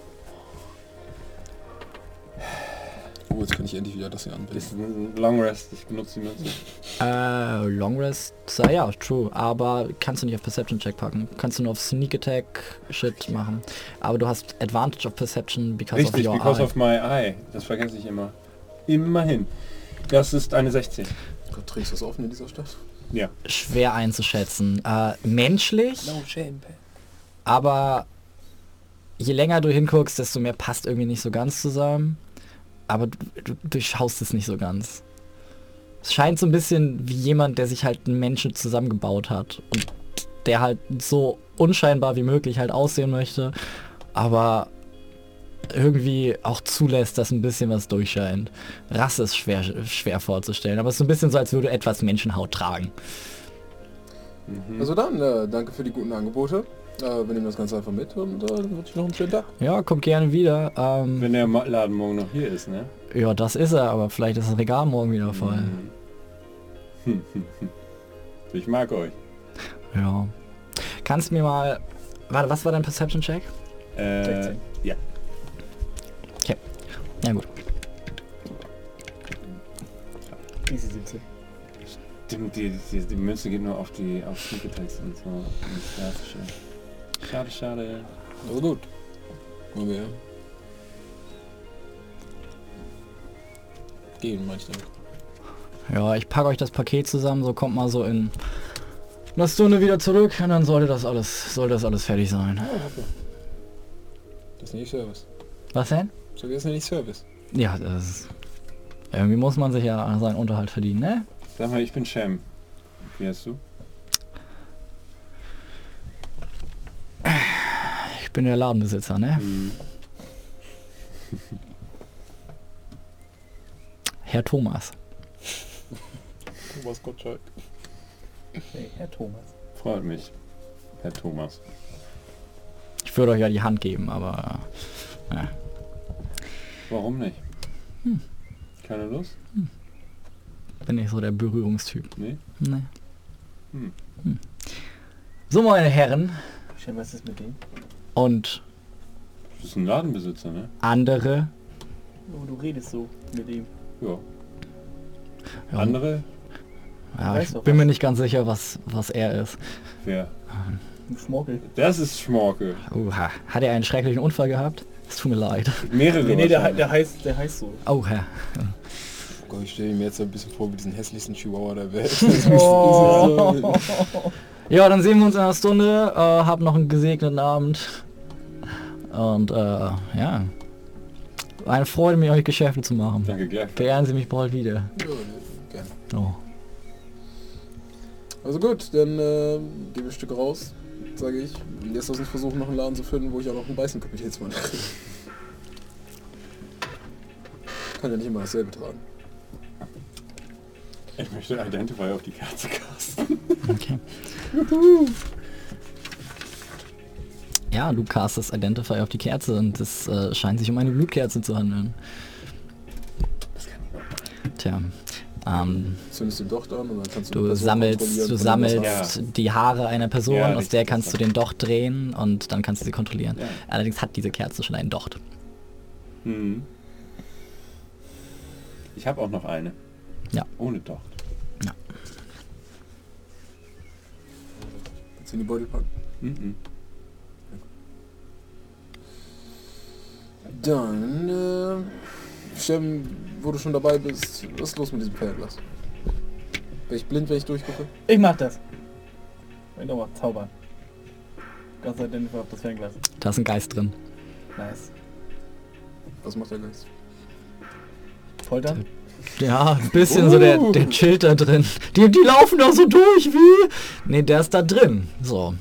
Oh, jetzt kann ich endlich wieder das hier anbieten. Ist es ein Long Rest? Ich benutze die Münze. Äh, Long Rest, äh, ja, true, aber kannst du nicht auf Perception Check packen. Kannst du nur auf Sneak Attack Shit machen. Aber du hast Advantage of Perception because Richtig, of your because eye. of my eye. Das vergesse ich immer. Immerhin. Das ist eine sechzehn. Gott, trägst du das offen in dieser Stadt? Ja. Schwer einzuschätzen. Äh, menschlich, shame, aber je länger du hinguckst, desto mehr passt irgendwie nicht so ganz zusammen. Aber du, du durchschaust es nicht so ganz. Es scheint so ein bisschen wie jemand, der sich halt einen Menschen zusammengebaut hat und der halt so unscheinbar wie möglich halt aussehen möchte, aber irgendwie auch zulässt, dass ein bisschen was durchscheint. Rasse ist schwer, schwer vorzustellen, aber es ist so ein bisschen so, als würde etwas Menschenhaut tragen. Also dann, äh, danke für die guten Angebote. Äh, wir nehmen das Ganze einfach mit und äh, dann wünsche ich noch einen schönen Tag. Ja, kommt gerne wieder. Ähm, Wenn der Ma- Laden morgen noch hier ist, ne? ja, das ist er, aber vielleicht ist das Regal morgen wieder voll. Hm, hm, hm. Ich mag euch. Ja. Kannst mir mal... Warte, was war dein Perception-Check? Äh, sechzehn. ja. Ja gut. easy siebzehn. Die, die, die, die Münze geht nur auf die auf Sneak Attacks und so. Und ja, ist schön. Schade, schade. Also gut. Wollen wir gehen, meine ich damit. Ja, ich packe euch das Paket zusammen, so kommt mal so in einer Stunde wieder zurück und dann sollte das alles, sollte das alles fertig sein. Das ist nicht Service. Was denn? So wie ist nicht Service. Ja, das ist... Irgendwie muss man sich ja seinen Unterhalt verdienen, ne? Sag mal, ich bin Sham. Wie heißt du? Ich bin der Ladenbesitzer, ne? Hm. Herr Thomas. Thomas Gottschalk. Nee, Herr Thomas. Freut mich. Herr Thomas. Ich würde euch ja die Hand geben, aber... Ja. Warum nicht? Keine Lust? Bin nicht so der Berührungstyp. Nee? Ne. Hm. Hm. So, meine Herren Schön, was ist mit dem? und Du bist ein Ladenbesitzer, ne? andere... Oh, du redest so mit ihm. Ja. Ja, Andere? ja, Weiß ich doch bin was. mir nicht ganz sicher, was, was er ist. Wer? Ein Schmorkel. Das ist Schmorke. Oha. Hat er einen schrecklichen Unfall gehabt? Es tut mir leid. Mehrere Nee, nee, der, wahrscheinlich. der, heißt, der heißt so. Oha. Oh Gott, ich stelle mir jetzt ein bisschen vor wie diesen hässlichsten Chihuahua der Welt. Oh. Ja, dann sehen wir uns in einer Stunde. Äh, hab noch einen gesegneten Abend. Und äh, ja. Eine Freude, mit euch Geschäfte zu machen. Danke gleich. Beehren Sie mich bald wieder. Ja, gerne. Oh. Also gut, dann äh, gebe ich ein Stück raus, sage ich. Und jetzt lass uns versuchen, noch einen Laden zu finden, wo ich auch noch einen weißen Kapitänsmann kriege. Kann ja nicht immer dasselbe tragen. Ich möchte Identify auf die Kerze casten. Okay. Ja, du castest Identify auf die Kerze und es äh, scheint sich um eine Blutkerze zu handeln. Tja, ähm, Zündest den Docht an und dann kannst du, du die Person sammelst, kontrollieren, du von dem, was sammelst Ja. die Haare einer Person, Ja, aus richtig, der das kannst du war- den Docht drehen und dann kannst du sie kontrollieren. Ja. Allerdings hat diese Kerze schon einen Docht. Mhm. Ich habe auch noch eine. Ja. Ohne Docht. Kannst du in die Beutel packen. Mhm. Dann, äh, Shem, wo du schon dabei bist, was ist los mit diesem Fernglas? Bin ich blind, wenn ich durchgucke? Ich mach das. Ich doch mal zaubern. Ganz identifiziert auf das Fernglas. Da ist ein Geist drin. Nice. Was macht der Geist? Foltern? Ja, ein bisschen so, der, der chillt da drin. Die, die laufen da so durch, wie? Nee, der ist da drin. So.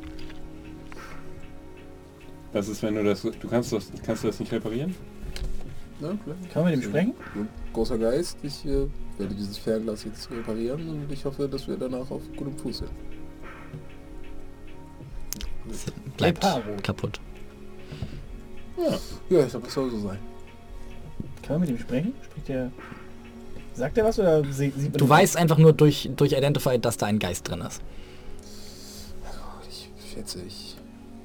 Das ist, wenn du das... Du kannst das, kannst du das nicht reparieren? Ja, vielleicht. Können wir mit dem sprechen? Gut. Großer Geist, ich äh, werde dieses Fernglas jetzt reparieren und ich hoffe, dass wir danach auf gutem Fuß sind. Bleibt Reparo. kaputt. Ja, ich glaube, das soll so sein. Können wir mit ihm sprechen? Spricht der... Sagt er was oder sie- sieht man Du das? weißt einfach nur durch, durch Identify, dass da ein Geist drin ist. Ich schätze, ich...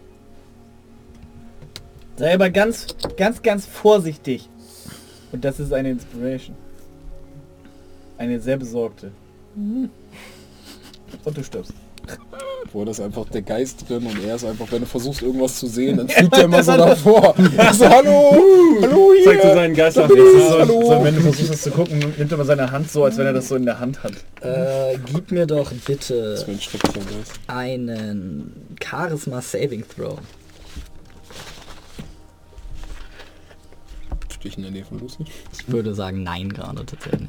Sei aber ganz, ganz, ganz vorsichtig. Und das ist eine Inspiration. Eine sehr besorgte. Und du stirbst. Wo das ist einfach der Geist drin und er ist einfach, wenn du versuchst irgendwas zu sehen, dann fliegt er immer so davor. So, hallo, hallo hier. Zeigt so seinen Geist nach Das ist links. so, Hallo. so, wenn du versuchst das zu gucken, nimmt er mal seine Hand so, als wenn er das so in der Hand hat. Äh, gib mir doch Das bitte wäre ein schrecklicher Geist. einen Charisma Saving Throw. Stich in der Nähe von Lucy. Ich würde sagen nein gerade tatsächlich.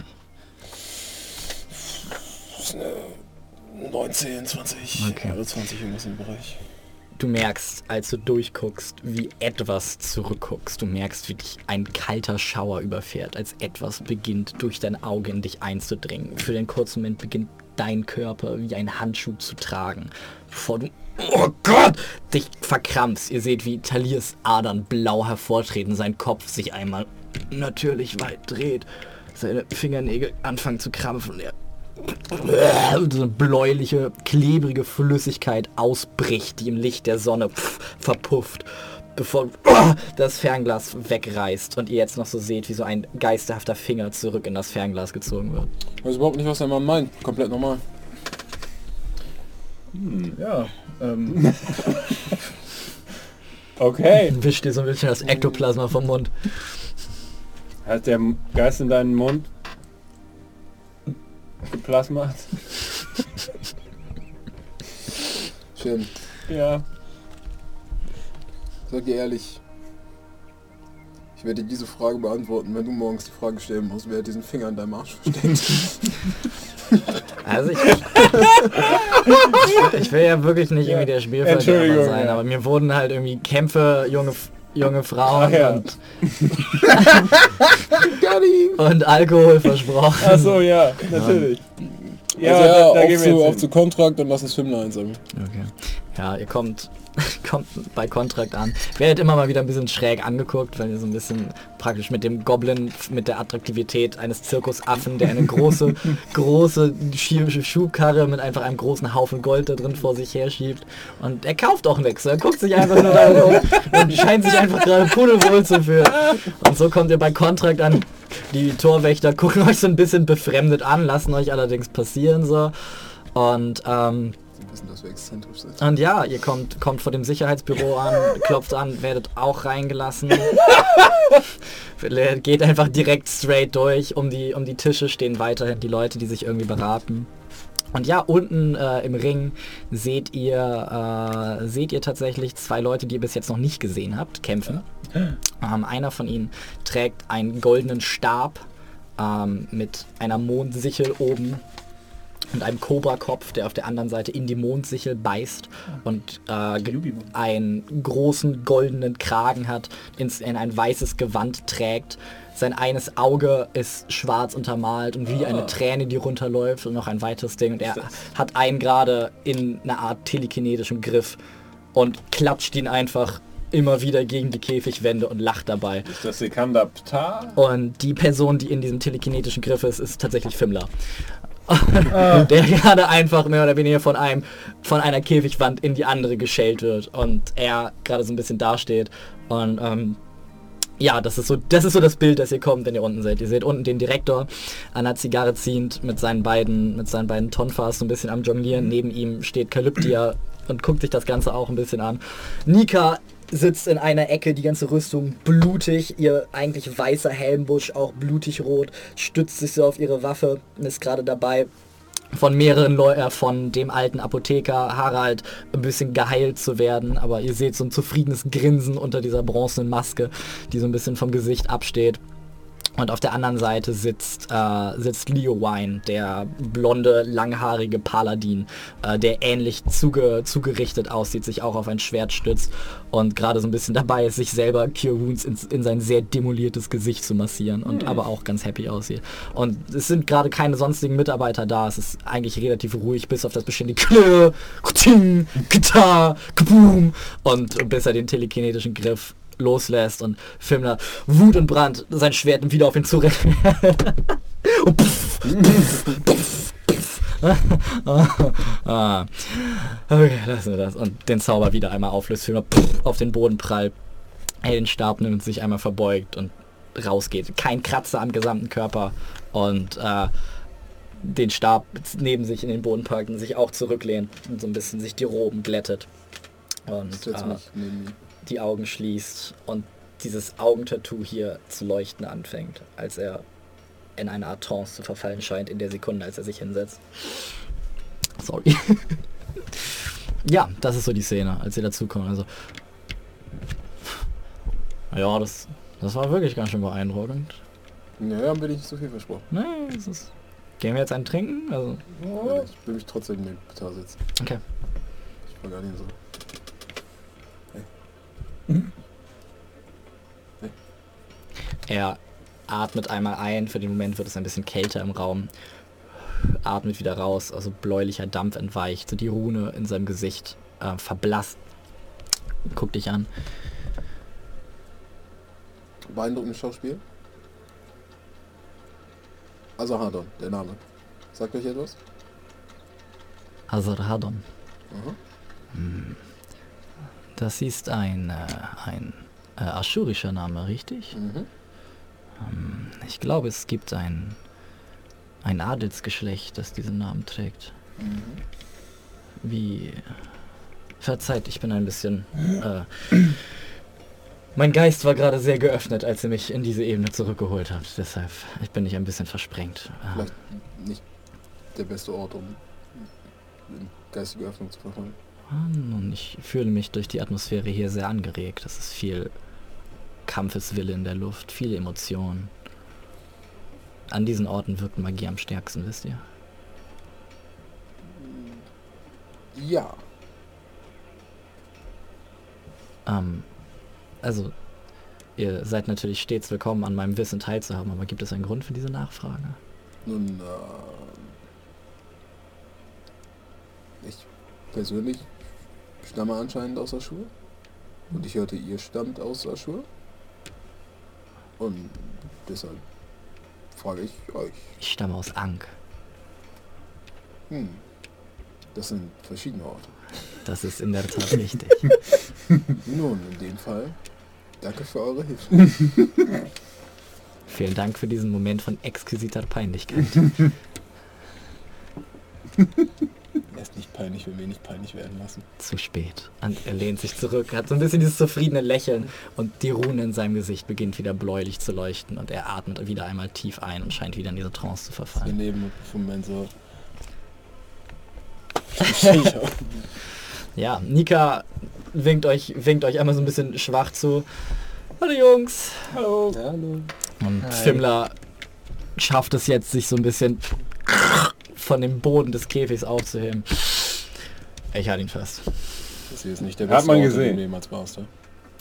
Das ist eine neunzehn, zwanzig, Okay. oder zwanzig irgendwas im Bereich. Du merkst, als du durchguckst, wie etwas zurückguckst. Du merkst, wie dich ein kalter Schauer überfährt, als etwas beginnt, durch dein Auge in dich einzudringen. Für den kurzen Moment beginnt dein Körper wie ein Handschuh zu tragen, bevor du, oh Gott, dich verkrampfst. Ihr seht, wie Talirs Adern blau hervortreten, sein Kopf sich einmal natürlich weit dreht, seine Fingernägel anfangen zu krampfen. Er so eine bläuliche, klebrige Flüssigkeit ausbricht, die im Licht der Sonne pff, verpufft, bevor das Fernglas wegreißt und ihr jetzt noch so seht, wie so ein geisterhafter Finger zurück in das Fernglas gezogen wird. Ich weiß überhaupt nicht, was der Mann meint. Komplett normal. Ja, ähm, Okay. Wischt dir so ein bisschen das Ektoplasma vom Mund. Hat der Geist in deinen Mund geplasmat? Schön. Ja. Sag dir ehrlich, ich werde dir diese Frage beantworten, wenn du morgens die Frage stellen musst, wer hat diesen Finger in deinem Arsch versteckt. Also ich, ich will ja wirklich nicht irgendwie der Spielverderber Entschuldigung, sein, ja. aber mir wurden halt irgendwie Kämpfe, junge, junge Frauen Ach ja. und, Got him! und Alkohol versprochen. Ach so, ja, natürlich. Ja, also ja, da, da auf, gehen wir zu, jetzt auf hin. zu Kontrakt und lass uns Filmler einsammeln. Okay. Ja, ihr kommt, kommt bei Kontrakt an. Werdet immer mal wieder ein bisschen schräg angeguckt, weil ihr so ein bisschen praktisch mit dem Goblin, mit der Attraktivität eines Zirkusaffen, der eine große, große Schi- Schubkarre mit einfach einem großen Haufen Gold da drin vor sich her schiebt. Und er kauft auch nichts. Er guckt sich einfach nur da um und scheint sich einfach gerade pudelwohl zu fühlen. Und so kommt ihr bei Kontrakt an. Die Torwächter gucken euch so ein bisschen befremdet an, lassen euch allerdings passieren so. Und ähm, Sie wissen, dass wir exzentrisch sind. und ja, ihr kommt, kommt vor dem Sicherheitsbüro an, klopft an, werdet auch reingelassen. Geht einfach direkt straight durch. Um die, um die Tische stehen weiterhin die Leute, die sich irgendwie beraten. Und ja, unten äh, im Ring seht ihr, äh, seht ihr tatsächlich zwei Leute, die ihr bis jetzt noch nicht gesehen habt, kämpfen. Ähm, einer von ihnen trägt einen goldenen Stab ähm, mit einer Mondsichel oben und einem Kobrakopf, der auf der anderen Seite in die Mondsichel beißt und äh, ge- einen großen goldenen Kragen hat, ins, in ein weißes Gewand trägt. Sein eines Auge ist schwarz untermalt und wie eine Träne, die runterläuft und noch ein weiteres Ding. Und er hat einen gerade in einer Art telekinetischen Griff. und klatscht ihn einfach immer wieder gegen die Käfigwände und lacht dabei. Ist das Sekander Ptah? Und die Person, die in diesem telekinetischen Griff ist, ist tatsächlich Fimmler. Der gerade einfach mehr oder weniger von einem von einer Käfigwand in die andere geschält wird und er gerade so ein bisschen dasteht und ähm, ja, das ist so das ist so das Bild, das ihr kommt, wenn ihr unten seid. Ihr seht unten den Direktor an einer Zigarre ziehend mit seinen beiden mit seinen beiden Tonfas so ein bisschen am Jonglieren. Neben ihm steht Kalyptia und guckt sich das Ganze auch ein bisschen an. Nika sitzt in einer Ecke, die ganze Rüstung blutig, ihr eigentlich weißer Helmbusch auch blutig rot, stützt sich so auf ihre Waffe und ist gerade dabei, von mehreren Leuten, äh, von dem alten Apotheker Harald ein bisschen geheilt zu werden, aber ihr seht so ein zufriedenes Grinsen unter dieser bronzenen Maske, die so ein bisschen vom Gesicht absteht. Und auf der anderen Seite sitzt, äh, sitzt Leo Wine, der blonde, langhaarige Paladin, äh, der ähnlich zuge zugerichtet aussieht, sich auch auf ein Schwert stützt und gerade so ein bisschen dabei ist, sich selber Cure Wounds in, in sein sehr demoliertes Gesicht zu massieren und mhm. aber auch ganz happy aussieht. Und es sind gerade keine sonstigen Mitarbeiter da, es ist eigentlich relativ ruhig, bis auf das beständige Klirr, Kuting, Gitar, Kaboom und bis er den telekinetischen Griff loslässt und Fimmler Wut und Brand sein Schwert wieder auf ihn zurennt. Und pff, pff, pff, pff. ah. Okay, lassen wir das. Und den Zauber wieder einmal auflöst. Fimmler pff, auf den Boden prallt. Er den Stab nimmt und sich einmal verbeugt und rausgeht. Kein Kratzer am gesamten Körper und äh, den Stab neben sich in den Boden packt und sich auch zurücklehnt und so ein bisschen sich die Roben glättet. Und äh, die Augen schließt und dieses Augentattoo hier zu leuchten anfängt, als er in eine Art Trance zu verfallen scheint in der Sekunde, als er sich hinsetzt. Sorry. Ja, das ist so die Szene, als sie dazukommen. Also, ja, das, das war wirklich ganz schön beeindruckend. Naja, haben wir nicht so viel versprochen. Nee, das ist... Gehen wir jetzt einen trinken? Also, ja, ich will mich trotzdem mit Gitarre sitzen. Okay. Ich war gar nicht so... Er atmet einmal ein, für den Moment wird es ein bisschen kälter im Raum. Atmet wieder raus, also bläulicher Dampf entweicht, so die Rune in seinem Gesicht äh, verblasst. Guck dich an. Beeindruckendes Schauspiel. Azarhadon, der Name. Sagt euch etwas? Azarhadon. Mhm. Hm. Das ist ein, äh, ein äh, aschurischer Name, richtig? Mhm. Ähm, ich glaube, es gibt ein, ein Adelsgeschlecht, das diesen Namen trägt. Mhm. Wie... Verzeiht, ich bin ein bisschen... Äh, mein Geist war gerade sehr geöffnet, als ihr mich in diese Ebene zurückgeholt habt. Deshalb ich bin ich ein bisschen versprengt. Vielleicht nicht der beste Ort, um geistige Öffnung zu verfolgen. Und ich fühle mich durch die Atmosphäre hier sehr angeregt. Es ist viel Kampfeswille in der Luft, viele Emotionen. An diesen Orten wirkt Magie am stärksten, wisst ihr? Ja. Ähm, also, ihr seid natürlich stets willkommen, an meinem Wissen teilzuhaben, aber gibt es einen Grund für diese Nachfrage? Nun, äh, ich persönlich stamme anscheinend aus Aschur. Und ich hörte, ihr stammt aus Aschur. Und deshalb frage ich euch. Ich stamme aus Ankh. Hm. Das sind verschiedene Orte. Das ist in der Tat richtig. Nun, in dem Fall, danke für eure Hilfe. Vielen Dank für diesen Moment von exquisiter Peinlichkeit. Er ist nicht peinlich, wenn wir nicht peinlich werden lassen. Zu spät. Und er lehnt sich zurück, hat so ein bisschen dieses zufriedene Lächeln und die Rune in seinem Gesicht beginnt wieder bläulich zu leuchten und er atmet wieder einmal tief ein und scheint wieder in diese Trance zu Wir verfallen. nehmen vom Moment so... Ja, Nika winkt euch, winkt euch einmal so ein bisschen schwach zu. Hallo Jungs. Hallo. Hallo. Und Hi. Fimmler schafft es jetzt, sich so ein bisschen von dem Boden des Käfigs aufzuheben. Ich halte ihn fest. Das hier ist nicht der Hat beste man Ort, in gesehen. dem du jemals warst, ja?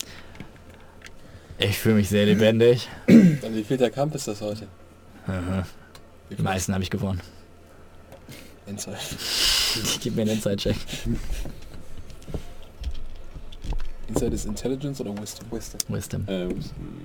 Ich fühle mich sehr lebendig. Dann wie viel der Kampf ist das heute? Aha. Die meisten habe ich gewonnen. Inside. Ich gebe mir einen Inside-Check. Insight ist Intelligence oder Wisdom? Wisdom. Wisdom. Ähm,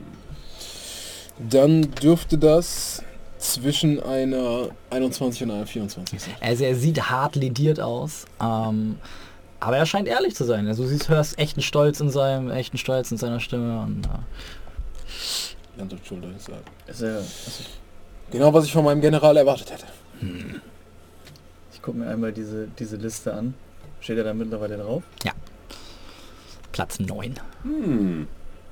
Dann dürfte das zwischen einer einundzwanzig und einer vierundzwanzig sein. Also er sieht hart lediert aus, ähm, aber er scheint ehrlich zu sein. Also du siehst, hörst echten Stolz in seinem, echten Stolz in seiner Stimme und äh, Hand auf Schulter ist sagen. Ist er, also, Genau, was ich von meinem General erwartet hätte. ich gucke mir einmal diese, diese Liste an. Steht er da mittlerweile drauf? Platz neun. hm.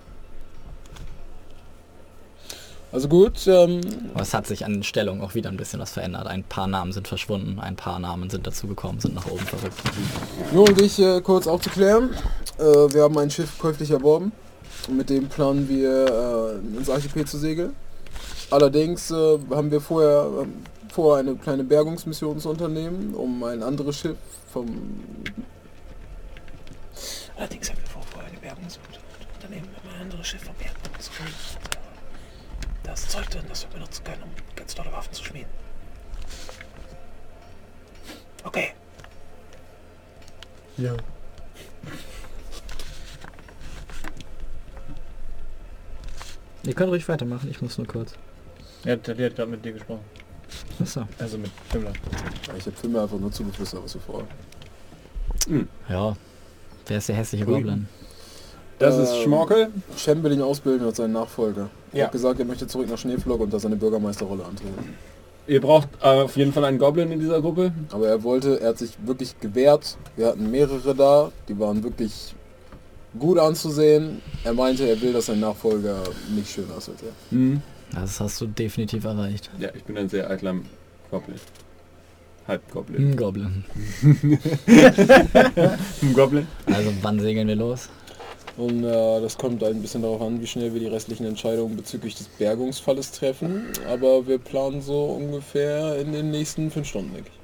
Also gut, ähm, Aber es hat sich an den Stellungen auch wieder ein bisschen was verändert. Ein paar Namen sind verschwunden, ein paar Namen sind dazugekommen, sind nach oben verrückt. nur um dich äh, kurz aufzuklären. Äh, wir haben ein Schiff käuflich erworben. Und mit dem planen wir äh, ins Archipel zu segeln. Allerdings äh, haben wir vorher ähm, vor, eine kleine Bergungsmission zu unternehmen, um ein anderes Schiff vom... Allerdings haben wir vor, vorher eine Bergungsmission zu unternehmen, um ein anderes Schiff vom Berg zu holen. Da ist Zeug drin, das wir benutzen können, um ganz tolle Waffen zu schmieden. Okay. Ja. Ihr könnt ruhig weitermachen, ich muss nur kurz. Ja, der, der hat gerade mit dir gesprochen. Achso. Also mit Himmler. Ich habe Filme einfach nur zugeflüstert, was wir vorhaben. Ja. Wer ist der hässliche Ui. Goblin? Das ist Ähm, Schmorkel. Shem will ihn ausbilden als seinen Nachfolger. Er Ja. hat gesagt, er möchte zurück nach Schneeflog und da seine Bürgermeisterrolle antreten. Ihr braucht äh, auf jeden Fall einen Goblin in dieser Gruppe. Aber er wollte, er hat sich wirklich gewehrt. Wir hatten mehrere da, die waren wirklich gut anzusehen. Er meinte, er will, dass sein Nachfolger nicht schöner ist als er. Hm. Das hast du definitiv erreicht. Ja, ich bin ein sehr eitler Goblin. Halbgoblin. Ein Goblin. Ein Goblin? Also wann segeln wir los? Und äh, das kommt ein bisschen darauf an, wie schnell wir die restlichen Entscheidungen bezüglich des Bergungsfalles treffen. Aber wir planen so ungefähr in den nächsten fünf Stunden, denke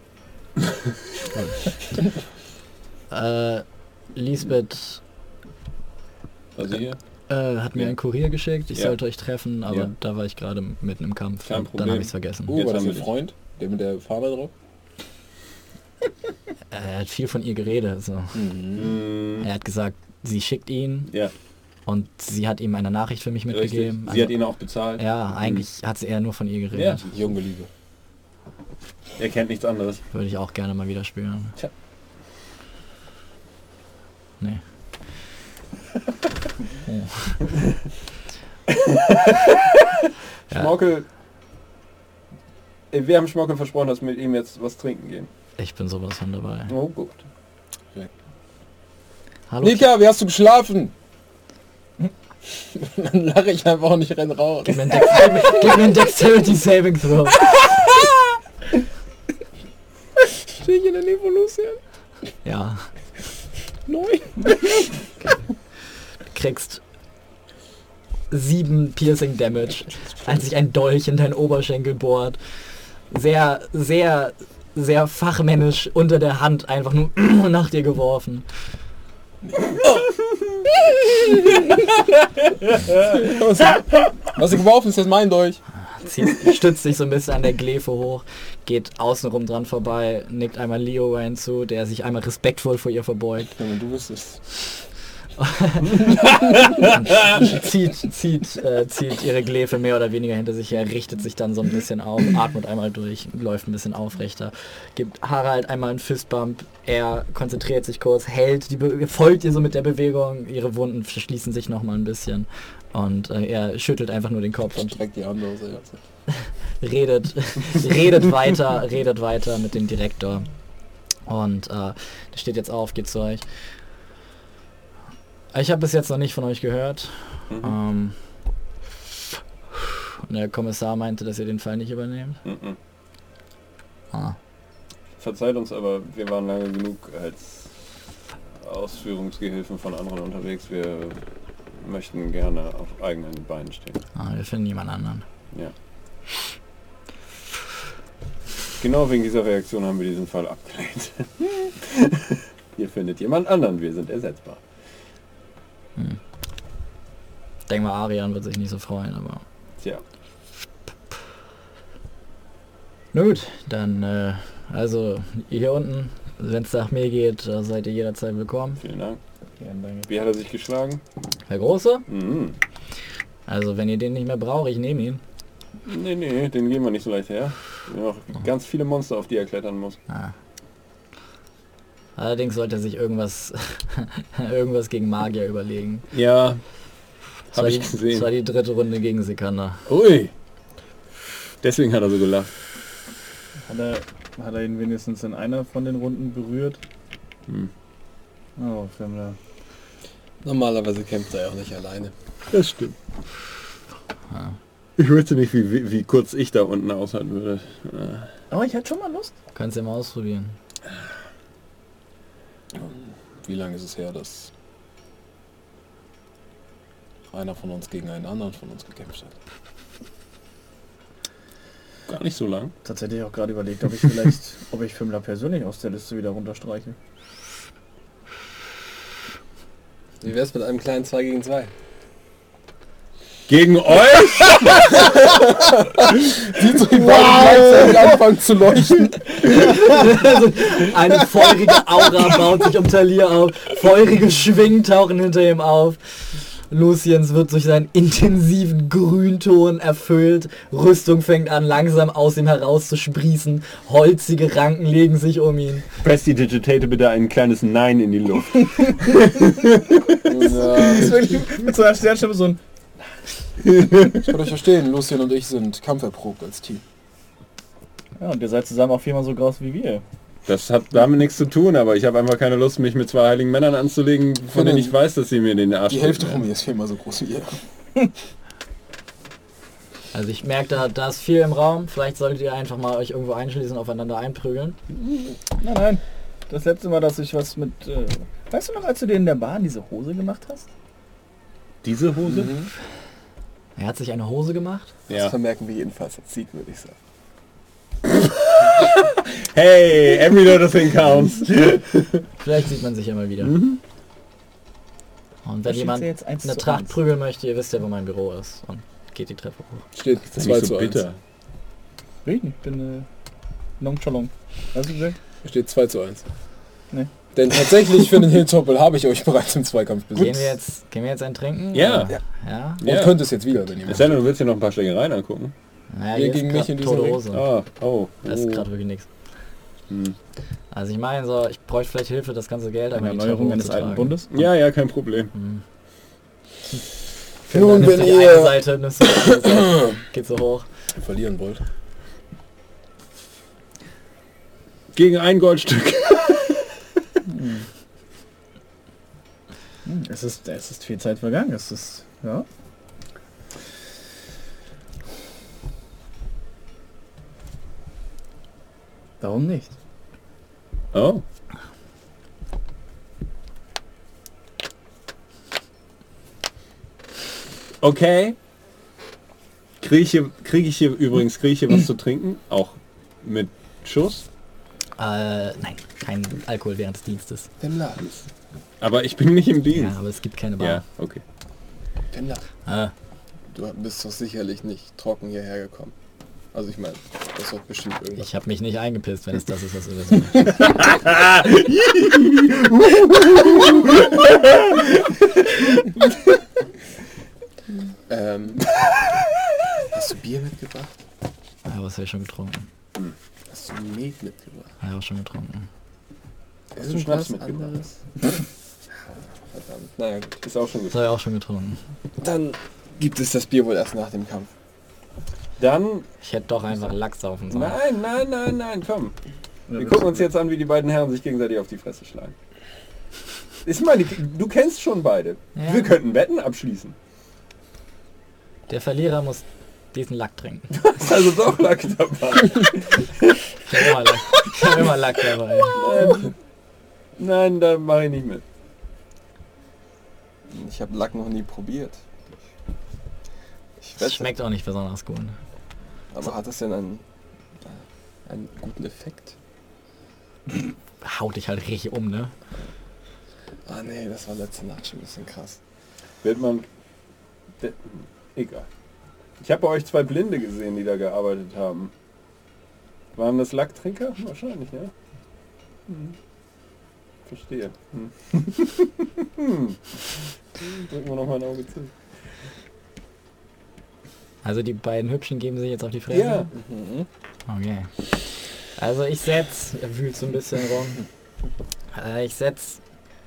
ich. Äh, Lisbeth Also hier. äh, hat mir Ja. einen Kurier geschickt, ich Ja. sollte euch treffen, aber Ja. da war ich gerade mitten im Kampf. Kein und Problem. dann habe ich es vergessen. Oh, Jetzt war das haben ein wir Freund? Der mit der Fahne drauf? Er hat viel von ihr geredet. So. Hm. Er hat gesagt, sie schickt ihn Ja, und sie hat ihm eine Nachricht für mich richtig. mitgegeben. Sie Also, hat ihn auch bezahlt. ja, eigentlich hat sie eher nur von ihr geredet. Junge Liebe. Er kennt nichts anderes. Würde ich auch gerne mal wieder spielen. Tja. Nee. Ja. Schmorkel. Ey, wir haben Schmorkel versprochen, dass wir mit ihm jetzt was trinken gehen. Ich bin sowas von dabei. Oh gut. Hallo. Nika, wie hast du geschlafen? Dann lache ich einfach und ich renn raus. Gib mir einen, Dex gib mir einen Dexterity Saving Throw. Stehe ich in der Nähe von Lucian? Ja. Neun. Du kriegst sieben Piercing Damage, als sich ein Dolch in deinen Oberschenkel bohrt. Sehr, sehr, sehr fachmännisch unter der Hand einfach nur nach dir geworfen. Was hast du geworfen? Ist das mein Dolch? Zieht, stützt sich so ein bisschen an der Glefe hoch, geht außenrum dran vorbei, nickt einmal Leo rein zu, der sich einmal respektvoll vor ihr verbeugt. Ja, wenn du wüsstest. zieht, zieht, äh, zieht ihre Glefe mehr oder weniger hinter sich her, richtet sich dann so ein bisschen auf, atmet einmal durch, läuft ein bisschen aufrechter, gibt Harald einmal einen Fistbump, er konzentriert sich kurz, hält, die Be folgt ihr so mit der Bewegung, ihre Wunden verschließen sich nochmal ein bisschen und äh, er schüttelt einfach nur den Kopf und Streckt die Hand aus. Ja. redet, redet weiter, redet weiter mit dem Direktor und äh, der steht jetzt auf, geht zu euch. Ich habe bis jetzt noch nicht von euch gehört. Mhm. Ähm, und der Kommissar meinte, dass ihr den Fall nicht übernehmt. Mhm. Ah. Verzeiht uns, aber wir waren lange genug als Ausführungsgehilfen von anderen unterwegs. Wir möchten gerne auf eigenen Beinen stehen. Ah, wir finden jemand anderen. Ja. Genau wegen dieser Reaktion haben wir diesen Fall abgelehnt. Ihr findet jemand anderen, wir sind ersetzbar. Hm. Denk mal, Arian wird sich nicht so freuen, aber... Tja. Na gut, dann, äh, also, ihr hier unten, wenn es nach mir geht, da seid ihr jederzeit willkommen. Vielen Dank. Die Endlänge. Wie hat er sich geschlagen? Der Große? Mhm. Also wenn ihr den nicht mehr braucht, ich nehme ihn. Nee, nee, den geben wir nicht so leicht her. Wir haben noch ganz viele Monster, auf die er klettern muss. Ah. Allerdings sollte er sich irgendwas irgendwas gegen Magier überlegen. Ja, Das war, habe die, ich das gesehen. war die dritte Runde gegen Sikander. Ui. Deswegen hat er so gelacht. Hat er, hat er ihn wenigstens in einer von den Runden berührt? Hm. Oh, Fimmler. Normalerweise kämpft er ja auch nicht alleine. Das stimmt. Ich wüsste nicht, wie, wie, wie kurz ich da unten aushalten würde. Aber ich hatte schon mal Lust. Kannst du ja mal ausprobieren. Wie lange ist es her, dass einer von uns gegen einen anderen von uns gekämpft hat? Gar nicht so lang. Tatsächlich auch gerade überlegt, ob ich vielleicht, ob ich Fimmler persönlich aus der Liste wieder runterstreiche. Wie wär's mit einem kleinen zwei gegen zwei? Gegen euch? Die drei wow. anfangen zu leuchten. Eine feurige Aura baut sich um Talir auf. Feurige Schwingen tauchen hinter ihm auf. Luciens wird durch seinen intensiven Grünton erfüllt. Rüstung fängt an langsam aus ihm heraus zu sprießen. Holzige Ranken legen sich um ihn. Prestidigitate bitte ein kleines Nein in die Luft. Das ist wirklich mit so einer Sternschnuppe so ein... Ich kann euch verstehen, Lucien und ich sind kampferprobt als Team. Ja, und ihr seid zusammen auch viermal so groß wie wir. Das hat damit nichts zu tun, aber ich habe einfach keine Lust, mich mit zwei heiligen Männern anzulegen, von denen ich weiß, dass sie mir den Arsch Die Hälfte treten von werden. mir ist viermal so groß wie ihr. Also ich merke, da, da ist viel im Raum. Vielleicht solltet ihr einfach mal euch irgendwo einschließen und aufeinander einprügeln. Nein, nein. Das letzte Mal, dass ich was mit... Äh, weißt du noch, als du dir in der Bahn diese Hose gemacht hast? Diese Hose? Mhm. Er hat sich eine Hose gemacht. Das Ja. vermerken wir jedenfalls als Sieg, würde ich sagen. Hey, every little thing counts. Vielleicht sieht man sich ja mal wieder. Mhm. Und Da wenn steht jemand sie jetzt eins eine zu Tracht eins. prügeln möchte, ihr wisst ja, wo mein Büro ist. Und geht die Treppe hoch. Steht Das ist zwei nicht zu so eins. bitter. Ich nicht, ich bin äh, nonchalant. Weißt du, gesagt? Steht zwei zu eins. Nee. Denn tatsächlich für den Hilltoppel habe ich euch bereits im Zweikampf Gehen besiegt. wir jetzt, gehen wir jetzt ein Trinken? Ja. Oder? Ja. Und Ja. könnt es jetzt wieder, wenn ihr Es möchtet. sei denn, du willst dir noch ein paar Schlägereien angucken. Naja, Wer hier gegen ist mich grad in diesem tote Ring? Hose. Ah, oh. Da ist oh. gerade wirklich nichts. Hm. Also ich meine so, ich bräuchte vielleicht Hilfe, das ganze Geld Eine einmal die Erneuerung Treppe eines alten hochzutragen. Bundes? Ja, ja, kein Problem. Hm. Nun, Dann wenn nimmst du die ihr- eine Seite, nimmst du die andere Seite, geht so hoch. verlieren wollt. Gegen ein Goldstück. Hm, Es ist, es ist viel Zeit vergangen. Es ist, ja. Warum nicht? Oh. Okay. Kriege ich, hier- krieg ich hier übrigens krieg ich hier was zu trinken? Auch mit Schuss? Äh, nein, kein Alkohol während des Dienstes. Fimmler, Aber ich bin nicht im Ja, Dienst. aber es gibt keine Bar. Ja, okay. Fimmler, Ah, du bist doch sicherlich nicht trocken hierher gekommen. Also ich meine, das wird bestimmt irgendwas. ich habe mich nicht eingepisst, wenn es das ist, was du wissen möchtest. Ähm, hast du Bier mitgebracht? Ja, was habe ich schon getrunken? Hast du Met mitgebracht? Ja, auch schon getrunken. Hast du Schnaps mitgebracht? anderes? Verdammt, naja gut. Ist auch schon Das gut. habe ich auch schon getrunken. Dann gibt es das Bier wohl erst nach dem Kampf. Dann. Ich hätte doch einfach Lachs saufen sollen. Nein, nein, nein, nein, komm. Wir Ja, gucken uns jetzt an, wie die beiden Herren sich gegenseitig auf die Fresse schlagen. Ich meine, du kennst schon beide. Ja. Wir könnten Wetten abschließen. Der Verlierer muss diesen Lack trinken. Ist also doch Lack dabei. Ich habe immer Lack, ich hab immer Lack dabei. Nein, nein, da mache ich nicht mit. Ich habe Lack noch nie probiert. Ich Das wette, schmeckt auch nicht besonders gut. aber hat das denn einen, äh, einen guten Effekt? Haut dich halt richtig um, ne? Ah nee, das war letzte Nacht schon ein bisschen krass. Wird man... Wird, egal. Ich habe bei euch zwei Blinde gesehen, die da gearbeitet haben. Waren das Lacktrinker? Wahrscheinlich, ja. Verstehe. Hm. Drücken wir noch mal ein Auge zu. Also die beiden Hübschen geben sich jetzt auf die Fresse? Ja. Okay. Also ich setz, er wühlt so ein bisschen rum. Äh, ich setz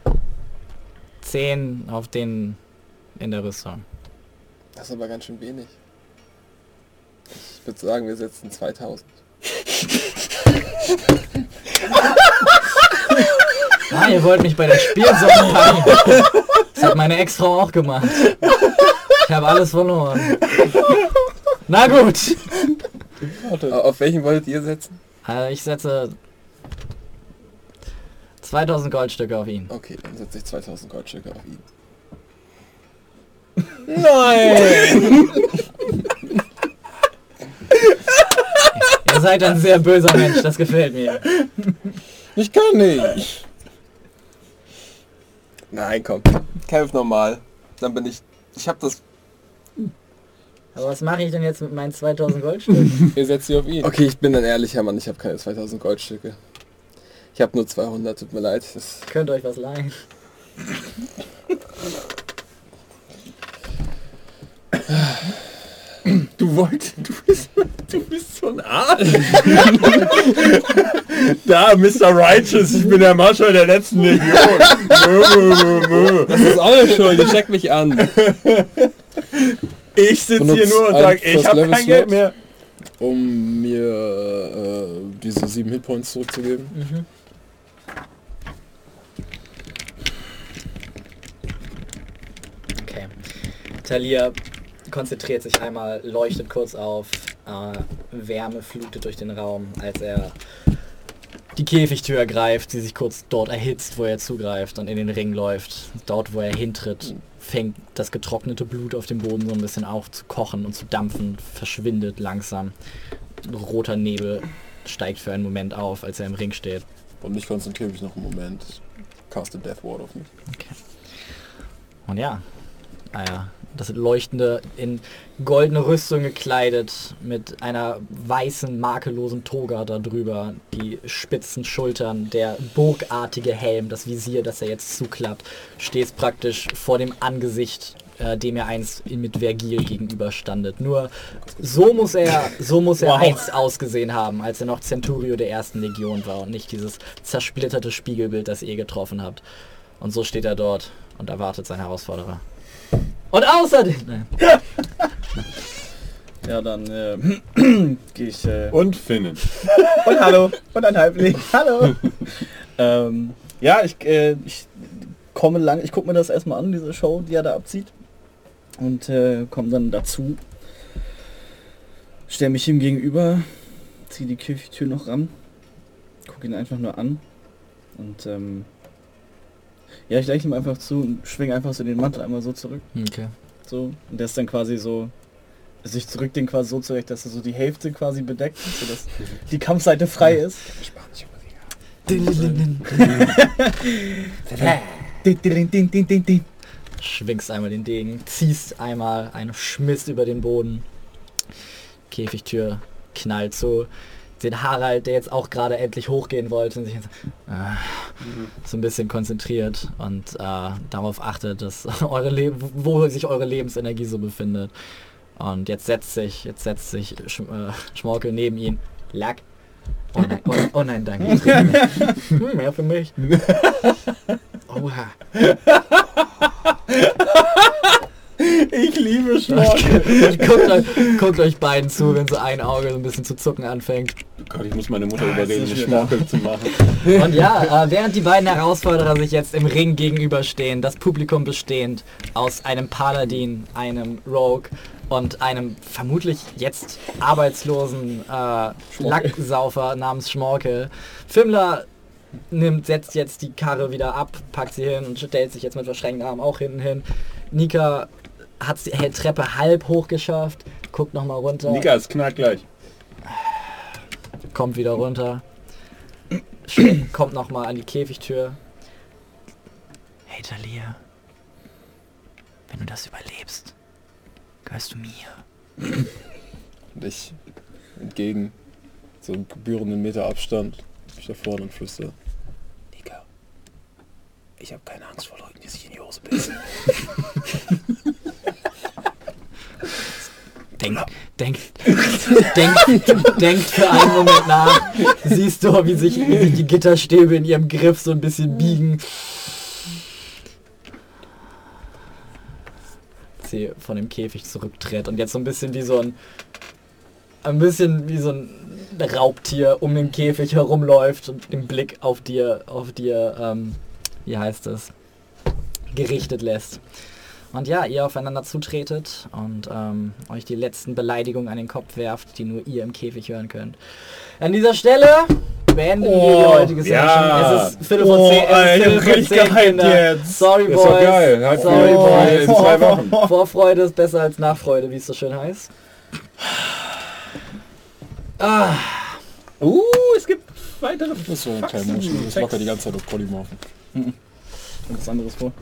zehn auf den in der Rüstung. Das ist aber ganz schön wenig. Ich würde sagen, wir setzen zweitausend. Ah, ihr wollt mich bei der Spielsumme packen. Das hat meine Ex-Frau auch gemacht. Ich habe alles verloren. Na gut. Auf welchen wolltet ihr setzen? Also ich setze zweitausend Goldstücke auf ihn. Okay, dann setze ich zweitausend Goldstücke auf ihn. Nein! Ihr seid ein sehr böser Mensch, das gefällt mir. Ich kann nicht. Nein, komm. Kämpf normal. Dann bin ich... Ich hab das... Aber was mache ich denn jetzt mit meinen zweitausend Goldstücken? Ihr setzt sie auf ihn. Okay, ich bin ein ehrlicher Mann. Ich habe keine zweitausend Goldstücke. Ich habe nur zweihundert. Tut mir leid. Das Könnt euch was leihen. Du wolltest, du bist, du bist so ein Arsch. Da, Mister Righteous, ich bin der Marschall der letzten Legion. Das ist eure Schuld. Ihr checkt mich an. Ich sitze hier Benutzt nur und ein sage, ich First habe Level kein Geld Slot. mehr. Um mir äh, diese sieben Hitpoints zurückzugeben. Mhm. Okay. Talia konzentriert sich einmal, leuchtet kurz auf, äh, Wärme flutet durch den Raum, als er die Käfigtür ergreift, sie sich kurz dort erhitzt, wo er zugreift und in den Ring läuft. Dort, wo er hintritt, fängt das getrocknete Blut auf dem Boden so ein bisschen auf zu kochen und zu dampfen, verschwindet langsam. Roter Nebel steigt für einen Moment auf, als er im Ring steht. Und ich konzentriere mich noch einen Moment. Caste Death Ward auf mich. Okay. Und ja, ah ja, das leuchtende, in goldene Rüstung gekleidet, mit einer weißen, makellosen Toga darüber, die spitzen Schultern, der burgartige Helm, das Visier, das er jetzt zuklappt, steht praktisch vor dem Angesicht, äh, dem er einst mit Vergil gegenüberstandet. Nur so muss er, so muss er Wow. einst ausgesehen haben, als er noch Centurio der ersten Legion war und nicht dieses zersplitterte Spiegelbild, das ihr getroffen habt. Und so steht er dort und erwartet seinen Herausforderer. Und außerdem... Nein. Ja, dann äh, gehe ich... Äh, Und Finnen. und hallo. Und ein Halbling. Hallo. ähm, ja, ich, äh, ich komme lang... Ich gucke mir das erstmal an, diese Show, die er da abzieht. Und äh, komme dann dazu. Stell mich ihm gegenüber. Ziehe die Kirchtür noch ran. Gucke ihn einfach nur an. Und ähm, ja, ich lächle ihm einfach zu und schwinge einfach so den Mantel einmal so zurück. Okay. So. Und der ist dann quasi so, also ich drück den quasi so zurecht, dass er so die Hälfte quasi bedeckt, sodass die Kampfseite frei ist. Din, din, din, din, din, din. Schwingst einmal den Degen, ziehst einmal, eine schmisst über den Boden. Käfigtür knallt zu. Den Harald, der jetzt auch gerade endlich hochgehen wollte und sich jetzt, äh, so ein bisschen konzentriert und äh, darauf achtet, dass eure Le wo sich eure Lebensenergie so befindet. Und jetzt setzt sich, jetzt setzt sich Sch äh, Schmorkel neben ihn. Lack. Oh nein, oh, oh nein, danke. Hm, mehr für mich. Oha. Ich liebe Schnorkel. guckt, euch, guckt euch beiden zu, wenn so ein Auge so ein bisschen zu zucken anfängt. Gott, ich muss meine Mutter überreden, eine Schnorkel zu machen. Und ja, äh, während die beiden Herausforderer sich jetzt im Ring gegenüberstehen, das Publikum bestehend aus einem Paladin, einem Rogue und einem vermutlich jetzt arbeitslosen äh, Lacksaufer namens Schmorkel. Fimmler nimmt, setzt jetzt die Karre wieder ab, packt sie hin und stellt sich jetzt mit verschränkten Armen auch hinten hin. Nika hat die Treppe halb hoch geschafft, guckt nochmal runter. Nika, es knallt gleich. Kommt wieder runter. Sch- kommt nochmal an die Käfigtür. Hey Talia, wenn du das überlebst, gehörst du mir. Und ich entgegen so einem gebührenden Meter Abstand mich da vorne und flüster. Nika, Ich habe keine Angst vor Leuten, die sich in die Hose pissen. Denk, denk, denk, denkt für einen Moment nach. Siehst du, wie sich, wie sich die Gitterstäbe in ihrem Griff so ein bisschen biegen. Sie von dem Käfig zurücktritt und jetzt so ein bisschen wie so ein ein bisschen wie so ein Raubtier um den Käfig herumläuft und den Blick auf dir, auf dir, ähm, wie heißt es, gerichtet lässt. Und ja, ihr aufeinander zutretet und ähm, euch die letzten Beleidigungen an den Kopf werft, die nur ihr im Käfig hören könnt. An dieser Stelle beenden wir die heutige Session. ja. Es ist Viertel vor zehn. Oh, Es ist ich Viertel hab vor richtig zehn, gehypt Kinder. jetzt. Sorry, Das ist doch Boys. geil. Halt Sorry, in Boys. zwei Wochen. Vorfreude ist besser als Nachfreude, wie es so schön heißt. Ah, Uh, es gibt weitere Das ist so ein Teilmotion, das locker die ganze Zeit auf Polymorphen. was anderes vor.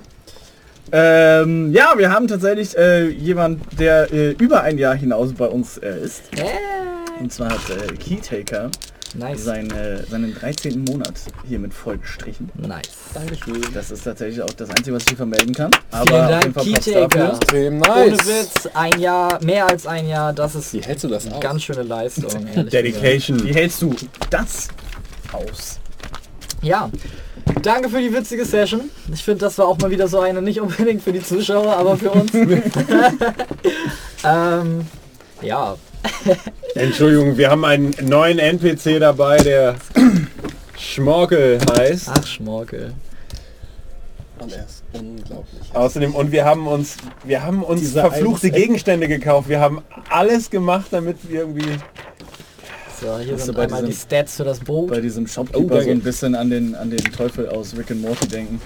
Ähm, ja, wir haben tatsächlich äh, jemand, der äh, über ein Jahr hinaus bei uns äh, ist. Und zwar hat äh, Keytaker nice. seine, seinen dreizehnten Monat hiermit vollgestrichen. Nice. Dankeschön. Das ist tatsächlich auch das Einzige, was ich hier vermelden kann. Aber Vielen auf Dank, jeden Fall Props Keytaker. dafür. Extrem Ohne nice. Witz, ein Jahr, mehr als ein Jahr, das ist Wie hältst du das eine aus? ganz schöne Leistung, ehrlich Dedication. Wie hältst du das aus? Ja, danke für die witzige Session. Ich finde, das war auch mal wieder so eine, nicht unbedingt für die Zuschauer, aber für uns. ähm, ja, Entschuldigung, wir haben einen neuen N P C dabei, der Schmorkel heißt. ach Schmorkel. Und er ist unglaublich. Außerdem, und wir haben uns, wir haben uns Diese verfluchte eins- Gegenstände gekauft. Wir haben alles gemacht, damit wir irgendwie... So, hier Hast du sind bei einmal die diesem- Stats für das Boot. Bei diesem Oh, Shopkeeper danke. so ein bisschen an den, an den Teufel aus Rick and Morty denken.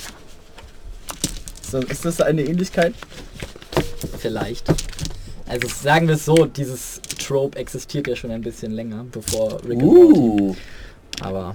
Ist das, ist das eine Ähnlichkeit? Vielleicht. Also sagen wir es so, dieses Trope existiert ja schon ein bisschen länger, bevor Rick and Morty. Uh, Aber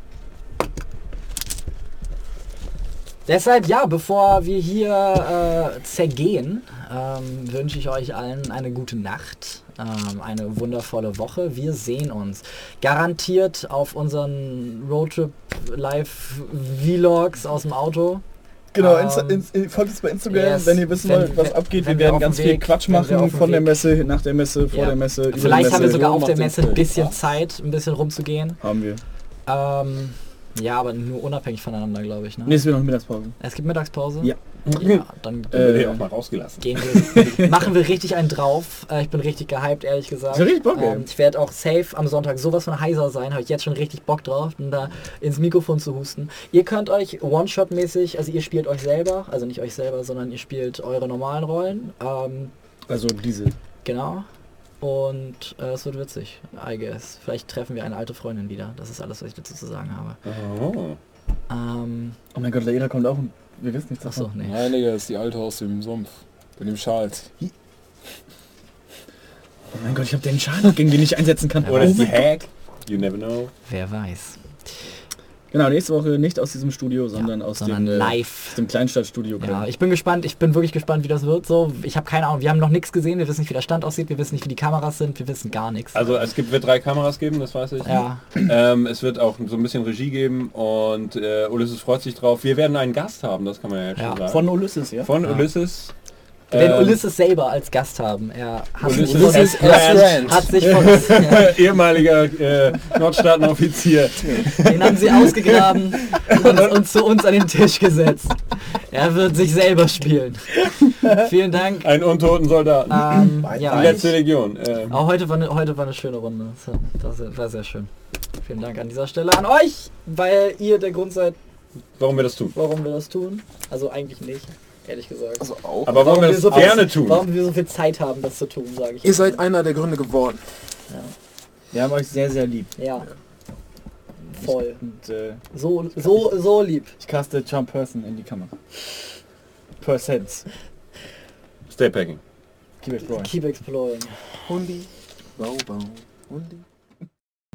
deshalb, ja, bevor wir hier äh, zergehen, ähm, wünsche ich euch allen eine gute Nacht, ähm, eine wundervolle Woche. Wir sehen uns garantiert auf unseren Roadtrip-Live-Vlogs aus dem Auto. Genau, Ähm, Insta, in, in, folgt uns bei Instagram, yes, wenn ihr wissen wenn- wollt, was wenn- abgeht. wenn Wir wir werden auf ganz dem viel Weg- Quatsch wenn wir machen auf dem von der Weg- Messe, nach der Messe, vor Ja. der Messe, über Vielleicht die haben wir Messe. sogar auf macht der den Messe ein Punkt. bisschen Was? Zeit, ein bisschen rumzugehen. Haben wir. Ähm, ja, aber nur unabhängig voneinander, glaube ich. Ne? Ne, es wird noch Mittagspause. Es gibt Mittagspause? Ja. Ja, dann dann wird Äh, er auch mal rausgelassen. gehen wir, machen wir richtig einen drauf. Äh, ich bin richtig gehypt, ehrlich gesagt. Ich hab richtig Bock, ey. ähm, ich werde auch safe am Sonntag sowas von heiser sein. Habe ich jetzt schon richtig Bock drauf, um da ins Mikrofon zu husten. Ihr könnt euch One-Shot-mäßig, also ihr spielt euch selber, also nicht euch selber, sondern ihr spielt eure normalen Rollen. Ähm, Also diese. genau. Und äh, es wird witzig, I guess. Vielleicht treffen wir eine alte Freundin wieder. Das ist alles, was ich dazu zu sagen habe. Oh. Ähm, Oh mein Gott, Laila kommt auch und wir wissen nichts achso, davon. nee. Nein, Digga, das ist die alte aus dem Sumpf. Bei dem Charles. Oh mein Gott, ich habe den Schaden, gegen den ich einsetzen kann. Oder ist Oh die mein Gott. Hack? You never know. Wer weiß. Genau, nächste Woche nicht aus diesem Studio, sondern aus Sondern dem, äh, live. aus dem Kleinstadtstudio. Ja, ich bin gespannt, ich bin wirklich gespannt, wie das wird. So, ich habe keine Ahnung, wir haben noch nichts gesehen, wir wissen nicht, wie der Stand aussieht, wir wissen nicht, wie die Kameras sind, wir wissen gar nichts. Also es gibt, wird drei Kameras geben, das weiß ich. ja, Ähm, es wird auch so ein bisschen Regie geben und äh, Ulysses freut sich drauf. Wir werden einen Gast haben, das kann man ja jetzt Ja. schon sagen. Von Ulysses, ja? Von Ja. Ulysses. wir werden Ähm, Ulysses selber als Gast haben. Er hat sich Ulysses von, as er friend. hat sich von ja, ehemaliger äh, Nordstaatenoffizier. den haben sie ausgegraben und, und zu uns an den Tisch gesetzt. Er wird sich selber spielen. Vielen Dank. Einen untoten Soldaten. Ähm, Die ja, letzte Legion. Ähm, auch heute war, eine, heute war eine schöne Runde. Das, das war sehr schön. Vielen Dank an dieser Stelle an euch, weil ihr der Grund seid, warum wir das tun. warum wir das tun. Also eigentlich nicht, ehrlich gesagt. Also auch. Aber warum wir das so viel, gerne tun. Warum wir so viel Zeit haben, das zu tun, sage ich. Ihr seid einer der Gründe geworden. Wir haben euch sehr, sehr lieb. Ja. Voll. Und äh, So, so, so lieb. ich caste Jump Person in die Kamera. Percents. Stay packing. Keep it growing. Keep exploring. Hundi. Bau, bau. Hundi.